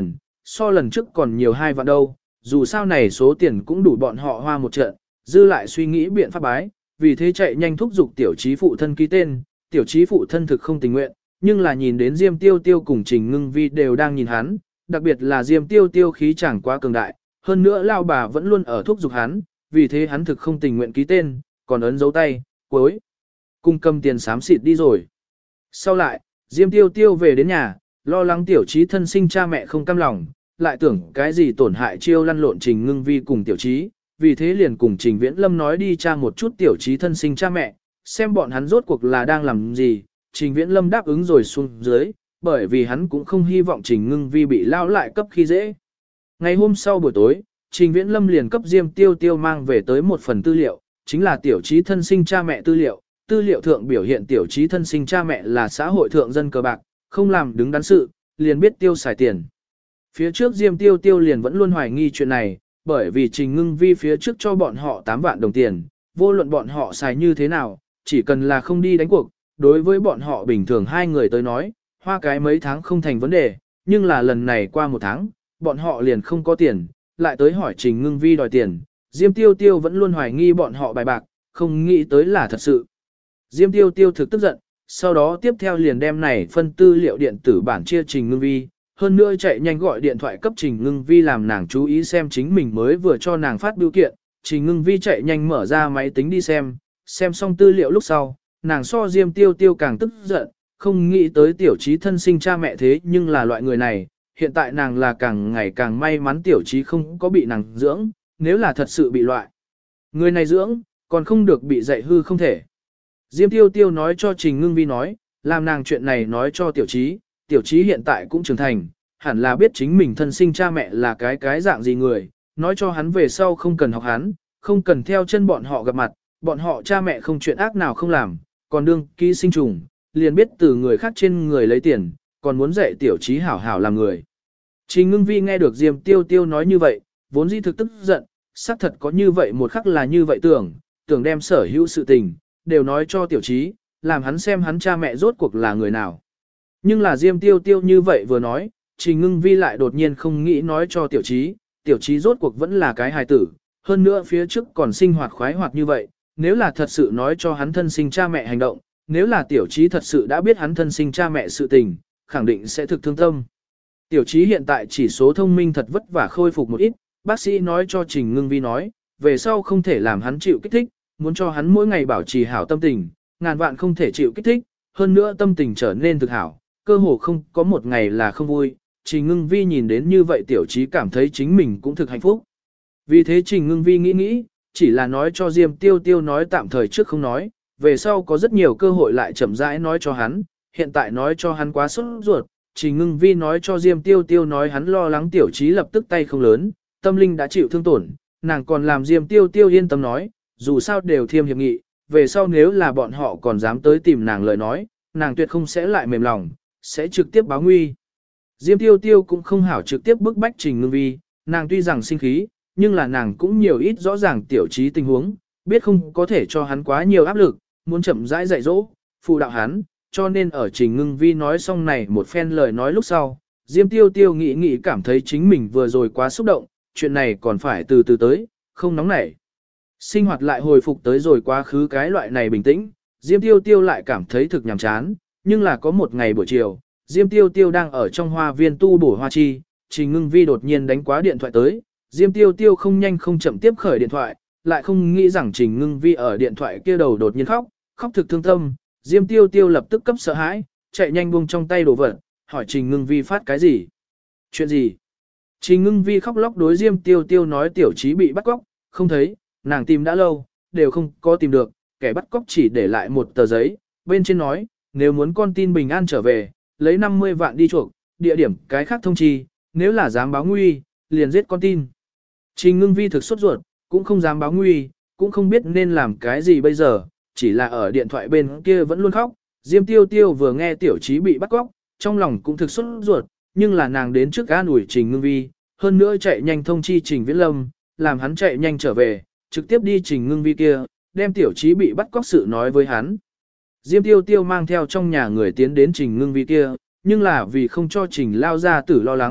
so lần trước còn nhiều 2 vạn đâu, dù sao này số tiền cũng đủ bọn họ hoa một trận, dư lại suy nghĩ biện pháp bái, vì thế chạy nhanh thúc giục tiểu trí phụ thân ký tên, tiểu trí phụ thân thực không tình nguyện, nhưng là nhìn đến Diêm Tiêu Tiêu cùng Trình Ngưng Vi đều đang nhìn hắn, đặc biệt là Diêm Tiêu Tiêu khí chẳng quá cường đại, hơn nữa lao bà vẫn luôn ở thúc giục hắn, vì thế hắn thực không tình nguyện ký tên, còn ấn dấu tay, cuối cùng cầm tiền xám xịt đi rồi. Sau lại, Diêm Tiêu Tiêu về đến nhà, lo lắng tiểu trí thân sinh cha mẹ không cam lòng, lại tưởng cái gì tổn hại chiêu lăn lộn Trình Ngưng Vi cùng tiểu trí, vì thế liền cùng Trình Viễn Lâm nói đi tra một chút tiểu trí thân sinh cha mẹ, xem bọn hắn rốt cuộc là đang làm gì. Trình Viễn Lâm đáp ứng rồi xuống dưới, bởi vì hắn cũng không hy vọng Trình Ngưng Vi bị lao lại cấp khi dễ. Ngày hôm sau buổi tối, Trình Viễn Lâm liền cấp Diêm Tiêu Tiêu mang về tới một phần tư liệu, chính là tiểu trí thân sinh cha mẹ tư liệu. Tư liệu thượng biểu hiện tiểu trí thân sinh cha mẹ là xã hội thượng dân cờ bạc, không làm đứng đắn sự, liền biết tiêu xài tiền. Phía trước Diêm Tiêu Tiêu liền vẫn luôn hoài nghi chuyện này, bởi vì Trình Ngưng Vi phía trước cho bọn họ 8 vạn đồng tiền, vô luận bọn họ xài như thế nào, chỉ cần là không đi đánh cuộc, đối với bọn họ bình thường 2 người tới nói, hoa cái mấy tháng không thành vấn đề, nhưng là lần này qua 1 tháng, bọn họ liền không có tiền, lại tới hỏi Trình Ngưng Vi đòi tiền, Diêm Tiêu Tiêu vẫn luôn hoài nghi bọn họ bài bạc, không nghĩ tới là thật sự. Diêm Tiêu Tiêu thực tức giận, sau đó tiếp theo liền đem này phân tư liệu điện tử bản chia Trình Ngưng Vi, hơn nữa chạy nhanh gọi điện thoại cấp Trình Ngưng Vi làm nàng chú ý xem chính mình mới vừa cho nàng phát biểu kiện. Trình Ngưng Vi chạy nhanh mở ra máy tính đi xem xong tư liệu lúc sau, nàng so Diêm Tiêu Tiêu càng tức giận, không nghĩ tới tiểu trí thân sinh cha mẹ thế nhưng là loại người này, hiện tại nàng là càng ngày càng may mắn tiểu trí không có bị nàng dưỡng, nếu là thật sự bị loại người này dưỡng, còn không được bị dạy hư không thể. Diêm Tiêu Tiêu nói cho Trình Ngưng Vi nói, làm nàng chuyện này nói cho tiểu trí hiện tại cũng trưởng thành, hẳn là biết chính mình thân sinh cha mẹ là cái dạng gì người, nói cho hắn về sau không cần học hắn, không cần theo chân bọn họ gặp mặt, bọn họ cha mẹ không chuyện ác nào không làm, còn đương ký sinh trùng, liền biết từ người khác trên người lấy tiền, còn muốn dạy tiểu trí hảo hảo làm người. Trình Ngưng Vi nghe được Diêm Tiêu Tiêu nói như vậy, vốn dĩ thực tức giận, xác thật có như vậy một khắc là như vậy tưởng đem sở hữu sự tình, đều nói cho tiểu trí, làm hắn xem hắn cha mẹ rốt cuộc là người nào. Nhưng là Diêm Tiêu Tiêu như vậy vừa nói, Trình Ngưng Vi lại đột nhiên không nghĩ nói cho tiểu trí rốt cuộc vẫn là cái hài tử, hơn nữa phía trước còn sinh hoạt khoái hoạt như vậy, nếu là thật sự nói cho hắn thân sinh cha mẹ hành động, nếu là tiểu trí thật sự đã biết hắn thân sinh cha mẹ sự tình, khẳng định sẽ thực thương tâm. Tiểu trí hiện tại chỉ số thông minh thật vất vả khôi phục một ít, bác sĩ nói cho Trình Ngưng Vi nói, về sau không thể làm hắn chịu kích thích, muốn cho hắn mỗi ngày bảo trì hảo tâm tình, ngàn vạn không thể chịu kích thích, hơn nữa tâm tình trở nên thực hảo, cơ hồ không có một ngày là không vui. Trình Ngưng Vi nhìn đến như vậy tiểu trí cảm thấy chính mình cũng thực hạnh phúc. Vì thế Trình Ngưng Vi nghĩ, chỉ là nói cho Diêm Tiêu Tiêu nói tạm thời trước không nói, về sau có rất nhiều cơ hội lại chậm rãi nói cho hắn, hiện tại nói cho hắn quá sốt ruột. Trình Ngưng Vi nói cho Diêm Tiêu Tiêu nói hắn lo lắng tiểu trí lập tức tay không lớn, tâm linh đã chịu thương tổn, nàng còn làm Diêm Tiêu Tiêu yên tâm nói, dù sao đều thiêm hiệp nghị, về sau nếu là bọn họ còn dám tới tìm nàng lời nói, nàng tuyệt không sẽ lại mềm lòng, sẽ trực tiếp báo nguy. Diêm Tiêu Tiêu cũng không hảo trực tiếp bức bách Trình Ngưng Vi, nàng tuy rằng sinh khí, nhưng là nàng cũng nhiều ít rõ ràng tiểu trí tình huống, biết không có thể cho hắn quá nhiều áp lực, muốn chậm rãi dạy dỗ, phụ đạo hắn, cho nên ở Trình Ngưng Vi nói xong này một phen lời nói lúc sau, Diêm Tiêu Tiêu nghĩ cảm thấy chính mình vừa rồi quá xúc động, chuyện này còn phải từ từ tới, không nóng nảy. Sinh hoạt lại hồi phục tới rồi quá khứ cái loại này bình tĩnh, Diêm Tiêu Tiêu lại cảm thấy thực nhàm chán, nhưng là có một ngày buổi chiều, Diêm Tiêu Tiêu đang ở trong hoa viên tu bổ hoa chi, Trình Ngưng Vi đột nhiên đánh quá điện thoại tới, Diêm Tiêu Tiêu không nhanh không chậm tiếp khởi điện thoại, lại không nghĩ rằng Trình Ngưng Vi ở điện thoại kia đầu đột nhiên khóc thực thương tâm, Diêm Tiêu Tiêu lập tức cấp sợ hãi, chạy nhanh buông trong tay đồ vật, hỏi Trình Ngưng Vi phát cái gì? Chuyện gì? Trình Ngưng Vi khóc lóc đối Diêm Tiêu Tiêu nói tiểu trí bị bắt cóc, không thấy, nàng tìm đã lâu, đều không có tìm được, kẻ bắt cóc chỉ để lại một tờ giấy, bên trên nói, nếu muốn con tin bình an trở về, lấy 50 vạn đi chuộc, địa điểm cái khác thông chi, nếu là dám báo nguy, liền giết con tin. Trình Ngưng Vi thực sốt ruột, cũng không dám báo nguy, cũng không biết nên làm cái gì bây giờ, chỉ là ở điện thoại bên kia vẫn luôn khóc. Diêm Tiêu Tiêu vừa nghe tiểu trí bị bắt cóc, trong lòng cũng thực sốt ruột, nhưng là nàng đến trước an ủi Trình Ngưng Vi, hơn nữa chạy nhanh thông chi Trình Viễn Lâm, làm hắn chạy nhanh trở về, trực tiếp đi Trình Ngưng Vi kia, đem tiểu trí bị bắt cóc sự nói với hắn. Diêm Tiêu Tiêu mang theo trong nhà người tiến đến Trình Ngưng Vi kia, nhưng là vì không cho Trình lao gia tử lo lắng,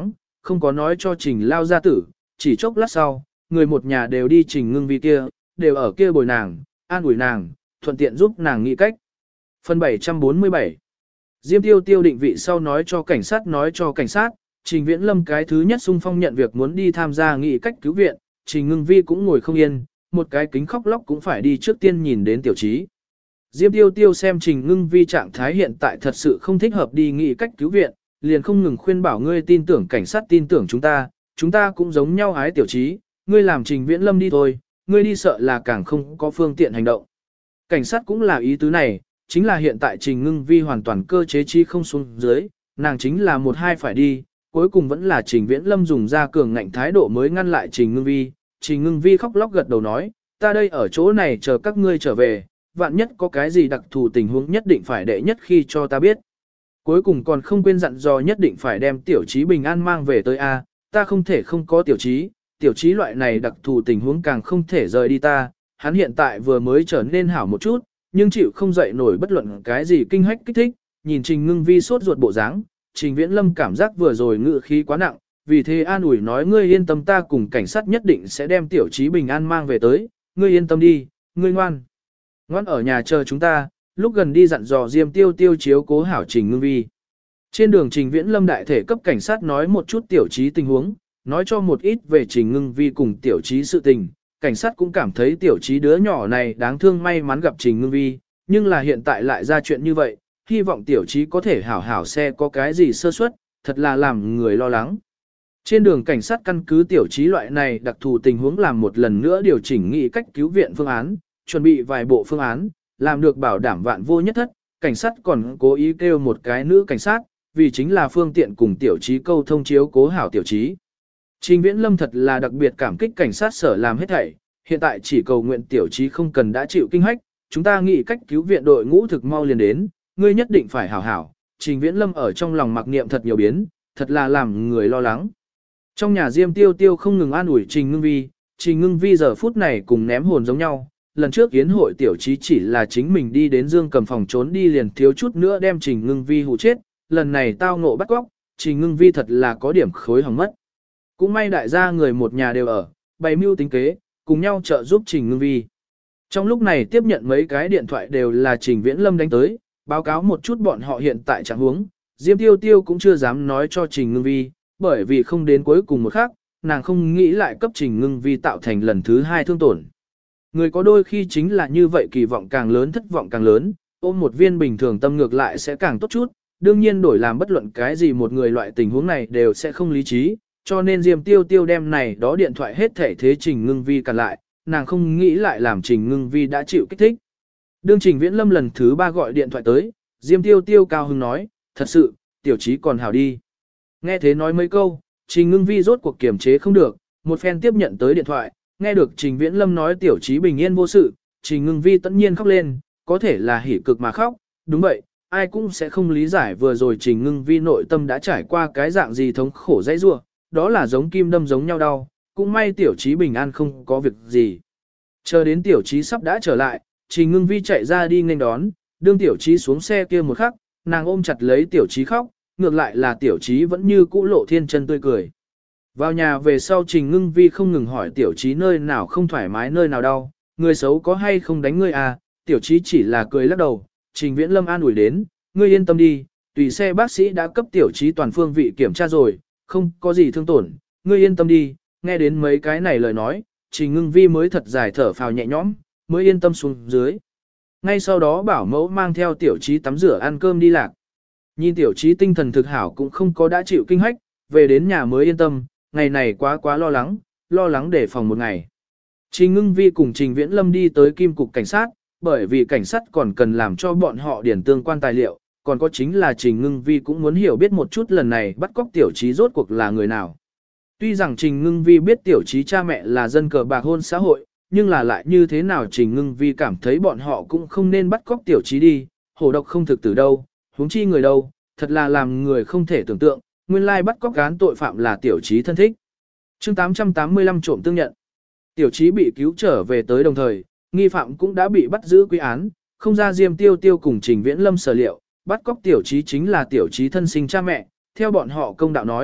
không có nói cho Trình lao gia tử, chỉ chốc lát sau, người một nhà đều đi Trình Ngưng Vi kia, đều ở kia bồi nàng, an ủi nàng, thuận tiện giúp nàng nghĩ cách. Phần 747 Diêm Tiêu Tiêu định vị sau nói cho cảnh sát, Trình Viễn Lâm cái thứ nhất xung phong nhận việc muốn đi tham gia nghị cách cứu viện, Trình Ngưng Vi cũng ngồi không yên, một cái kính khóc lóc cũng phải đi trước tiên nhìn đến tiểu trí. Diêm Tiêu Tiêu xem Trình Ngưng Vi trạng thái hiện tại thật sự không thích hợp đi nghị cách cứu viện, liền không ngừng khuyên bảo ngươi tin tưởng cảnh sát tin tưởng chúng ta cũng giống nhau ái tiểu trí, ngươi làm Trình Viễn Lâm đi thôi, ngươi đi sợ là càng không có phương tiện hành động. Cảnh sát cũng là ý tứ này, chính là hiện tại Trình Ngưng Vi hoàn toàn cơ chế chi không xuống dưới, nàng chính là một hai phải đi, cuối cùng vẫn là Trình Viễn Lâm dùng ra cường ngạnh thái độ mới ngăn lại Trình Ngưng Vi. Trình Ngưng Vi khóc lóc gật đầu nói, ta đây ở chỗ này chờ các ngươi trở về, vạn nhất có cái gì đặc thù tình huống nhất định phải đệ nhất khi cho ta biết. Cuối cùng còn không quên dặn dò nhất định phải đem tiểu trí bình an mang về tới A, ta không thể không có tiểu trí loại này đặc thù tình huống càng không thể rời đi ta, hắn hiện tại vừa mới trở nên hảo một chút, nhưng chịu không dậy nổi bất luận cái gì kinh hách kích thích, nhìn Trình Ngưng Vi sốt ruột bộ dáng, Trình Viễn Lâm cảm giác vừa rồi ngự khí quá nặng, vì thế an ủi nói ngươi yên tâm ta cùng cảnh sát nhất định sẽ đem tiểu trí bình an mang về tới, ngươi yên tâm đi, ngươi ngoan. Ngoan ở nhà chờ chúng ta, lúc gần đi dặn dò Diêm Tiêu Tiêu chiếu cố hảo Trình Ngưng Vi. Trên đường Trình Viễn Lâm đại thể cấp cảnh sát nói một chút tiểu trí tình huống, nói cho một ít về Trình Ngưng Vi cùng tiểu trí sự tình. Cảnh sát cũng cảm thấy tiểu trí đứa nhỏ này đáng thương may mắn gặp Trình Ngưng Vi, nhưng là hiện tại lại ra chuyện như vậy, hy vọng tiểu trí có thể hảo hảo xe có cái gì sơ suất, thật là làm người lo lắng. Trên đường cảnh sát căn cứ tiểu trí loại này đặc thù tình huống làm một lần nữa điều chỉnh nghị cách cứu viện phương án, chuẩn bị vài bộ phương án, làm được bảo đảm vạn vô nhất thất, cảnh sát còn cố ý kêu một cái nữ cảnh sát, vì chính là phương tiện cùng tiểu trí câu thông chiếu cố hảo tiểu trí. Trình Viễn Lâm thật là đặc biệt cảm kích cảnh sát sở làm hết thảy, hiện tại chỉ cầu nguyện tiểu trí không cần đã chịu kinh hách, chúng ta nghĩ cách cứu viện đội ngũ thực mau liền đến, ngươi nhất định phải hảo hảo. Trình Viễn Lâm ở trong lòng mặc niệm thật nhiều biến, thật là làm người lo lắng. Trong nhà Diêm Tiêu Tiêu không ngừng an ủi Trình Ngưng Vi giờ phút này cùng ném hồn giống nhau, lần trước yến hội tiểu trí chỉ là chính mình đi đến Dương Cầm phòng trốn đi liền thiếu chút nữa đem Trình Ngưng Vi hù chết, lần này tao ngộ bắt cóc, Trình Ngưng Vi thật là có điểm khối hỏng mất. Cũng may đại gia người một nhà đều ở, bày mưu tính kế, cùng nhau trợ giúp Trình Ngưng Vi. Trong lúc này tiếp nhận mấy cái điện thoại đều là Trình Viễn Lâm đánh tới, báo cáo một chút bọn họ hiện tại trạng huống. Diêm Tiêu Tiêu cũng chưa dám nói cho Trình Ngưng Vi, bởi vì không đến cuối cùng một khắc, nàng không nghĩ lại cấp Trình Ngưng Vi tạo thành lần thứ hai thương tổn. Người có đôi khi chính là như vậy, kỳ vọng càng lớn thất vọng càng lớn, ôm một viên bình thường tâm ngược lại sẽ càng tốt chút, đương nhiên đổi làm bất luận cái gì một người loại tình huống này đều sẽ không lý trí, cho nên Diêm Tiêu Tiêu đem này đó điện thoại hết thể thế Trình Ngưng Vi cản lại, nàng không nghĩ lại làm Trình Ngưng Vi đã chịu kích thích. Đương Trình Viễn Lâm lần thứ 3 gọi điện thoại tới, Diêm Tiêu Tiêu cao hứng nói, thật sự, tiểu trí còn hảo đi. Nghe thế nói mấy câu, Trình Ngưng Vi rốt cuộc kiềm chế không được, một phen tiếp nhận tới điện thoại, nghe được Trình Viễn Lâm nói tiểu trí bình yên vô sự, Trình Ngưng Vi tất nhiên khóc lên, có thể là hỉ cực mà khóc, đúng vậy, ai cũng sẽ không lý giải vừa rồi Trình Ngưng Vi nội tâm đã trải qua cái dạng gì thống khổ dãy rủa, đó là giống kim đâm giống nhau đau, cũng may tiểu trí bình an không có việc gì. Chờ đến tiểu trí sắp đã trở lại, Trình Ngưng Vi chạy ra đi nghênh đón, đương tiểu trí xuống xe kia một khắc, nàng ôm chặt lấy tiểu trí khóc, ngược lại là tiểu trí vẫn như cũ lộ thiên chân tươi cười. Vào nhà về sau Trình Ngưng Vi không ngừng hỏi tiểu trí nơi nào không thoải mái nơi nào đau, người xấu có hay không đánh ngươi à, tiểu trí chỉ là cười lắc đầu, Trình Viễn Lâm an ủi đến, ngươi yên tâm đi, tùy xe bác sĩ đã cấp tiểu trí toàn phương vị kiểm tra rồi, không có gì thương tổn, ngươi yên tâm đi, nghe đến mấy cái này lời nói, Trình Ngưng Vi mới thật dài thở phào nhẹ nhõm, mới yên tâm xuống dưới. Ngay sau đó bảo mẫu mang theo tiểu trí tắm rửa ăn cơm đi lạc. Nhìn tiểu trí tinh thần thực hảo cũng không có đã chịu kinh hách, về đến nhà mới yên tâm, ngày này quá lo lắng để phòng một ngày. Trình Ngưng Vi cùng Trình Viễn Lâm đi tới Kim cục cảnh sát, bởi vì cảnh sát còn cần làm cho bọn họ điền tương quan tài liệu, còn có chính là Trình Ngưng Vi cũng muốn hiểu biết một chút lần này bắt cóc tiểu trí rốt cuộc là người nào. Tuy rằng Trình Ngưng Vi biết tiểu trí cha mẹ là dân cờ bạc hôn xã hội, nhưng là lại như thế nào Trình Ngưng Vi cảm thấy bọn họ cũng không nên bắt cóc tiểu trí đi, hổ độc không thực tử đâu, huống chi người đâu, thật là làm người không thể tưởng tượng, nguyên lai bắt cóc án tội phạm là tiểu trí thân thích. Chương 885 trộm tương nhận. Tiểu trí bị cứu trở về tới đồng thời, nghi phạm cũng đã bị bắt giữ quy án, không ra Diêm Tiêu Tiêu cùng Trình Viễn Lâm sở liệu, bắt cóc tiểu trí chính là tiểu trí thân sinh cha mẹ, theo bọn họ công đạo nói,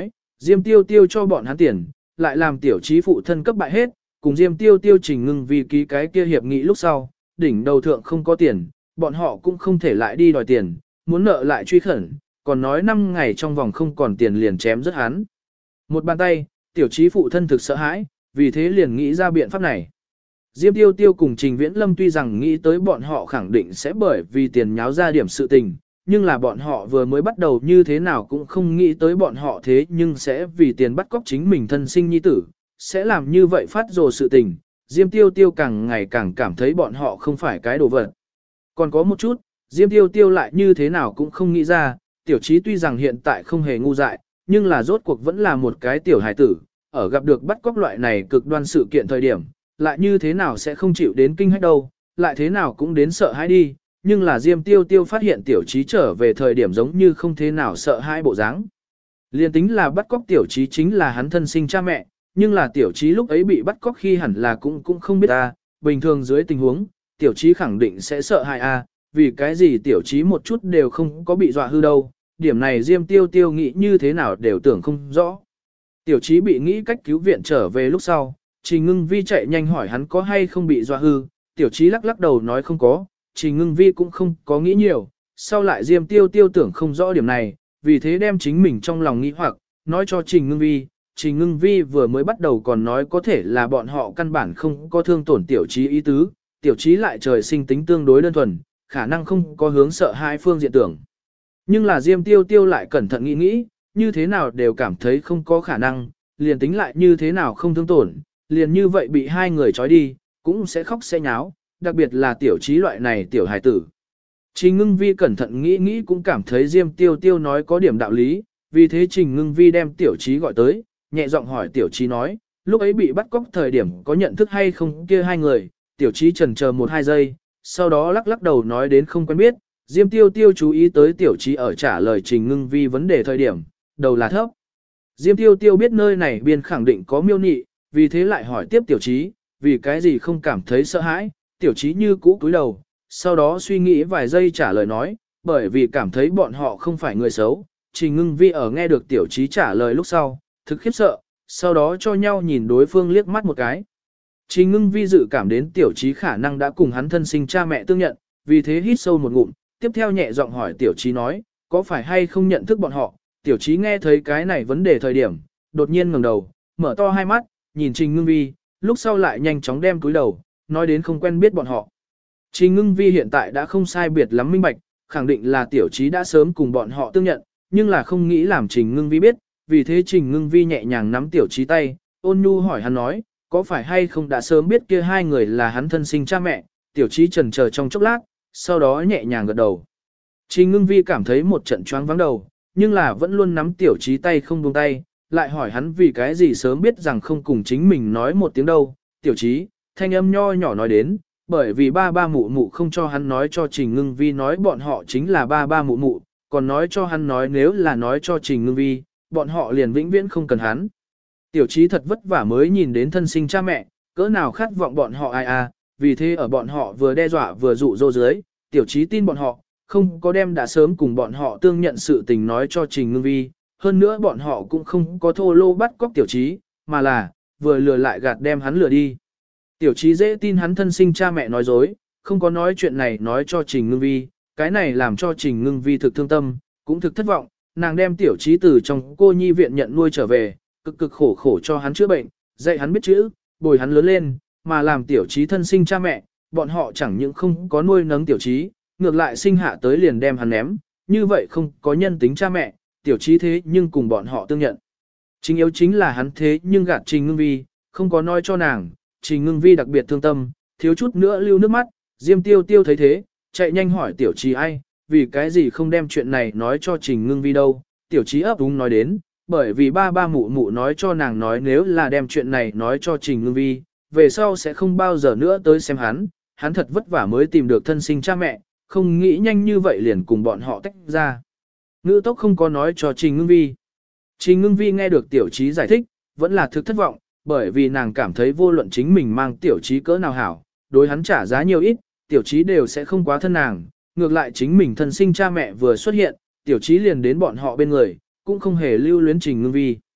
Diêm Tiêu Tiêu cho bọn hắn tiền, lại làm tiểu trí phụ thân cấp bại hết, cùng Diêm Tiêu Tiêu Trình Ngưng Vi ký cái kia hiệp nghị lúc sau, đỉnh đầu thượng không có tiền, bọn họ cũng không thể lại đi đòi tiền, muốn nợ lại truy khẩn, còn nói 5 ngày trong vòng không còn tiền liền chém rất hắn. Một bàn tay, tiểu trí phụ thân thực sợ hãi, vì thế liền nghĩ ra biện pháp này. Diêm Tiêu Tiêu cùng Trình Viễn Lâm tuy rằng nghĩ tới bọn họ khẳng định sẽ bởi vì tiền nháo ra điểm sự tình, nhưng là bọn họ vừa mới bắt đầu như thế nào cũng không nghĩ tới bọn họ thế nhưng sẽ vì tiền bắt cóc chính mình thân sinh nhi tử, sẽ làm như vậy phát rồ sự tình. Diêm Tiêu Tiêu càng ngày càng cảm thấy bọn họ không phải cái đồ vật. Còn có một chút, Diêm Tiêu Tiêu lại như thế nào cũng không nghĩ ra, tiểu trí tuy rằng hiện tại không hề ngu dại, nhưng là rốt cuộc vẫn là một cái tiểu hài tử, ở gặp được bắt cóc loại này cực đoan sự kiện thời điểm, lại như thế nào sẽ không chịu đến kinh hách đâu, lại thế nào cũng đến sợ hãi đi, nhưng là Diêm Tiêu Tiêu phát hiện tiểu trí trở về thời điểm giống như không thế nào sợ hãi bộ dáng. Liên tính là bắt cóc tiểu trí chính là hắn thân sinh cha mẹ, nhưng là tiểu trí lúc ấy bị bắt cóc khi hẳn là cũng không biết a, bình thường dưới tình huống, tiểu trí khẳng định sẽ sợ hãi a, vì cái gì tiểu trí một chút đều không có bị dọa hư đâu, điểm này Diêm Tiêu Tiêu nghĩ như thế nào đều tưởng không rõ. Tiểu trí bị nghĩ cách cứu viện trở về lúc sau, Trình Ngưng Vi chạy nhanh hỏi hắn có hay không bị dọa hư, tiểu trí lắc lắc đầu nói không có, Trình Ngưng Vi cũng không có nghĩ nhiều, sau lại Diêm Tiêu Tiêu tưởng không rõ điểm này, vì thế đem chính mình trong lòng nghĩ hoặc, nói cho Trình Ngưng Vi. Trình Ngưng Vi vừa mới bắt đầu còn nói có thể là bọn họ căn bản không có thương tổn tiểu trí ý tứ, tiểu trí lại trời sinh tính tương đối đơn thuần, khả năng không có hướng sợ hai phương diện tưởng. Nhưng là Diêm Tiêu Tiêu lại cẩn thận nghĩ nghĩ, như thế nào đều cảm thấy không có khả năng, liền tính lại như thế nào không thương tổn, liền như vậy bị hai người trói đi, cũng sẽ khóc sẽ nháo, đặc biệt là tiểu trí loại này tiểu hài tử. Trình Ngưng Vi cẩn thận nghĩ nghĩ cũng cảm thấy Diêm Tiêu Tiêu nói có điểm đạo lý, vì thế Trình Ngưng Vi đem tiểu trí gọi tới, nhẹ giọng hỏi tiểu trí nói, lúc ấy bị bắt cóc thời điểm có nhận thức hay không kia hai người, tiểu trí chần chờ 1-2 giây, sau đó lắc lắc đầu nói đến không quen biết. Diêm Tiêu Tiêu chú ý tới tiểu trí ở trả lời Trình Ngưng Vi vấn đề thời điểm, đầu là thấp. Diêm Tiêu Tiêu biết nơi này biên khẳng định có miêu nị, vì thế lại hỏi tiếp tiểu trí, vì cái gì không cảm thấy sợ hãi, tiểu trí như cũ cúi đầu, sau đó suy nghĩ vài giây trả lời nói, bởi vì cảm thấy bọn họ không phải người xấu. Trình Ngưng Vi ở nghe được tiểu trí trả lời lúc sau, thực khiếp sợ, sau đó cho nhau nhìn đối phương liếc mắt một cái. Trình Ngưng Vi dự cảm đến tiểu trí khả năng đã cùng hắn thân sinh cha mẹ tương nhận, vì thế hít sâu một ngụm, tiếp theo nhẹ giọng hỏi tiểu trí nói, có phải hay không nhận thức bọn họ. Tiểu trí nghe thấy cái này vấn đề thời điểm, đột nhiên ngẩng đầu, mở to hai mắt, nhìn Trình Ngưng Vi, lúc sau lại nhanh chóng đem cúi đầu, nói đến không quen biết bọn họ. Trình Ngưng Vi hiện tại đã không sai biệt lắm minh bạch, khẳng định là tiểu trí đã sớm cùng bọn họ tương nhận, nhưng là không nghĩ làm Trình Ngưng Vi biết, vì thế Trình Ngưng Vi nhẹ nhàng nắm tiểu trí tay, ôn nhu hỏi hắn nói, có phải hay không đã sớm biết kia hai người là hắn thân sinh cha mẹ. Tiểu trí chần chờ trong chốc lát, sau đó nhẹ nhàng gật đầu. Trình Ngưng Vi cảm thấy một trận choáng vắng đầu, nhưng là vẫn luôn nắm tiểu trí tay không buông tay, lại hỏi hắn vì cái gì sớm biết rằng không cùng chính mình nói một tiếng đâu. Tiểu trí, thanh âm nho nhỏ nói đến, bởi vì ba ba mụ mụ không cho hắn nói cho Trình Ngưng Vi nói bọn họ chính là ba ba mụ mụ, còn nói cho hắn nói nếu là nói cho Trình Ngưng Vi, bọn họ liền vĩnh viễn không cần hắn. Tiểu trí thật vất vả mới nhìn đến thân sinh cha mẹ, cỡ nào khát vọng bọn họ ai à, vì thế ở bọn họ vừa đe dọa vừa dụ dỗ dưới, tiểu trí tin bọn họ, không có đem đã sớm cùng bọn họ tương nhận sự tình nói cho Trình Ngưng Vi, hơn nữa bọn họ cũng không có thô lô bắt cóc tiểu trí, mà là, vừa lừa lại gạt đem hắn lừa đi. Tiểu trí dễ tin hắn thân sinh cha mẹ nói dối, không có nói chuyện này nói cho Trình Ngưng Vi, cái này làm cho Trình Ngưng Vi thực thương tâm, cũng thực thất vọng, nàng đem tiểu trí từ trong cô nhi viện nhận nuôi trở về, cực cực khổ khổ cho hắn chữa bệnh, dạy hắn biết chữ, bồi hắn lớn lên, mà làm tiểu trí thân sinh cha mẹ, bọn họ chẳng những không có nuôi nấng tiểu trí, ngược lại sinh hạ tới liền đem hắn ném, như vậy không có nhân tính cha mẹ, tiểu trí thế nhưng cùng bọn họ tương nhận. Chính yếu chính là hắn thế nhưng gạt Trình Ngưng Vi, không có nói cho nàng, Trình Ngưng Vi đặc biệt thương tâm, thiếu chút nữa lưu nước mắt. Diêm Tiêu Tiêu thấy thế, chạy nhanh hỏi tiểu trí ai, vì cái gì không đem chuyện này nói cho Trình Ngưng Vi đâu. Tiểu trí ấp úng nói đến, bởi vì ba ba mụ mụ nói cho nàng nói nếu là đem chuyện này nói cho Trình Ngưng Vi, về sau sẽ không bao giờ nữa tới xem hắn thật vất vả mới tìm được thân sinh cha mẹ, không nghĩ nhanh như vậy liền cùng bọn họ tách ra. Ngữ tốc không có nói cho Trình Ngưng Vi. Trình Ngưng Vi nghe được tiểu trí giải thích, vẫn là thực thất vọng, bởi vì nàng cảm thấy vô luận chính mình mang tiểu trí cỡ nào hảo, đối hắn trả giá nhiều ít, tiểu trí đều sẽ không quá thân nàng, ngược lại chính mình thân sinh cha mẹ vừa xuất hiện, tiểu trí liền đến bọn họ bên người, cũng không hề lưu luyến Trình Ngưng Vi.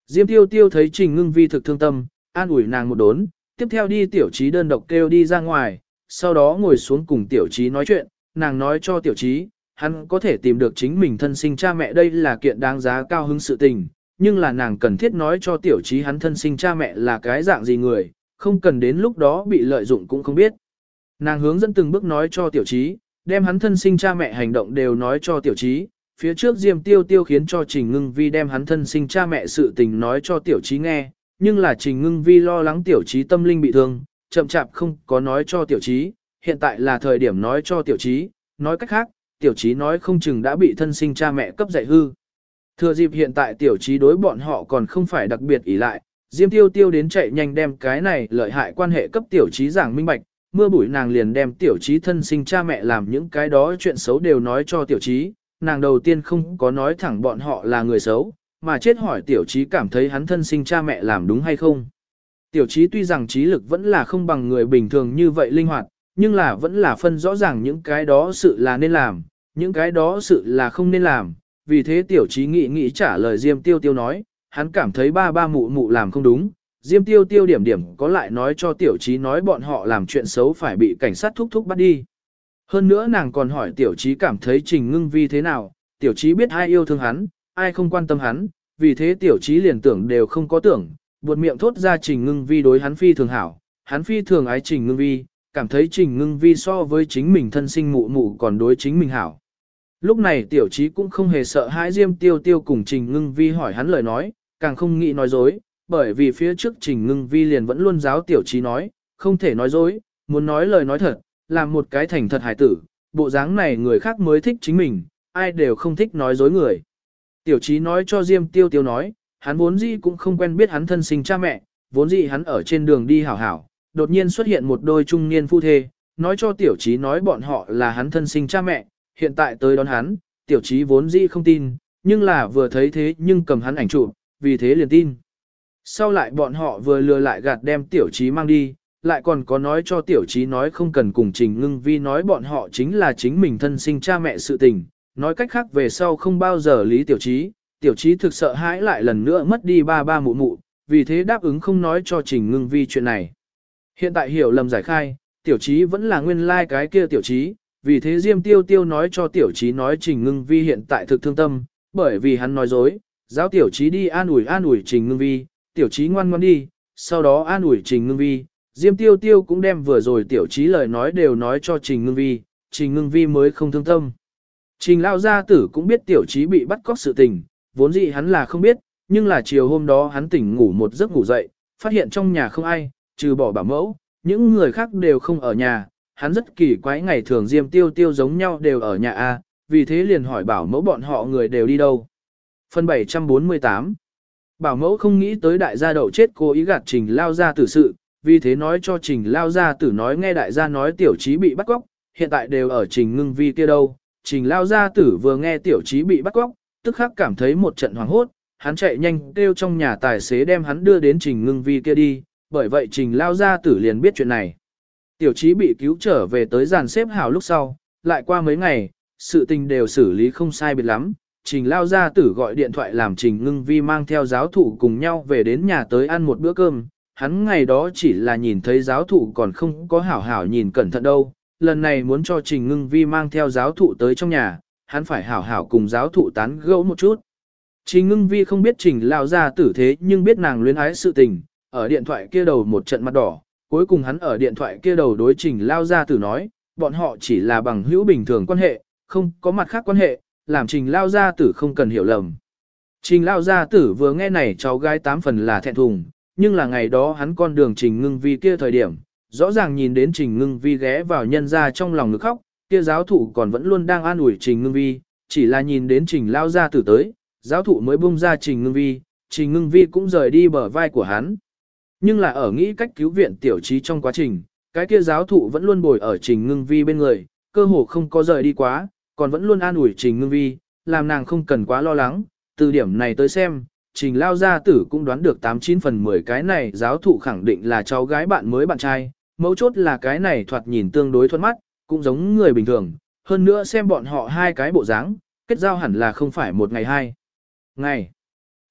Diêm Tiêu Tiêu thấy Trình Ngưng Vi thực thương tâm, an ủi nàng một đốn, tiếp theo đi tiểu trí đơn độc kêu đi ra ngoài, sau đó ngồi xuống cùng tiểu trí nói chuyện, nàng nói cho tiểu trí, hắn có thể tìm được chính mình thân sinh cha mẹ đây là kiện đáng giá cao hứng sự tình, nhưng là nàng cần thiết nói cho tiểu trí hắn thân sinh cha mẹ là cái dạng gì người, không cần đến lúc đó bị lợi dụng cũng không biết. Nàng hướng dẫn từng bước nói cho tiểu trí, đem hắn thân sinh cha mẹ hành động đều nói cho tiểu trí. Phía trước Diêm Tiêu Tiêu khiến cho Trình Ngưng Vi đem hắn thân sinh cha mẹ sự tình nói cho tiểu trí nghe, nhưng là Trình Ngưng Vi lo lắng tiểu trí tâm linh bị thương, chậm chạp không có nói cho tiểu trí, hiện tại là thời điểm nói cho tiểu trí, nói cách khác, tiểu trí nói không chừng đã bị thân sinh cha mẹ cấp dạy hư. Thừa dịp hiện tại tiểu trí đối bọn họ còn không phải đặc biệt ỷ lại, Diêm Tiêu Tiêu đến chạy nhanh đem cái này lợi hại quan hệ cấp tiểu trí giảng minh bạch, mưa bụi nàng liền đem tiểu trí thân sinh cha mẹ làm những cái đó chuyện xấu đều nói cho tiểu trí, nàng đầu tiên không có nói thẳng bọn họ là người xấu, mà chết hỏi tiểu trí cảm thấy hắn thân sinh cha mẹ làm đúng hay không. Tiểu trí tuy rằng trí lực vẫn là không bằng người bình thường như vậy linh hoạt, nhưng là vẫn là phân rõ ràng những cái đó sự là nên làm, những cái đó sự là không nên làm, vì thế tiểu trí nghĩ trả lời Diêm Tiêu Tiêu nói, hắn cảm thấy ba ba mụ mụ làm không đúng. Diêm Tiêu Tiêu điểm điểm có lại nói cho tiểu trí nói bọn họ làm chuyện xấu phải bị cảnh sát thúc thúc bắt đi. Hơn nữa nàng còn hỏi tiểu trí cảm thấy Trình Ngưng Vi thế nào, tiểu trí biết ai yêu thương hắn, ai không quan tâm hắn, vì thế tiểu trí liền tưởng đều không có tưởng, buột miệng thốt ra Trình Ngưng Vi đối hắn phi thường hảo, hắn phi thường ái Trình Ngưng Vi, cảm thấy Trình Ngưng Vi so với chính mình thân sinh mụ mụ còn đối chính mình hảo. Lúc này tiểu trí cũng không hề sợ hãi Diêm Tiêu Tiêu cùng Trình Ngưng Vi hỏi hắn lời nói, càng không nghĩ nói dối, bởi vì phía trước Trình Ngưng Vi liền vẫn luôn giáo tiểu trí nói, không thể nói dối, muốn nói lời nói thật, làm một cái thành thật hài tử, bộ dáng này người khác mới thích chính mình, ai đều không thích nói dối người. Tiểu trí nói cho Diêm Tiêu Tiêu nói, hắn vốn dĩ cũng không quen biết hắn thân sinh cha mẹ, vốn dĩ hắn ở trên đường đi hảo hảo, đột nhiên xuất hiện một đôi trung niên phu thê, nói cho tiểu trí nói bọn họ là hắn thân sinh cha mẹ, hiện tại tới đón hắn, tiểu trí vốn dĩ không tin, nhưng là vừa thấy thế nhưng cầm hắn ảnh chụp, vì thế liền tin. Sau lại bọn họ vừa lừa lại gạt đem tiểu trí mang đi, lại còn có nói cho tiểu trí nói không cần cùng Trình Ngưng Vi nói bọn họ chính là chính mình thân sinh cha mẹ sự tình, nói cách khác về sau không bao giờ lý tiểu trí thực sợ hãi lại lần nữa mất đi ba ba mụ mụ, vì thế đáp ứng không nói cho Trình Ngưng Vi chuyện này. Hiện tại hiểu lầm giải khai, tiểu trí vẫn là nguyên lai cái kia tiểu trí, vì thế Diêm Tiêu Tiêu nói cho tiểu trí nói Trình Ngưng Vi hiện tại thực thương tâm, bởi vì hắn nói dối, giáo tiểu trí đi an ủi Trình Ngưng Vi, tiểu trí ngoan ngoãn đi, sau đó an ủi Trình Ngưng Vi, Diêm Tiêu Tiêu cũng đem vừa rồi tiểu trí lời nói đều nói cho Trình Ngưng Vi mới không thương tâm. Trình Lao Gia Tử cũng biết tiểu trí bị bắt cóc sự tình, vốn dĩ hắn là không biết, nhưng là chiều hôm đó hắn tỉnh ngủ một giấc ngủ dậy, phát hiện trong nhà không ai, trừ bỏ bảo mẫu, những người khác đều không ở nhà, hắn rất kỳ quái ngày thường Diêm Tiêu Tiêu giống nhau đều ở nhà A, vì thế liền hỏi bảo mẫu bọn họ người đều đi đâu. Phần 748 Bảo mẫu không nghĩ tới đại gia đậu chết cố ý gạt Trình Lao Gia Tử sự, vì thế nói cho Trình Lao Gia Tử nói nghe đại gia nói tiểu trí bị bắt cóc, hiện tại đều ở Trình Ngưng Vi kia đâu. Trình Lao Gia Tử vừa nghe tiểu trí bị bắt cóc, tức khắc cảm thấy một trận hoảng hốt, hắn chạy nhanh kêu trong nhà tài xế đem hắn đưa đến Trình Ngưng Vi kia đi, bởi vậy Trình Lao Gia Tử liền biết chuyện này. Tiểu trí bị cứu trở về tới dàn xếp hảo lúc sau, lại qua mấy ngày, sự tình đều xử lý không sai biệt lắm. Trình Lao Gia Tử gọi điện thoại làm Trình Ngưng Vi mang theo giáo thụ cùng nhau về đến nhà tới ăn một bữa cơm. Hắn ngày đó chỉ là nhìn thấy giáo thụ còn không có hảo hảo nhìn cẩn thận đâu. Lần này muốn cho Trình Ngưng Vi mang theo giáo thụ tới trong nhà, hắn phải hảo hảo cùng giáo thụ tán gẫu một chút. Trình Ngưng Vi không biết Trình Lao Gia Tử thế nhưng biết nàng luyến ái sự tình, ở điện thoại kia đầu một trận mặt đỏ. Cuối cùng hắn ở điện thoại kia đầu đối Trình Lao Gia Tử nói, bọn họ chỉ là bằng hữu bình thường quan hệ, không có mặt khác quan hệ, làm Trình Lao Gia Tử không cần hiểu lầm. Trình Lao Gia Tử vừa nghe này cháu gái 8 phần là thẹn thùng, nhưng là ngày đó hắn con đường Trình Ngưng Vi kia thời điểm, rõ ràng nhìn đến Trình Ngưng Vi ghé vào nhân ra trong lòng ngực khóc, kia giáo thụ còn vẫn luôn đang an ủi Trình Ngưng Vi, chỉ là nhìn đến Trình Lao Gia Tử tới, giáo thụ mới buông ra Trình Ngưng Vi cũng rời đi bờ vai của hắn. Nhưng là ở nghĩ cách cứu viện tiểu trí trong quá trình, cái kia giáo thụ vẫn luôn bồi ở Trình Ngưng Vi bên người, cơ hồ không có rời đi quá, còn vẫn luôn an ủi Trình Ngưng Vi, làm nàng không cần quá lo lắng. Từ điểm này tới xem, Trình Lao Gia Tử cũng đoán được 89 phần 10 cái này giáo thụ khẳng định là cháu gái bạn mới bạn trai, mấu chốt là cái này thoạt nhìn tương đối thuận mắt, cũng giống người bình thường, hơn nữa xem bọn họ hai cái bộ dáng, kết giao hẳn là không phải một ngày hai ngày.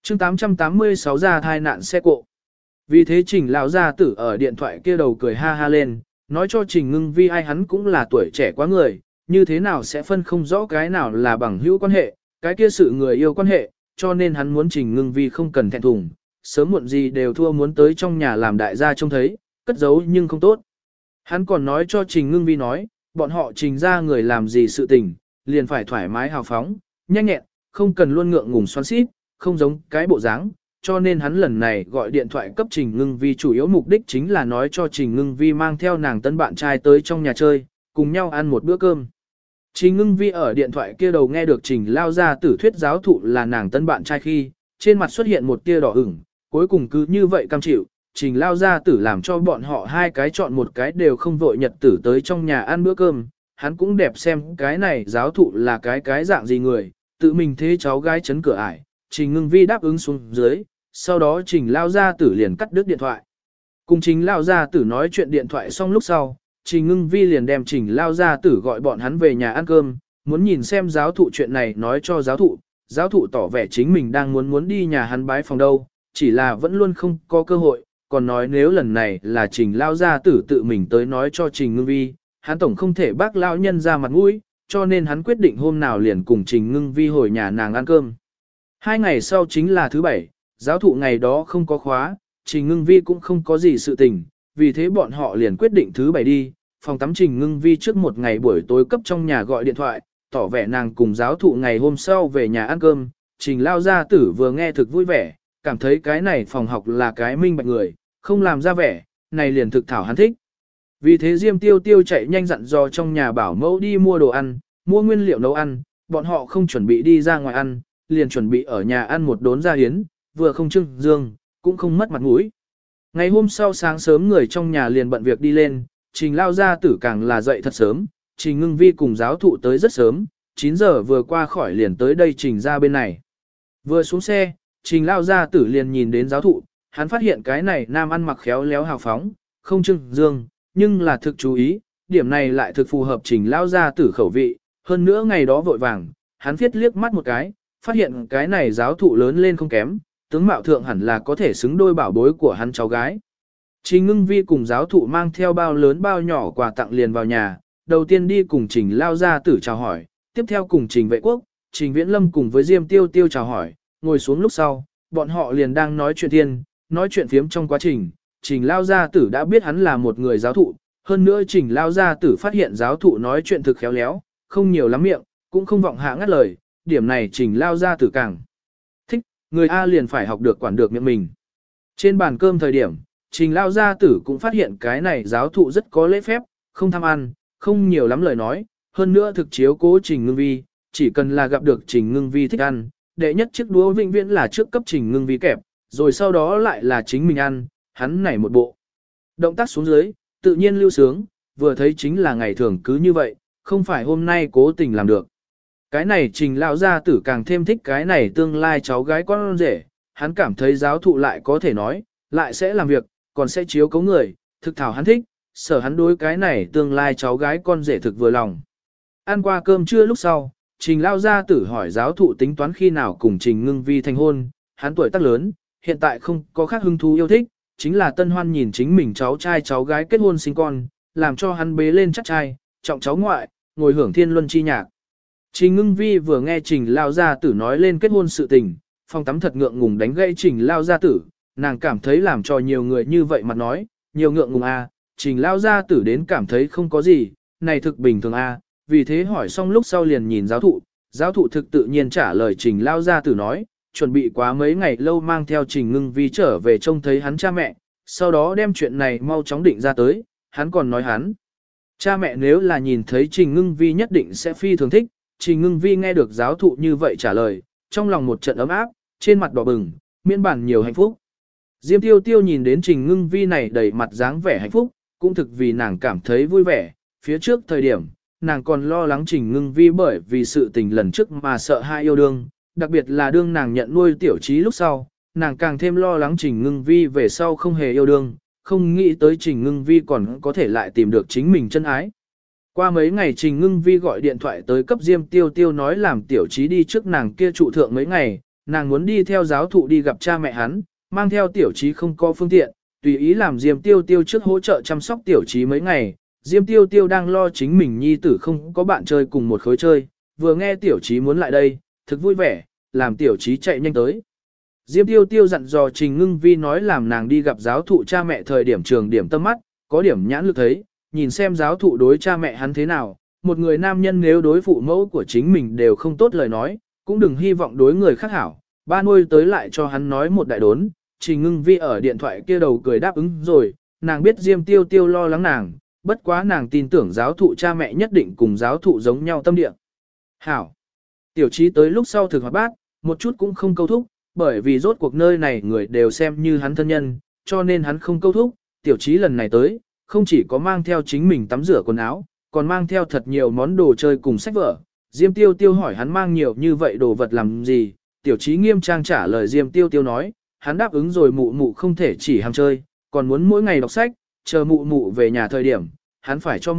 chương 886 ra thai nạn xe cộ. Vì thế Trình lão gia tử ở điện thoại kia đầu cười ha ha lên, nói cho Trình Ngưng Vi ai hắn cũng là tuổi trẻ quá người, như thế nào sẽ phân không rõ cái nào là bằng hữu quan hệ, cái kia sự người yêu quan hệ, cho nên hắn muốn Trình Ngưng Vi không cần thẹn thùng, sớm muộn gì đều thua muốn tới trong nhà làm đại gia trông thấy, cất giấu nhưng không tốt. Hắn còn nói cho Trình Ngưng Vi nói, bọn họ Trình ra người làm gì sự tình, liền phải thoải mái hào phóng, nhanh nhẹn, không cần luôn ngượng ngùng xoắn xít, không giống cái bộ dáng. Cho nên hắn lần này gọi điện thoại cấp Trình Ngưng Vi chủ yếu mục đích chính là nói cho Trình Ngưng Vi mang theo nàng tân bạn trai tới trong nhà chơi, cùng nhau ăn một bữa cơm. Trình Ngưng Vi ở điện thoại kia đầu nghe được Trình lao ra tử thuyết giáo thụ là nàng tân bạn trai khi, trên mặt xuất hiện một tia đỏ ửng, cuối cùng cứ như vậy cam chịu, Trình lao ra tử làm cho bọn họ hai cái chọn một cái đều không vội nhật tử tới trong nhà ăn bữa cơm, hắn cũng đẹp xem cái này giáo thụ là cái dạng gì người, tự mình thế cháu gái chấn cửa ải, Trình Ngưng Vi đáp ứng xuống dưới, sau đó Trình lao gia tử liền cắt đứt điện thoại. Cùng Trình lao gia tử nói chuyện điện thoại xong lúc sau, Trình Ngưng Vi liền đem Trình lao gia tử gọi bọn hắn về nhà ăn cơm, muốn nhìn xem giáo thụ chuyện này nói cho giáo thụ tỏ vẻ chính mình đang muốn đi nhà hắn bái phòng đâu, chỉ là vẫn luôn không có cơ hội, còn nói nếu lần này là Trình lao gia tử tự mình tới nói cho Trình Ngưng Vi, hắn tổng không thể bác lao nhân ra mặt mũi, cho nên hắn quyết định hôm nào liền cùng Trình Ngưng Vi hồi nhà nàng ăn cơm. 2 ngày sau chính là thứ Bảy, giáo thụ ngày đó không có khóa, Trình Ngưng Vi cũng không có gì sự tình, vì thế bọn họ liền quyết định thứ Bảy đi, phòng tắm Trình Ngưng Vi trước một ngày buổi tối cấp trong nhà gọi điện thoại, tỏ vẻ nàng cùng giáo thụ ngày hôm sau về nhà ăn cơm, Trình lao gia tử vừa nghe thực vui vẻ, cảm thấy cái này phòng học là cái minh bạch người, không làm ra vẻ, này liền thực thảo hắn thích. Vì thế Diêm Tiêu Tiêu chạy nhanh dặn dò trong nhà bảo mẫu đi mua đồ ăn, mua nguyên liệu nấu ăn, bọn họ không chuẩn bị đi ra ngoài ăn, liền chuẩn bị ở nhà ăn một đốn gia hiến, vừa không trưng dương, cũng không mất mặt mũi. Ngày hôm sau sáng sớm người trong nhà liền bận việc đi lên, Trình lao gia tử càng là dậy thật sớm, Trình Ngưng Vi cùng giáo thụ tới rất sớm, 9 giờ vừa qua khỏi liền tới đây Trình ra bên này. Vừa xuống xe, Trình lao gia tử liền nhìn đến giáo thụ, hắn phát hiện cái này nam ăn mặc khéo léo hào phóng, không trưng dương, nhưng là thực chú ý, điểm này lại thực phù hợp Trình lao gia tử khẩu vị, hơn nữa ngày đó vội vàng, hắn viết liếc mắt một cái, phát hiện cái này giáo thụ lớn lên không kém, tướng mạo thượng hẳn là có thể xứng đôi bảo bối của hắn cháu gái. Trình Ngưng Vi cùng giáo thụ mang theo bao lớn bao nhỏ quà tặng liền vào nhà, đầu tiên đi cùng Trình lao gia tử chào hỏi, tiếp theo cùng Trình Vệ Quốc, Trình Viễn Lâm cùng với Diêm Tiêu Tiêu chào hỏi, ngồi xuống lúc sau, bọn họ liền đang nói chuyện thiên, nói chuyện phiếm trong quá trình, Trình lao gia tử đã biết hắn là một người giáo thụ, hơn nữa Trình lao gia tử phát hiện giáo thụ nói chuyện thực khéo léo, không nhiều lắm miệng, cũng không vọng hạ ngắt lời, điểm này Trình lao gia tử càng thích, người A liền phải học được quản được miệng mình. Trên bàn cơm thời điểm, Trình lao gia tử cũng phát hiện cái này giáo thụ rất có lễ phép, không tham ăn, không nhiều lắm lời nói, hơn nữa thực chiếu cố Trình Ngưng Vi, chỉ cần là gặp được Trình Ngưng Vi thích ăn, đệ nhất chiếc đũa vĩnh viễn là trước cấp Trình Ngưng Vi kẹp, rồi sau đó lại là chính mình ăn, hắn nảy một bộ. Động tác xuống dưới, tự nhiên lưu sướng, vừa thấy chính là ngày thường cứ như vậy, không phải hôm nay cố tình làm được. Cái này Trình lão gia tử càng thêm thích cái này tương lai cháu gái con rể, hắn cảm thấy giáo thụ lại có thể nói, lại sẽ làm việc, còn sẽ chiếu cố người, thực thảo hắn thích, sở hắn đối cái này tương lai cháu gái con rể thực vừa lòng. Ăn qua cơm trưa lúc sau, Trình lão gia tử hỏi giáo thụ tính toán khi nào cùng Trình Ngưng Vi thành hôn, hắn tuổi tác lớn, hiện tại không có khác hứng thú yêu thích, chính là tân hoan nhìn chính mình cháu trai cháu gái kết hôn sinh con, làm cho hắn bế lên chắc trai, trọng cháu ngoại, ngồi hưởng thiên luân chi nhạc. Trình Ngưng Vi vừa nghe Trình lao gia tử nói lên kết hôn sự tình, phòng tắm thật ngượng ngùng đánh gãy Trình lao gia tử, nàng cảm thấy làm cho nhiều người như vậy mà nói, nhiều ngượng ngùng a, Trình lao gia tử đến cảm thấy không có gì, này thực bình thường a, vì thế hỏi xong lúc sau liền nhìn giáo thụ thực tự nhiên trả lời Trình lao gia tử nói, chuẩn bị quá mấy ngày lâu mang theo Trình Ngưng Vi trở về trông thấy hắn cha mẹ, sau đó đem chuyện này mau chóng định ra tới, hắn còn nói hắn. Cha mẹ nếu là nhìn thấy Trình Ngưng Vi nhất định sẽ phi thường thích, Trình Ngưng Vi nghe được giáo thụ như vậy trả lời, trong lòng một trận ấm áp, trên mặt đỏ bừng, miễn bản nhiều hạnh phúc. Diêm Tiêu Tiêu nhìn đến Trình Ngưng Vi này đầy mặt dáng vẻ hạnh phúc, cũng thực vì nàng cảm thấy vui vẻ, phía trước thời điểm, nàng còn lo lắng Trình Ngưng Vi bởi vì sự tình lần trước mà sợ hai yêu đương, đặc biệt là đương nàng nhận nuôi tiểu trí lúc sau, nàng càng thêm lo lắng Trình Ngưng Vi về sau không hề yêu đương, không nghĩ tới Trình Ngưng Vi còn có thể lại tìm được chính mình chân ái. Qua mấy ngày Trình Ngưng Vi gọi điện thoại tới cấp Diêm Tiêu Tiêu nói làm tiểu trí đi trước nàng kia trụ thượng mấy ngày, nàng muốn đi theo giáo thụ đi gặp cha mẹ hắn, mang theo tiểu trí không có phương tiện, tùy ý làm Diêm Tiêu Tiêu trước hỗ trợ chăm sóc tiểu trí mấy ngày. Diêm Tiêu Tiêu đang lo chính mình nhi tử không có bạn chơi cùng một khối chơi, vừa nghe tiểu trí muốn lại đây, thực vui vẻ, làm tiểu trí chạy nhanh tới. Diêm Tiêu Tiêu dặn dò Trình Ngưng Vi nói làm nàng đi gặp giáo thụ cha mẹ thời điểm trường điểm tâm mắt, có điểm nhãn lực thấy, nhìn xem giáo thụ đối cha mẹ hắn thế nào, một người nam nhân nếu đối phụ mẫu của chính mình đều không tốt lời nói, cũng đừng hy vọng đối người khác hảo, ba nuôi tới lại cho hắn nói một đại đốn. Trình Ngưng Vi ở điện thoại kia đầu cười đáp ứng rồi, nàng biết Diêm Tiêu Tiêu lo lắng nàng, bất quá nàng tin tưởng giáo thụ cha mẹ nhất định cùng giáo thụ giống nhau tâm địa. Hảo. Tiểu trí tới lúc sau thực hoạt bát, một chút cũng không câu thúc, bởi vì rốt cuộc nơi này người đều xem như hắn thân nhân, cho nên hắn không câu thúc. Tiểu trí lần này tới, không chỉ có mang theo chính mình tắm rửa quần áo, còn mang theo thật nhiều món đồ chơi cùng sách vở. Diêm Tiêu Tiêu hỏi hắn mang nhiều như vậy đồ vật làm gì, tiểu trí nghiêm trang trả lời Diêm Tiêu Tiêu nói, hắn đáp ứng rồi mụ mụ không thể chỉ ham chơi, còn muốn mỗi ngày đọc sách, chờ mụ mụ về nhà thời điểm, hắn phải cho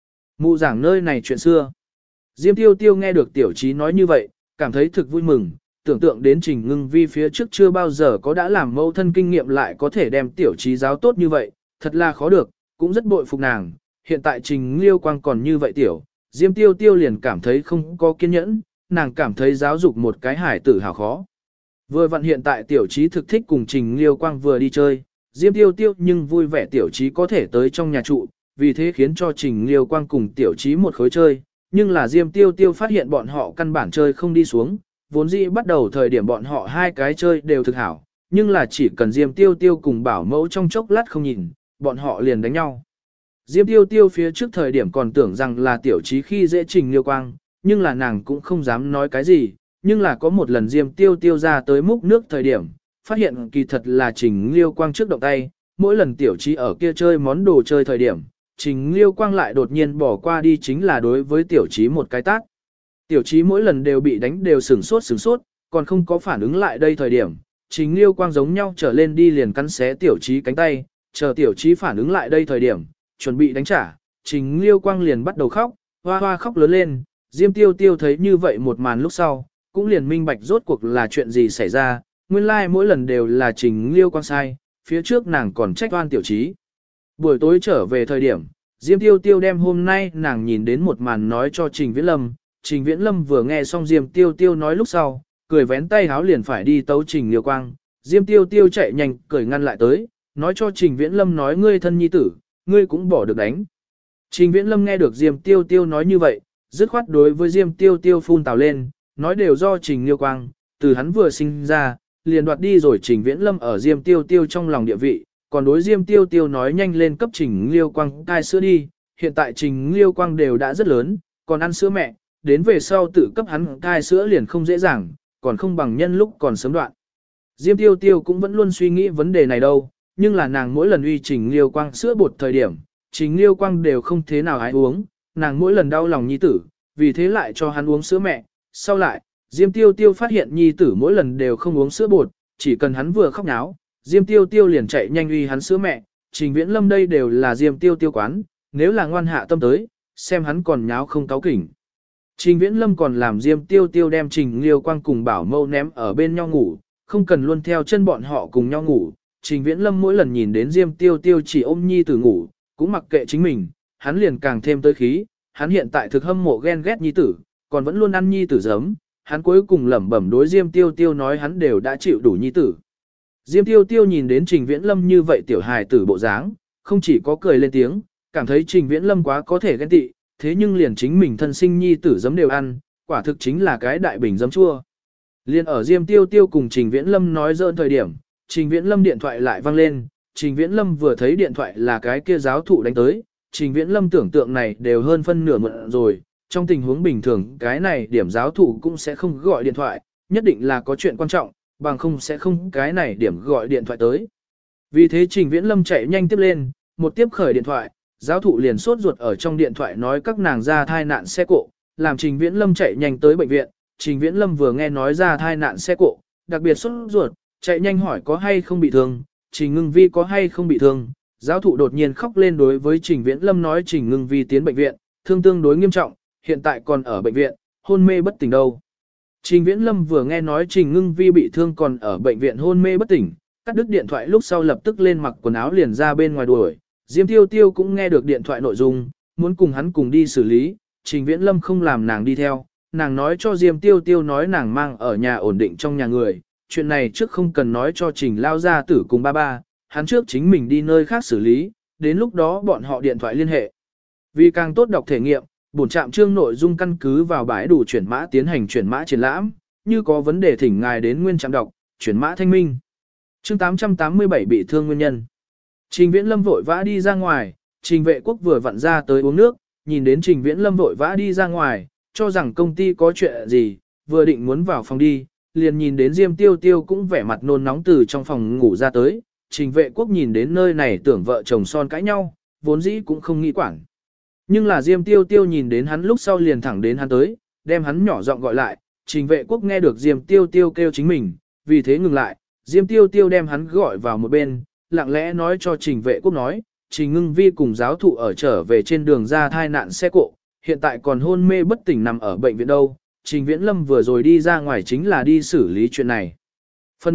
mụ giảng nơi này chuyện xưa. Diêm Tiêu Tiêu nghe được tiểu trí nói như vậy, cảm thấy thực vui mừng, tưởng tượng đến Trình Ngưng Vi phía trước chưa bao giờ có đã làm mẫu thân kinh nghiệm lại có thể đem tiểu trí giáo tốt như vậy, thật là khó được, cũng rất bội phục nàng. Hiện tại Trình Liêu Quang còn như vậy tiểu, Diêm Tiêu Tiêu liền cảm thấy không có kiên nhẫn, nàng cảm thấy giáo dục một cái hải tử hào khó. Vừa vặn hiện tại tiểu trí thực thích cùng Trình Liêu Quang vừa đi chơi, Diêm Tiêu Tiêu nhưng vui vẻ tiểu trí có thể tới trong nhà trụ, vì thế khiến cho Trình Liêu Quang cùng tiểu trí một khối chơi, nhưng là Diêm Tiêu Tiêu phát hiện bọn họ căn bản chơi không đi xuống, vốn dĩ bắt đầu thời điểm bọn họ hai cái chơi đều thực hảo, nhưng là chỉ cần Diêm Tiêu Tiêu cùng bảo mẫu trong chốc lát không nhìn, bọn họ liền đánh nhau. Diêm Tiêu Tiêu phía trước thời điểm còn tưởng rằng là tiểu trí khi dễ Trình Liêu Quang, nhưng là nàng cũng không dám nói cái gì, nhưng là có một lần Diêm Tiêu Tiêu ra tới múc nước thời điểm, phát hiện kỳ thật là Trình Liêu Quang trước động tay, mỗi lần tiểu trí ở kia chơi món đồ chơi thời điểm, Trình Liêu Quang lại đột nhiên bỏ qua đi chính là đối với tiểu trí một cái tát. Tiểu trí mỗi lần đều bị đánh đều sửng sốt, còn không có phản ứng lại đây thời điểm, Trình Liêu Quang giống nhau trở lên đi liền cắn xé tiểu trí cánh tay, chờ tiểu trí phản ứng lại đây thời điểm, chuẩn bị đánh trả, Trình Liêu Quang liền bắt đầu khóc, hoa hoa khóc lớn lên. Diêm Tiêu Tiêu thấy như vậy một màn lúc sau, cũng liền minh bạch rốt cuộc là chuyện gì xảy ra, nguyên lai like mỗi lần đều là Trình Liêu Quang sai, phía trước nàng còn trách oan tiểu trí. Buổi tối trở về thời điểm, Diêm Tiêu Tiêu đem hôm nay nàng nhìn đến một màn nói cho Trình Viễn Lâm, Trình Viễn Lâm vừa nghe xong Diêm Tiêu Tiêu nói lúc sau, cười vén tay háo liền phải đi tấu Trình Liêu Quang, Diêm Tiêu Tiêu chạy nhanh cười ngăn lại tới, nói cho Trình Viễn Lâm nói ngươi thân nhi tử, ngươi cũng bỏ được đánh. Trình Viễn Lâm nghe được Diêm Tiêu Tiêu nói như vậy, dứt khoát đối với Diêm Tiêu Tiêu phun tào lên, nói đều do Trình Liêu Quang, từ hắn vừa sinh ra, liền đoạt đi rồi Trình Viễn Lâm ở Diêm Tiêu Tiêu trong lòng địa vị, còn đối Diêm Tiêu Tiêu nói nhanh lên cấp Trình Liêu Quang cai sữa đi, hiện tại Trình Liêu Quang đều đã rất lớn, còn ăn sữa mẹ, đến về sau tự cấp hắn cai sữa liền không dễ dàng, còn không bằng nhân lúc còn sớm đoạn. Diêm Tiêu Tiêu cũng vẫn luôn suy nghĩ vấn đề này đâu, nhưng là nàng mỗi lần uy Trình Liêu Quang sữa bột thời điểm, Trình Liêu Quang đều không thế nào ái uống, nàng mỗi lần đau lòng nhi tử, vì thế lại cho hắn uống sữa mẹ. Sau lại, Diêm Tiêu Tiêu phát hiện nhi tử mỗi lần đều không uống sữa bột, chỉ cần hắn vừa khóc náo, Diêm Tiêu Tiêu liền chạy nhanh uy hắn sữa mẹ. Trình Viễn Lâm đây đều là Diêm Tiêu Tiêu quán, nếu là ngoan hạ tâm tới, xem hắn còn nháo không cáu kỉnh. Trình Viễn Lâm còn làm Diêm Tiêu Tiêu đem Trình Liêu Quang cùng Bảo Mâu ném ở bên nhau ngủ, không cần luôn theo chân bọn họ cùng nhau ngủ. Trình Viễn Lâm mỗi lần nhìn đến Diêm Tiêu Tiêu chỉ ôm nhi tử ngủ, cũng mặc kệ chính mình, hắn liền càng thêm tới khí, hắn hiện tại thực hâm mộ ghen ghét nhi tử, còn vẫn luôn ăn nhi tử giấm, hắn cuối cùng lẩm bẩm đối Diêm Tiêu Tiêu nói hắn đều đã chịu đủ nhi tử. Diêm Tiêu Tiêu nhìn đến Trình Viễn Lâm như vậy tiểu hài tử bộ dáng, không chỉ có cười lên tiếng, cảm thấy Trình Viễn Lâm quá có thể ghen tị, thế nhưng liền chính mình thân sinh nhi tử giấm đều ăn, quả thực chính là cái đại bình giấm chua. Liên ở Diêm Tiêu Tiêu cùng Trình Viễn Lâm nói giỡn thời điểm, Trình Viễn Lâm điện thoại lại vang lên, Trình Viễn Lâm vừa thấy điện thoại là cái kia giáo thụ đánh tới, Trình Viễn Lâm tưởng tượng này đều hơn phân nửa mượn rồi, trong tình huống bình thường cái này điểm giáo thụ cũng sẽ không gọi điện thoại, nhất định là có chuyện quan trọng, bằng không sẽ không cái này điểm gọi điện thoại tới. Vì thế Trình Viễn Lâm chạy nhanh tiếp lên, một tiếp khởi điện thoại, giáo thụ liền sốt ruột ở trong điện thoại nói các nàng ra thai nạn xe cộ, làm Trình Viễn Lâm chạy nhanh tới bệnh viện. Trình Viễn Lâm vừa nghe nói ra thai nạn xe cộ, đặc biệt sốt ruột, chạy nhanh hỏi có hay không bị thương, Trình Ngưng Vi có hay không bị thương. Giáo thụ đột nhiên khóc lên đối với Trình Viễn Lâm nói Trình Ngưng Vi tiến bệnh viện, thương tương đối nghiêm trọng, hiện tại còn ở bệnh viện, hôn mê bất tỉnh đâu. Trình Viễn Lâm vừa nghe nói Trình Ngưng Vi bị thương còn ở bệnh viện hôn mê bất tỉnh, cắt đứt điện thoại lúc sau lập tức lên mặc quần áo liền ra bên ngoài đuổi. Diêm Tiêu Tiêu cũng nghe được điện thoại nội dung, muốn cùng hắn cùng đi xử lý, Trình Viễn Lâm không làm nàng đi theo, nàng nói cho Diêm Tiêu Tiêu nói nàng mang ở nhà ổn định trong nhà người, chuyện này trước không cần nói cho Trình lao gia tử cùng ba ba, hắn trước chính mình đi nơi khác xử lý, đến lúc đó bọn họ điện thoại liên hệ. Vì càng tốt đọc thể nghiệm, bổn trạm chương nội dung căn cứ vào bãi đủ chuyển mã tiến hành chuyển mã triển lãm, như có vấn đề thỉnh ngài đến nguyên trạm đọc, chuyển mã thanh minh. Chương 887 bị thương nguyên nhân. Trình Viễn Lâm vội vã đi ra ngoài, Trình Vệ Quốc vừa vặn ra tới uống nước, nhìn đến Trình Viễn Lâm vội vã đi ra ngoài, cho rằng công ty có chuyện gì, vừa định muốn vào phòng đi, liền nhìn đến Diêm Tiêu Tiêu cũng vẻ mặt nôn nóng từ trong phòng ngủ ra tới. Trình Vệ Quốc nhìn đến nơi này tưởng vợ chồng son cãi nhau, vốn dĩ cũng không nghĩ quản. Nhưng là Diêm Tiêu Tiêu nhìn đến hắn lúc sau liền thẳng đến hắn tới, đem hắn nhỏ giọng gọi lại, Trình Vệ Quốc nghe được Diêm Tiêu Tiêu kêu chính mình, vì thế ngừng lại, Diêm Tiêu Tiêu đem hắn gọi vào một bên, lặng lẽ nói cho Trình Vệ Quốc nói, Trình Ngưng Vi cùng giáo thụ ở trở về trên đường ra thai nạn xe cộ, hiện tại còn hôn mê bất tỉnh nằm ở bệnh viện đâu, Trình Viễn Lâm vừa rồi đi ra ngoài chính là đi xử lý chuyện này. Phần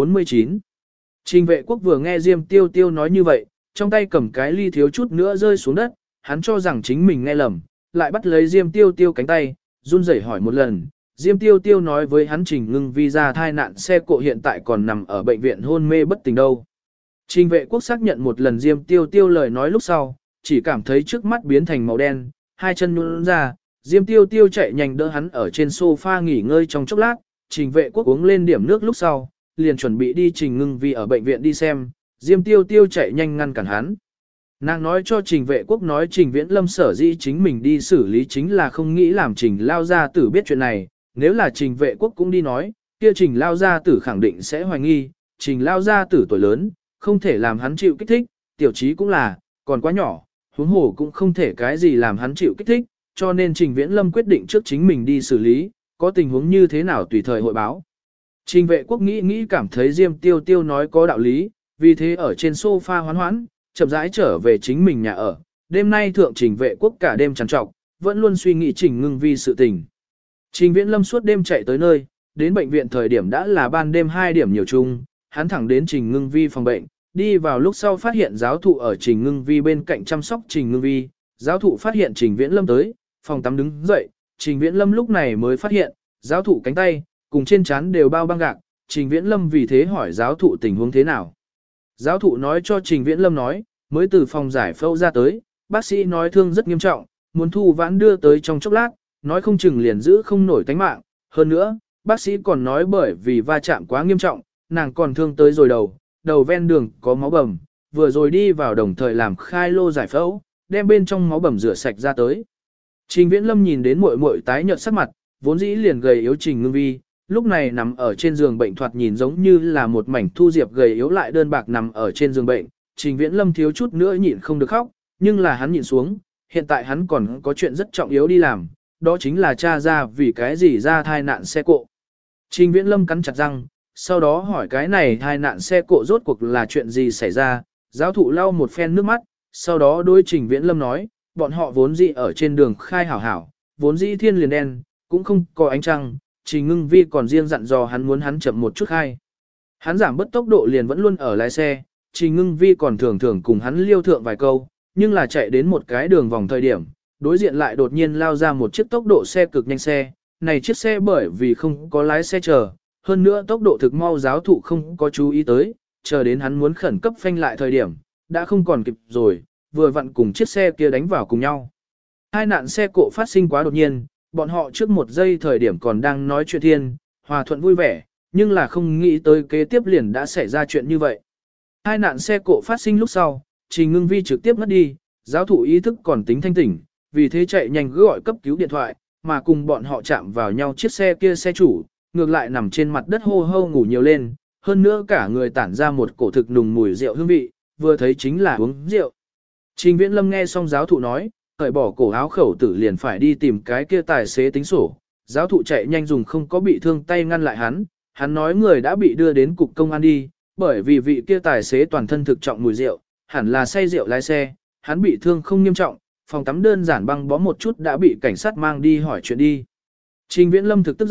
749 Trình Vệ Quốc vừa nghe Diêm Tiêu Tiêu nói như vậy, trong tay cầm cái ly thiếu chút nữa rơi xuống đất, hắn cho rằng chính mình nghe lầm, lại bắt lấy Diêm Tiêu Tiêu cánh tay, run rẩy hỏi một lần. Diêm Tiêu Tiêu nói với hắn Trình Ngưng Vi ra thai nạn xe cộ hiện tại còn nằm ở bệnh viện hôn mê bất tỉnh đâu. Trình Vệ Quốc xác nhận một lần Diêm Tiêu Tiêu lời nói lúc sau, chỉ cảm thấy trước mắt biến thành màu đen, hai chân nhũn ra, Diêm Tiêu Tiêu chạy nhanh đỡ hắn ở trên sofa nghỉ ngơi trong chốc lát, Trình Vệ Quốc uống lên điểm nước lúc sau, liền chuẩn bị đi Trình Ngưng Vi ở bệnh viện đi xem, Diêm Tiêu Tiêu chạy nhanh ngăn cản hắn. Nàng nói cho Trình Vệ Quốc nói Trình Viễn Lâm sở dĩ chính mình đi xử lý chính là không nghĩ làm Trình lao gia tử biết chuyện này, nếu là Trình Vệ Quốc cũng đi nói, kia Trình lao gia tử khẳng định sẽ hoài nghi, Trình lao gia tử tuổi lớn, không thể làm hắn chịu kích thích, tiểu trí cũng là, còn quá nhỏ, huống hồ cũng không thể cái gì làm hắn chịu kích thích, cho nên Trình Viễn Lâm quyết định trước chính mình đi xử lý, có tình huống như thế nào tùy thời hội báo. Trình Vệ Quốc nghĩ cảm thấy Diêm Tiêu Tiêu nói có đạo lý, vì thế ở trên sofa hoán hoãn, chậm rãi trở về chính mình nhà ở. Đêm nay thượng Trình Vệ Quốc cả đêm trằn trọc, vẫn luôn suy nghĩ Trình Ngưng Vi sự tình. Trình Viễn Lâm suốt đêm chạy tới nơi, đến bệnh viện thời điểm đã là ban đêm 2 điểm nhiều chung, hắn thẳng đến Trình Ngưng Vi phòng bệnh, đi vào lúc sau phát hiện giáo thụ ở Trình Ngưng Vi bên cạnh chăm sóc Trình Ngưng Vi, giáo thụ phát hiện Trình Viễn Lâm tới, phòng tắm đứng dậy, Trình Viễn Lâm lúc này mới phát hiện, giáo thụ cánh tay, cùng trên trán đều bao băng gạc, Trình Viễn Lâm vì thế hỏi giáo thụ tình huống thế nào. Giáo thụ nói cho Trình Viễn Lâm nói, mới từ phòng giải phẫu ra tới, bác sĩ nói thương rất nghiêm trọng, muốn thu vãn đưa tới trong chốc lát, nói không chừng liền giữ không nổi tánh mạng. Hơn nữa, bác sĩ còn nói bởi vì va chạm quá nghiêm trọng, nàng còn thương tới rồi đầu ven đường có máu bầm, vừa rồi đi vào đồng thời làm khai lô giải phẫu, đem bên trong máu bầm rửa sạch ra tới. Trình Viễn Lâm nhìn đến muội muội tái nhợt sắc mặt, vốn dĩ liền gầy yếu Trình Ngưng Vi, lúc này nằm ở trên giường bệnh thoạt nhìn giống như là một mảnh thu diệp gầy yếu lại đơn bạc nằm ở trên giường bệnh. Trình Viễn Lâm thiếu chút nữa nhịn không được khóc, nhưng là hắn nhịn xuống, hiện tại hắn còn có chuyện rất trọng yếu đi làm, đó chính là tra ra vì cái gì ra thai nạn xe cộ. Trình Viễn Lâm cắn chặt răng, sau đó hỏi cái này thai nạn xe cộ rốt cuộc là chuyện gì xảy ra, giáo thụ lau một phen nước mắt, sau đó đối Trình Viễn Lâm nói, bọn họ vốn dĩ ở trên đường khai hảo hảo, vốn dĩ thiên liền đen, cũng không có ánh trăng, Trình Ngưng Vi còn riêng dặn dò hắn muốn hắn chậm một chút khai. Hắn giảm bớt tốc độ liền vẫn luôn ở lái xe, Trình Ngưng Vi còn thường thường cùng hắn liêu thượng vài câu, nhưng là chạy đến một cái đường vòng thời điểm, đối diện lại đột nhiên lao ra một chiếc tốc độ xe cực nhanh xe, này chiếc xe bởi vì không có lái xe chờ, hơn nữa tốc độ thực mau giáo thụ không có chú ý tới, chờ đến hắn muốn khẩn cấp phanh lại thời điểm, đã không còn kịp rồi, vừa vặn cùng chiếc xe kia đánh vào cùng nhau. Hai nạn xe cộ phát sinh quá đột nhiên, bọn họ trước một giây thời điểm còn đang nói chuyện thiên, hòa thuận vui vẻ, nhưng là không nghĩ tới kế tiếp liền đã xảy ra chuyện như vậy. Hai nạn xe cộ phát sinh lúc sau, Trình Ngưng Vi trực tiếp ngất đi, giáo thụ ý thức còn tính thanh tỉnh, vì thế chạy nhanh gọi cấp cứu điện thoại, mà cùng bọn họ chạm vào nhau chiếc xe kia xe chủ, ngược lại nằm trên mặt đất hô hô ngủ nhiều lên, hơn nữa cả người tản ra một cổ thực nùng mùi rượu hương vị, vừa thấy chính là uống rượu. Trình Viễn Lâm nghe xong giáo thụ nói, cởi bỏ cổ áo khẩu tử liền phải đi tìm cái kia tài xế tính sổ, giáo thụ chạy nhanh dùng không có bị thương tay ngăn lại hắn nói người đã bị đưa đến cục công an đi, bởi vì vị kia tài xế toàn thân thực trọng mùi rượu, hẳn là say rượu lái xe, hắn bị thương không nghiêm trọng, phòng tắm đơn giản băng bó một chút đã bị cảnh sát mang đi hỏi chuyện đi. Trình Viễn Lâm thực tức giận,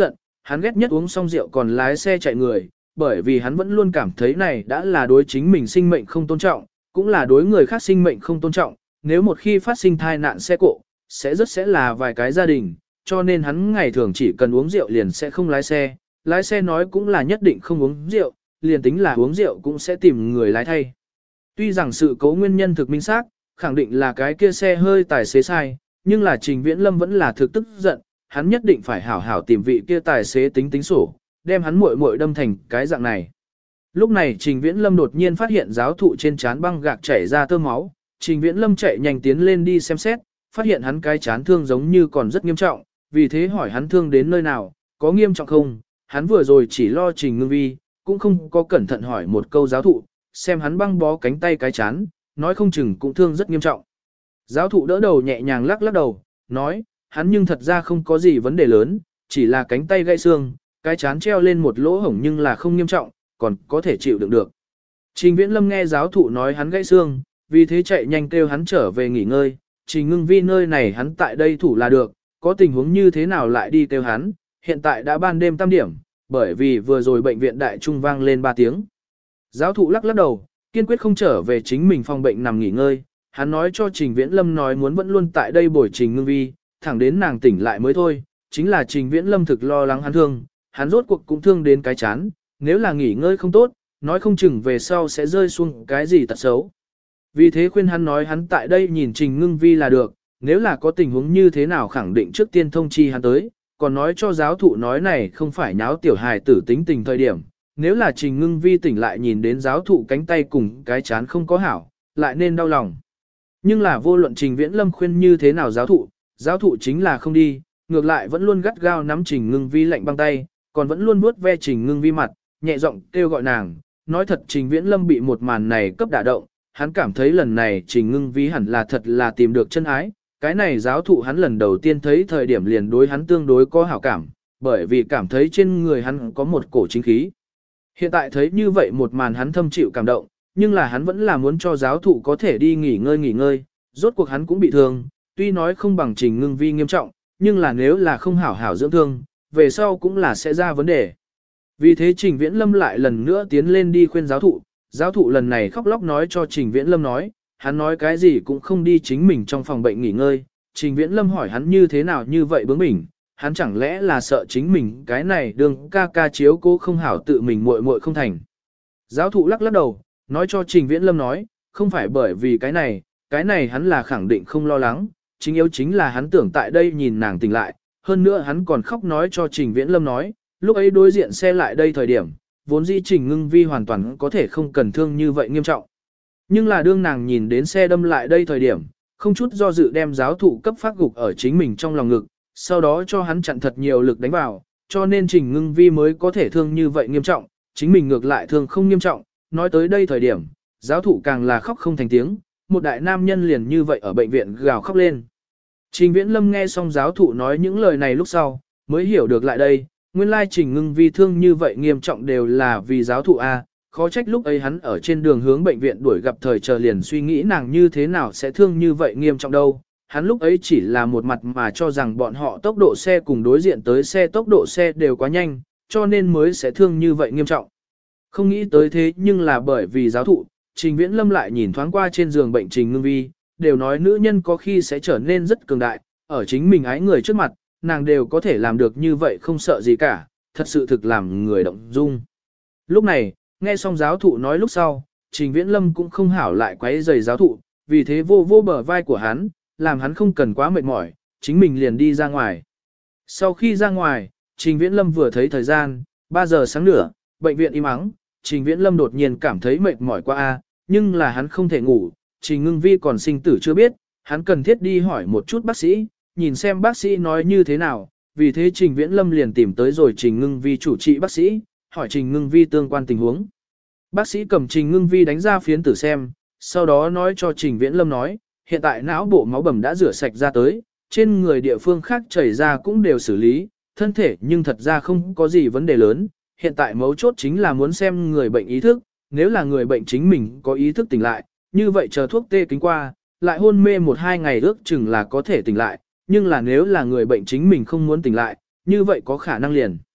hắn ghét nhất uống xong rượu còn lái xe chạy người, bởi vì hắn vẫn luôn cảm thấy này đã là đối chính mình sinh mệnh không tôn trọng, cũng là đối người khác sinh mệnh không tôn trọng, nếu một khi phát sinh tai nạn xe cộ, sẽ là vài cái gia đình, cho nên hắn ngày thường chỉ cần uống rượu liền sẽ không lái xe nói cũng là nhất định không uống rượu, liền tính là uống rượu cũng sẽ tìm người lái thay. Tuy rằng sự cố nguyên nhân thực minh xác, khẳng định là cái kia xe hơi tài xế sai, nhưng là Trình Viễn Lâm vẫn là thực tức giận, hắn nhất định phải hảo hảo tìm vị kia tài xế tính sổ, đem hắn muội muội đâm thành cái dạng này. Lúc này Trình Viễn Lâm đột nhiên phát hiện giáo thụ trên trán băng gạc chảy ra tơ máu, Trình Viễn Lâm chạy nhanh tiến lên đi xem xét, phát hiện hắn cái chán thương giống như còn rất nghiêm trọng, vì thế hỏi hắn thương đến nơi nào, có nghiêm trọng không, hắn vừa rồi chỉ lo Trình Ngưng Vi, cũng không có cẩn thận hỏi một câu giáo thụ, xem hắn băng bó cánh tay cái chán, nói không chừng cũng thương rất nghiêm trọng. Giáo thụ đỡ đầu nhẹ nhàng lắc đầu, nói, hắn nhưng thật ra không có gì vấn đề lớn, chỉ là cánh tay gãy xương, cái chán treo lên một lỗ hổng nhưng là không nghiêm trọng, còn có thể chịu đựng được. Trình Viễn Lâm nghe giáo thụ nói hắn gãy xương, vì thế chạy nhanh kêu hắn trở về nghỉ ngơi, Trình Ngưng Vi nơi này hắn tại đây thủ là được, có tình huống như thế nào lại đi kêu hắn, hiện tại đã ban đêm 8 điểm, bởi vì vừa rồi bệnh viện đại trung vang lên 3 tiếng. Giáo thụ lắc đầu, kiên quyết không trở về chính mình phòng bệnh nằm nghỉ ngơi, hắn nói cho Trình Viễn Lâm nói muốn vẫn luôn tại đây bồi Trình Ngưng Vi, thẳng đến nàng tỉnh lại mới thôi, chính là Trình Viễn Lâm thực lo lắng hắn thương, hắn rốt cuộc cũng thương đến cái chán, nếu là nghỉ ngơi không tốt, nói không chừng về sau sẽ rơi xuống cái gì tật xấu. Vì thế khuyên hắn nói hắn tại đây nhìn Trình Ngưng Vi là được, nếu là có tình huống như thế nào khẳng định trước tiên thông chi hắn tới, còn nói cho giáo thụ nói này không phải nháo tiểu hài tử tính tình thời điểm, nếu là Trình Ngưng Vi tỉnh lại nhìn đến giáo thụ cánh tay cùng cái chán không có hảo, lại nên đau lòng. Nhưng là vô luận Trình Viễn Lâm khuyên như thế nào giáo thụ chính là không đi, ngược lại vẫn luôn gắt gao nắm Trình Ngưng Vi lạnh băng tay, còn vẫn luôn vuốt ve Trình Ngưng Vi mặt, nhẹ giọng kêu gọi nàng, nói thật Trình Viễn Lâm bị một màn này cấp đả động, hắn cảm thấy lần này Trình Ngưng Vi hẳn là thật là tìm được chân ái, cái này giáo thụ hắn lần đầu tiên thấy thời điểm liền đối hắn tương đối có hảo cảm, bởi vì cảm thấy trên người hắn có một cổ chính khí. Hiện tại thấy như vậy một màn hắn thâm chịu cảm động, nhưng là hắn vẫn là muốn cho giáo thụ có thể đi nghỉ ngơi, rốt cuộc hắn cũng bị thương, tuy nói không bằng Trình Ngưng Vi nghiêm trọng, nhưng là nếu là không hảo hảo dưỡng thương, về sau cũng là sẽ ra vấn đề. Vì thế Trình Viễn Lâm lại lần nữa tiến lên đi khuyên giáo thụ lần này khóc lóc nói cho Trình Viễn Lâm nói, hắn nói cái gì cũng không đi chính mình trong phòng bệnh nghỉ ngơi, Trình Viễn Lâm hỏi hắn như thế nào như vậy bướng bỉnh, hắn chẳng lẽ là sợ chính mình cái này đương ca chiếu cố không hảo tự mình muội không thành. Giáo thụ lắc đầu, nói cho Trình Viễn Lâm nói, không phải bởi vì cái này hắn là khẳng định không lo lắng, chính yếu chính là hắn tưởng tại đây nhìn nàng tỉnh lại, hơn nữa hắn còn khóc nói cho Trình Viễn Lâm nói, lúc ấy đối diện xe lại đây thời điểm, vốn dĩ Trình Ngưng Vi hoàn toàn có thể không cần thương như vậy nghiêm trọng. Nhưng là đương nàng nhìn đến xe đâm lại đây thời điểm, không chút do dự đem giáo thụ cấp phát gục ở chính mình trong lòng ngực, sau đó cho hắn chặn thật nhiều lực đánh vào, cho nên Trình Ngưng Vi mới có thể thương như vậy nghiêm trọng, chính mình ngược lại thương không nghiêm trọng, nói tới đây thời điểm, giáo thụ càng là khóc không thành tiếng, một đại nam nhân liền như vậy ở bệnh viện gào khóc lên. Trình Viễn Lâm nghe xong giáo thụ nói những lời này lúc sau, mới hiểu được lại đây, nguyên lai Trình Ngưng Vi thương như vậy nghiêm trọng đều là vì giáo thụ A, khó trách lúc ấy hắn ở trên đường hướng bệnh viện đuổi gặp thời chờ liền suy nghĩ nàng như thế nào sẽ thương như vậy nghiêm trọng đâu. Hắn lúc ấy chỉ là một mặt mà cho rằng bọn họ tốc độ xe cùng đối diện tới xe tốc độ xe đều quá nhanh, cho nên mới sẽ thương như vậy nghiêm trọng. Không nghĩ tới thế nhưng là bởi vì giáo thụ, Trình Viễn Lâm lại nhìn thoáng qua trên giường bệnh Trình Ngưng Vi, đều nói nữ nhân có khi sẽ trở nên rất cường đại, ở chính mình ái người trước mặt, nàng đều có thể làm được như vậy không sợ gì cả, thật sự thực làm người động dung. Lúc này, nghe xong giáo thụ nói lúc sau, Trình Viễn Lâm cũng không hảo lại quấy rầy giáo thụ, vì thế vô bờ vai của hắn, làm hắn không cần quá mệt mỏi, chính mình liền đi ra ngoài. Sau khi ra ngoài, Trình Viễn Lâm vừa thấy thời gian, 3 giờ sáng nửa, bệnh viện im ắng, Trình Viễn Lâm đột nhiên cảm thấy mệt mỏi quá nhưng là hắn không thể ngủ, Trình Ngưng Vi còn sinh tử chưa biết, hắn cần thiết đi hỏi một chút bác sĩ, nhìn xem bác sĩ nói như thế nào, vì thế Trình Viễn Lâm liền tìm tới rồi Trình Ngưng Vi chủ trị bác sĩ, hỏi Trình Ngưng Vi tương quan tình huống. Bác sĩ cầm Trình Ngưng Vi đánh ra phiến tử xem, sau đó nói cho Trình Viễn Lâm nói, hiện tại não bộ máu bầm đã rửa sạch ra tới, trên người địa phương khác chảy ra cũng đều xử lý, thân thể nhưng thật ra không có gì vấn đề lớn, hiện tại mấu chốt chính là muốn xem người bệnh ý thức, nếu là người bệnh chính mình có ý thức tỉnh lại, như vậy chờ thuốc tê kính qua, lại hôn mê 1-2 ngày ước chừng là có thể tỉnh lại, nhưng là nếu là người bệnh chính mình không muốn tỉnh lại, như vậy có khả năng liền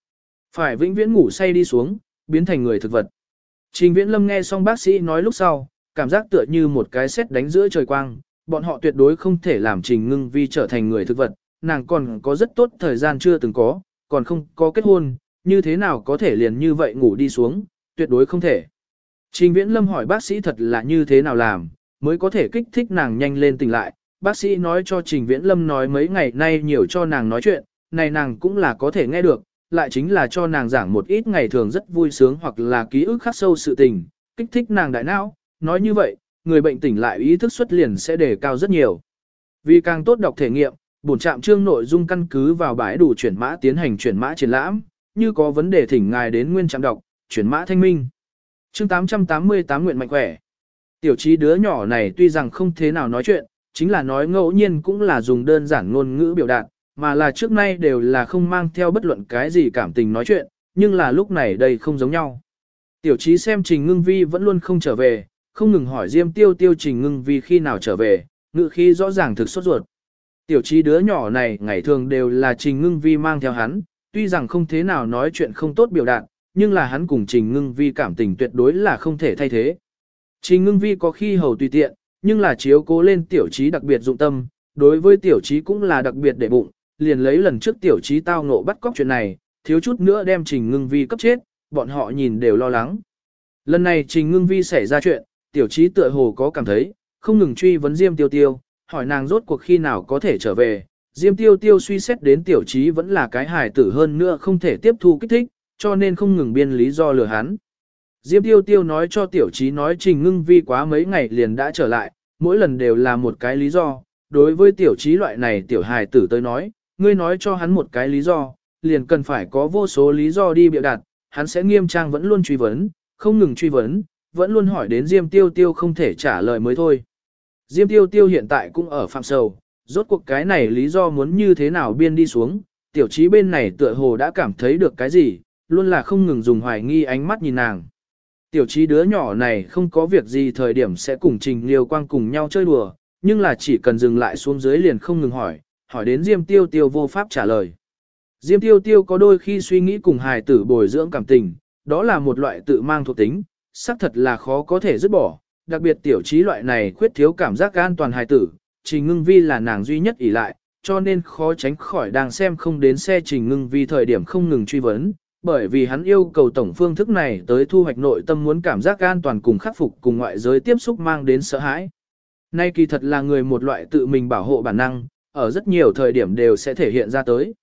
Phải vĩnh viễn ngủ say đi xuống, biến thành người thực vật. Trình Viễn Lâm nghe xong bác sĩ nói lúc sau, cảm giác tựa như một cái sét đánh giữa trời quang, bọn họ tuyệt đối không thể làm Trình Ngưng Vi trở thành người thực vật, nàng còn có rất tốt thời gian chưa từng có, còn không có kết hôn, như thế nào có thể liền như vậy ngủ đi xuống, tuyệt đối không thể. Trình Viễn Lâm hỏi bác sĩ thật là như thế nào làm, mới có thể kích thích nàng nhanh lên tỉnh lại. Bác sĩ nói cho Trình Viễn Lâm nói mấy ngày nay nhiều cho nàng nói chuyện, này nàng cũng là có thể nghe được, lại chính là cho nàng giảng một ít ngày thường rất vui sướng hoặc là ký ức khắc sâu sự tình, kích thích nàng đại não. Nói như vậy, người bệnh tỉnh lại ý thức xuất liền sẽ đề cao rất nhiều. Vì càng tốt đọc thể nghiệm, bổn trạm chương nội dung căn cứ vào bãi đủ chuyển mã tiến hành chuyển mã triển lãm, như có vấn đề thỉnh ngài đến nguyên trạm đọc, chuyển mã thanh minh. Chương 888 nguyện mạnh khỏe. Tiểu trí đứa nhỏ này tuy rằng không thế nào nói chuyện, chính là nói ngẫu nhiên cũng là dùng đơn giản ngôn ngữ biểu đạt, mà là trước nay đều là không mang theo bất luận cái gì cảm tình nói chuyện, nhưng là lúc này đây không giống nhau. Tiểu trí xem Trình Ngưng Vi vẫn luôn không trở về, không ngừng hỏi Diêm Tiêu Tiêu Trình Ngưng Vi khi nào trở về, ngữ khí rõ ràng thực sốt ruột. Tiểu trí đứa nhỏ này ngày thường đều là Trình Ngưng Vi mang theo hắn, tuy rằng không thế nào nói chuyện không tốt biểu đạt, nhưng là hắn cùng Trình Ngưng Vi cảm tình tuyệt đối là không thể thay thế. Trình Ngưng Vi có khi hầu tùy tiện, nhưng là chiếu cố lên tiểu trí đặc biệt dụng tâm, đối với tiểu trí cũng là đặc biệt để bụng, liền lấy lần trước tiểu trí tao ngộ bắt cóc chuyện này, thiếu chút nữa đem Trình Ngưng Vi cấp chết, bọn họ nhìn đều lo lắng. Lần này Trình Ngưng Vi xảy ra chuyện, tiểu trí tựa hồ có cảm thấy, không ngừng truy vấn Diêm Tiêu Tiêu, hỏi nàng rốt cuộc khi nào có thể trở về. Diêm Tiêu Tiêu suy xét đến tiểu trí vẫn là cái hài tử hơn nữa không thể tiếp thu kích thích, cho nên không ngừng biên lý do lừa hắn. Diêm Tiêu Tiêu nói cho tiểu trí nói Trình Ngưng Vi quá mấy ngày liền đã trở lại, mỗi lần đều là một cái lý do. Đối với tiểu trí loại này tiểu hài tử tới nói, ngươi nói cho hắn một cái lý do, liền cần phải có vô số lý do đi bịa đặt, hắn sẽ nghiêm trang vẫn luôn truy vấn, không ngừng truy vấn, vẫn luôn hỏi đến Diêm Tiêu Tiêu không thể trả lời mới thôi. Diêm Tiêu Tiêu hiện tại cũng ở phạm sầu, rốt cuộc cái này lý do muốn như thế nào biên đi xuống, tiểu trí bên này tựa hồ đã cảm thấy được cái gì, luôn là không ngừng dùng hoài nghi ánh mắt nhìn nàng. Tiểu trí đứa nhỏ này không có việc gì thời điểm sẽ cùng Trình Liêu Quang cùng nhau chơi đùa, nhưng là chỉ cần dừng lại xuống dưới liền không ngừng hỏi đến Diêm Tiêu Tiêu vô pháp trả lời. Diêm Tiêu Tiêu có đôi khi suy nghĩ cùng hài tử bồi dưỡng cảm tình, đó là một loại tự mang thuộc tính, xác thật là khó có thể dứt bỏ, đặc biệt tiểu trí loại này khuyết thiếu cảm giác an toàn hài tử, Trình Ngưng Vi là nàng duy nhất ỷ lại, cho nên khó tránh khỏi đang xem không đến xe Trình Ngưng Vi thời điểm không ngừng truy vấn, bởi vì hắn yêu cầu tổng phương thức này tới thu hoạch nội tâm muốn cảm giác an toàn cùng khắc phục cùng ngoại giới tiếp xúc mang đến sợ hãi. Nay kỳ thật là người một loại tự mình bảo hộ bản năng, ở rất nhiều thời điểm đều sẽ thể hiện ra tới.